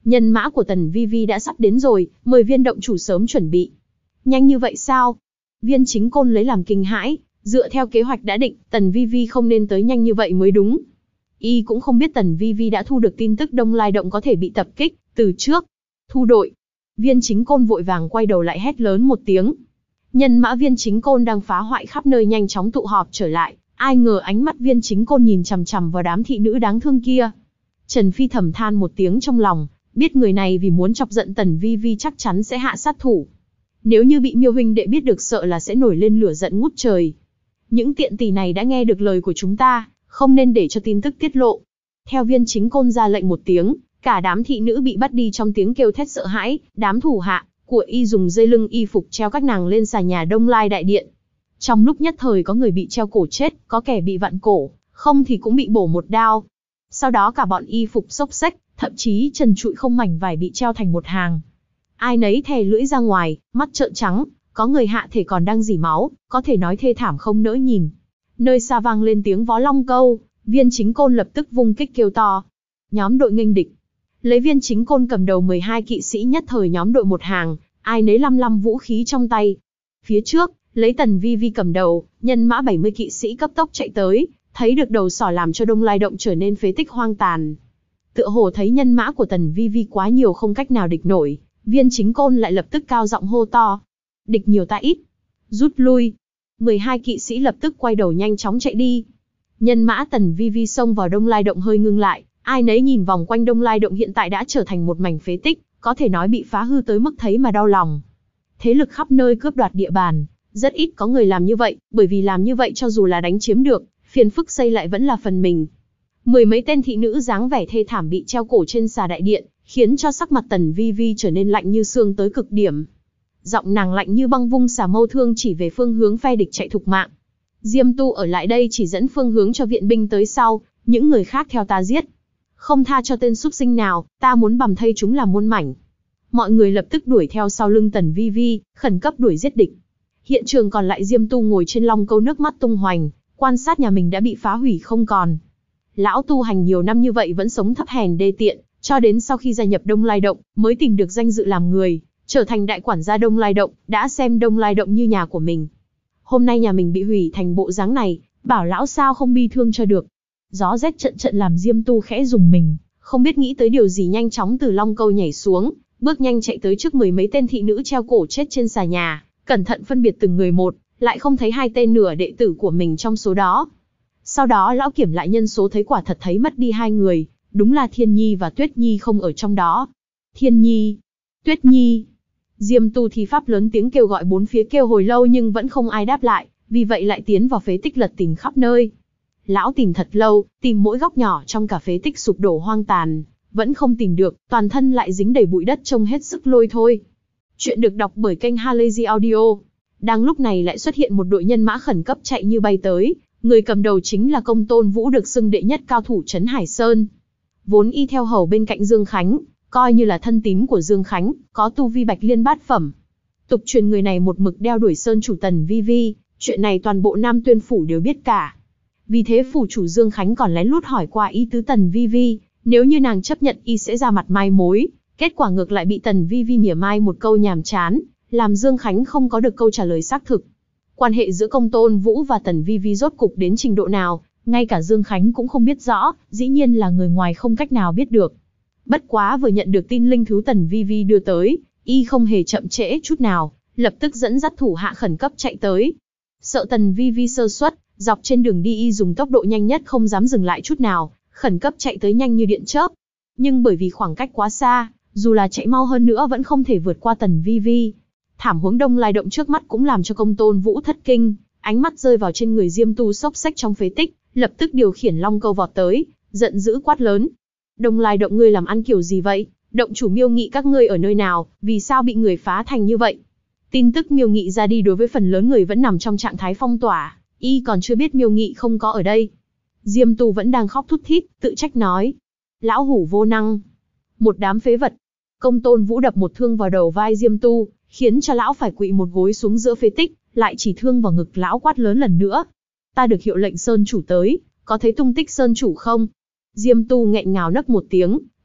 Nhân mã của Tần Vi Vi đã sắp đến rồi, mời viên động chủ sớm chuẩn bị. Nhanh như vậy sao? Viên Chính Côn lấy làm kinh hãi, dựa theo kế hoạch đã định, Tần Vi Vi không nên tới nhanh như vậy mới đúng. Y cũng không biết Tần Vi Vi đã thu được tin tức Đông Lai Động có thể bị tập kích, từ trước. Thu đội. Viên Chính Côn vội vàng quay đầu lại hét lớn một tiếng. Nhân mã Viên Chính Côn đang phá hoại khắp nơi nhanh chóng tụ họp trở lại, ai ngờ ánh mắt Viên Chính Côn nhìn chằm chằm vào đám thị nữ đáng thương kia. Trần Phi thầm than một tiếng trong lòng, biết người này vì muốn chọc giận Tần Vi Vi chắc chắn sẽ hạ sát thủ. Nếu như bị Miêu huynh đệ biết được sợ là sẽ nổi lên lửa giận ngút trời. Những tiện tỷ này đã nghe được lời của chúng ta, không nên để cho tin tức tiết lộ. Theo Viên Chính Côn ra lệnh một tiếng, cả đám thị nữ bị bắt đi trong tiếng kêu thét sợ hãi, đám thủ hạ của y dùng dây lưng y phục treo các nàng lên xà nhà Đông Lai đại điện. Trong lúc nhất thời có người bị treo cổ chết, có kẻ bị vặn cổ, không thì cũng bị bổ một đao. Sau đó cả bọn y phục xốc xếch, thậm chí trần trụi không mảnh vải bị treo thành một hàng. Ai nấy thè lưỡi ra ngoài, mắt trợn trắng, có người hạ thể còn đang rỉ máu, có thể nói thê thảm không nỡ nhìn. Nơi xa vang lên tiếng vó long câu, Viên Chính Côn lập tức vung kích kêu to. Nhóm đội nghênh địch. Lấy Viên Chính Côn cầm đầu 12 kỵ sĩ nhất thời nhóm đội một hàng, ai nấy lăm vũ khí trong tay. Phía trước, lấy Tần Vi Vi cầm đầu, nhân mã 70 kỵ sĩ cấp tốc chạy tới, thấy được đầu sỏ làm cho Đông Lai Động trở nên phế tích hoang tàn. Tựa hồ thấy nhân mã của Tần Vi Vi quá nhiều không cách nào địch nổi, Viên Chính Côn lại lập tức cao giọng hô to. Địch nhiều ta ít. Rút lui. 12 kỵ sĩ lập tức quay đầu nhanh chóng chạy đi. Nhân mã Tần Vi Vi xông vào Đông Lai Động hơi ngưng lại, ai nấy nhìn vòng quanh Đông Lai Động hiện tại đã trở thành một mảnh phế tích, có thể nói bị phá hư tới mức thấy mà đau lòng. Thế lực khắp nơi cướp đoạt địa bàn, rất ít có người làm như vậy, bởi vì làm như vậy cho dù là đánh chiếm được, phiền phức xây lại vẫn là phần mình. Mười mấy tên thị nữ dáng vẻ thê thảm bị treo cổ trên xà đại điện, khiến cho sắc mặt Tần Vi Vi trở nên lạnh như xương tới cực điểm. Giọng nàng lạnh như băng vung xà mâu thương chỉ về phương hướng phe địch chạy thục mạng. Diêm Tu ở lại đây chỉ dẫn phương hướng cho viện binh tới sau, những người khác theo ta giết. Không tha cho tên súc sinh nào, ta muốn bằm thây chúng làm muôn mảnh. Mọi người lập tức đuổi theo sau lưng Tần Vi Vi, khẩn cấp đuổi giết địch. Hiện trường còn lại Diêm Tu ngồi trên long câu nước mắt tung hoành, quan sát nhà mình đã bị phá hủy không còn. Lão tu hành nhiều năm như vậy vẫn sống thấp hèn đê tiện, cho đến sau khi gia nhập Đông Lai Động, mới tìm được danh dự làm người, trở thành đại quản gia Đông Lai Động, đã xem Đông Lai Động như nhà của mình. Hôm nay nhà mình bị hủy thành bộ dáng này, bảo lão sao không bi thương cho được. Gió rét trận trận làm Diêm Tu khẽ rùng mình, không biết nghĩ tới điều gì nhanh chóng từ long câu nhảy xuống, bước nhanh chạy tới trước mười mấy tên thị nữ treo cổ chết trên xà nhà, cẩn thận phân biệt từng người một, lại không thấy hai tên nửa đệ tử của mình trong số đó. Sau đó lão kiểm lại nhân số thấy quả thật thấy mất đi hai người, đúng là Thiên Nhi và Tuyết Nhi không ở trong đó. Thiên Nhi, Tuyết Nhi. Diêm Tu thi pháp lớn tiếng kêu gọi bốn phía kêu hồi lâu nhưng vẫn không ai đáp lại, vì vậy lại tiến vào phế tích lật tìm khắp nơi. Lão tìm thật lâu, tìm mỗi góc nhỏ trong cả phế tích sụp đổ hoang tàn, vẫn không tìm được, toàn thân lại dính đầy bụi đất trông hết sức lôi thôi. Chuyện được đọc bởi kênh Halazy Audio. Đang lúc này lại xuất hiện một đội nhân mã khẩn cấp chạy như bay tới, người cầm đầu chính là Công Tôn Vũ được xưng đệ nhất cao thủ trấn Hải Sơn. Vốn y theo hầu bên cạnh Dương Khánh, coi như là thân tín của Dương Khánh, có tu vi bạch liên bát phẩm. Tục truyền người này một mực đeo đuổi Sơn chủ Tần Vi Vi, chuyện này toàn bộ Nam Tuyên phủ đều biết cả. Vì thế phủ chủ Dương Khánh còn lén lút hỏi qua ý tứ Tần Vi Vi, nếu như nàng chấp nhận y sẽ ra mặt mai mối, kết quả ngược lại bị Tần Vi Vi mỉa mai một câu nhàm chán, làm Dương Khánh không có được câu trả lời xác thực. Quan hệ giữa Công Tôn Vũ và Tần Vi Vi rốt cục đến trình độ nào, ngay cả Dương Khánh cũng không biết rõ, dĩ nhiên là người ngoài không cách nào biết được. Bất quá vừa nhận được tin linh thú Tần Vi Vi đưa tới, y không hề chậm trễ chút nào, lập tức dẫn dắt thủ hạ khẩn cấp chạy tới. Sợ Tần Vi Vi sơ suất, dọc trên đường đi y dùng tốc độ nhanh nhất không dám dừng lại chút nào, khẩn cấp chạy tới nhanh như điện chớp. Nhưng bởi vì khoảng cách quá xa, dù là chạy mau hơn nữa vẫn không thể vượt qua Tần Vi Vi. Thảm huống Đông Lai Động trước mắt cũng làm cho Công Tôn Vũ thất kinh, ánh mắt rơi vào trên người Diêm Tu xốc xếch trong phế tích, lập tức điều khiển long câu vọt tới, giận dữ quát lớn. Đông Lai Động ngươi làm ăn kiểu gì vậy? Động chủ Miêu Nghị các ngươi ở nơi nào, vì sao bị người phá thành như vậy? Tin tức Miêu Nghị ra đi đối với phần lớn người vẫn nằm trong trạng thái phong tỏa, y còn chưa biết Miêu Nghị không có ở đây. Diêm Tu vẫn đang khóc thút thít, tự trách nói. Lão hủ vô năng. Một đám phế vật. Công Tôn Vũ đập một thương vào đầu vai Diêm Tu, khiến cho lão phải quỵ một gối xuống giữa phế tích, lại chỉ thương vào ngực lão quát lớn lần nữa. Ta được hiệu lệnh Sơn chủ tới, có thấy tung tích Sơn chủ không? Diêm Tu nghẹn ngào nấc một tiếng,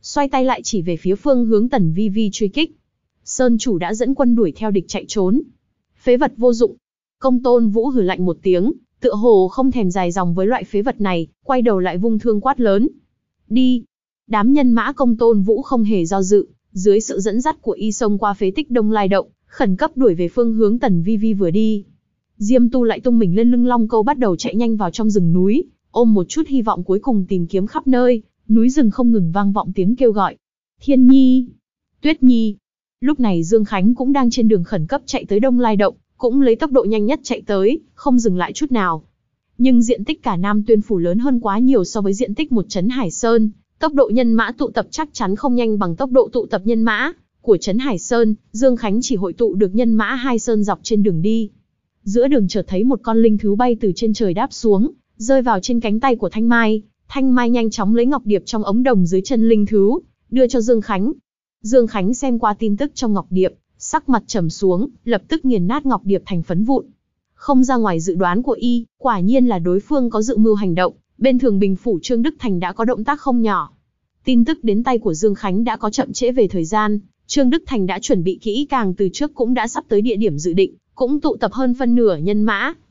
xoay tay lại chỉ về phía phương hướng Tần Vi Vi truy kích. Sơn chủ đã dẫn quân đuổi theo địch chạy trốn. Phế vật vô dụng. Công Tôn Vũ hừ lạnh một tiếng, tựa hồ không thèm dài dòng với loại phế vật này, quay đầu lại vung thương quát lớn. Đi. Đám nhân mã Công Tôn Vũ không hề do dự, dưới sự dẫn dắt của y xông qua phế tích Đông Lai Động, khẩn cấp đuổi về phương hướng Tần Vi Vi vừa đi. Diêm Tu lại tung mình lên lưng Long Câu bắt đầu chạy nhanh vào trong rừng núi, ôm một chút hy vọng cuối cùng tìm kiếm khắp nơi, núi rừng không ngừng vang vọng tiếng kêu gọi. Thiên Nhi, Tuyết Nhi. Lúc này Dương Khánh cũng đang trên đường khẩn cấp chạy tới Đông Lai Động, cũng lấy tốc độ nhanh nhất chạy tới, không dừng lại chút nào. Nhưng diện tích cả Nam Tuyên Phủ lớn hơn quá nhiều so với diện tích một trấn Hải Sơn, tốc độ nhân mã tụ tập chắc chắn không nhanh bằng tốc độ tụ tập nhân mã của trấn Hải Sơn. Dương Khánh chỉ hội tụ được nhân mã hai sơn dọc trên đường đi. Giữa đường chợt thấy một con linh thú bay từ trên trời đáp xuống, rơi vào trên cánh tay của Thanh Mai. Thanh Mai nhanh chóng lấy ngọc điệp trong ống đồng dưới chân linh thú, đưa cho Dương Khánh. Dương Khánh xem qua tin tức trong ngọc điệp, sắc mặt trầm xuống, lập tức nghiền nát ngọc điệp thành phấn vụn. Không ra ngoài dự đoán của y, quả nhiên là đối phương có dự mưu hành động, bên Thường Bình Phủ Trương Đức Thành đã có động tác không nhỏ. Tin tức đến tay của Dương Khánh đã có chậm trễ về thời gian, Trương Đức Thành đã chuẩn bị kỹ càng từ trước, cũng đã sắp tới địa điểm dự định, cũng tụ tập hơn phân nửa nhân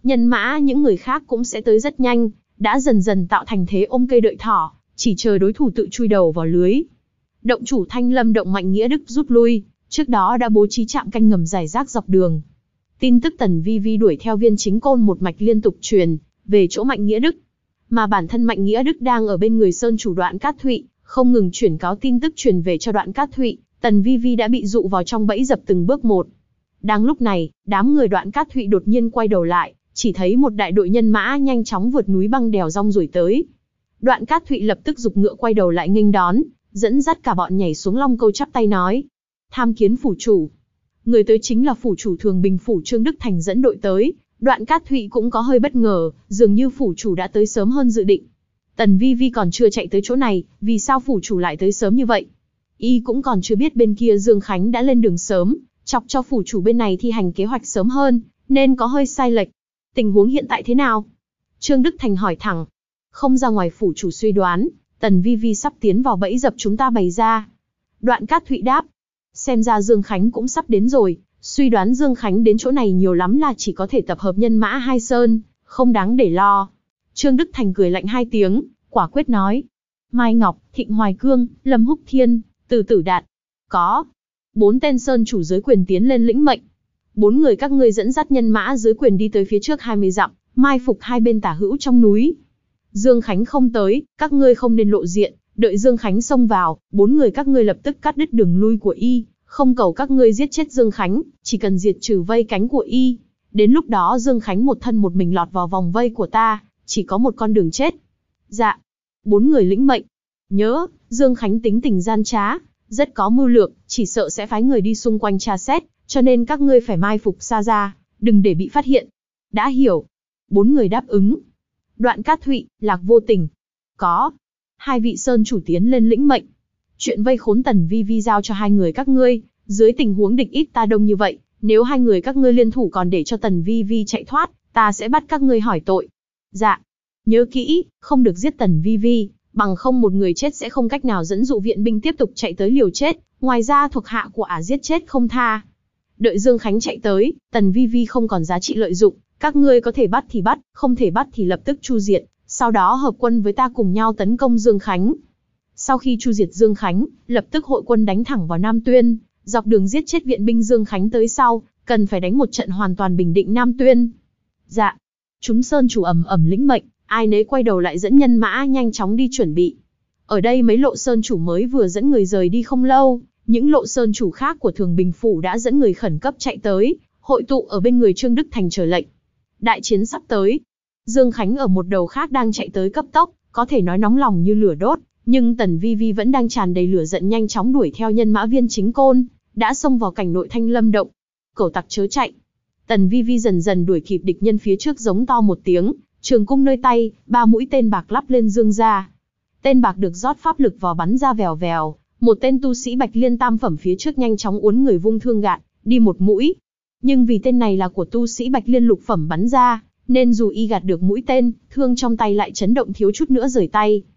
mã những người khác cũng sẽ tới rất nhanh, đã dần dần tạo thành thế ôm cây đợi thỏ, chỉ chờ đối thủ tự chui đầu vào lưới. Động chủ Thanh Lâm Động Mạnh Nghĩa Đức rút lui, trước đó đã bố trí trạm canh ngầm rải rác dọc đường. Tin tức Tần Vi Vi đuổi theo Viên Chính Côn một mạch liên tục truyền về chỗ Mạnh Nghĩa Đức, mà bản thân Mạnh Nghĩa Đức đang ở bên người Sơn chủ Đoạn Cát Thụy, không ngừng chuyển cáo tin tức truyền về cho Đoạn Cát Thụy. Tần Vi Vi đã bị dụ vào trong bẫy dập từng bước một. Đang lúc này, đám người Đoạn Cát Thụy đột nhiên quay đầu lại, chỉ thấy một đại đội nhân mã nhanh chóng vượt núi băng đèo rong ruổi tới. Đoạn Cát Thụy lập tức giục ngựa quay đầu lại nghênh đón, dẫn dắt cả bọn nhảy xuống Long Câu chắp tay nói: tham kiến phủ chủ. Người tới chính là phủ chủ Thường Bình Phủ Trương Đức Thành dẫn đội tới. Đoạn Cát Thụy cũng có hơi bất ngờ, dường như phủ chủ đã tới sớm hơn dự định. Tần Vi Vi còn chưa chạy tới chỗ này, vì sao phủ chủ lại tới sớm như vậy? Y cũng còn chưa biết bên kia Dương Khánh đã lên đường sớm, chọc cho phủ chủ bên này thi hành kế hoạch sớm hơn, nên có hơi sai lệch. Tình huống hiện tại thế nào? Trương Đức Thành hỏi thẳng. Không ra ngoài phủ chủ suy đoán, Tần Vi Vi sắp tiến vào bẫy dập chúng ta bày ra. Đoạn Cát Thụy đáp. Xem ra Dương Khánh cũng sắp đến rồi, suy đoán Dương Khánh đến chỗ này nhiều lắm là chỉ có thể tập hợp nhân mã hai sơn, không đáng để lo. Trương Đức Thành cười lạnh hai tiếng, quả quyết nói. Mai Ngọc, Thịnh Hoài Cương, Lâm Húc Thiên, Từ Tử Đạt. Có. 4 tên sơn chủ dưới quyền tiến lên lĩnh mệnh. 4 người các ngươi dẫn dắt nhân mã dưới quyền đi tới phía trước 20 dặm, mai phục hai bên tả hữu trong núi. Dương Khánh không tới, các ngươi không nên lộ diện, đợi Dương Khánh xông vào, 4 người các ngươi lập tức cắt đứt đường lui của y, không cầu các ngươi giết chết Dương Khánh, chỉ cần diệt trừ vây cánh của y. Đến lúc đó Dương Khánh một thân một mình lọt vào vòng vây của ta, chỉ có một con đường chết. Dạ. 4 người lĩnh mệnh. Nhớ, Dương Khánh tính tình gian trá, rất có mưu lược, chỉ sợ sẽ phái người đi xung quanh tra xét, cho nên các ngươi phải mai phục xa ra, đừng để bị phát hiện. Đã hiểu. 4 người đáp ứng. Đoạn Cát Thụy, Lạc Vô Tình. Có. 2 vị sơn chủ tiến lên lĩnh mệnh. Chuyện vây khốn Tần Vi Vi giao cho 2 người các ngươi, dưới tình huống địch ít ta đông như vậy, nếu 2 người các ngươi liên thủ còn để cho Tần Vi Vi chạy thoát, ta sẽ bắt các ngươi hỏi tội. Dạ. Nhớ kỹ, không được giết Tần Vi Vi, bằng không một người chết sẽ không cách nào dẫn dụ viện binh tiếp tục chạy tới liều chết, ngoài ra thuộc hạ của ả giết chết không tha. Đợi Dương Khánh chạy tới, Tần Vi Vi không còn giá trị lợi dụng, các ngươi có thể bắt thì bắt, không thể bắt thì lập tức chu diệt, sau đó hợp quân với ta cùng nhau tấn công Dương Khánh. Sau khi chu diệt Dương Khánh, lập tức hội quân đánh thẳng vào Nam Tuyên, dọc đường giết chết viện binh Dương Khánh tới sau, cần phải đánh một trận hoàn toàn bình định Nam Tuyên. Dạ. Chúng sơn chủ ầm ầm lĩnh mệnh, ai nấy quay đầu lại dẫn nhân mã nhanh chóng đi chuẩn bị. Ở đây mấy lộ sơn chủ mới vừa dẫn người rời đi không lâu, những lộ sơn chủ khác của Thường Bình Phủ đã dẫn người khẩn cấp chạy tới, hội tụ ở bên người Trương Đức Thành chờ lệnh. Đại chiến sắp tới. Dương Khánh ở một đầu khác đang chạy tới cấp tốc, có thể nói nóng lòng như lửa đốt, nhưng Tần Vi Vi vẫn đang tràn đầy lửa giận nhanh chóng đuổi theo nhân mã Viên Chính Côn, đã xông vào cảnh nội Thanh Lâm Động. Cẩu tặc chớ chạy. Tần Vi Vi dần dần đuổi kịp địch nhân phía trước, giống to một tiếng, trường cung nơi tay, 3 mũi tên bạc lắp lên dương ra. Tên bạc được rót pháp lực vào bắn ra vèo vèo, một tên tu sĩ Bạch Liên tam phẩm phía trước nhanh chóng uốn người vung thương gạt, đi một mũi. Nhưng vì tên này là của tu sĩ Bạch Liên lục phẩm bắn ra, nên dù y gạt được mũi tên, thương trong tay lại chấn động thiếu chút nữa rời tay.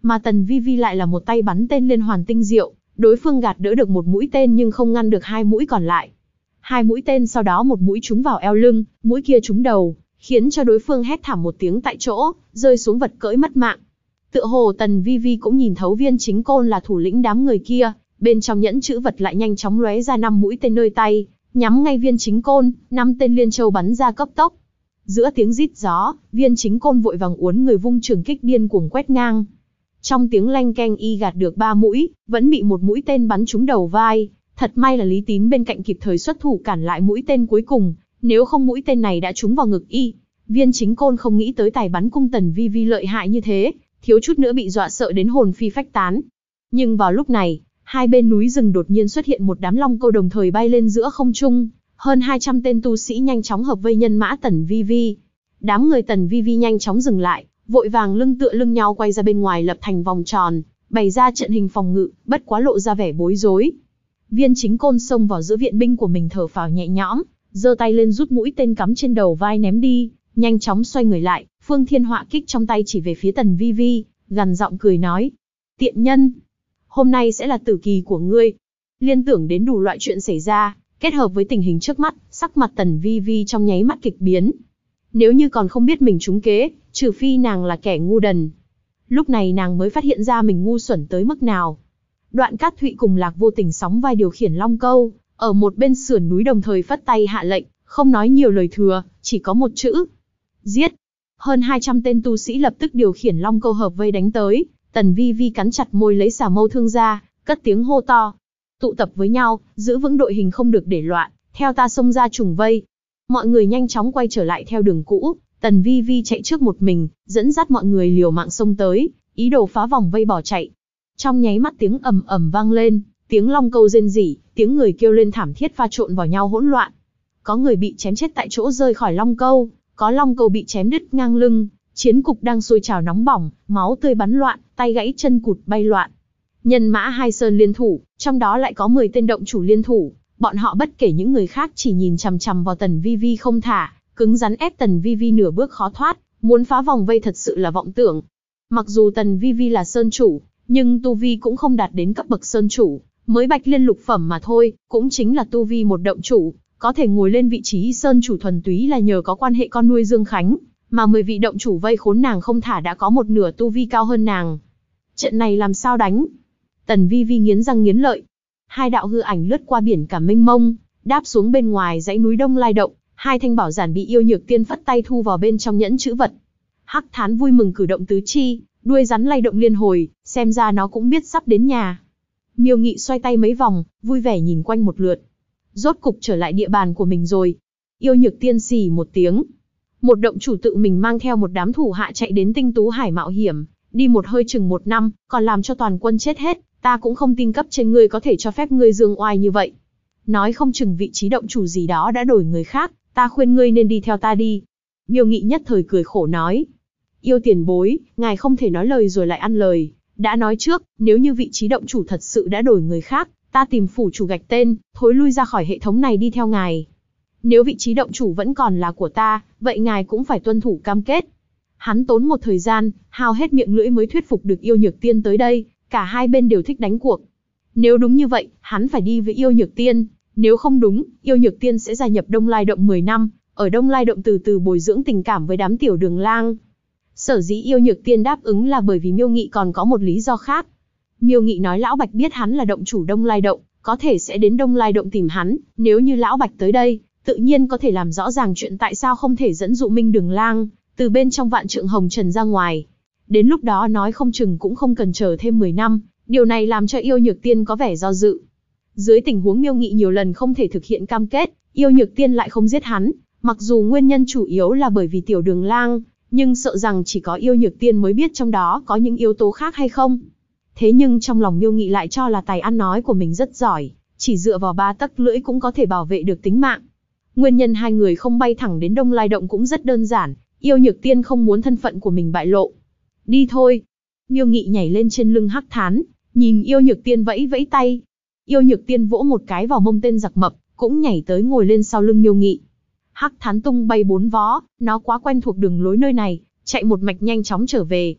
Mà Tần Vi Vi lại là một tay bắn tên liên hoàn tinh diệu, đối phương gạt đỡ được một mũi tên nhưng không ngăn được hai mũi còn lại. Hai mũi tên sau đó một mũi trúng vào eo lưng, mũi kia trúng đầu, khiến cho đối phương hét thảm một tiếng tại chỗ, rơi xuống vật cưỡi mất mạng. Tựa hồ Tần Vi Vi cũng nhìn thấu Viên Chính Côn là thủ lĩnh đám người kia, bên trong nhẫn chữ vật lại nhanh chóng lóe ra 5 mũi tên nơi tay, nhắm ngay Viên Chính Côn, 5 tên liên châu bắn ra cấp tốc. Giữa tiếng rít gió, Viên Chính Côn vội vàng uốn người vung trường kích điên cuồng quét ngang. Trong tiếng leng keng y gạt được 3 mũi, vẫn bị một mũi tên bắn trúng đầu vai. Thật may là Lý Tín bên cạnh kịp thời xuất thủ cản lại mũi tên cuối cùng, nếu không mũi tên này đã trúng vào ngực y. Viên Chính Côn không nghĩ tới tài bắn cung Tần Vi Vi lợi hại như thế, thiếu chút nữa bị dọa sợ đến hồn phi phách tán. Nhưng vào lúc này, hai bên núi rừng đột nhiên xuất hiện một đám long câu đồng thời bay lên giữa không trung, hơn 200 tên tu sĩ nhanh chóng hợp vây nhân mã Tần Vi Vi. Đám người Tần Vi Vi nhanh chóng dừng lại, vội vàng lưng tựa lưng nhau quay ra bên ngoài lập thành vòng tròn, bày ra trận hình phòng ngự, bất quá lộ ra vẻ bối rối. Viên Chính Côn xông vào giữa viện binh của mình thở phào nhẹ nhõm, giơ tay lên rút mũi tên cắm trên đầu vai ném đi, nhanh chóng xoay người lại, Phương Thiên Họa kích trong tay chỉ về phía Tần Vi Vi, gằn giọng cười nói: "Tiện nhân, hôm nay sẽ là tử kỳ của ngươi." Liên tưởng đến đủ loại chuyện xảy ra, kết hợp với tình hình trước mắt, sắc mặt Tần Vi Vi trong nháy mắt kịch biến. Nếu như còn không biết mình trúng kế, trừ phi nàng là kẻ ngu đần. Lúc này nàng mới phát hiện ra mình ngu xuẩn tới mức nào. Đoạn Cát Thụy cùng Lạc Vô Tình sóng vai điều khiển long câu, ở một bên sườn núi đồng thời phất tay hạ lệnh, không nói nhiều lời thừa, chỉ có một chữ: giết. Hơn 200 tên tu sĩ lập tức điều khiển long câu hợp vây đánh tới. Tần Vi Vi cắn chặt môi lấy xà mâu thương ra, cất tiếng hô to: "Tụ tập với nhau, giữ vững đội hình không được để loạn, theo ta xông ra trùng vây." Mọi người nhanh chóng quay trở lại theo đường cũ, Tần Vi Vi chạy trước một mình, dẫn dắt mọi người liều mạng xông tới, ý đồ phá vòng vây bỏ chạy. Trong nháy mắt tiếng ầm ầm vang lên, tiếng long câu rên rỉ, tiếng người kêu lên thảm thiết pha trộn vào nhau hỗn loạn. Có người bị chém chết tại chỗ rơi khỏi long câu, có long câu bị chém đứt ngang lưng, chiến cục đang sôi trào nóng bỏng, máu tươi bắn loạn, tay gãy chân cụt bay loạn. Nhân mã hai sơn liên thủ, trong đó lại có 10 tên động chủ liên thủ, bọn họ bất kể những người khác chỉ nhìn chằm chằm vào Tần Vi Vi không thả, cứng rắn ép Tần Vi Vi nửa bước khó thoát, muốn phá vòng vây thật sự là vọng tưởng. Mặc dù Tần Vi Vi là sơn chủ, nhưng tu vi cũng không đạt đến cấp bậc sơn chủ, mới bạch liên lục phẩm mà thôi, cũng chính là tu vi một động chủ, có thể ngồi lên vị trí sơn chủ thuần túy là nhờ có quan hệ con nuôi Dương Khánh, mà 10 vị động chủ vây khốn nàng không thả đã có một nửa tu vi cao hơn nàng. Trận này làm sao đánh? Tần Vi Vi nghiến răng nghiến lợi. Hai đạo hư ảnh lướt qua biển cả mênh mông, đáp xuống bên ngoài dãy núi Đông Lai Động, hai thanh bảo giản bị Yêu Nhược Tiên phất tay thu vào bên trong nhẫn chữ vật. Hắc Thán vui mừng cử động tứ chi, đuôi rắn lay động liên hồi, xem ra nó cũng biết sắp đến nhà. Miêu Nghị xoay tay mấy vòng, vui vẻ nhìn quanh một lượt. Rốt cục trở lại địa bàn của mình rồi. Yêu Nhược Tiên xì một tiếng. Một động chủ tự mình mang theo một đám thủ hạ chạy đến Tinh Tú Hải mạo hiểm, đi một hơi chừng 1 năm, còn làm cho toàn quân chết hết, ta cũng không tin cấp trên ngươi có thể cho phép ngươi dương oai như vậy. Nói không chừng vị trí động chủ gì đó đã đổi người khác, ta khuyên ngươi nên đi theo ta đi. Miêu Nghị nhất thời cười khổ nói. Yêu tiền bối, ngài không thể nói lời rồi lại ăn lời. Đã nói trước, nếu như vị trí động chủ thật sự đã đổi người khác, ta tìm phủ chủ gạch tên, thối lui ra khỏi hệ thống này đi theo ngài. Nếu vị trí động chủ vẫn còn là của ta, vậy ngài cũng phải tuân thủ cam kết. Hắn tốn một thời gian, hao hết miệng lưỡi mới thuyết phục được Yêu Nhược Tiên tới đây, cả hai bên đều thích đánh cuộc. Nếu đúng như vậy, hắn phải đi với Yêu Nhược Tiên, nếu không đúng, Yêu Nhược Tiên sẽ gia nhập Đông Lai Động 10 năm, ở Đông Lai Động từ từ bồi dưỡng tình cảm với đám tiểu đường lang. Sở dĩ Yêu Nhược Tiên đáp ứng là bởi vì Miêu Nghị còn có một lý do khác. Miêu Nghị nói Lão Bạch biết hắn là động chủ Đông Lai Động, có thể sẽ đến Đông Lai Động tìm hắn, nếu như Lão Bạch tới đây, tự nhiên có thể làm rõ ràng chuyện tại sao không thể dẫn dụ Minh Đường Lang từ bên trong Vạn Trượng Hồng Trần ra ngoài. Đến lúc đó nói không chừng cũng không cần chờ thêm 10 năm, điều này làm cho Yêu Nhược Tiên có vẻ do dự. Dưới tình huống Miêu Nghị nhiều lần không thể thực hiện cam kết, Yêu Nhược Tiên lại không giết hắn, mặc dù nguyên nhân chủ yếu là bởi vì tiểu đường lang, nhưng sợ rằng chỉ có Yêu Nhược Tiên mới biết trong đó có những yếu tố khác hay không. Thế nhưng trong lòng Miêu Nghị lại cho là tài ăn nói của mình rất giỏi, chỉ dựa vào 3 tấc lưỡi cũng có thể bảo vệ được tính mạng. Nguyên nhân hai người không bay thẳng đến Đông Lai Động cũng rất đơn giản, Yêu Nhược Tiên không muốn thân phận của mình bại lộ. Đi thôi. Miêu Nghị nhảy lên trên lưng Hắc Thán, nhìn Yêu Nhược Tiên vẫy vẫy tay. Yêu Nhược Tiên vỗ một cái vào mông tên giặc mập, cũng nhảy tới ngồi lên sau lưng Miêu Nghị. Hắc Thán tung bay 4 vó, nó quá quen thuộc đường lối nơi này, chạy một mạch nhanh chóng trở về.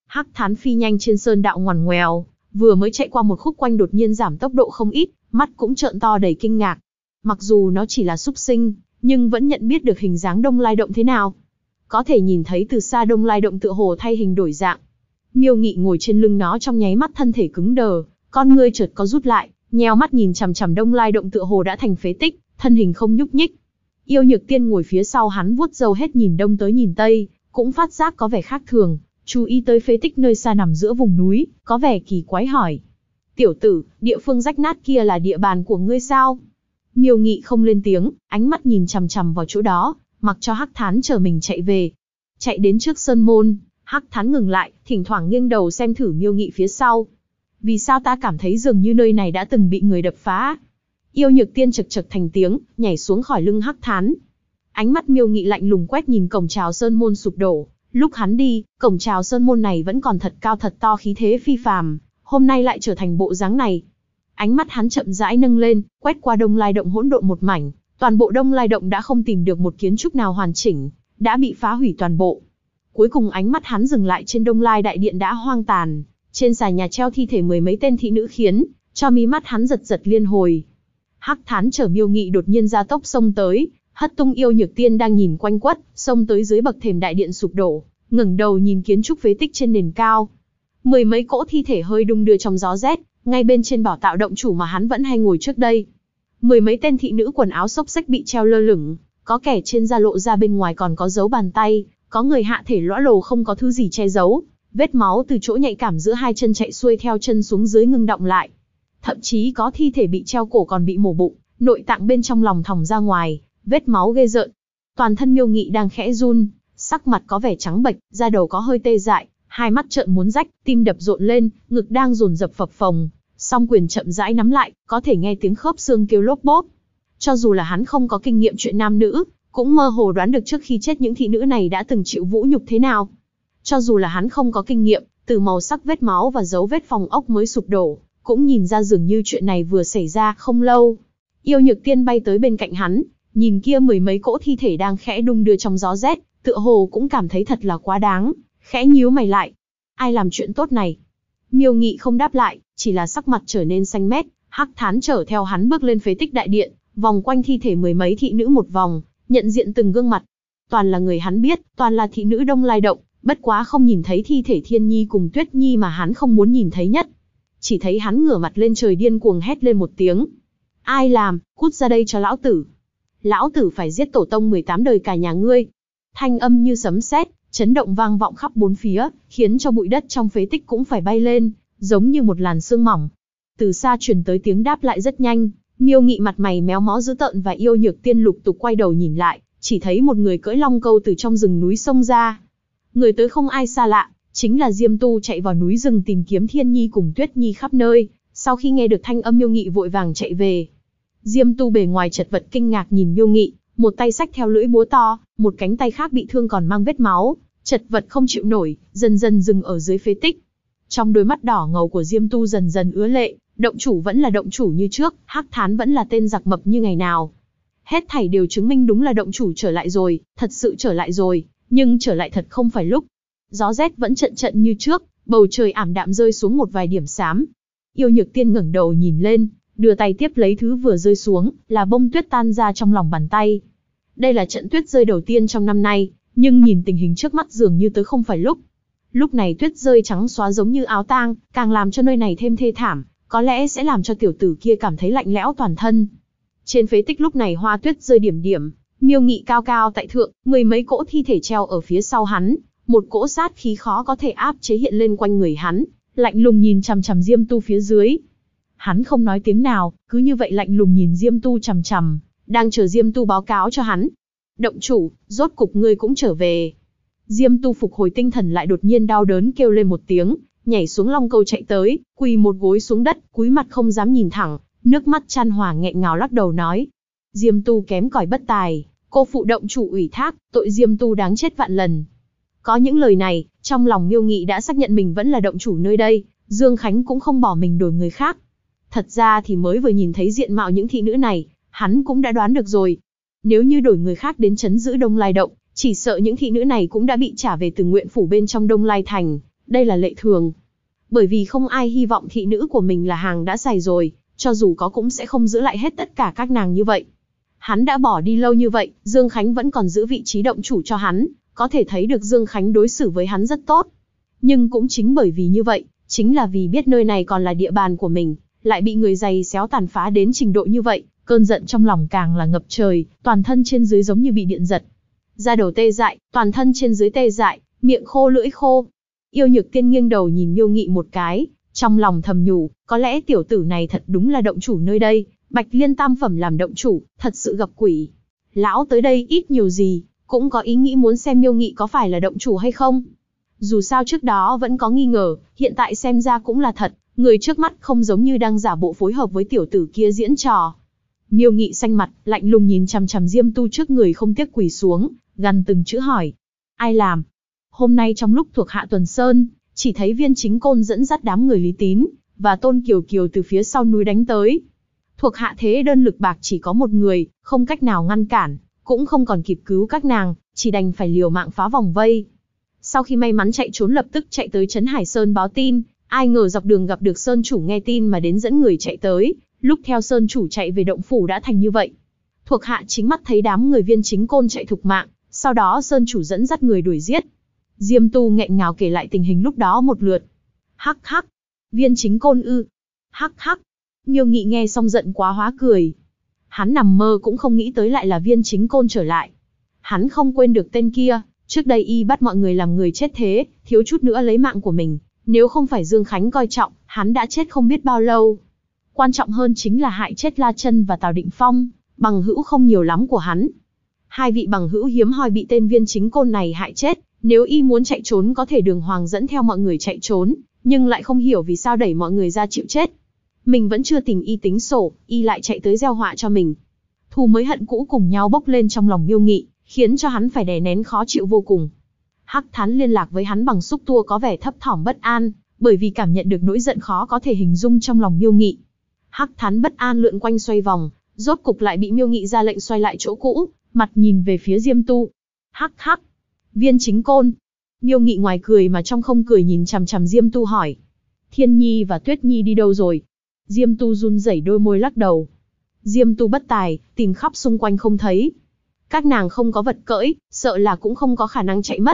Hắc Thán phi nhanh trên sơn đạo ngoằn ngoèo, vừa mới chạy qua một khúc quanh đột nhiên giảm tốc độ không ít, mắt cũng trợn to đầy kinh ngạc. Mặc dù nó chỉ là súc sinh, nhưng vẫn nhận biết được hình dáng Đông Lai Động thế nào. Có thể nhìn thấy từ xa Đông Lai Động tựa hồ thay hình đổi dạng. Miêu Nghị ngồi trên lưng nó trong nháy mắt thân thể cứng đờ, con ngươi chợt có rút lại, nheo mắt nhìn chằm chằm Đông Lai Động tựa hồ đã thành phế tích, thân hình không nhúc nhích. Yêu Nhược Tiên ngồi phía sau hắn vuốt râu hết nhìn đông tới nhìn tây, cũng phát giác có vẻ khác thường, chú ý tới phế tích nơi xa nằm giữa vùng núi, có vẻ kỳ quái hỏi: "Tiểu tử, địa phương rách nát kia là địa bàn của ngươi sao?" Miêu Nghị không lên tiếng, ánh mắt nhìn chằm chằm vào chỗ đó, mặc cho Hắc Thán chờ mình chạy về. Chạy đến trước sơn môn, Hắc Thán ngừng lại, thỉnh thoảng nghiêng đầu xem thử Miêu Nghị phía sau. "Vì sao ta cảm thấy dường như nơi này đã từng bị người đập phá?" Yêu Nhược Tiên chực chực thành tiếng, nhảy xuống khỏi lưng Hắc Thán. Ánh mắt Miêu Nghị lạnh lùng quét nhìn cổng chào sơn môn sụp đổ. Lúc hắn đi, cổng chào sơn môn này vẫn còn thật cao thật to khí thế phi phàm, hôm nay lại trở thành bộ dáng này. Ánh mắt hắn chậm rãi nâng lên, quét qua Đông Lai Động hỗn độn một mảnh, toàn bộ Đông Lai Động đã không tìm được một kiến trúc nào hoàn chỉnh, đã bị phá hủy toàn bộ. Cuối cùng ánh mắt hắn dừng lại trên Đông Lai Đại Điện đã hoang tàn, trên xà nhà treo thi thể mười mấy tên thị nữ khiến cho mí mắt hắn giật giật liên hồi. Hắc Thán chở Miêu Nghị đột nhiên ra tốc xông tới, hất tung Yêu Nhược Tiên đang nhìn quanh quất, xông tới dưới bậc thềm đại điện sụp đổ, ngẩng đầu nhìn kiến trúc phế tích trên nền cao. Mười mấy cỗ thi thể hơi đung đưa trong gió rét, ngay bên trên bảo tạo động chủ mà hắn vẫn hay ngồi trước đây. Mười mấy tên thị nữ quần áo xốc xếch bị treo lơ lửng, có kẻ trên da lộ ra bên ngoài còn có dấu bàn tay, có người hạ thể lõa lồ không có thứ gì che giấu, vết máu từ chỗ nhạy cảm giữa hai chân chạy xuôi theo chân xuống dưới ngưng đọng lại. Thậm chí có thi thể bị treo cổ còn bị mổ bụng, nội tạng bên trong lòng thòng ra ngoài, vết máu ghê rợn. Toàn thân Miêu Nghị đang khẽ run, sắc mặt có vẻ trắng bệch, da đầu có hơi tê dại, hai mắt trợn muốn rách, tim đập rộn lên, ngực đang dồn dập phập phồng, song quyền chậm rãi nắm lại, có thể nghe tiếng khớp xương kêu lốp bốp. Cho dù là hắn không có kinh nghiệm chuyện nam nữ, cũng mơ hồ đoán được trước khi chết những thị nữ này đã từng chịu vũ nhục thế nào. Cho dù là hắn không có kinh nghiệm, từ màu sắc vết máu và dấu vết phòng ốc mới sụp đổ, cũng nhìn ra dường như chuyện này vừa xảy ra không lâu. Yêu Nhược Tiên bay tới bên cạnh hắn, nhìn kia mười mấy cỗ thi thể đang khẽ đung đưa trong gió rét, tựa hồ cũng cảm thấy thật là quá đáng, khẽ nhíu mày lại. Ai làm chuyện tốt này? Miêu Nghị không đáp lại, chỉ là sắc mặt trở nên xanh mét. Hắc Thán chở theo hắn bước lên phế tích đại điện, vòng quanh thi thể mười mấy thị nữ một vòng, nhận diện từng gương mặt. Toàn là người hắn biết, toàn là thị nữ Đông Lai Động, bất quá không nhìn thấy thi thể Thiên Nhi cùng Tuyết Nhi mà hắn không muốn nhìn thấy nhất. Chỉ thấy hắn ngửa mặt lên trời điên cuồng hét lên một tiếng. Ai làm, cút ra đây cho lão tử. Lão tử phải giết tổ tông 18 đời cả nhà ngươi. Thanh âm như sấm sét, chấn động vang vọng khắp bốn phía, khiến cho bụi đất trong phế tích cũng phải bay lên, giống như một làn sương mỏng. Từ xa truyền tới tiếng đáp lại rất nhanh, Miêu Nghị mặt mày méo mó dữ tợn và Yêu Nhược Tiên lục tục quay đầu nhìn lại, chỉ thấy một người cưỡi long câu từ trong rừng núi xông ra. Người tới không ai xa lạ, chính là Diêm Tu chạy vào núi rừng tìm kiếm Thiên Nhi cùng Tuyết Nhi khắp nơi, sau khi nghe được thanh âm Miêu Nghị vội vàng chạy về. Diêm Tu bề ngoài chật vật kinh ngạc nhìn Miêu Nghị, một tay xách theo lưỡi búa to, một cánh tay khác bị thương còn mang vết máu, chật vật không chịu nổi, dần dần dừng ở dưới phế tích. Trong đôi mắt đỏ ngầu của Diêm Tu dần dần ứa lệ, động chủ vẫn là động chủ như trước, Hắc Thán vẫn là tên giặc mập như ngày nào. Hết thảy đều chứng minh đúng là động chủ trở lại rồi, thật sự trở lại rồi, nhưng trở lại thật không phải lúc. Gió rét vẫn trận trận như trước, bầu trời ảm đạm rơi xuống một vài điểm xám. Yêu Nhược Tiên ngẩng đầu nhìn lên, đưa tay tiếp lấy thứ vừa rơi xuống, là bông tuyết tan ra trong lòng bàn tay. Đây là trận tuyết rơi đầu tiên trong năm nay, nhưng nhìn tình hình trước mắt dường như tới không phải lúc. Lúc này tuyết rơi trắng xóa giống như áo tang, càng làm cho nơi này thêm thê thảm, có lẽ sẽ làm cho tiểu tử kia cảm thấy lạnh lẽo toàn thân. Trên phế tích lúc này hoa tuyết rơi điểm điểm, Miêu Nghị cao cao tại thượng, mười mấy cỗ thi thể treo ở phía sau hắn, một cỗ sát khí khó có thể áp chế hiện lên quanh người hắn, lạnh lùng nhìn chằm chằm Diêm Tu phía dưới. Hắn không nói tiếng nào, cứ như vậy lạnh lùng nhìn Diêm Tu chằm chằm, đang chờ Diêm Tu báo cáo cho hắn. Động chủ, rốt cục ngươi cũng trở về. Diêm Tu phục hồi tinh thần lại đột nhiên đau đớn kêu lên một tiếng, nhảy xuống long câu chạy tới, quỳ một gối xuống đất, cúi mặt không dám nhìn thẳng, nước mắt chan hòa nghẹn ngào lắc đầu nói. Diêm Tu kém cỏi bất tài, cô phụ động chủ ủy thác, tội Diêm Tu đáng chết vạn lần. Có những lời này, trong lòng Miêu Nghị đã xác nhận mình vẫn là động chủ nơi đây, Dương Khánh cũng không bỏ mình đổi người khác. Thật ra thì mới vừa nhìn thấy diện mạo những thị nữ này, hắn cũng đã đoán được rồi. Nếu như đổi người khác đến trấn giữ Đông Lai Động, chỉ sợ những thị nữ này cũng đã bị trả về từ nguyện phủ bên trong Đông Lai Thành, đây là lệ thường. Bởi vì không ai hy vọng thị nữ của mình là hàng đã xài rồi, cho dù có cũng sẽ không giữ lại hết tất cả các nàng như vậy. Hắn đã bỏ đi lâu như vậy, Dương Khánh vẫn còn giữ vị trí động chủ cho hắn, có thể thấy được Dương Khánh đối xử với hắn rất tốt. Nhưng cũng chính bởi vì như vậy, chính là vì biết nơi này còn là địa bàn của mình, lại bị người giày xéo tàn phá đến trình độ như vậy, cơn giận trong lòng càng là ngập trời, toàn thân trên dưới giống như bị điện giật. Da đầu tê dại, toàn thân trên dưới tê dại, miệng khô lưỡi khô. Yêu Nhược Tiên nghiêng đầu nhìn Miêu Nghị một cái, trong lòng thầm nhủ, có lẽ tiểu tử này thật đúng là động chủ nơi đây, Bạch Liên tam phẩm làm động chủ, thật sự gặp quỷ. Lão tới đây ít nhiều gì, cũng có ý nghĩ muốn xem Miêu Nghị có phải là động chủ hay không. Dù sao trước đó vẫn có nghi ngờ, hiện tại xem ra cũng là thật, người trước mắt không giống như đang giả bộ phối hợp với tiểu tử kia diễn trò. Miêu Nghị xanh mặt, lạnh lùng nhìn chằm chằm Diêm Tu trước người không tiếc quỳ xuống, gằn từng chữ hỏi. Ai làm? Hôm nay trong lúc thuộc hạ tuần sơn, chỉ thấy Viên Chính Côn dẫn dắt đám người Lý Tín và Tôn Kiều Kiều từ phía sau núi đánh tới. Thuộc hạ thế đơn lực bạc chỉ có một người, không cách nào ngăn cản, cũng không còn kịp cứu các nàng, chỉ đành phải liều mạng phá vòng vây. Sau khi may mắn chạy trốn lập tức chạy tới Trấn Hải Sơn báo tin, ai ngờ dọc đường gặp được Sơn chủ nghe tin mà đến dẫn người chạy tới, lúc theo Sơn chủ chạy về động phủ đã thành như vậy. Thuộc hạ chính mắt thấy đám người Viên Chính Côn chạy thục mạng, sau đó Sơn chủ dẫn dắt người đuổi giết. Diêm Tu nghẹn ngào kể lại tình hình lúc đó một lượt. Hắc hắc, Viên Chính Côn ư? Hắc hắc. Miêu Nghị nghe xong giận quá hóa cười. Hắn nằm mơ cũng không nghĩ tới lại là Viên Chính Côn trở lại. Hắn không quên được tên kia, trước đây y bắt mọi người làm người chết thế, thiếu chút nữa lấy mạng của mình, nếu không phải Dương Khánh coi trọng, hắn đã chết không biết bao lâu. Quan trọng hơn chính là hại chết La Chân và Tào Định Phong, bằng hữu không nhiều lắm của hắn. Hai vị bằng hữu hiếm hoi bị tên Viên Chính Côn này hại chết, nếu y muốn chạy trốn có thể đường hoàng dẫn theo mọi người chạy trốn, nhưng lại không hiểu vì sao đẩy mọi người ra chịu chết. Mình vẫn chưa tìm y tính sổ, y lại chạy tới gieo họa cho mình. Thù mới hận cũ cùng nhau bốc lên trong lòng Miêu Nghị, khiến cho hắn phải đè nén khó chịu vô cùng. Hắc Thán liên lạc với hắn bằng xúc tua có vẻ thấp thỏm bất an, bởi vì cảm nhận được nỗi giận khó có thể hình dung trong lòng Miêu Nghị. Hắc Thán bất an lượn quanh xoay vòng, rốt cục lại bị Miêu Nghị ra lệnh xoay lại chỗ cũ, mặt nhìn về phía Diêm Tu. Hắc hắc, Viên Chính Côn. Miêu Nghị ngoài cười mà trong không cười nhìn chằm chằm Diêm Tu hỏi. Thiên Nhi và Tuyết Nhi đi đâu rồi? Diêm Tu run rẩy đôi môi lắc đầu. Diêm Tu bất tài, tìm khắp xung quanh không thấy. Các nàng không có vật cưỡi, sợ là cũng không có khả năng chạy mất,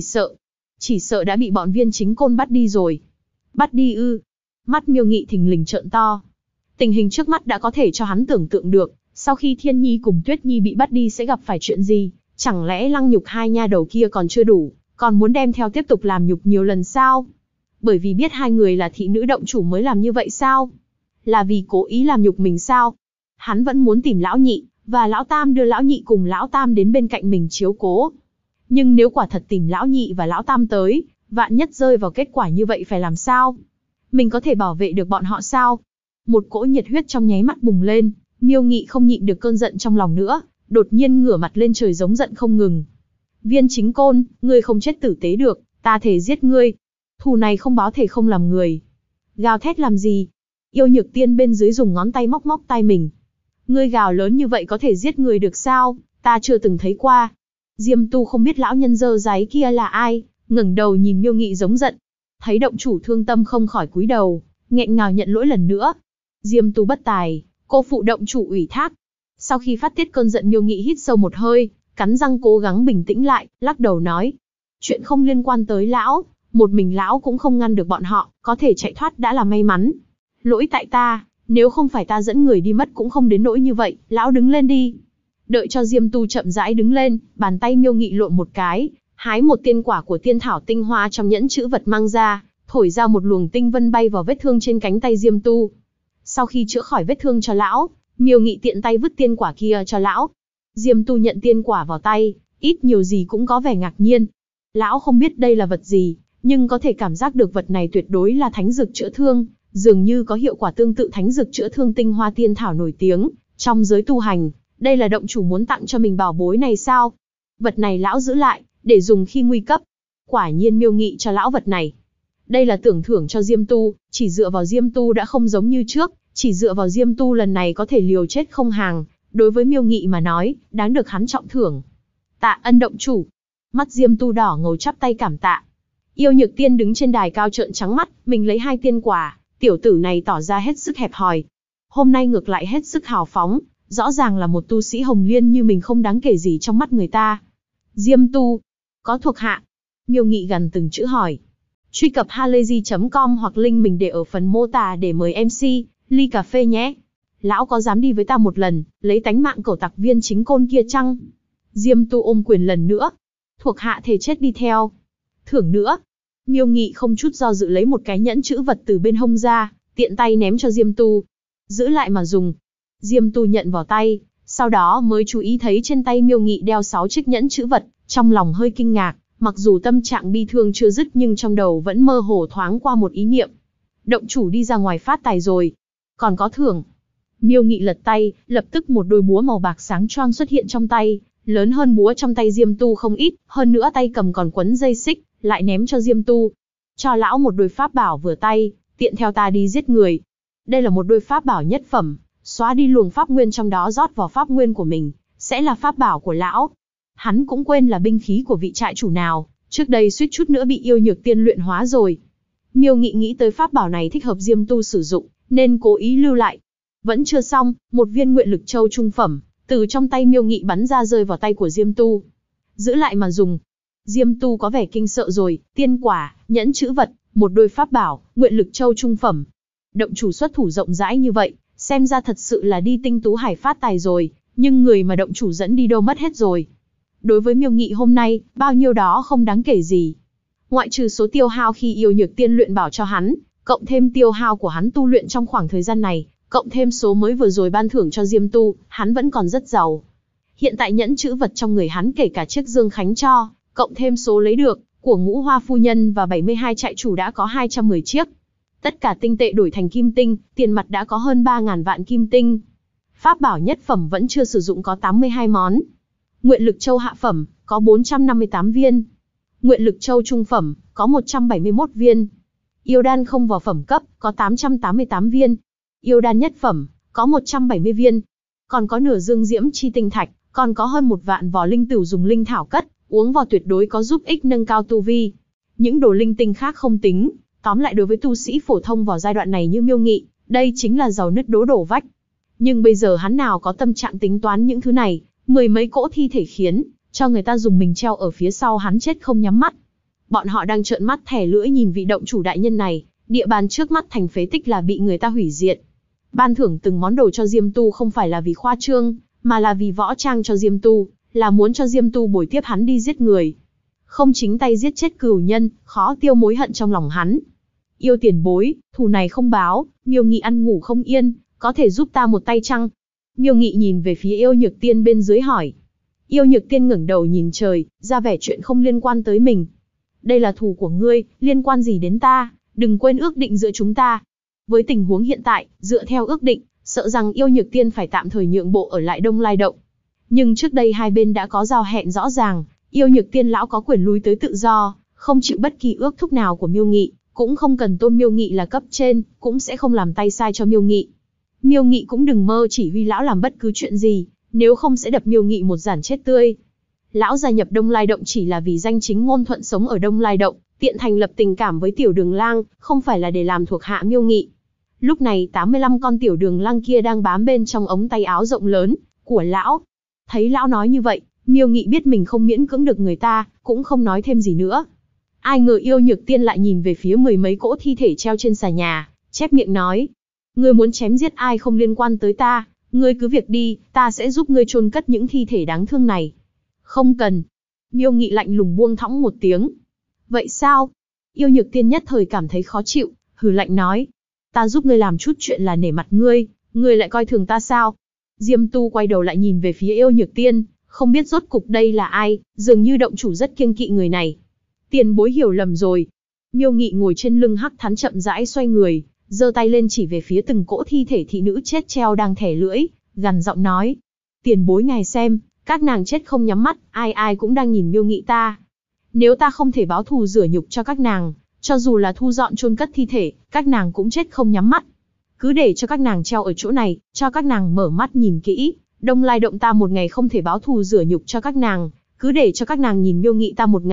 chỉ sợ đã bị bọn Viên Chính Côn bắt đi rồi. Bắt đi ư? Mắt Miêu Nghị thình lình trợn to. Tình hình trước mắt đã có thể cho hắn tưởng tượng được, sau khi Thiên Nhi cùng Tuyết Nhi bị bắt đi sẽ gặp phải chuyện gì, chẳng lẽ lăng nhục hai nha đầu kia còn chưa đủ, còn muốn đem theo tiếp tục làm nhục nhiều lần sao? Bởi vì biết hai người là thị nữ động chủ mới làm như vậy sao? Là vì cố ý làm nhục mình sao? Hắn vẫn muốn tìm lão nhị, và lão tam đưa lão nhị cùng lão tam đến bên cạnh mình chiếu cố. Nhưng nếu quả thật tìm lão nhị và lão tam tới, vạn nhất rơi vào kết quả như vậy phải làm sao? Mình có thể bảo vệ được bọn họ sao? Một cỗ nhiệt huyết trong nháy mắt bùng lên, Miêu Nghị không nhịn được cơn giận trong lòng nữa, đột nhiên ngửa mặt lên trời giống giận không ngừng. Viên Chính Côn, ngươi không chết tử tế được, ta thề giết ngươi. Thù này không báo thể không làm người. Gào thét làm gì? Yêu Nhược Tiên bên dưới dùng ngón tay móc móc tai mình. Ngươi gào lớn như vậy có thể giết người được sao? Ta chưa từng thấy qua. Diêm Tu không biết lão nhân dơ dáy kia là ai, ngẩng đầu nhìn Miêu Nghị giống giận. Thấy động chủ thương tâm không khỏi cúi đầu, nghẹn ngào nhận lỗi lần nữa. Diêm Tu bất tài, cô phụ động chủ ủy thác. Sau khi phát tiết cơn giận Miêu Nghị hít sâu một hơi, cắn răng cố gắng bình tĩnh lại, lắc đầu nói. Chuyện không liên quan tới lão, một mình lão cũng không ngăn được bọn họ, có thể chạy thoát đã là may mắn. Lỗi tại ta, nếu không phải ta dẫn người đi mất cũng không đến nỗi như vậy, lão đứng lên đi. Đợi cho Diêm Tu chậm rãi đứng lên, bàn tay Miêu Nghị lộn một cái, hái một tiên quả của tiên thảo tinh hoa trong nhẫn chữ vật mang ra, thổi ra một luồng tinh vân bay vào vết thương trên cánh tay Diêm Tu. Sau khi chữa khỏi vết thương cho lão, Miêu Nghị tiện tay vứt tiên quả kia cho lão. Diêm Tu nhận tiên quả vào tay, ít nhiều gì cũng có vẻ ngạc nhiên. Lão không biết đây là vật gì, nhưng có thể cảm giác được vật này tuyệt đối là thánh dược chữa thương, dường như có hiệu quả tương tự thánh dược chữa thương tinh hoa tiên thảo nổi tiếng trong giới tu hành. Đây là động chủ muốn tặng cho mình bảo bối này sao? Vật này lão giữ lại, để dùng khi nguy cấp. Quả nhiên Miêu Nghị cho lão vật này. Đây là tưởng thưởng cho Diêm Tu, chỉ dựa vào Diêm Tu đã không giống như trước, chỉ dựa vào Diêm Tu lần này có thể liều chết không hàng. Đối với Miêu Nghị mà nói, đáng được hắn trọng thưởng. Tạ ân động chủ. Mắt Diêm Tu đỏ ngầu chắp tay cảm tạ. Yêu Nhược Tiên đứng trên đài cao trợn trắng mắt, mình lấy 2 tiên quả, tiểu tử này tỏ ra hết sức hẹp hòi. Hôm nay ngược lại hết sức hào phóng, rõ ràng là một tu sĩ Hồng Liên như mình không đáng kể gì trong mắt người ta. Diêm Tu, có thuộc hạ? Miêu Nghị gần từng chữ hỏi. Truy cập halayzi.com hoặc link mình để ở phần mô tả để mời MC, ly cà phê nhé. Lão có dám đi với ta một lần, lấy tánh mạng cẩu tặc Viên Chính Côn kia chăng? Diêm Tu ôm quyền lần nữa. Thuộc hạ thề chết đi theo. Thưởng nữa. Miêu Nghị không chút do dự lấy một cái nhẫn chữ vật từ bên hông ra, tiện tay ném cho Diêm Tu. Giữ lại mà dùng. Diêm Tu nhận vào tay, sau đó mới chú ý thấy trên tay Miêu Nghị đeo 6 chiếc nhẫn chữ vật, trong lòng hơi kinh ngạc, mặc dù tâm trạng bi thương chưa dứt nhưng trong đầu vẫn mơ hồ thoáng qua một ý niệm. Động chủ đi ra ngoài phát tài rồi, còn có thưởng. Miêu Nghị lật tay, lập tức một đôi búa màu bạc sáng choang xuất hiện trong tay, lớn hơn búa trong tay Diêm Tu không ít, hơn nữa tay cầm còn quấn dây xích, lại ném cho Diêm Tu. Cho lão một đôi pháp bảo vừa tay, tiện theo ta đi giết người. Đây là một đôi pháp bảo nhất phẩm, xóa đi luồng pháp nguyên trong đó rót vào pháp nguyên của mình, sẽ là pháp bảo của lão. Hắn cũng quên là binh khí của vị trại chủ nào, trước đây suýt chút nữa bị Yêu Nhược Tiên luyện hóa rồi. Miêu Nghị nghĩ tới pháp bảo này thích hợp Diêm Tu sử dụng, nên cố ý lưu lại. Vẫn chưa xong, một viên nguyện lực châu trung phẩm, từ trong tay Miêu Nghị bắn ra rơi vào tay của Diêm Tu. Giữ lại mà dùng. Diêm Tu có vẻ kinh sợ rồi, tiên quả, nhẫn chữ vật, một đôi pháp bảo, nguyện lực châu trung phẩm. Động chủ xuất thủ rộng rãi như vậy, xem ra thật sự là đi Tinh Tú Hải phát tài rồi, nhưng người mà động chủ dẫn đi đâu mất hết rồi. Đối với Miêu Nghị hôm nay, bao nhiêu đó không đáng kể gì. Ngoại trừ số tiêu hao khi Yêu Nhược Tiên luyện bảo cho hắn, cộng thêm tiêu hao của hắn tu luyện trong khoảng thời gian này, cộng thêm số mới vừa rồi ban thưởng cho Diêm Tu, hắn vẫn còn rất giàu. Hiện tại nhẫn chữ vật trong người hắn kể cả chiếc Dương Khánh cho, cộng thêm số lấy được, của Ngũ Hoa Phu Nhân và 72 trại chủ đã có 210 chiếc. Tất cả tinh tệ đổi thành kim tinh, tiền mặt đã có hơn 3.000 vạn kim tinh. Pháp bảo nhất phẩm vẫn chưa sử dụng có 82 món. Nguyện lực châu hạ phẩm, có 458 viên. Nguyện lực châu trung phẩm, có 171 viên. Yêu đan không vào phẩm cấp, có 888 viên. Yêu đan nhất phẩm, có 170 viên. Còn có nửa dương diễm chi tinh thạch, còn có hơn 1 vạn vỏ linh tửu dùng linh thảo cất, uống vào tuyệt đối có giúp ích nâng cao tu vi. Những đồ linh tinh khác không tính, tóm lại đối với tu sĩ phổ thông vào giai đoạn này như Miêu Nghị, đây chính là giàu nứt đổ vách. Nhưng bây giờ hắn nào có tâm trạng tính toán những thứ này, 10 mấy cỗ thi thể khiến cho người ta dùng mình treo ở phía sau hắn chết không nhắm mắt. Bọn họ đang trợn mắt thè lưỡi nhìn vị động chủ đại nhân này, địa bàn trước mắt thành phế tích là bị người ta hủy diệt. Ban thưởng từng món đồ cho Diêm Tu không phải là vì khoa trương, mà là vì võ trang cho Diêm Tu, là muốn cho Diêm Tu bồi tiếp hắn đi giết người. Không chính tay giết chết cửu nhân, khó tiêu mối hận trong lòng hắn. Yêu tiền bối, thù này không báo, Miêu Nghị ăn ngủ không yên, có thể giúp ta một tay chăng? Miêu Nghị nhìn về phía Yêu Nhược Tiên bên dưới hỏi. Yêu Nhược Tiên ngẩng đầu nhìn trời, ra vẻ chuyện không liên quan tới mình. Đây là thù của ngươi, liên quan gì đến ta, đừng quên ước định giữa chúng ta. Với tình huống hiện tại, dựa theo ước định, sợ rằng Yêu Nhược Tiên phải tạm thời nhượng bộ ở lại Đông Lai Động. Nhưng trước đây hai bên đã có giao hẹn rõ ràng, Yêu Nhược Tiên lão có quyền lui tới tự do, không chịu bất kỳ ước thúc nào của Miêu Nghị, cũng không cần tôn Miêu Nghị là cấp trên, cũng sẽ không làm tay sai cho Miêu Nghị. Miêu Nghị cũng đừng mơ chỉ huy lão làm bất cứ chuyện gì, nếu không sẽ đập Miêu Nghị một giản chết tươi. Lão gia nhập Đông Lai Động chỉ là vì danh chính ngôn thuận sống ở Đông Lai Động, tiện thành lập tình cảm với Tiểu Đường Lang, không phải là để làm thuộc hạ Miêu Nghị. Lúc này 85 con Tiểu Đường Lang kia đang bám bên trong ống tay áo rộng lớn của lão. Thấy lão nói như vậy, Miêu Nghị biết mình không miễn cưỡng được người ta, cũng không nói thêm gì nữa. Ai ngờ Yêu Nhược Tiên lại nhìn về phía 10 mấy cỗ thi thể treo trên xà nhà, chép miệng nói: "Ngươi muốn chém giết ai không liên quan tới ta, ngươi cứ việc đi, ta sẽ giúp ngươi chôn cất những thi thể đáng thương này." "Không cần." Miêu Nghị lạnh lùng buông thõng một tiếng. "Vậy sao?" Yêu Nhược Tiên nhất thời cảm thấy khó chịu, hừ lạnh nói: "Ta giúp ngươi làm chút chuyện là nể mặt ngươi, ngươi lại coi thường ta sao?" Diêm Tu quay đầu lại nhìn về phía Yêu Nhược Tiên, không biết rốt cục đây là ai, dường như động chủ rất kiêng kỵ người này. "Tiền bối hiểu lầm rồi." Miêu Nghị ngồi trên lưng hắc thắn chậm rãi xoay người, giơ tay lên chỉ về phía từng cỗ thi thể thị nữ chết treo đang thẻ lưỡi, gằn giọng nói: "Tiền bối ngài xem, các nàng chết không nhắm mắt, ai ai cũng đang nhìn Miêu Nghị ta. Nếu ta không thể báo thù rửa nhục cho các nàng, cho dù là thu dọn chôn cất thi thể, các nàng cũng chết không nhắm mắt. Cứ để cho các nàng treo ở chỗ này, cho các nàng mở mắt nhìn kỹ, Đông Lai Động ta một ngày không thể báo thù rửa nhục cho các nàng, cứ để cho các nàng nhìn Miêu Nghị ta một ngày,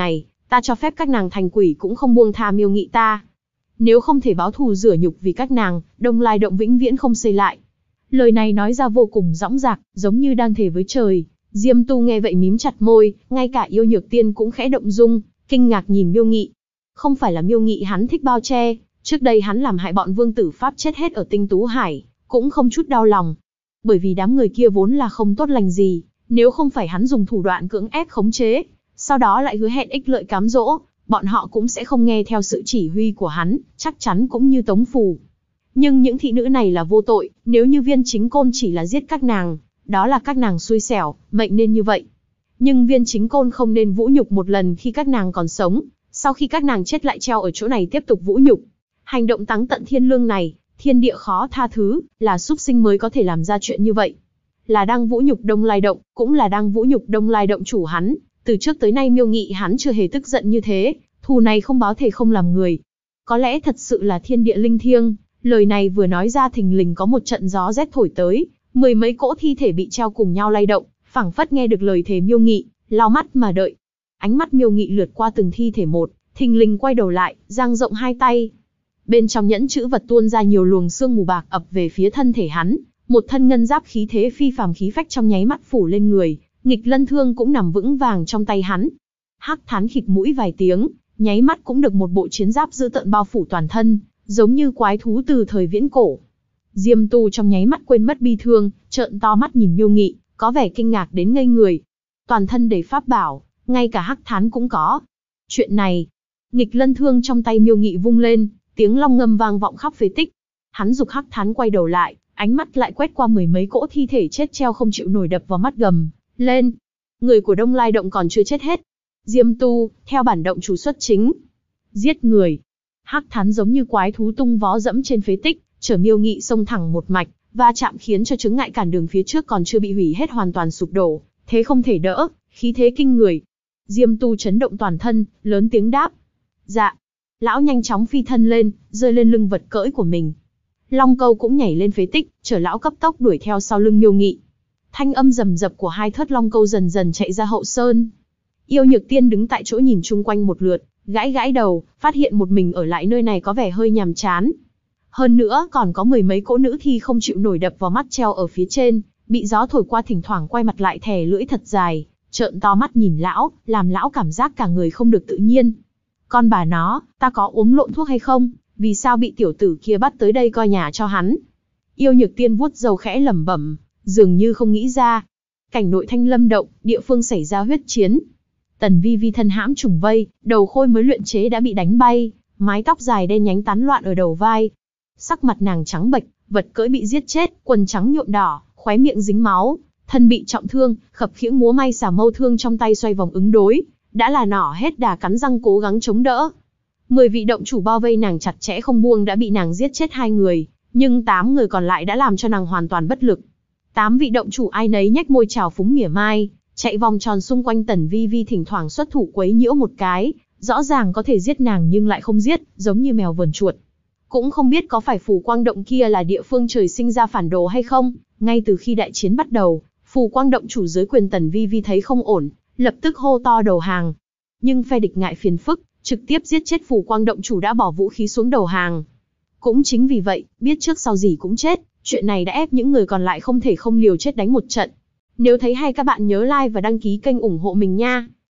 Ta cho phép các nàng thành quỷ cũng không buông tha Miêu Nghị ta. Nếu không thể báo thù rửa nhục vì các nàng, Đông Lai động vĩnh viễn không xây lại. Lời này nói ra vô cùng dõng dạc, giống như đang thề với trời. Diêm Tu nghe vậy mím chặt môi, ngay cả Yêu Nhược Tiên cũng khẽ động dung, kinh ngạc nhìn Miêu Nghị. Không phải là Miêu Nghị hắn thích bao che, trước đây hắn làm hại bọn vương tử Pháp chết hết ở Tinh Tú Hải, cũng không chút đau lòng. Bởi vì đám người kia vốn là không tốt lành gì, nếu không phải hắn dùng thủ đoạn cưỡng ép khống chế, sau đó lại hứa hẹn ích lợi cám dỗ, bọn họ cũng sẽ không nghe theo sự chỉ huy của hắn, chắc chắn cũng như Tống Phù. Nhưng những thị nữ này là vô tội, nếu như Viên Chính Côn chỉ là giết các nàng, đó là các nàng xui xẻo, mệnh nên như vậy. Nhưng Viên Chính Côn không nên vũ nhục một lần khi các nàng còn sống, sau khi các nàng chết lại treo ở chỗ này tiếp tục vũ nhục. Hành động táng tận thiên lương này, thiên địa khó tha thứ, là súc sinh mới có thể làm ra chuyện như vậy. Là đang vũ nhục Đông Lai Động, cũng là đang vũ nhục Đông Lai Động chủ hắn. Từ trước tới nay Miêu Nghị hắn chưa hề tức giận như thế, thù này không báo thề không làm người. Có lẽ thật sự là thiên địa linh thiêng, lời này vừa nói ra thình lình có một trận gió rét thổi tới, mười mấy cỗ thi thể bị treo cùng nhau lay động, phảng phất nghe được lời thề Miêu Nghị, lau mắt mà đợi. Ánh mắt Miêu Nghị lướt qua từng thi thể một, thình lình quay đầu lại, dang rộng hai tay. Bên trong nhẫn chữ vật tuôn ra nhiều luồng sương mù bạc ập về phía thân thể hắn, một thân ngân giáp khí thế phi phàm khí phách trong nháy mắt phủ lên người, nghịch lân thương cũng nằm vững vàng trong tay hắn. Hắc Thán khịt mũi vài tiếng, nháy mắt cũng được một bộ chiến giáp dữ tợn bao phủ toàn thân, giống như quái thú từ thời viễn cổ. Diêm Tu trong nháy mắt quên mất bi thương, trợn to mắt nhìn Miêu Nghị, có vẻ kinh ngạc đến ngây người. Toàn thân đầy pháp bảo, ngay cả Hắc Thán cũng có. Chuyện này, nghịch lân thương trong tay Miêu Nghị vung lên, tiếng long ngâm vang vọng khắp phế tích. Hắn giục Hắc Thán quay đầu lại, ánh mắt lại quét qua mười mấy cỗ thi thể chết treo không chịu nổi đập vào mắt gầm lên. Người của Đông Lai Động còn chưa chết hết. Diêm Tu, theo bản động chủ xuất chính. Giết người. Hắc Thán giống như quái thú tung vó dẫm trên phế tích, chở Miêu Nghị xông thẳng một mạch, va chạm khiến cho chướng ngại cản đường phía trước còn chưa bị hủy hết hoàn toàn sụp đổ, thế không thể đỡ, khí thế kinh người. Diêm Tu chấn động toàn thân, lớn tiếng đáp. Dạ. Lão nhanh chóng phi thân lên, rơi lên lưng vật cưỡi của mình. Long Câu cũng nhảy lên phế tích, chở lão cấp tốc đuổi theo sau lưng Miêu Nghị. Thanh âm rầm rập của hai thớt Long Câu dần dần chạy ra hậu sơn. Yêu Nhược Tiên đứng tại chỗ nhìn chung quanh một lượt, gãi gãi đầu, phát hiện một mình ở lại nơi này có vẻ hơi nhàm chán. Hơn nữa còn có mười mấy cỗ nữ thi không chịu nổi đập vào mắt treo ở phía trên, bị gió thổi qua thỉnh thoảng quay mặt lại thè lưỡi thật dài, trợn to mắt nhìn lão, làm lão cảm giác cả người không được tự nhiên. Con bà nó, ta có uống lộn thuốc hay không? Vì sao bị tiểu tử kia bắt tới đây coi nhà cho hắn? Yêu Nhược Tiên vuốt râu khẽ lẩm bẩm, dường như không nghĩ ra. Cảnh nội Thanh Lâm Động, địa phương xảy ra huyết chiến. Tần Vi Vi thân hãm trùng vây, đầu khôi mới luyện chế đã bị đánh bay, mái tóc dài đen nhánh tán loạn ở đầu vai. Sắc mặt nàng trắng bệch, vật cưỡi bị giết chết, quần trắng nhuộm đỏ, khóe miệng dính máu, thân bị trọng thương, khập khiễng múa may xà mâu thương trong tay xoay vòng ứng đối, đã là nỏ hết đà cắn răng cố gắng chống đỡ. 10 vị động chủ bao vây nàng chặt chẽ không buông đã bị nàng giết chết 2 người, nhưng 8 người còn lại đã làm cho nàng hoàn toàn bất lực. 8 vị động chủ ai nấy nhếch môi trào phúng mỉa mai, chạy vòng tròn xung quanh Tần Vi Vi thỉnh thoảng xuất thủ quấy nhiễu một cái, rõ ràng có thể giết nàng nhưng lại không giết, giống như mèo vờn chuột. Cũng không biết có phải Phù Quang Động kia là địa phương trời sinh ra phản đồ hay không, ngay từ khi đại chiến bắt đầu, Phù Quang Động chủ dưới quyền Tần Vi Vi thấy không ổn, lập tức hô to đầu hàng. Nhưng phe địch ngại phiền phức, trực tiếp giết chết Phù Quang Động chủ đã bỏ vũ khí xuống đầu hàng. Cũng chính vì vậy, biết trước sau gì cũng chết, chuyện này đã ép những người còn lại không thể không liều chết đánh một trận. Nếu thấy hay các bạn nhớ like và đăng ký kênh ủng hộ mình nha.